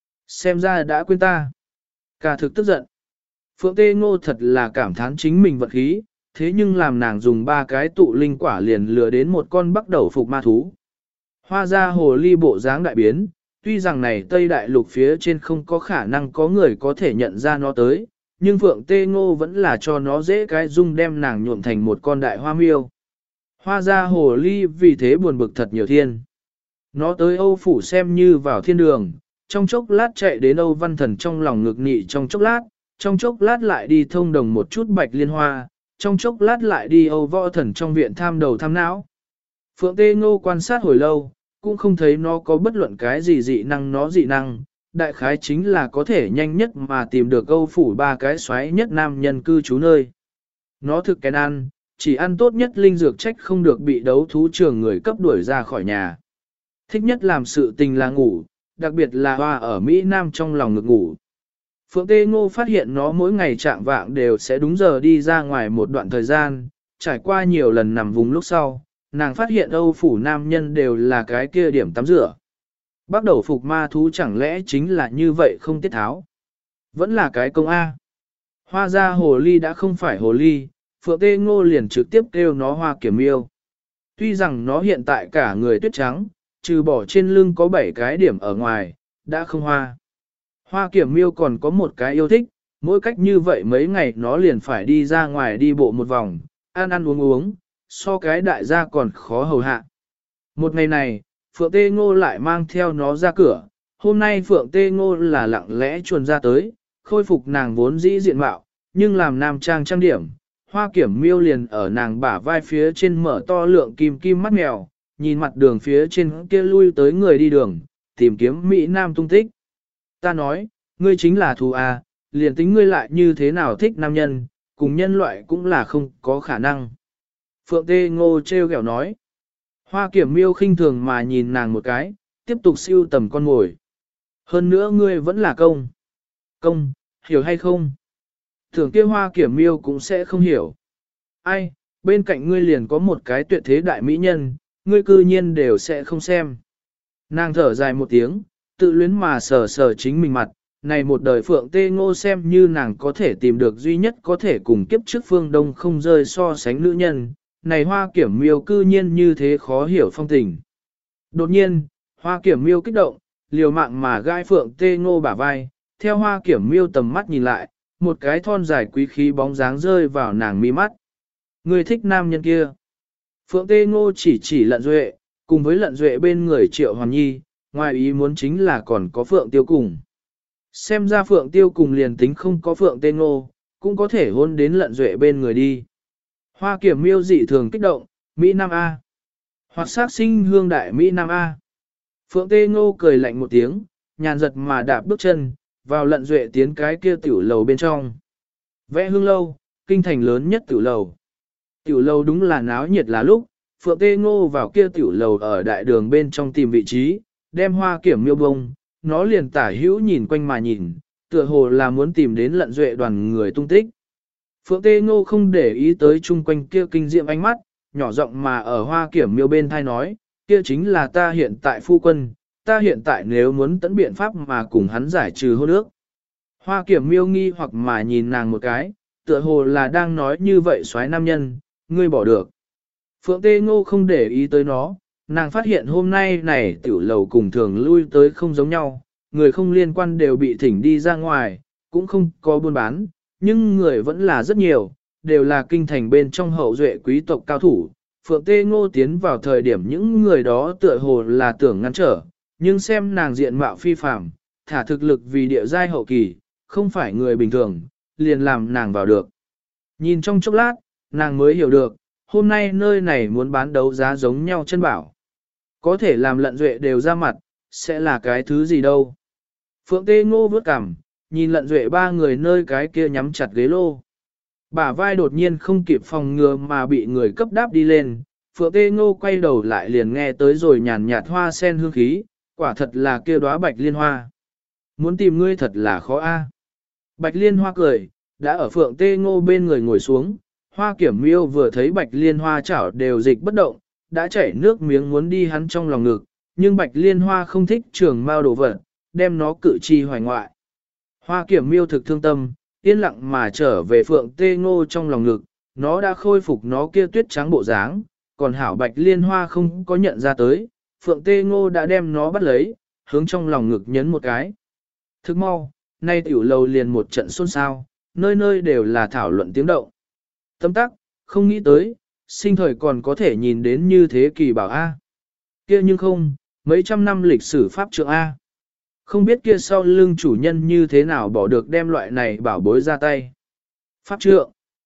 Xem ra đã quên ta. Cả thực tức giận. Phượng Tê Ngô thật là cảm thán chính mình vận khí, thế nhưng làm nàng dùng 3 cái tụ linh quả liền lừa đến một con bắt đầu phục ma thú. Hoa ra hồ ly bộ dáng đại biến, tuy rằng này Tây Đại Lục phía trên không có khả năng có người có thể nhận ra nó tới, nhưng Phượng Tê Ngô vẫn là cho nó dễ cái dung đem nàng nhuộm thành một con đại hoa miêu. Hoa ra hồ ly vì thế buồn bực thật nhiều thiên. Nó tới Âu Phủ xem như vào thiên đường, trong chốc lát chạy đến Âu Văn Thần trong lòng ngực nị trong chốc lát lại đi thông đồng một chút bạch liên hoa, trong chốc lát lại đi Âu Võ Thần trong viện tham đầu tham não. Phượng Tê Ngô quan sát hồi lâu, cũng không thấy nó có bất luận cái gì dị năng, đại khái chính là có thể nhanh nhất mà tìm được Âu phủ ba cái xoáy nhất nam nhân cư trú nơi. Nó thực kén ăn, chỉ ăn tốt nhất linh dược trách không được bị đấu thú trường người cấp đuổi ra khỏi nhà. Thích nhất làm sự tình là ngủ, đặc biệt là hoa ở Mỹ Nam trong lòng ngực ngủ. Phượng Tê Ngô phát hiện nó mỗi ngày trạng vạng đều sẽ đúng giờ đi ra ngoài một đoạn thời gian, trải qua nhiều lần nằm vùng lúc sau, nàng phát hiện Âu phủ nam nhân đều là cái kia điểm tắm rửa. Bắt đầu phục ma thú chẳng lẽ chính là như vậy không tiết tháo. Vẫn là cái công A. Hoa ra hồ ly đã không phải hồ ly, Phượng Tê Ngô liền trực tiếp kêu nó Hoa Kiểm Miêu. Tuy rằng nó hiện tại cả người tuyết trắng, trừ bỏ trên lưng có 7 cái điểm ở ngoài, đã không hoa. Hoa Kiểm Miêu còn có một cái yêu thích, mỗi cách như vậy mấy ngày nó liền phải đi ra ngoài đi bộ một vòng, ăn uống, so cái đại gia còn khó hầu hạ. Một ngày này, Phượng Tê Ngô lại mang theo nó ra cửa, hôm nay Phượng Tê Ngô là lặng lẽ chuồn ra tới, khôi phục nàng vốn dĩ diện mạo, nhưng làm nam trang trang điểm. Hoa Kiểm Miêu liền ở nàng bả vai phía trên mở to lượng kim mắt mèo, nhìn mặt đường phía trên kia lui tới người đi đường, tìm kiếm Mỹ Nam tung tích. Ta nói, ngươi chính là thù à, liền tính ngươi lại như thế nào thích nam nhân, cùng nhân loại cũng là không có khả năng. Phượng Tê Ngô treo ghẹo nói. Hoa Kiểm Miêu khinh thường mà nhìn nàng một cái, tiếp tục siêu tầm con mồi. Hơn nữa ngươi vẫn là công. Công, hiểu hay không? Thường kia Hoa Kiểm Miêu cũng sẽ không hiểu. Ai, bên cạnh ngươi liền có một cái tuyệt thế đại mỹ nhân, ngươi cư nhiên đều sẽ không xem. Nàng thở dài một tiếng, tự luyến mà sờ sờ chính mình mặt, này một đời Phượng Tê Ngô xem như nàng có thể tìm được duy nhất có thể cùng kiếp trước Phương Đông không rơi so sánh nữ nhân, này Hoa Kiểm Miêu cư nhiên như thế khó hiểu phong tình. Đột nhiên, Hoa Kiểm Miêu kích động, liều mạng mà gai Phượng Tê Ngô bả vai, theo Hoa Kiểm Miêu tầm mắt nhìn lại, một cái thon dài quý khí bóng dáng rơi vào nàng mi mắt. Người thích nam nhân kia. Phượng Tê Ngô chỉ Lận Duệ, cùng với Lận Duệ bên người Triệu Hoàn Nhi, ngoài ý muốn chính là còn có Phượng Tiêu Cùng. Xem ra Phượng Tiêu Cùng liền tính không có Phượng Tê Ngô, cũng có thể hôn đến Lận Duệ bên người đi. Hoa Kiểm Miêu dị thường kích động, Mỹ Nam A. Hoặc sát sinh hương đại Mỹ Nam A. Phượng Tê Ngô cười lạnh một tiếng, nhàn giật mà đạp bước chân, vào Lận Duệ tiến cái kia tiểu lầu bên trong. Vẽ hương lâu, kinh thành lớn nhất tiểu lầu. Tiểu lầu đúng là náo nhiệt là lúc, Phượng Tê Ngô vào kia tiểu lầu ở đại đường bên trong tìm vị trí, đem Hoa Kiểm Miêu bông, nó liền tả hữu nhìn quanh mà nhìn, tựa hồ là muốn tìm đến Lận Duệ đoàn người tung tích. Phượng Tê Ngô không để ý tới chung quanh kia kinh diệm ánh mắt, nhỏ giọng mà ở Hoa Kiểm Miêu bên thai nói, kia chính là ta hiện tại phu quân, ta hiện tại nếu muốn tận biện pháp mà cùng hắn giải trừ hôn ước. Hoa Kiểm Miêu nghi hoặc mà nhìn nàng một cái, tựa hồ là đang nói như vậy soái nam nhân, ngươi bỏ được. Phượng Tê Ngô không để ý tới nó, nàng phát hiện hôm nay này tiểu lầu cùng thường lui tới không giống nhau, người không liên quan đều bị thỉnh đi ra ngoài, cũng không có buôn bán, nhưng người vẫn là rất nhiều, đều là kinh thành bên trong hậu duệ quý tộc cao thủ. Phượng Tê Ngô tiến vào thời điểm những người đó tựa hồ là tưởng ngăn trở, nhưng xem nàng diện mạo phi phàm, thả thực lực vì địa giai hậu kỳ, không phải người bình thường, liền làm nàng vào được. Nhìn trong chốc lát, nàng mới hiểu được, hôm nay nơi này muốn bán đấu giá giống nhau chân bảo. Có thể làm Lận Duệ đều ra mặt, sẽ là cái thứ gì đâu. Phượng Tê Ngô vớt cằm, nhìn Lận Duệ ba người nơi cái kia nhắm chặt ghế lô. Bả vai đột nhiên không kịp phòng ngừa mà bị người cấp đáp đi lên, Phượng Tê Ngô quay đầu lại liền nghe tới rồi nhàn nhạt hoa sen hương khí, quả thật là kia đóa bạch liên hoa. Muốn tìm ngươi thật là khó a. Bạch liên hoa cười, đã ở Phượng Tê Ngô bên người ngồi xuống, Hoa Kiểm Miêu vừa thấy bạch liên hoa chảo đều dịch bất động, đã chảy nước miếng muốn đi hắn trong lòng ngực, nhưng bạch liên hoa không thích trường mao đồ vật, đem nó cự chi hoài ngoại. Hoa Kiểm Miêu thực thương tâm, yên lặng mà trở về Phượng Tê Ngô trong lòng ngực, nó đã khôi phục nó kia tuyết trắng bộ dáng, còn hảo bạch liên hoa không có nhận ra tới, Phượng Tê Ngô đã đem nó bắt lấy, hướng trong lòng ngực nhấn một cái. Thức mau, nay tiểu lầu liền một trận xôn xao, nơi nơi đều là thảo luận tiếng động. Tâm tắc, không nghĩ tới, sinh thời còn có thể nhìn đến như thế kỳ bảo A. Kia nhưng không, mấy trăm năm lịch sử pháp trượng A. Không biết kia sau lưng chủ nhân như thế nào bỏ được đem loại này bảo bối ra tay. Pháp trượng.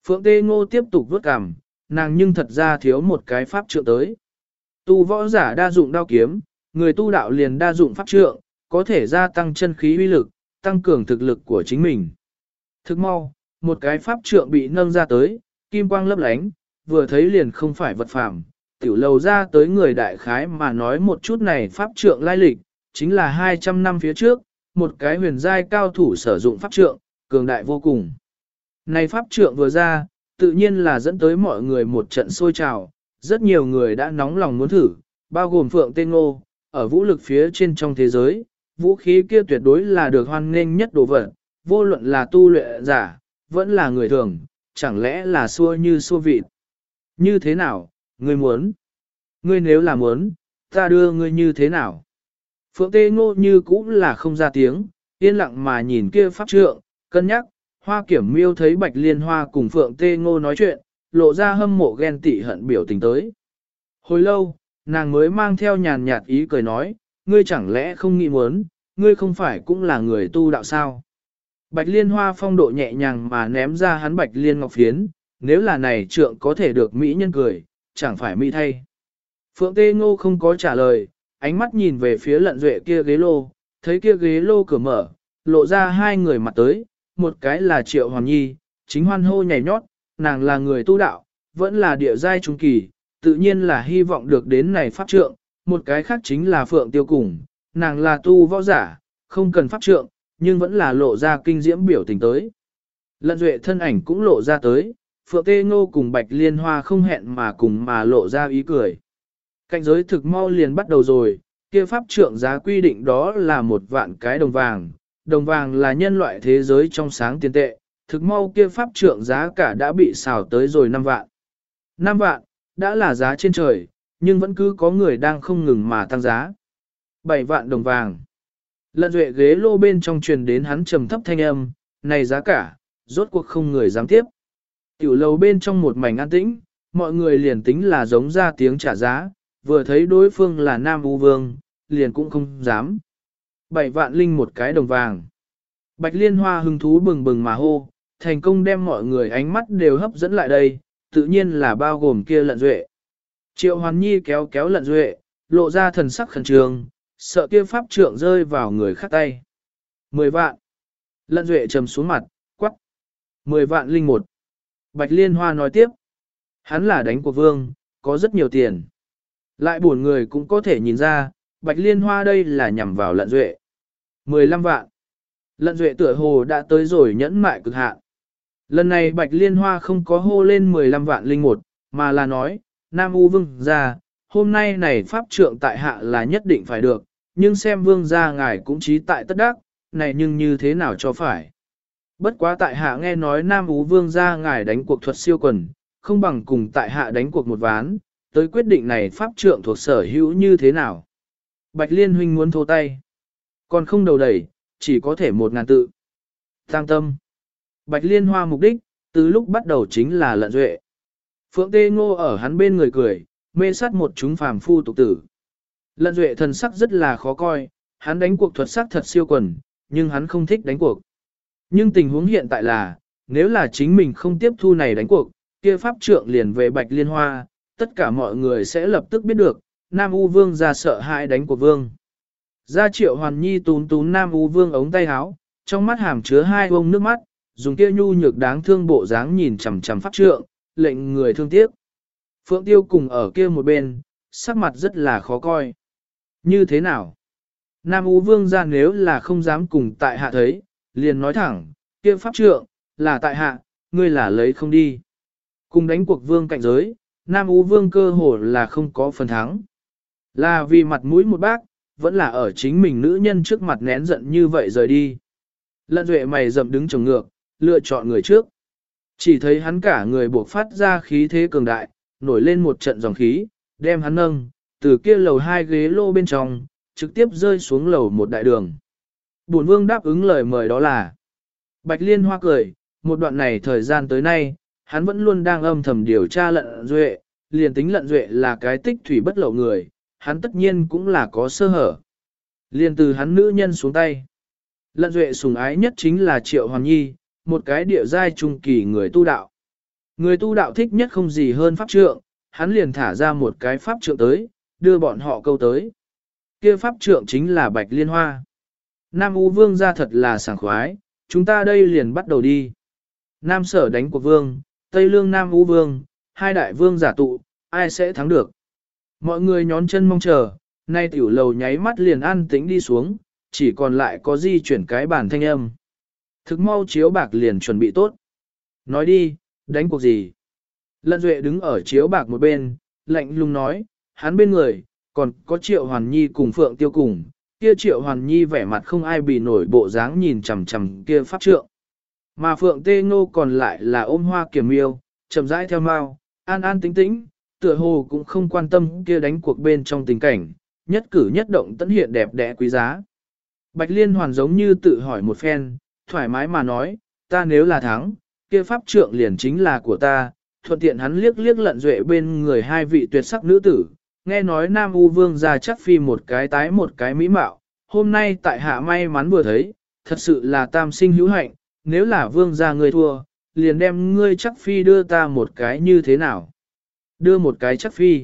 Phượng Tê Ngô tiếp tục vuốt cằm, nàng nhưng thật ra thiếu một cái pháp trượng tới. Tu võ giả đa dụng đao kiếm, người tu đạo liền đa dụng pháp trượng, có thể gia tăng chân khí uy lực, tăng cường thực lực của chính mình. Thức mau, một cái pháp trượng bị nâng ra tới, kim quang lấp lánh, vừa thấy liền không phải vật phàm. Tiểu lầu ra tới người đại khái mà nói một chút này pháp trượng lai lịch, chính là 200 năm phía trước, một cái huyền giai cao thủ sử dụng pháp trượng, cường đại vô cùng. Này pháp trượng vừa ra, tự nhiên là dẫn tới mọi người một trận sôi trào, rất nhiều người đã nóng lòng muốn thử, bao gồm Phượng Tê Ngô, ở vũ lực phía trên trong thế giới, vũ khí kia tuyệt đối là được hoan nghênh nhất đồ vật, vô luận là tu luyện giả, vẫn là người thường, chẳng lẽ là xua như xua vịt. Như thế nào, ngươi muốn? Ngươi nếu là muốn, ta đưa ngươi như thế nào? Phượng Tê Ngô như cũng là không ra tiếng, yên lặng mà nhìn kia pháp trượng, cân nhắc, Hoa Kiểm Miêu thấy Bạch Liên Hoa cùng Phượng Tê Ngô nói chuyện, lộ ra hâm mộ ghen tị hận biểu tình tới. Hồi lâu, nàng mới mang theo nhàn nhạt ý cười nói, ngươi chẳng lẽ không nghĩ muốn, ngươi không phải cũng là người tu đạo sao? Bạch Liên Hoa phong độ nhẹ nhàng mà ném ra hắn Bạch Liên Ngọc Phiến, nếu là này trượng có thể được Mỹ nhân cười, chẳng phải Mỹ thay. Phượng Tê Ngô không có trả lời, ánh mắt nhìn về phía Lận Duệ kia ghế lô, thấy kia ghế lô cửa mở, lộ ra hai người mặt tới, một cái là Triệu Hoàn Nhi, chính hoan hô nhảy nhót, nàng là người tu đạo, vẫn là địa giai trung kỳ, tự nhiên là hy vọng được đến này pháp trượng, một cái khác chính là Phượng Tiêu Cùng, nàng là tu võ giả, không cần pháp trượng, nhưng vẫn là lộ ra kinh diễm biểu tình tới. Lận Duệ thân ảnh cũng lộ ra tới, Phượng Tê Ngô cùng Bạch Liên Hoa không hẹn mà cùng mà lộ ra ý cười. Cạnh giới thực mau liền bắt đầu rồi, kia pháp trượng giá quy định đó là 1.000 cái đồng vàng là nhân loại thế giới trong sáng tiền tệ, thực mau kia pháp trượng giá cả đã bị xào tới rồi 5 vạn. 5 vạn, đã là giá trên trời, nhưng vẫn cứ có người đang không ngừng mà tăng giá. 7 vạn đồng vàng. Lận Duệ ghế lô bên trong truyền đến hắn trầm thấp thanh âm, này giá cả, rốt cuộc không người dám tiếp. Tiểu lầu bên trong một mảnh an tĩnh, mọi người liền tính là giống ra tiếng trả giá, vừa thấy đối phương là Nam U Vương, liền cũng không dám. 7 vạn linh một cái đồng vàng. Bạch Liên Hoa hứng thú bừng bừng mà hô, thành công đem mọi người ánh mắt đều hấp dẫn lại đây, tự nhiên là bao gồm kia Lận Duệ. Triệu Hoàn Nhi kéo kéo Lận Duệ, lộ ra thần sắc khẩn trương, sợ kia pháp trượng rơi vào người khác tay. 10 vạn. Lận Duệ trầm xuống mặt, quắc. 10 vạn linh một. Bạch Liên Hoa nói tiếp. Hắn là đánh cuộc vương, có rất nhiều tiền. Lại buồn người cũng có thể nhìn ra, Bạch Liên Hoa đây là nhằm vào Lận Duệ. 15 vạn. Lận Duệ tựa hồ đã tới rồi nhẫn mại cực hạn. Lần này Bạch Liên Hoa không có hô lên 15 vạn linh một, mà là nói, Nam U Vương gia, hôm nay này pháp trượng tại hạ là nhất định phải được, nhưng xem Vương gia ngài cũng trí tại tất đắc, này nhưng như thế nào cho phải. Bất quá tại hạ nghe nói Nam U Vương gia ngài đánh cuộc thuật siêu quần, không bằng cùng tại hạ đánh cuộc một ván, tới quyết định này pháp trượng thuộc sở hữu như thế nào. Bạch Liên huynh muốn thô tay, còn không đầu đẩy, chỉ có thể 1.000 tự. Tăng tâm. Bạch Liên Hoa mục đích, từ lúc bắt đầu chính là Lận Duệ. Phượng Tê Ngô ở hắn bên người cười, mê sát một chúng phàm phu tục tử. Lận Duệ thần sắc rất là khó coi, hắn đánh cuộc thuật sắc thật siêu quần, nhưng hắn không thích đánh cuộc. Nhưng tình huống hiện tại là, nếu là chính mình không tiếp thu này đánh cuộc, kia pháp trượng liền về Bạch Liên Hoa, tất cả mọi người sẽ lập tức biết được, Nam U Vương ra sợ hãi đánh cuộc vương. Gia Triệu Hoàn Nhi tún tún Nam U Vương ống tay áo, trong mắt hàm chứa hai bông nước mắt, dùng kia nhu nhược đáng thương bộ dáng nhìn chằm chằm pháp trượng, lệnh người thương tiếc. Phượng Tiêu cùng ở kia một bên, sắc mặt rất là khó coi. Như thế nào? Nam U Vương ra nếu là không dám cùng tại hạ thấy, liền nói thẳng, kia pháp trượng, là tại hạ, ngươi là lấy không đi. Cùng đánh cuộc vương cạnh giới, Nam U Vương cơ hồ là không có phần thắng. Là vì mặt mũi một bác, vẫn là ở chính mình nữ nhân trước mặt nén giận như vậy rời đi. Lận Duệ mày rậm đứng trồng ngược, lựa chọn người trước. Chỉ thấy hắn cả người buộc phát ra khí thế cường đại, nổi lên một trận dòng khí, đem hắn nâng, từ kia lầu 2 ghế lô bên trong, trực tiếp rơi xuống lầu một đại đường. Bổn vương đáp ứng lời mời đó là. Bạch Liên Hoa cười, một đoạn này thời gian tới nay, hắn vẫn luôn đang âm thầm điều tra Lận Duệ, liền tính Lận Duệ là cái tích thủy bất lậu người, hắn tất nhiên cũng là có sơ hở. Liền từ hắn nữ nhân xuống tay. Lận Duệ sủng ái nhất chính là Triệu Hoàn Nhi, một cái địa giai trung kỳ người tu đạo. Người tu đạo thích nhất không gì hơn pháp trượng, hắn liền thả ra một cái pháp trượng tới, đưa bọn họ câu tới. Kia pháp trượng chính là Bạch Liên Hoa. Nam U Vương ra thật là sảng khoái, chúng ta đây liền bắt đầu đi. Nam Sở đánh của Vương, Tây Lương Nam U Vương, hai đại vương giả tụ, ai sẽ thắng được. Mọi người nhón chân mong chờ, nay tiểu lầu nháy mắt liền an tĩnh đi xuống, chỉ còn lại có di chuyển cái bản thanh âm. Thực mau chiếu bạc liền chuẩn bị tốt. Nói đi, đánh cuộc gì? Lận Duệ đứng ở chiếu bạc một bên, lạnh lùng nói, hắn bên người, còn có Triệu Hoàn Nhi cùng Phượng Tiêu cùng, kia Triệu Hoàn Nhi vẻ mặt không ai bị nổi bộ dáng nhìn chằm chằm kia pháp trượng. Mà Phượng Tê Ngô còn lại là ôm hoa kiểm miêu, chậm rãi theo mau, an an tĩnh tĩnh, tựa hồ cũng không quan tâm kia đánh cuộc bên trong tình cảnh, nhất cử nhất động tận hiện đẹp đẽ quý giá. Bạch Liên Hoàn giống như tự hỏi một phen, thoải mái mà nói, ta nếu là thắng, kia pháp trượng liền chính là của ta, thuận tiện hắn liếc liếc Lận Duệ bên người hai vị tuyệt sắc nữ tử, nghe nói Nam U Vương ra chắc phi một cái tái một cái mỹ mạo, hôm nay tại hạ may mắn vừa thấy, thật sự là tam sinh hữu hạnh, nếu là Vương ra ngươi thua, liền đem ngươi chắc phi đưa ta một cái như thế nào? Đưa một cái chắc phi.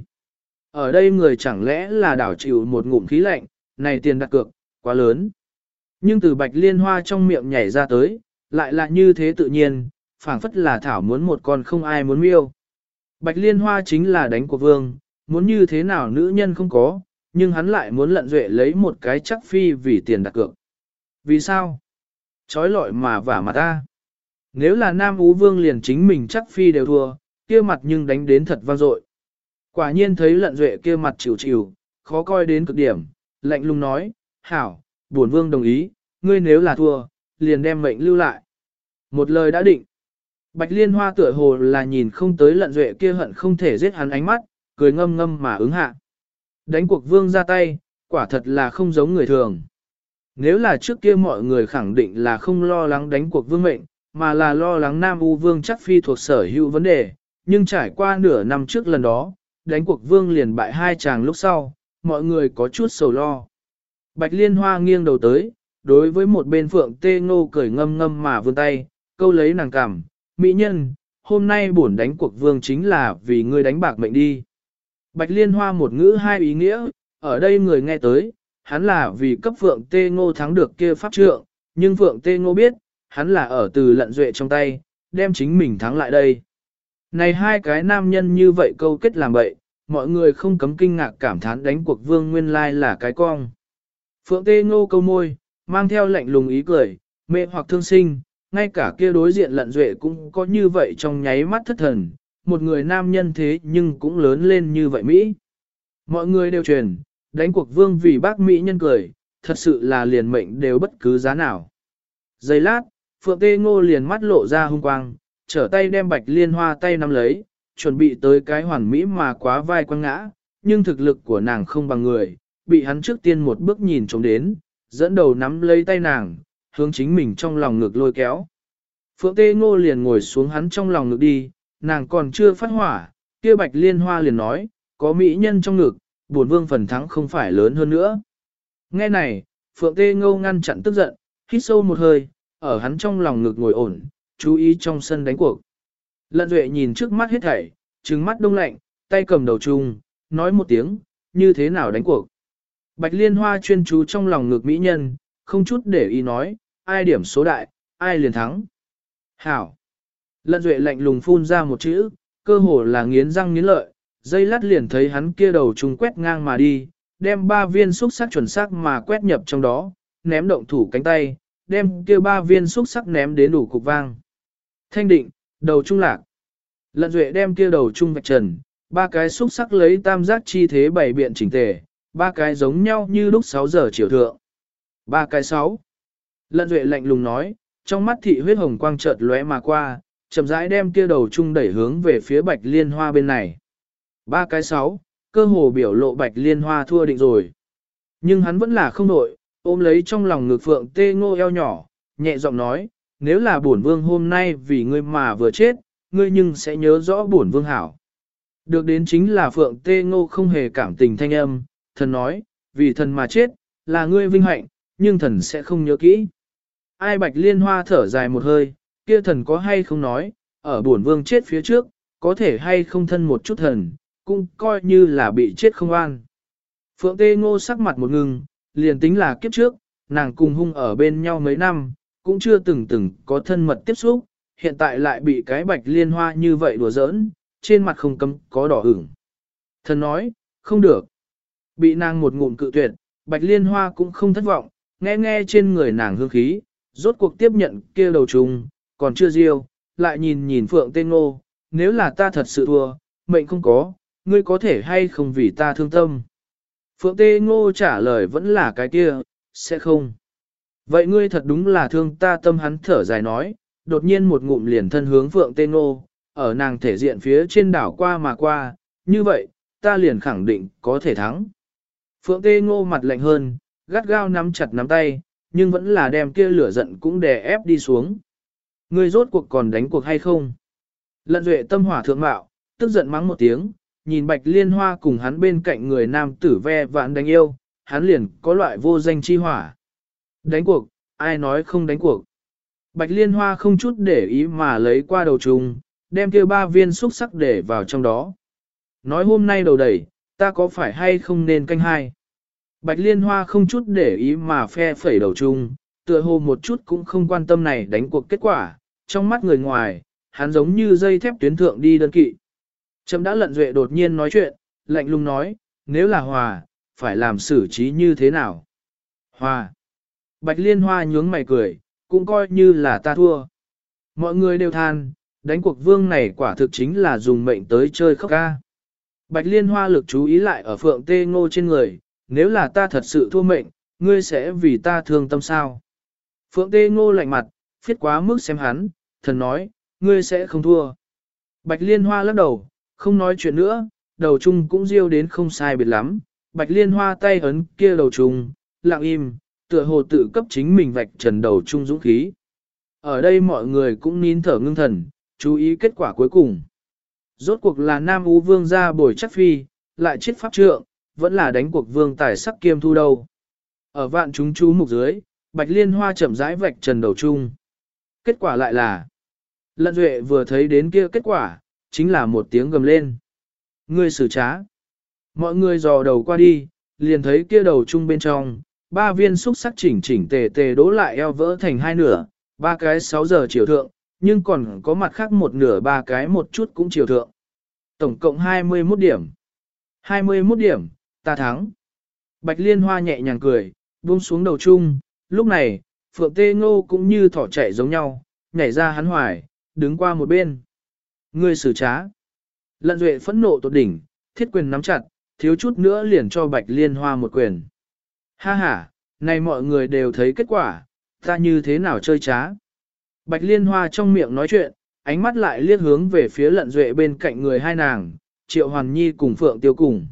Ở đây người chẳng lẽ là đảo chịu một ngụm khí lạnh, này tiền đặt cược, quá lớn. Nhưng từ Bạch Liên Hoa trong miệng nhảy ra tới, lại là như thế tự nhiên, phảng phất là thảo muốn một con không ai muốn miêu. Bạch Liên Hoa chính là đánh của Vương, muốn như thế nào nữ nhân không có, nhưng hắn lại muốn Lận Duệ lấy một cái chắc phi vì tiền đặt cược. Vì sao? Chói lọi mà vả mặt ta. Nếu là Nam Ú Vương liền chính mình chắc phi đều thua, kia mặt nhưng đánh đến thật vang dội. Quả nhiên thấy Lận Duệ kia mặt chịu chịu, khó coi đến cực điểm, lạnh lùng nói, hảo, bổn Vương đồng ý, ngươi nếu là thua, liền đem mệnh lưu lại. Một lời đã định. Bạch Liên Hoa tựa hồ là nhìn không tới Lận Duệ kia hận không thể giết hắn ánh mắt, cười ngâm ngâm mà ứng hạ. Đánh cuộc Vương ra tay, quả thật là không giống người thường. Nếu là trước kia mọi người khẳng định là không lo lắng đánh cuộc Vương mệnh, mà là lo lắng Nam U Vương chắc phi thuộc sở hữu vấn đề, nhưng trải qua nửa năm trước lần đó, đánh cuộc Vương liền bại hai chàng lúc sau, mọi người có chút sầu lo. Bạch Liên Hoa nghiêng đầu tới, đối với một bên Phượng Tê Ngô cười ngâm ngâm mà vươn tay, câu lấy nàng cằm, mỹ nhân, hôm nay bổn đánh cuộc Vương chính là vì ngươi đánh bạc mệnh đi. Bạch Liên Hoa một ngữ hai ý nghĩa, ở đây người nghe tới, hắn là vì cấp Phượng Tê Ngô thắng được kia pháp trượng, nhưng Phượng Tê Ngô biết, hắn là ở từ Lận Duệ trong tay, đem chính mình thắng lại đây. Này hai cái nam nhân như vậy câu kết làm bậy, mọi người không cấm kinh ngạc cảm thán đánh cuộc Vương nguyên lai là cái cong. Phượng Tê Ngô câu môi, mang theo lạnh lùng ý cười, mê hoặc thương sinh, ngay cả kia đối diện Lận Duệ cũng có như vậy trong nháy mắt thất thần, một người nam nhân thế nhưng cũng lớn lên như vậy Mỹ. Mọi người đều truyền, đánh cuộc Vương vì bác Mỹ nhân cười, thật sự là liền mệnh đều bất cứ giá nào. Giây lát, Phượng Tê Ngô liền mắt lộ ra hung quang, trở tay đem Bạch Liên Hoa tay nắm lấy, chuẩn bị tới cái hoàn mỹ mà quá vai quăng ngã, nhưng thực lực của nàng không bằng người, bị hắn trước tiên một bước nhìn trông đến, dẫn đầu nắm lấy tay nàng, hướng chính mình trong lòng ngực lôi kéo. Phượng Tê Ngô liền ngồi xuống hắn trong lòng ngực đi, nàng còn chưa phát hỏa, kia Bạch Liên Hoa liền nói, có mỹ nhân trong ngực, bổn Vương phần thắng không phải lớn hơn nữa. Nghe này, Phượng Tê Ngô ngăn chặn tức giận, hít sâu một hơi, ở hắn trong lòng ngực ngồi ổn, chú ý trong sân đánh cuộc. Lận Duệ nhìn trước mắt hết thảy, trừng mắt đông lạnh, tay cầm đầu chung, nói một tiếng, như thế nào đánh cuộc. Bạch Liên Hoa chuyên chú trong lòng ngực mỹ nhân, không chút để ý nói, ai điểm số đại, ai liền thắng. Hảo. Lận Duệ lạnh lùng phun ra một chữ, cơ hồ là nghiến răng nghiến lợi, dây lát liền thấy hắn kia đầu trùng quét ngang mà đi, đem 3 viên xúc sắc chuẩn xác mà quét nhập trong đó, ném động thủ cánh tay, đem kia 3 viên xúc sắc ném đến đủ cục vang. Thanh định, đầu trung lạc. Lận Duệ đem kia đầu trung vạch trần, 3 cái xúc sắc lấy tam giác chi thế bảy biện chỉnh tề, 3 cái giống nhau như lúc 6 giờ chiều thượng. 3 cái 6. Lận Duệ lạnh lùng nói, trong mắt thị huyết hồng quang chợt lóe mà qua, chậm rãi đem kia đầu trung đẩy hướng về phía Bạch Liên Hoa bên này. 3 cái 6, cơ hồ biểu lộ Bạch Liên Hoa thua định rồi. Nhưng hắn vẫn là không nổi, ôm lấy trong lòng ngực Phượng Tê Ngô eo nhỏ, nhẹ giọng nói, nếu là bổn Vương hôm nay vì ngươi mà vừa chết, ngươi nhưng sẽ nhớ rõ bổn Vương hảo. Được đến chính là Phượng Tê Ngô không hề cảm tình thanh âm, thần nói, vì thần mà chết, là ngươi vinh hạnh, nhưng thần sẽ không nhớ kỹ. Ai Bạch Liên Hoa thở dài một hơi, kia thần có hay không nói, ở bổn vương chết phía trước, có thể hay không thân một chút thần, cũng coi như là bị chết không an. Phượng Tê Ngô sắc mặt một ngừng, liền tính là kiếp trước, nàng cùng hung ở bên nhau mấy năm, cũng chưa từng có thân mật tiếp xúc, hiện tại lại bị cái Bạch Liên Hoa như vậy đùa giỡn, trên mặt không cấm có đỏ ửng. Thần nói, không được. Bị nàng một ngụm cự tuyệt, Bạch Liên Hoa cũng không thất vọng, nghe trên người nàng hương khí, rốt cuộc tiếp nhận kia đầu trùng, còn chưa riêu, lại nhìn Phượng Tê Ngô, nếu là ta thật sự thua, mệnh không có, ngươi có thể hay không vì ta thương tâm. Phượng Tê Ngô trả lời vẫn là cái kia, sẽ không. Vậy ngươi thật đúng là thương ta tâm, hắn thở dài nói, đột nhiên một ngụm liền thân hướng Phượng Tê Ngô, ở nàng thể diện phía trên đảo qua mà qua, như vậy, ta liền khẳng định có thể thắng. Phượng Tê Ngô mặt lạnh hơn, gắt gao nắm chặt nắm tay, nhưng vẫn là đem kia lửa giận cũng đè ép đi xuống. Ngươi rốt cuộc còn đánh cuộc hay không? Lận Duệ tâm hỏa thượng mạo, tức giận mắng một tiếng, nhìn Bạch Liên Hoa cùng hắn bên cạnh người nam tử ve vãn đánh yêu, hắn liền có loại vô danh chi hỏa. Đánh cuộc, ai nói không đánh cuộc? Bạch Liên Hoa không chút để ý mà lấy qua đầu trùng, đem kia 3 viên xúc sắc để vào trong đó. Nói hôm nay đầu đẩy, ta có phải hay không nên canh hai? Bạch Liên Hoa không chút để ý mà phe phẩy đầu trùng, tựa hồ một chút cũng không quan tâm này đánh cuộc kết quả, trong mắt người ngoài, hắn giống như dây thép tuyến thượng đi đơn kỵ. Trâm đã Lận Duệ đột nhiên nói chuyện, lạnh lùng nói, nếu là hòa, phải làm xử trí như thế nào? Hòa. Bạch Liên Hoa nhướng mày cười, cũng coi như là ta thua. Mọi người đều than, đánh cuộc vương này quả thực chính là dùng mệnh tới chơi khóc ca. Bạch Liên Hoa lực chú ý lại ở Phượng Tê Ngô trên người, nếu là ta thật sự thua mệnh, ngươi sẽ vì ta thương tâm sao? Phượng Tê Ngô lạnh mặt, phiết quá mức xem hắn, thần nói, ngươi sẽ không thua. Bạch Liên Hoa lắc đầu, không nói chuyện nữa, đầu chung cũng riêu đến không sai biệt lắm. Bạch Liên Hoa tay ấn kia đầu chung, lặng im, tựa hồ tự cấp chính mình vạch trần đầu chung dũng khí. Ở đây mọi người cũng nín thở ngưng thần, chú ý kết quả cuối cùng. Rốt cuộc là Nam Ú Vương ra bồi chắc phi, lại chết pháp trượng, vẫn là đánh cuộc vương tài sắc kiêm thu đâu. Ở vạn chúng chú mục dưới, Bạch Liên Hoa chậm rãi vạch trần đầu chung. Kết quả lại là, Lận Duệ vừa thấy đến kia kết quả, chính là một tiếng gầm lên. Ngươi xử trá. Mọi người dò đầu qua đi, liền thấy kia đầu chung bên trong, 3 viên xúc sắc chỉnh tề tề đố lại eo vỡ thành 2 nửa, 3 cái 6 giờ chiều thượng, nhưng còn có mặt khác một nửa 3 cái một chút cũng chiều thượng. Tổng cộng 21 điểm. 21 điểm, ta thắng. Bạch Liên Hoa nhẹ nhàng cười, buông xuống đầu chung, lúc này, Phượng Tê Ngô cũng như thỏ chạy giống nhau, nhảy ra hắn hoài, đứng qua một bên. Ngươi xử trá. Lận Duệ phẫn nộ tột đỉnh, thiết quyền nắm chặt, thiếu chút nữa liền cho Bạch Liên Hoa một quyền. Ha ha, này mọi người đều thấy kết quả, ta như thế nào chơi trá. Bạch Liên Hoa trong miệng nói chuyện, ánh mắt lại liếc hướng về phía Lận Duệ bên cạnh người hai nàng, Triệu Hoàn Nhi cùng Phượng Tiêu cùng.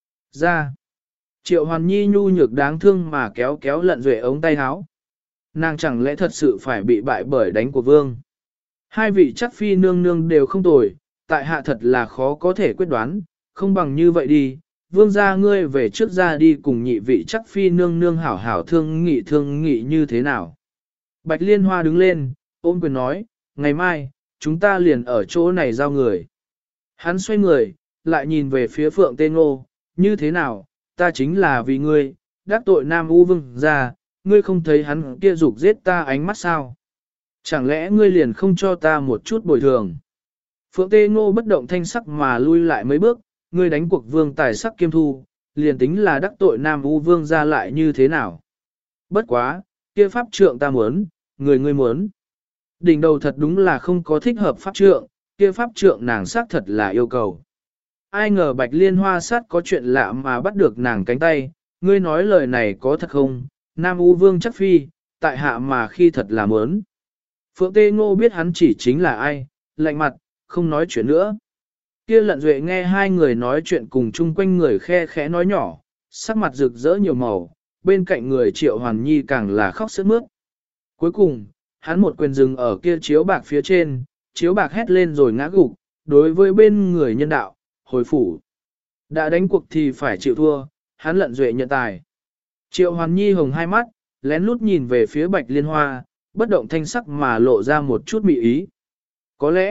Ra. Triệu Hoàn Nhi nhu nhược đáng thương mà kéo kéo Lận Duệ ống tay áo. Nàng chẳng lẽ thật sự phải bị bại bởi đánh của vương. Hai vị chắc phi nương nương đều không tồi, tại hạ thật là khó có thể quyết đoán, không bằng như vậy đi, vương gia ngươi về trước ra đi cùng nhị vị chắc phi nương nương hảo hảo thương nghị như thế nào. Bạch Liên Hoa đứng lên, ôm quyền nói, ngày mai, chúng ta liền ở chỗ này giao người. Hắn xoay người, lại nhìn về phía Phượng Tê Ngô, như thế nào, ta chính là vì ngươi, đắc tội Nam U Vương gia, ngươi không thấy hắn kia dục giết ta ánh mắt sao? Chẳng lẽ ngươi liền không cho ta một chút bồi thường? Phượng Tê Ngô bất động thanh sắc mà lui lại mấy bước, ngươi đánh cuộc vương tài sắc kiêm thu, liền tính là đắc tội Nam U Vương gia lại như thế nào? Bất quá, kia pháp trượng ta muốn, ngươi muốn. Đỉnh đầu thật đúng là không có thích hợp pháp trượng, kia pháp trượng nàng xác thật là yêu cầu. Ai ngờ Bạch Liên Hoa sát có chuyện lạ mà bắt được nàng cánh tay, ngươi nói lời này có thật không? Nam U Vương chắc phi, tại hạ mà khi thật là muốn. Phượng Tê Ngô biết hắn chỉ chính là ai, lạnh mặt, không nói chuyện nữa. Kia Lận Duệ nghe hai người nói chuyện cùng chung quanh người khe khẽ nói nhỏ, sắc mặt rực rỡ nhiều màu, bên cạnh người Triệu Hoàn Nhi càng là khóc sướt mướt. Cuối cùng, hắn một quyền dừng ở kia chiếu bạc phía trên, chiếu bạc hét lên rồi ngã gục, đối với bên người nhân đạo, hồi phủ. Đã đánh cuộc thì phải chịu thua, hắn Lận Duệ nhận tài. Triệu Hoàn Nhi hồng hai mắt, lén lút nhìn về phía Bạch Liên Hoa, bất động thanh sắc mà lộ ra một chút mị ý. Có lẽ,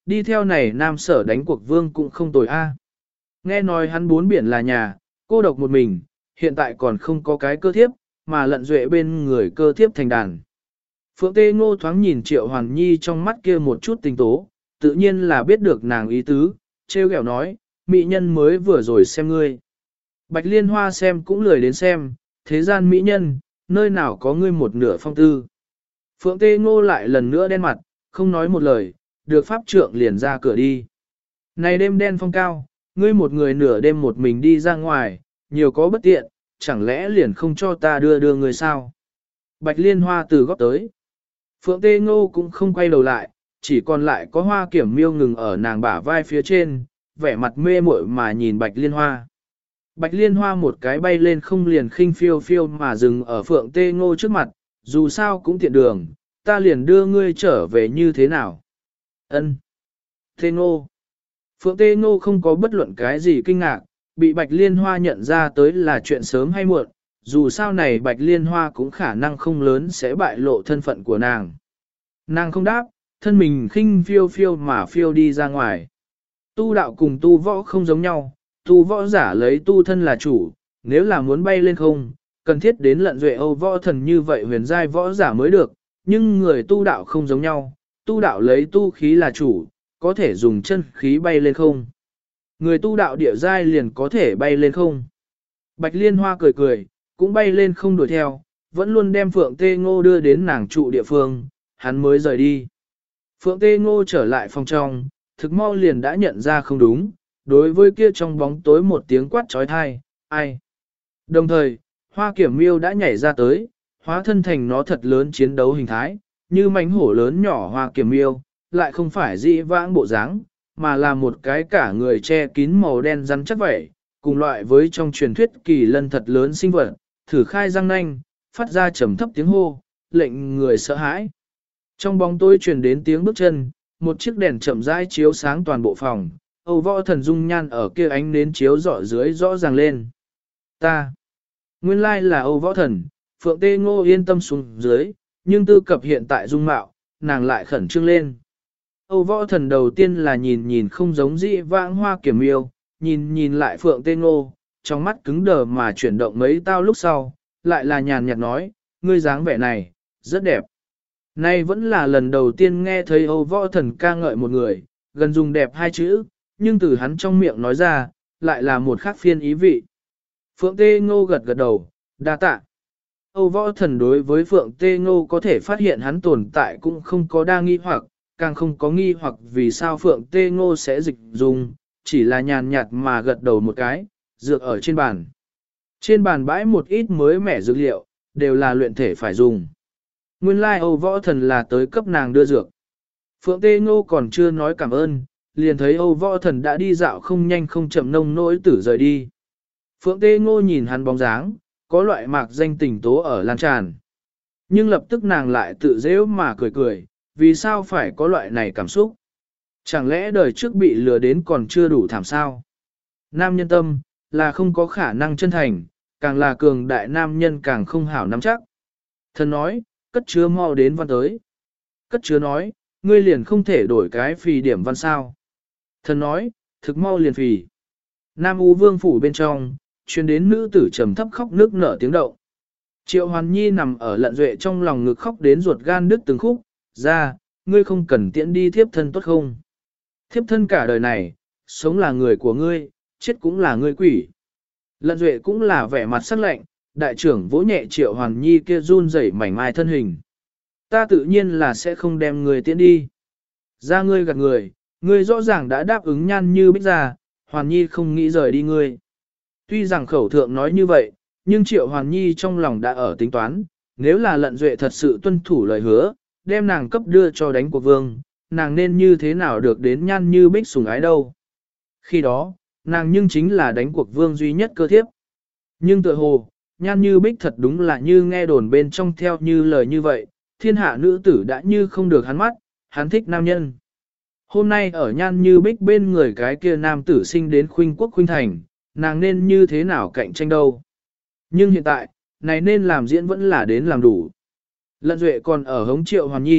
đi theo này nam sở đánh cuộc vương cũng không tồi a. Nghe nói hắn bốn biển là nhà, cô độc một mình, hiện tại còn không có cái cơ thiếp, mà lận duệ bên người cơ thiếp thành đàn. Phượng Tê Ngô thoáng nhìn Triệu Hoàn Nhi trong mắt kia một chút tình tố, tự nhiên là biết được nàng ý tứ, trêu ghẹo nói, mỹ nhân mới vừa rồi xem ngươi. Bạch Liên Hoa xem cũng lười đến xem, thế gian mỹ nhân, nơi nào có ngươi một nửa phong tư. Phượng Tê Ngô lại lần nữa đen mặt, không nói một lời, được pháp trượng liền ra cửa đi. Này đêm đen phong cao, ngươi một người nửa đêm một mình đi ra ngoài, nhiều có bất tiện, chẳng lẽ liền không cho ta đưa người sao? Bạch Liên Hoa từ góp tới. Phượng Tê Ngô cũng không quay đầu lại, chỉ còn lại có Hoa Kiểm Miêu ngừng ở nàng bả vai phía trên, vẻ mặt mê muội mà nhìn Bạch Liên Hoa. Bạch Liên Hoa một cái bay lên không liền khinh phiêu phiêu mà dừng ở Phượng Tê Ngô trước mặt, dù sao cũng tiện đường, ta liền đưa ngươi trở về như thế nào? Ân. Tê Ngô. Phượng Tê Ngô không có bất luận cái gì kinh ngạc, bị Bạch Liên Hoa nhận ra tới là chuyện sớm hay muộn, dù sao này Bạch Liên Hoa cũng khả năng không lớn sẽ bại lộ thân phận của nàng. Nàng không đáp, thân mình khinh phiêu phiêu mà phiêu đi ra ngoài. Tu đạo cùng tu võ không giống nhau, tu võ giả lấy tu thân là chủ, nếu là muốn bay lên không, cần thiết đến lận duệ Âu võ thần như vậy huyền giai võ giả mới được, nhưng người tu đạo không giống nhau, tu đạo lấy tu khí là chủ, có thể dùng chân khí bay lên không. Người tu đạo địa giai liền có thể bay lên không. Bạch Liên Hoa cười cười, cũng bay lên không đuổi theo, vẫn luôn đem Phượng Tê Ngô đưa đến nàng trụ địa phương, hắn mới rời đi. Phượng Tê Ngô trở lại phòng trong, thực mau liền đã nhận ra không đúng, đối với kia trong bóng tối một tiếng quát trói thai, ai. Đồng thời, Hoa Kiểm Miêu đã nhảy ra tới, hóa thân thành nó thật lớn chiến đấu hình thái, như mánh hổ lớn nhỏ Hoa Kiểm Miêu, lại không phải dị vãng bộ dáng, mà là một cái cả người che kín màu đen rắn chắc vậy, cùng loại với trong truyền thuyết kỳ lân thật lớn sinh vật, thử khai răng nanh, phát ra trầm thấp tiếng hô, lệnh người sợ hãi. Trong bóng tối truyền đến tiếng bước chân, một chiếc đèn chậm rãi chiếu sáng toàn bộ phòng, Âu Võ Thần dung nhan ở kia ánh nến chiếu rọi dưới rõ ràng lên. Ta, nguyên lai là Âu Võ Thần, Phượng Tê Ngô yên tâm xuống dưới, nhưng tư cập hiện tại dung mạo, nàng lại khẩn trương lên. Âu Võ Thần đầu tiên là nhìn không giống dĩ vãng Hoa Kiểm Miêu, nhìn lại Phượng Tê Ngô, trong mắt cứng đờ mà chuyển động mấy tao lúc sau, lại là nhàn nhạt nói, ngươi dáng vẻ này, rất đẹp. Nay vẫn là lần đầu tiên nghe thấy Âu Võ Thần ca ngợi một người, gần dùng đẹp hai chữ, nhưng từ hắn trong miệng nói ra, lại là một khác phiên ý vị. Phượng Tê Ngô gật gật đầu, đa tạ. Âu Võ Thần đối với Phượng Tê Ngô có thể phát hiện hắn tồn tại cũng không có đa nghi hoặc, càng không có nghi hoặc vì sao Phượng Tê Ngô sẽ dịch dùng, chỉ là nhàn nhạt mà gật đầu một cái, dược ở trên bàn. Trên bàn bãi một ít mới mẻ dược liệu, đều là luyện thể phải dùng. Nguyên lai Âu Võ Thần là tới cấp nàng đưa dược. Phượng Tê Ngô còn chưa nói cảm ơn, liền thấy Âu Võ Thần đã đi dạo không nhanh không chậm nông nỗi tử rời đi. Phượng Tê Ngô nhìn hắn bóng dáng, có loại mạc danh tình tố ở lan tràn. Nhưng lập tức nàng lại tự dễ mà cười cười, vì sao phải có loại này cảm xúc? Chẳng lẽ đời trước bị lừa đến còn chưa đủ thảm sao? Nam nhân tâm, là không có khả năng chân thành, càng là cường đại nam nhân càng không hảo nắm chắc. Thần nói, cất chứa mau đến văn tới. Cất chứa nói, ngươi liền không thể đổi cái phì điểm văn sao. Thần nói, thực mau liền phì. Nam U Vương phủ bên trong, truyền đến nữ tử trầm thấp khóc nước nở tiếng động. Triệu Hoàn Nhi nằm ở lận duệ trong lòng ngực khóc đến ruột gan đứt từng khúc, ra, ngươi không cần tiễn đi thiếp thân tốt không? Thiếp thân cả đời này, sống là người của ngươi, chết cũng là ngươi quỷ. Lận duệ cũng là vẻ mặt sắc lạnh, đại trưởng vỗ nhẹ Triệu Hoàn Nhi kia run rẩy mảnh mai thân hình. Ta tự nhiên là sẽ không đem người tiễn đi. Ra ngươi gạt người, ngươi rõ ràng đã đáp ứng Nhan Như Bích ra, Hoàn Nhi không nghĩ rời đi ngươi. Tuy rằng khẩu thượng nói như vậy, nhưng Triệu Hoàn Nhi trong lòng đã ở tính toán, nếu là lận duệ thật sự tuân thủ lời hứa, đem nàng cấp đưa cho đánh của vương, nàng nên như thế nào được đến Nhan Như Bích sủng ái đâu. Khi đó, nàng nhưng chính là đánh cuộc vương duy nhất cơ thiếp. Nhưng tựa hồ, Nhan Như Bích thật đúng là như nghe đồn bên trong theo như lời như vậy, thiên hạ nữ tử đã như không được hắn mắt, hắn thích nam nhân. Hôm nay ở Nhan Như Bích bên người cái kia nam tử sinh đến khuynh quốc khuynh thành, nàng nên như thế nào cạnh tranh đâu. Nhưng hiện tại, này nên làm diễn vẫn là đến làm đủ. Lận duệ còn ở hống Triệu Hoàn Nhi,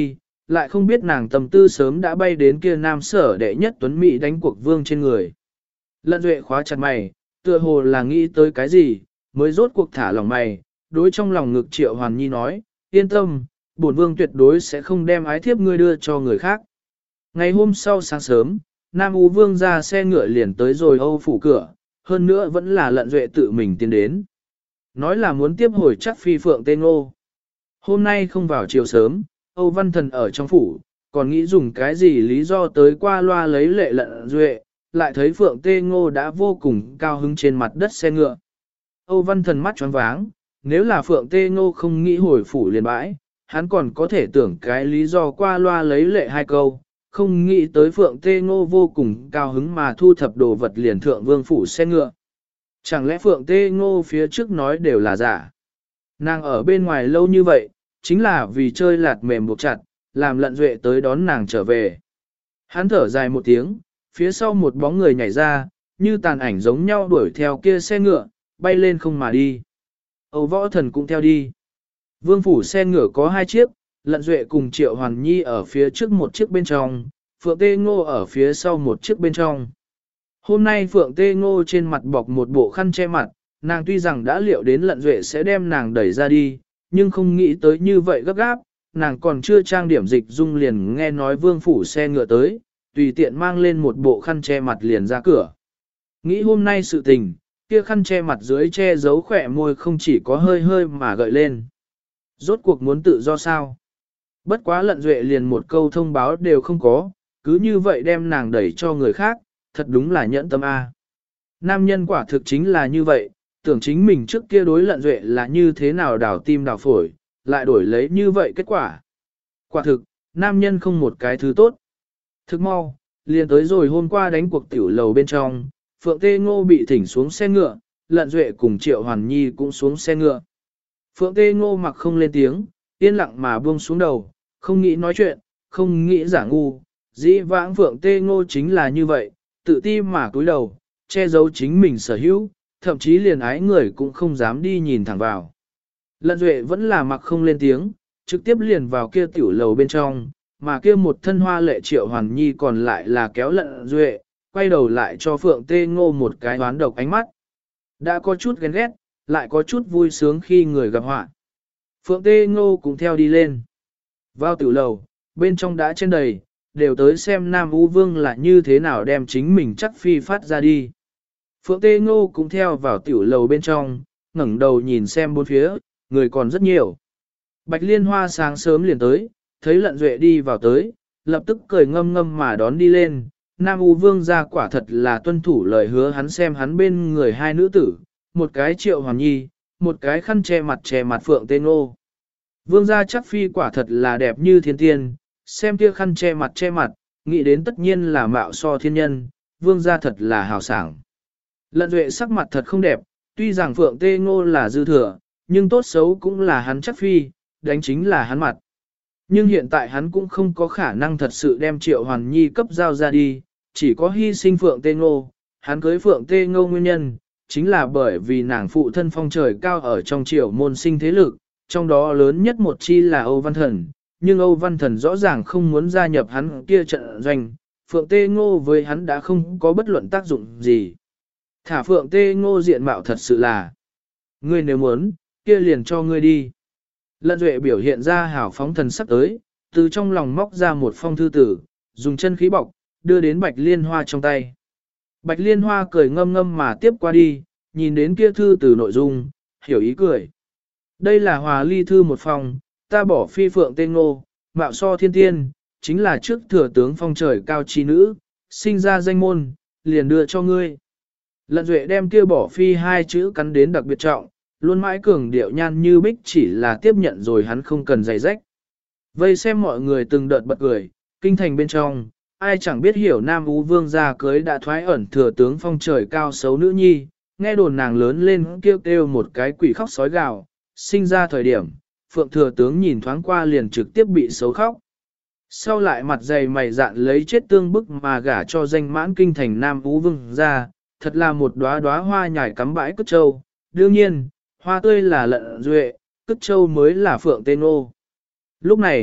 lại không biết nàng tâm tư sớm đã bay đến kia nam sở đệ nhất tuấn mỹ đánh cuộc vương trên người. Lận Duệ khóa chặt mày, tựa hồ là nghĩ tới cái gì, mới rốt cuộc thả lòng mày, đối trong lòng ngực Triệu Hoàn Nhi nói, yên tâm, bổn vương tuyệt đối sẽ không đem ái thiếp ngươi đưa cho người khác. Ngày hôm sau sáng sớm, Nam Ú Vương ra xe ngựa liền tới rồi Âu phủ cửa, hơn nữa vẫn là Lận Duệ tự mình tiến đến. Nói là muốn tiếp hồi chắc phi phượng tên Ngô. Hôm nay không vào chiều sớm, Âu Văn Thần ở trong phủ, còn nghĩ dùng cái gì lý do tới qua loa lấy lệ Lận Duệ, lại thấy Phượng Tê Ngô đã vô cùng cao hứng trên mặt đất xe ngựa. Âu Văn Thần mắt choáng váng, nếu là Phượng Tê Ngô không nghĩ hồi phủ liền bãi, hắn còn có thể tưởng cái lý do qua loa lấy lệ hai câu, không nghĩ tới Phượng Tê Ngô vô cùng cao hứng mà thu thập đồ vật liền thượng vương phủ xe ngựa. Chẳng lẽ Phượng Tê Ngô phía trước nói đều là giả? Nàng ở bên ngoài lâu như vậy, chính là vì chơi lạt mềm buộc chặt, làm Lận Duệ tới đón nàng trở về. Hắn thở dài một tiếng, phía sau một bóng người nhảy ra, như tàn ảnh giống nhau đuổi theo kia xe ngựa, bay lên không mà đi. Âu Võ Thần cũng theo đi. Vương phủ xe ngựa có 2 chiếc, Lận Duệ cùng Triệu Hoàn Nhi ở phía trước một chiếc bên trong, Phượng Tê Ngô ở phía sau một chiếc bên trong. Hôm nay Phượng Tê Ngô trên mặt bọc một bộ khăn che mặt, nàng tuy rằng đã liệu đến Lận Duệ sẽ đem nàng đẩy ra đi, nhưng không nghĩ tới như vậy gấp gáp, nàng còn chưa trang điểm dịch dung liền nghe nói vương phủ xe ngựa tới, tùy tiện mang lên một bộ khăn che mặt liền ra cửa. Nghĩ hôm nay sự tình, kia khăn che mặt dưới che giấu khỏe môi không chỉ có hơi hơi mà gợi lên. Rốt cuộc muốn tự do sao? Bất quá Lận Duệ liền một câu thông báo đều không có, cứ như vậy đem nàng đẩy cho người khác, thật đúng là nhẫn tâm A. Nam nhân quả thực chính là như vậy, tưởng chính mình trước kia đối Lận Duệ là như thế nào đảo tim đảo phổi, lại đổi lấy như vậy kết quả. Quả thực, nam nhân không một cái thứ tốt. Thức mau, liền tới rồi hôm qua đánh cuộc tiểu lầu bên trong, Phượng Tê Ngô bị thỉnh xuống xe ngựa, Lận Duệ cùng Triệu Hoàn Nhi cũng xuống xe ngựa. Phượng Tê Ngô mặc không lên tiếng, yên lặng mà buông xuống đầu, không nghĩ nói chuyện, không nghĩ giả ngu. Dĩ vãng Phượng Tê Ngô chính là như vậy, tự ti mà cúi đầu, che giấu chính mình sở hữu, thậm chí liền ái người cũng không dám đi nhìn thẳng vào. Lận Duệ vẫn là mặc không lên tiếng, trực tiếp liền vào kia tiểu lầu bên trong, mà kia một thân hoa lệ Triệu Hoàn Nhi còn lại là kéo Lận Duệ, quay đầu lại cho Phượng Tê Ngô một cái đoán độc ánh mắt. Đã có chút ghen ghét, lại có chút vui sướng khi người gặp họa. Phượng Tê Ngô cũng theo đi lên. Vào tiểu lầu, bên trong đã trên đầy, đều tới xem Nam U Vương là như thế nào đem chính mình chắc phi phát ra đi. Phượng Tê Ngô cũng theo vào tiểu lầu bên trong, ngẩng đầu nhìn xem bốn phía, người còn rất nhiều. Bạch Liên Hoa sáng sớm liền tới, thấy Lận Duệ đi vào tới, lập tức cười ngâm ngâm mà đón đi lên. Nam U Vương ra quả thật là tuân thủ lời hứa, hắn xem hắn bên người 2 nữ tử, một cái Triệu Hoàn Nhi, một cái khăn che mặt Phượng Tê Ngô. Vương gia chắc phi quả thật là đẹp như thiên tiên, xem kia khăn che mặt, nghĩ đến tất nhiên là mạo so thiên nhân, vương gia thật là hào sảng. Lận Duệ sắc mặt thật không đẹp, tuy rằng Phượng Tê Ngô là dư thừa, nhưng tốt xấu cũng là hắn chắc phi, đánh chính là hắn mặt. Nhưng hiện tại hắn cũng không có khả năng thật sự đem Triệu Hoàn Nhi cấp giao ra đi, chỉ có hy sinh Phượng Tê Ngô. Hắn cưới Phượng Tê Ngô nguyên nhân, chính là bởi vì nàng phụ thân phong trời cao ở trong Triệu môn sinh thế lực, trong đó lớn nhất một chi là Âu Văn Thần, nhưng Âu Văn Thần rõ ràng không muốn gia nhập hắn kia trận doanh, Phượng Tê Ngô với hắn đã không có bất luận tác dụng gì. Thả Phượng Tê Ngô diện mạo thật sự là, ngươi nếu muốn, kia liền cho ngươi đi. Lận Duệ biểu hiện ra hảo phóng thần sắc tới, từ trong lòng móc ra một phong thư tử, dùng chân khí bọc, đưa đến Bạch Liên Hoa trong tay. Bạch Liên Hoa cười ngâm ngâm mà tiếp qua đi, nhìn đến kia thư tử nội dung, hiểu ý cười. Đây là hòa ly thư một phòng, ta bỏ phi Phượng Tê Ngô, mạo so thiên tiên, chính là trước thừa tướng phong trời cao chi nữ, sinh ra danh môn, liền đưa cho ngươi. Lận Duệ đem kia bỏ phi 2 chữ cắn đến đặc biệt trọng, luôn mãi cường điệu nhan như bích chỉ là tiếp nhận rồi hắn không cần giày rách. Vây xem mọi người từng đợt bật cười, kinh thành bên trong, ai chẳng biết hiểu Nam Ú Vương gia cưới đã thoái ẩn thừa tướng phong trời cao xấu nữ nhi, nghe đồn nàng lớn lên kêu kêu một cái quỷ khóc sói gào, sinh ra thời điểm, Phượng thừa tướng nhìn thoáng qua liền trực tiếp bị xấu khóc. Sau lại mặt dày mày dạn lấy chết tương bức mà gả cho danh mãn kinh thành Nam Ú Vương gia, thật là một đóa đóa hoa nhài cắm bãi cất châu. Đương nhiên, hoa tươi là Lận Duệ, cất châu mới là Phượng Tê Ngô. Lúc này,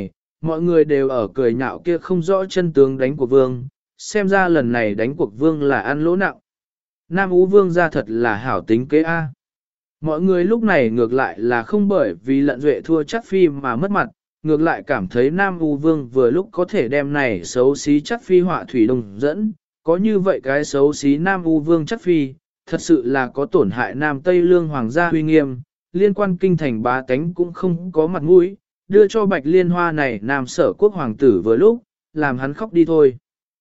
Mọi người đều ở cười nhạo kia không rõ chân tướng đánh của vương, xem ra lần này đánh cuộc vương là ăn lỗ nặng. Nam Ú Vương ra thật là hảo tính kế A. Mọi người lúc này ngược lại là không bởi vì Lận Duệ thua chắc phi mà mất mặt, ngược lại cảm thấy Nam Ú Vương vừa lúc có thể đem này xấu xí chắc phi họa thủy đồng dẫn, có như vậy cái xấu xí Nam Ú Vương chắc phi, thật sự là có tổn hại Nam Tây Lương Hoàng gia huy nghiêm, liên quan kinh thành bá tánh cũng không có mặt mũi, đưa cho Bạch Liên Hoa này Nam Sở Quốc Hoàng tử vừa lúc, làm hắn khóc đi thôi.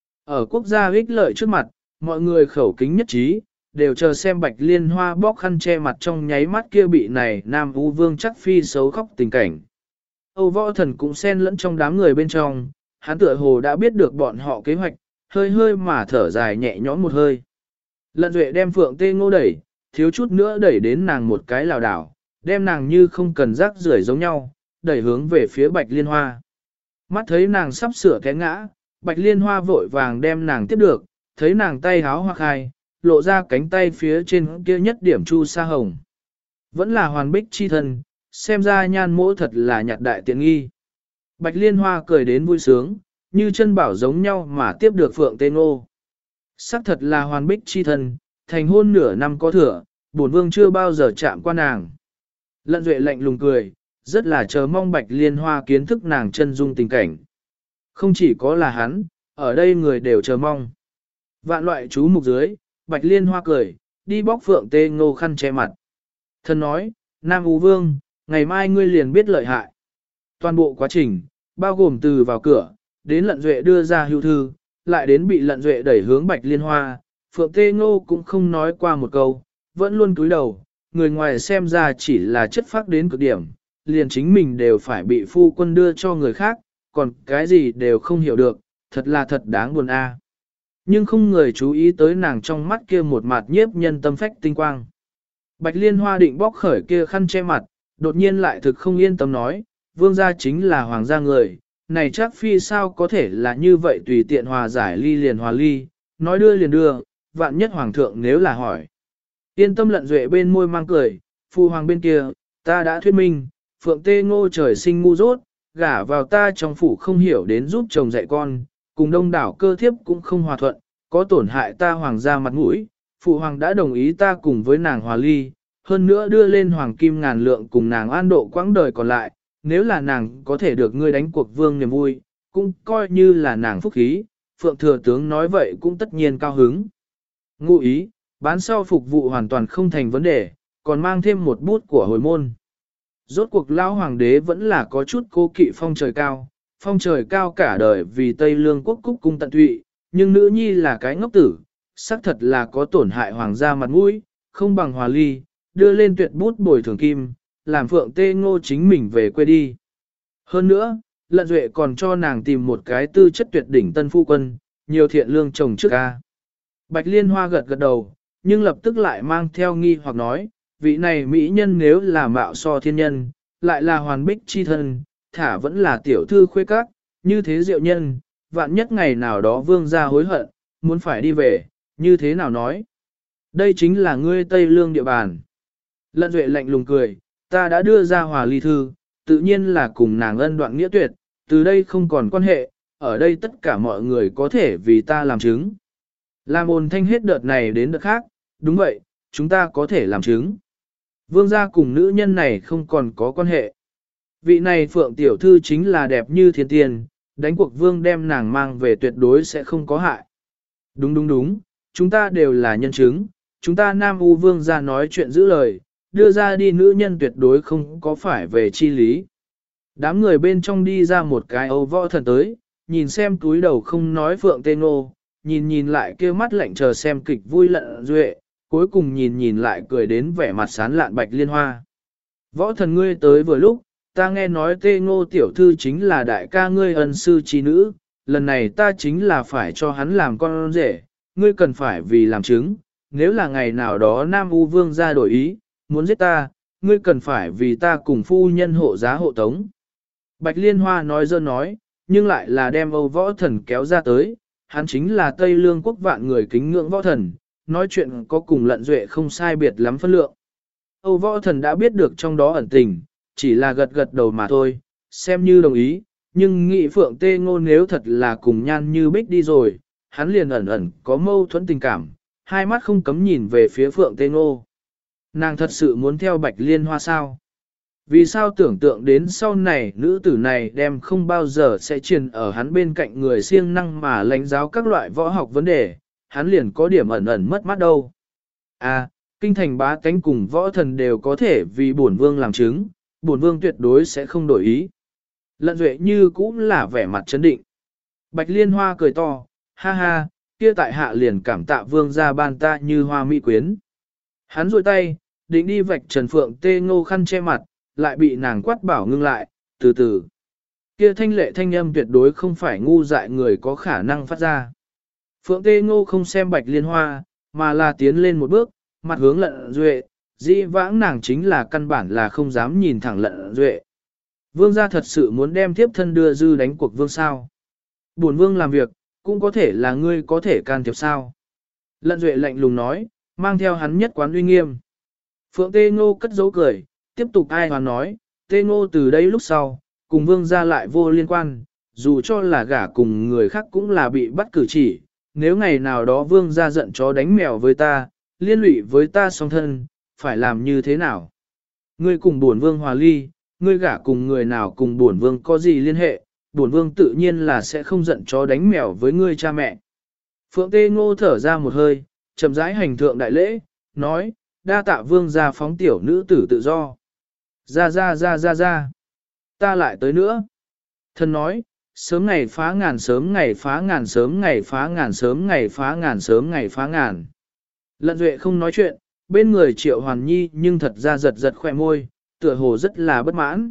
Ở quốc gia ích lợi trước mặt, mọi người khẩu kính nhất trí, đều chờ xem Bạch Liên Hoa bóc khăn che mặt trong nháy mắt kia bị này Nam Ú Vương chắc phi xấu khóc tình cảnh. Âu Võ Thần cũng xen lẫn trong đám người bên trong, hắn tựa hồ đã biết được bọn họ kế hoạch, hơi hơi mà thở dài nhẹ nhõm một hơi. Lận Duệ đem Phượng Tê Ngô đẩy, thiếu chút nữa đẩy đến nàng một cái lảo đảo, đem nàng như không cần rác rưởi giống nhau, đẩy hướng về phía Bạch Liên Hoa. Mắt thấy nàng sắp sửa té ngã, Bạch Liên Hoa vội vàng đem nàng tiếp được, thấy nàng tay háo hoa khai, lộ ra cánh tay phía trên kia nhất điểm chu sa hồng. Vẫn là hoàn bích chi thân, xem ra nhan mỗ thật là nhặt đại tiện nghi. Bạch Liên Hoa cười đến vui sướng, như chân bảo giống nhau mà tiếp được Phượng Tê Ngô. Sắc thật là hoàn bích chi thân, thành hôn nửa năm có thừa, bổn vương chưa bao giờ chạm qua nàng. Lận Duệ lạnh lùng cười, rất là chờ mong Bạch Liên Hoa kiến thức nàng chân dung tình cảnh. Không chỉ có là hắn, ở đây người đều chờ mong. Vạn loại chú mục dưới, Bạch Liên Hoa cười, đi bóc Phượng Tê Ngô khăn che mặt. Thân nói, Nam Ú Vương, ngày mai ngươi liền biết lợi hại. Toàn bộ quá trình, bao gồm từ vào cửa, đến Lận Duệ đưa ra hưu thư, lại đến bị Lận Duệ đẩy hướng Bạch Liên Hoa, Phượng Tê Ngô cũng không nói qua một câu, vẫn luôn cúi đầu, người ngoài xem ra chỉ là chất phác đến cực điểm, liền chính mình đều phải bị phu quân đưa cho người khác, còn cái gì đều không hiểu được, thật là thật đáng buồn a. Nhưng không người chú ý tới nàng trong mắt kia một mặt nhiếp nhân tâm phách tinh quang. Bạch Liên Hoa định bóc khởi kia khăn che mặt, đột nhiên lại thực không yên tâm nói, vương gia chính là hoàng gia người, này chắc phi sao có thể là như vậy tùy tiện hòa giải ly liền hòa ly, nói đưa liền đưa, vạn nhất hoàng thượng nếu là hỏi. Yên tâm Lận Duệ bên môi mang cười, phu hoàng bên kia, ta đã thuyết minh, Phượng Tê Ngô trời sinh ngu dốt, gả vào ta trong phủ không hiểu đến giúp chồng dạy con, cùng đông đảo cơ thiếp cũng không hòa thuận, có tổn hại ta hoàng gia mặt mũi, phụ hoàng đã đồng ý ta cùng với nàng hòa ly, hơn nữa đưa lên hoàng kim ngàn lượng cùng nàng an độ quãng đời còn lại, nếu là nàng có thể được ngươi đánh cuộc vương niềm vui, cũng coi như là nàng phúc khí, Phượng Thừa Tướng nói vậy cũng tất nhiên cao hứng. Ngụ ý, bán sau phục vụ hoàn toàn không thành vấn đề, còn mang thêm một bút của hồi môn. Rốt cuộc lão hoàng đế vẫn là có chút cố kỵ phong trời cao cả đời vì Tây Lương quốc cúc cung tận tụy, nhưng nữ nhi là cái ngốc tử, xác thật là có tổn hại hoàng gia mặt mũi, không bằng hòa ly, đưa lên tuyệt bút bồi thường kim, làm Phượng Tê Ngô chính mình về quê đi. Hơn nữa, Lận Duệ còn cho nàng tìm một cái tư chất tuyệt đỉnh tân phu quân, nhiều thiện lương chồng trước ca. Bạch Liên Hoa gật gật đầu, nhưng lập tức lại mang theo nghi hoặc nói, vị này mỹ nhân nếu là mạo so thiên nhân, lại là hoàn bích chi thân, thả vẫn là tiểu thư khuê các, như thế diệu nhân, vạn nhất ngày nào đó vương gia hối hận, muốn phải đi về, như thế nào nói. Đây chính là ngươi Tây Lương địa bàn. Lận Duệ lạnh lùng cười, ta đã đưa ra hòa ly thư, tự nhiên là cùng nàng ân đoạn nghĩa tuyệt, từ đây không còn quan hệ, ở đây tất cả mọi người có thể vì ta làm chứng. Làm ồn thanh hết đợt này đến đợt khác, đúng vậy, chúng ta có thể làm chứng. Vương gia cùng nữ nhân này không còn có quan hệ. Vị này Phượng Tiểu Thư chính là đẹp như thiên tiên, đánh cuộc vương đem nàng mang về tuyệt đối sẽ không có hại. Đúng, chúng ta đều là nhân chứng, chúng ta Nam U Vương gia nói chuyện giữ lời, đưa ra đi nữ nhân tuyệt đối không có phải về chi lý. Đám người bên trong đi ra một cái Âu Võ Thần tới, nhìn xem túi đầu không nói Phượng Tê Ngô, nhìn lại kia mắt lạnh chờ xem kịch vui Lận Duệ, cuối cùng nhìn lại cười đến vẻ mặt sán lạn Bạch Liên Hoa. Võ Thần ngươi tới vừa lúc, ta nghe nói Tê Ngô tiểu thư chính là đại ca ngươi ân sư trí nữ, lần này ta chính là phải cho hắn làm con rể, ngươi cần phải vì làm chứng, nếu là ngày nào đó Nam U Vương ra đổi ý, muốn giết ta, ngươi cần phải vì ta cùng phu nhân hộ giá hộ tống. Bạch Liên Hoa nói dơ nói, nhưng lại là đem Âu Võ Thần kéo ra tới, hắn chính là Tây Lương quốc vạn người kính ngưỡng Võ Thần, nói chuyện có cùng Lận Duệ không sai biệt lắm phân lượng. Âu Võ Thần đã biết được trong đó ẩn tình, chỉ là gật đầu mà thôi, xem như đồng ý, nhưng nghĩ Phượng Tê Ngô nếu thật là cùng Nhan Như Bích đi rồi, hắn liền ẩn ẩn có mâu thuẫn tình cảm, hai mắt không cấm nhìn về phía Phượng Tê Ngô. Nàng thật sự muốn theo Bạch Liên Hoa sao? Vì sao tưởng tượng đến sau này nữ tử này đem không bao giờ sẽ truyền ở hắn bên cạnh người siêng năng mà lãnh giáo các loại võ học vấn đề, hắn liền có điểm ẩn ẩn mất mắt đâu. À, kinh thành bá tánh cùng võ thần đều có thể vì bổn vương làm chứng, bổn vương tuyệt đối sẽ không đổi ý. Lận Duệ như cũng là vẻ mặt chấn định. Bạch Liên Hoa cười to, ha ha, kia tại hạ liền cảm tạ vương gia ban ta như hoa mỹ quyến. Hắn rôi tay, định đi vạch Trần Phượng Tê Ngô khăn che mặt, lại bị nàng quát bảo ngưng lại, từ từ. Kia thanh lệ thanh âm tuyệt đối không phải ngu dại người có khả năng phát ra. Phượng Tê Ngô không xem Bạch Liên Hoa, mà là tiến lên một bước, mặt hướng Lận Duệ, dĩ vãng nàng chính là căn bản là không dám nhìn thẳng Lận Duệ. Vương gia thật sự muốn đem tiếp thân đưa dư đánh cuộc vương sao. Bổn vương làm việc, cũng có thể là ngươi có thể can thiệp sao. Lận Duệ lạnh lùng nói, mang theo hắn nhất quán uy nghiêm. Phượng Tê Ngô cất dấu cười, tiếp tục ai hoàn nói, Tê Ngô từ đây lúc sau, cùng vương gia lại vô liên quan, dù cho là gả cùng người khác cũng là bị bắt cử chỉ, nếu ngày nào đó vương gia giận chó đánh mèo với ta, liên lụy với ta song thân, phải làm như thế nào? Ngươi cùng bổn vương hòa ly, ngươi gả cùng người nào cùng bổn vương có gì liên hệ, bổn vương tự nhiên là sẽ không giận chó đánh mèo với ngươi cha mẹ. Phượng Tê Ngô thở ra một hơi, chậm rãi hành thượng đại lễ, nói, đa tạ vương gia phóng tiểu nữ tử tự do. Ra. Ta lại tới nữa. Thần nói, sớm ngày phá ngàn sớm ngày phá ngàn sớm ngày phá ngàn sớm ngày phá ngàn sớm ngày phá ngàn. Lận Duệ không nói chuyện, bên người Triệu Hoàn Nhi nhưng thật ra giật giật khỏe môi, tựa hồ rất là bất mãn.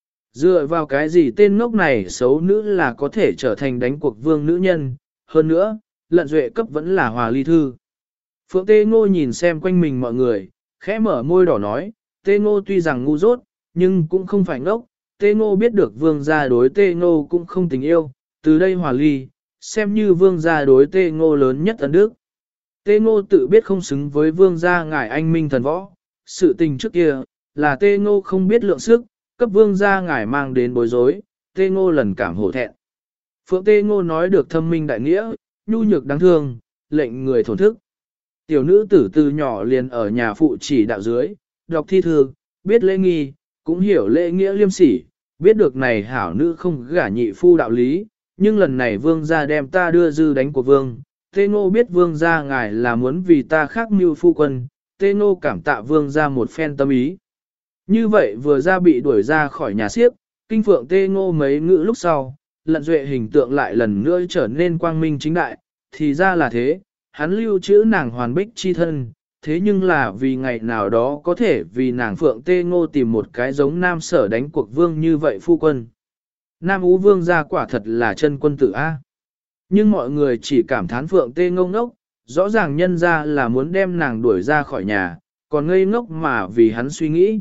Dựa vào cái gì tên ngốc này xấu nữ là có thể trở thành đánh cuộc vương nữ nhân, hơn nữa, Lận Duệ cấp vẫn là hòa ly thư. Phượng Tê Ngô nhìn xem quanh mình mọi người, khẽ mở môi đỏ nói, Tê Ngô tuy rằng ngu dốt, nhưng cũng không phải ngốc, Tê Ngô biết được vương gia đối Tê Ngô cũng không tình yêu, từ đây hòa ly, xem như vương gia đối Tê Ngô lớn nhất ân đức. Tê Ngô tự biết không xứng với vương gia ngài anh minh thần võ, sự tình trước kia, là Tê Ngô không biết lượng sức, cấp vương gia ngài mang đến bối rối, Tê Ngô lần cảm hổ thẹn. Phượng Tê Ngô nói được thâm minh đại nghĩa, nhu nhược đáng thương, lệnh người thổn thức. Tiểu nữ tử từ nhỏ liền ở nhà phụ chỉ đạo dưới, đọc thi thư, biết lễ nghi, cũng hiểu lễ nghĩa liêm sỉ, biết được này hảo nữ không gả nhị phu đạo lý, nhưng lần này vương gia đem ta đưa dư đánh của vương. Tê Ngô biết vương gia ngài là muốn vì ta khác mưu phu quân, Tê Ngô cảm tạ vương gia một phen tâm ý. Như vậy vừa ra bị đuổi ra khỏi nhà siếp, kinh phượng Tê Ngô mấy ngữ lúc sau, Lận Duệ hình tượng lại lần nữa trở nên quang minh chính đại, thì ra là thế, hắn lưu trữ nàng hoàn bích chi thân, thế nhưng là vì ngày nào đó có thể vì nàng Phượng Tê Ngô tìm một cái giống nam sở đánh cuộc vương như vậy phu quân. Nam Ú vương gia quả thật là chân quân tử A. Nhưng mọi người chỉ cảm thán Phượng Tê Ngô ngốc, rõ ràng nhân ra là muốn đem nàng đuổi ra khỏi nhà, còn ngây ngốc mà vì hắn suy nghĩ.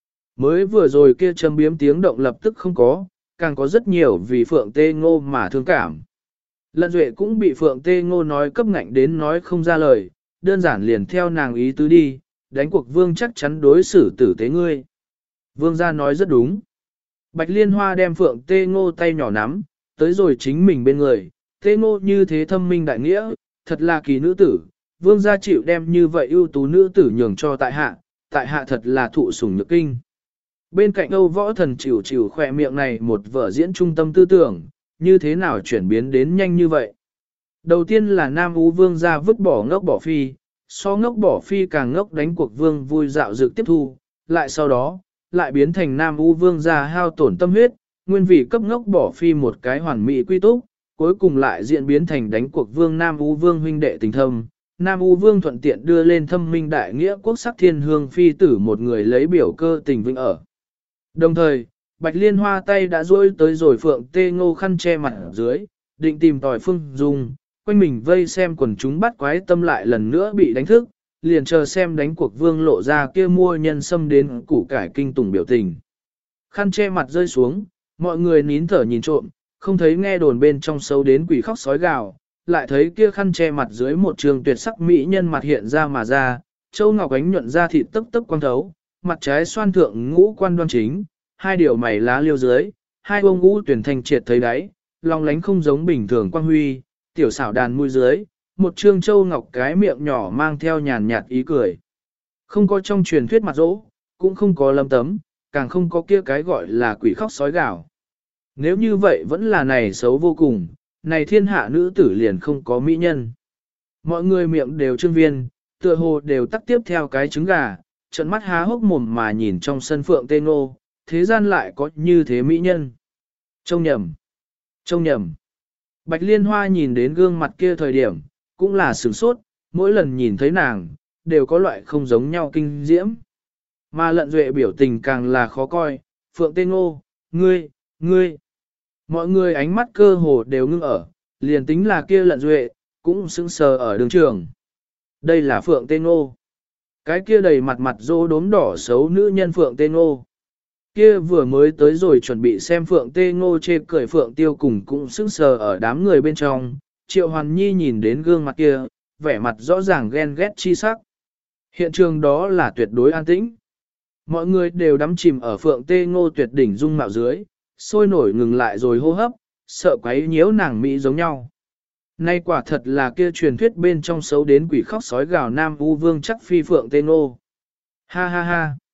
Mới vừa rồi kia châm biếm tiếng động lập tức không có, càng có rất nhiều vì Phượng Tê Ngô mà thương cảm. Lận Duệ cũng bị Phượng Tê Ngô nói cấp ngạnh đến nói không ra lời, đơn giản liền theo nàng ý tứ đi, đánh cuộc vương chắc chắn đối xử tử tế ngươi. Vương gia nói rất đúng. Bạch Liên Hoa đem Phượng Tê Ngô tay nhỏ nắm, tới rồi chính mình bên người, Tê Ngô như thế thâm minh đại nghĩa, thật là kỳ nữ tử, vương gia chịu đem như vậy ưu tú nữ tử nhường cho tại hạ thật là thụ sủng nhược kinh. Bên cạnh Âu Võ Thần chịu khỏe miệng này một vở diễn trung tâm tư tưởng, như thế nào chuyển biến đến nhanh như vậy. Đầu tiên là Nam Ú vương gia vứt bỏ ngốc bỏ phi, so ngốc bỏ phi càng ngốc đánh cuộc vương vui dạo dược tiếp thu, lại sau đó, lại biến thành Nam Ú vương gia hao tổn tâm huyết, nguyên vì cấp ngốc bỏ phi một cái hoàn mỹ quy túc, cuối cùng lại diễn biến thành đánh cuộc vương Nam Ú vương huynh đệ tình thâm. Nam Ú vương thuận tiện đưa lên thâm minh đại nghĩa quốc sắc thiên hương phi tử một người lấy biểu cơ tình vinh ở. Đồng thời, Bạch Liên Hoa tay đã duỗi tới rồi Phượng Tê Ngô khăn che mặt ở dưới, định tìm tòi phương dung, quanh mình vây xem quần chúng bắt quái tâm lại lần nữa bị đánh thức, liền chờ xem đánh cuộc vương lộ ra kia mua nhân xâm đến củ cải kinh tủng biểu tình. Khăn che mặt rơi xuống, mọi người nín thở nhìn trộm, không thấy nghe đồn bên trong sâu đến quỷ khóc sói gào, lại thấy kia khăn che mặt dưới một trường tuyệt sắc mỹ nhân mặt hiện ra mà ra, châu ngọc ánh nhuận ra thịt tức tức quang thấu, mặt trái xoan thượng ngũ quan đoan chính, hai điều mày lá liêu dưới, hai bông ngũ tuyển thanh triệt thấy đáy, long lánh không giống bình thường quang huy, tiểu xảo đàn mũi dưới, một trương châu ngọc cái miệng nhỏ mang theo nhàn nhạt ý cười. Không có trong truyền thuyết mặt dỗ, cũng không có lâm tấm, càng không có kia cái gọi là quỷ khóc sói gào. Nếu như vậy vẫn là này xấu vô cùng, này thiên hạ nữ tử liền không có mỹ nhân. Mọi người miệng đều trương viên, tựa hồ đều tắt tiếp theo cái trứng gà, trận mắt há hốc mồm mà nhìn trong sân phượng tê ngô, thế gian lại có như thế mỹ nhân. Trông nhầm, trông nhầm. Bạch Liên Hoa nhìn đến gương mặt kia thời điểm, cũng là sửng sốt, mỗi lần nhìn thấy nàng, đều có loại không giống nhau kinh diễm. Mà Lận Duệ biểu tình càng là khó coi, Phượng Tê Ngô, ngươi. Mọi người ánh mắt cơ hồ đều ngưng ở, liền tính là kia Lận Duệ, cũng sững sờ ở đường trường. Đây là Phượng Tê Ngô. Cái kia đầy mặt mặt rô đốm đỏ xấu nữ nhân Phượng Tê Ngô. Kia vừa mới tới rồi chuẩn bị xem Phượng Tê Ngô chê cười Phượng Tiêu cùng cũng sững sờ ở đám người bên trong. Triệu Hoàn Nhi nhìn đến gương mặt kia, vẻ mặt rõ ràng ghen ghét chi sắc. Hiện trường đó là tuyệt đối an tĩnh. Mọi người đều đắm chìm ở Phượng Tê Ngô tuyệt đỉnh dung mạo dưới, sôi nổi ngừng lại rồi hô hấp, sợ quấy nhiễu nàng Mỹ giống nhau. Nay quả thật là kia truyền thuyết bên trong xấu đến quỷ khóc sói gào nam u vương chắc phi Phượng Tê Ngô. Ha ha ha.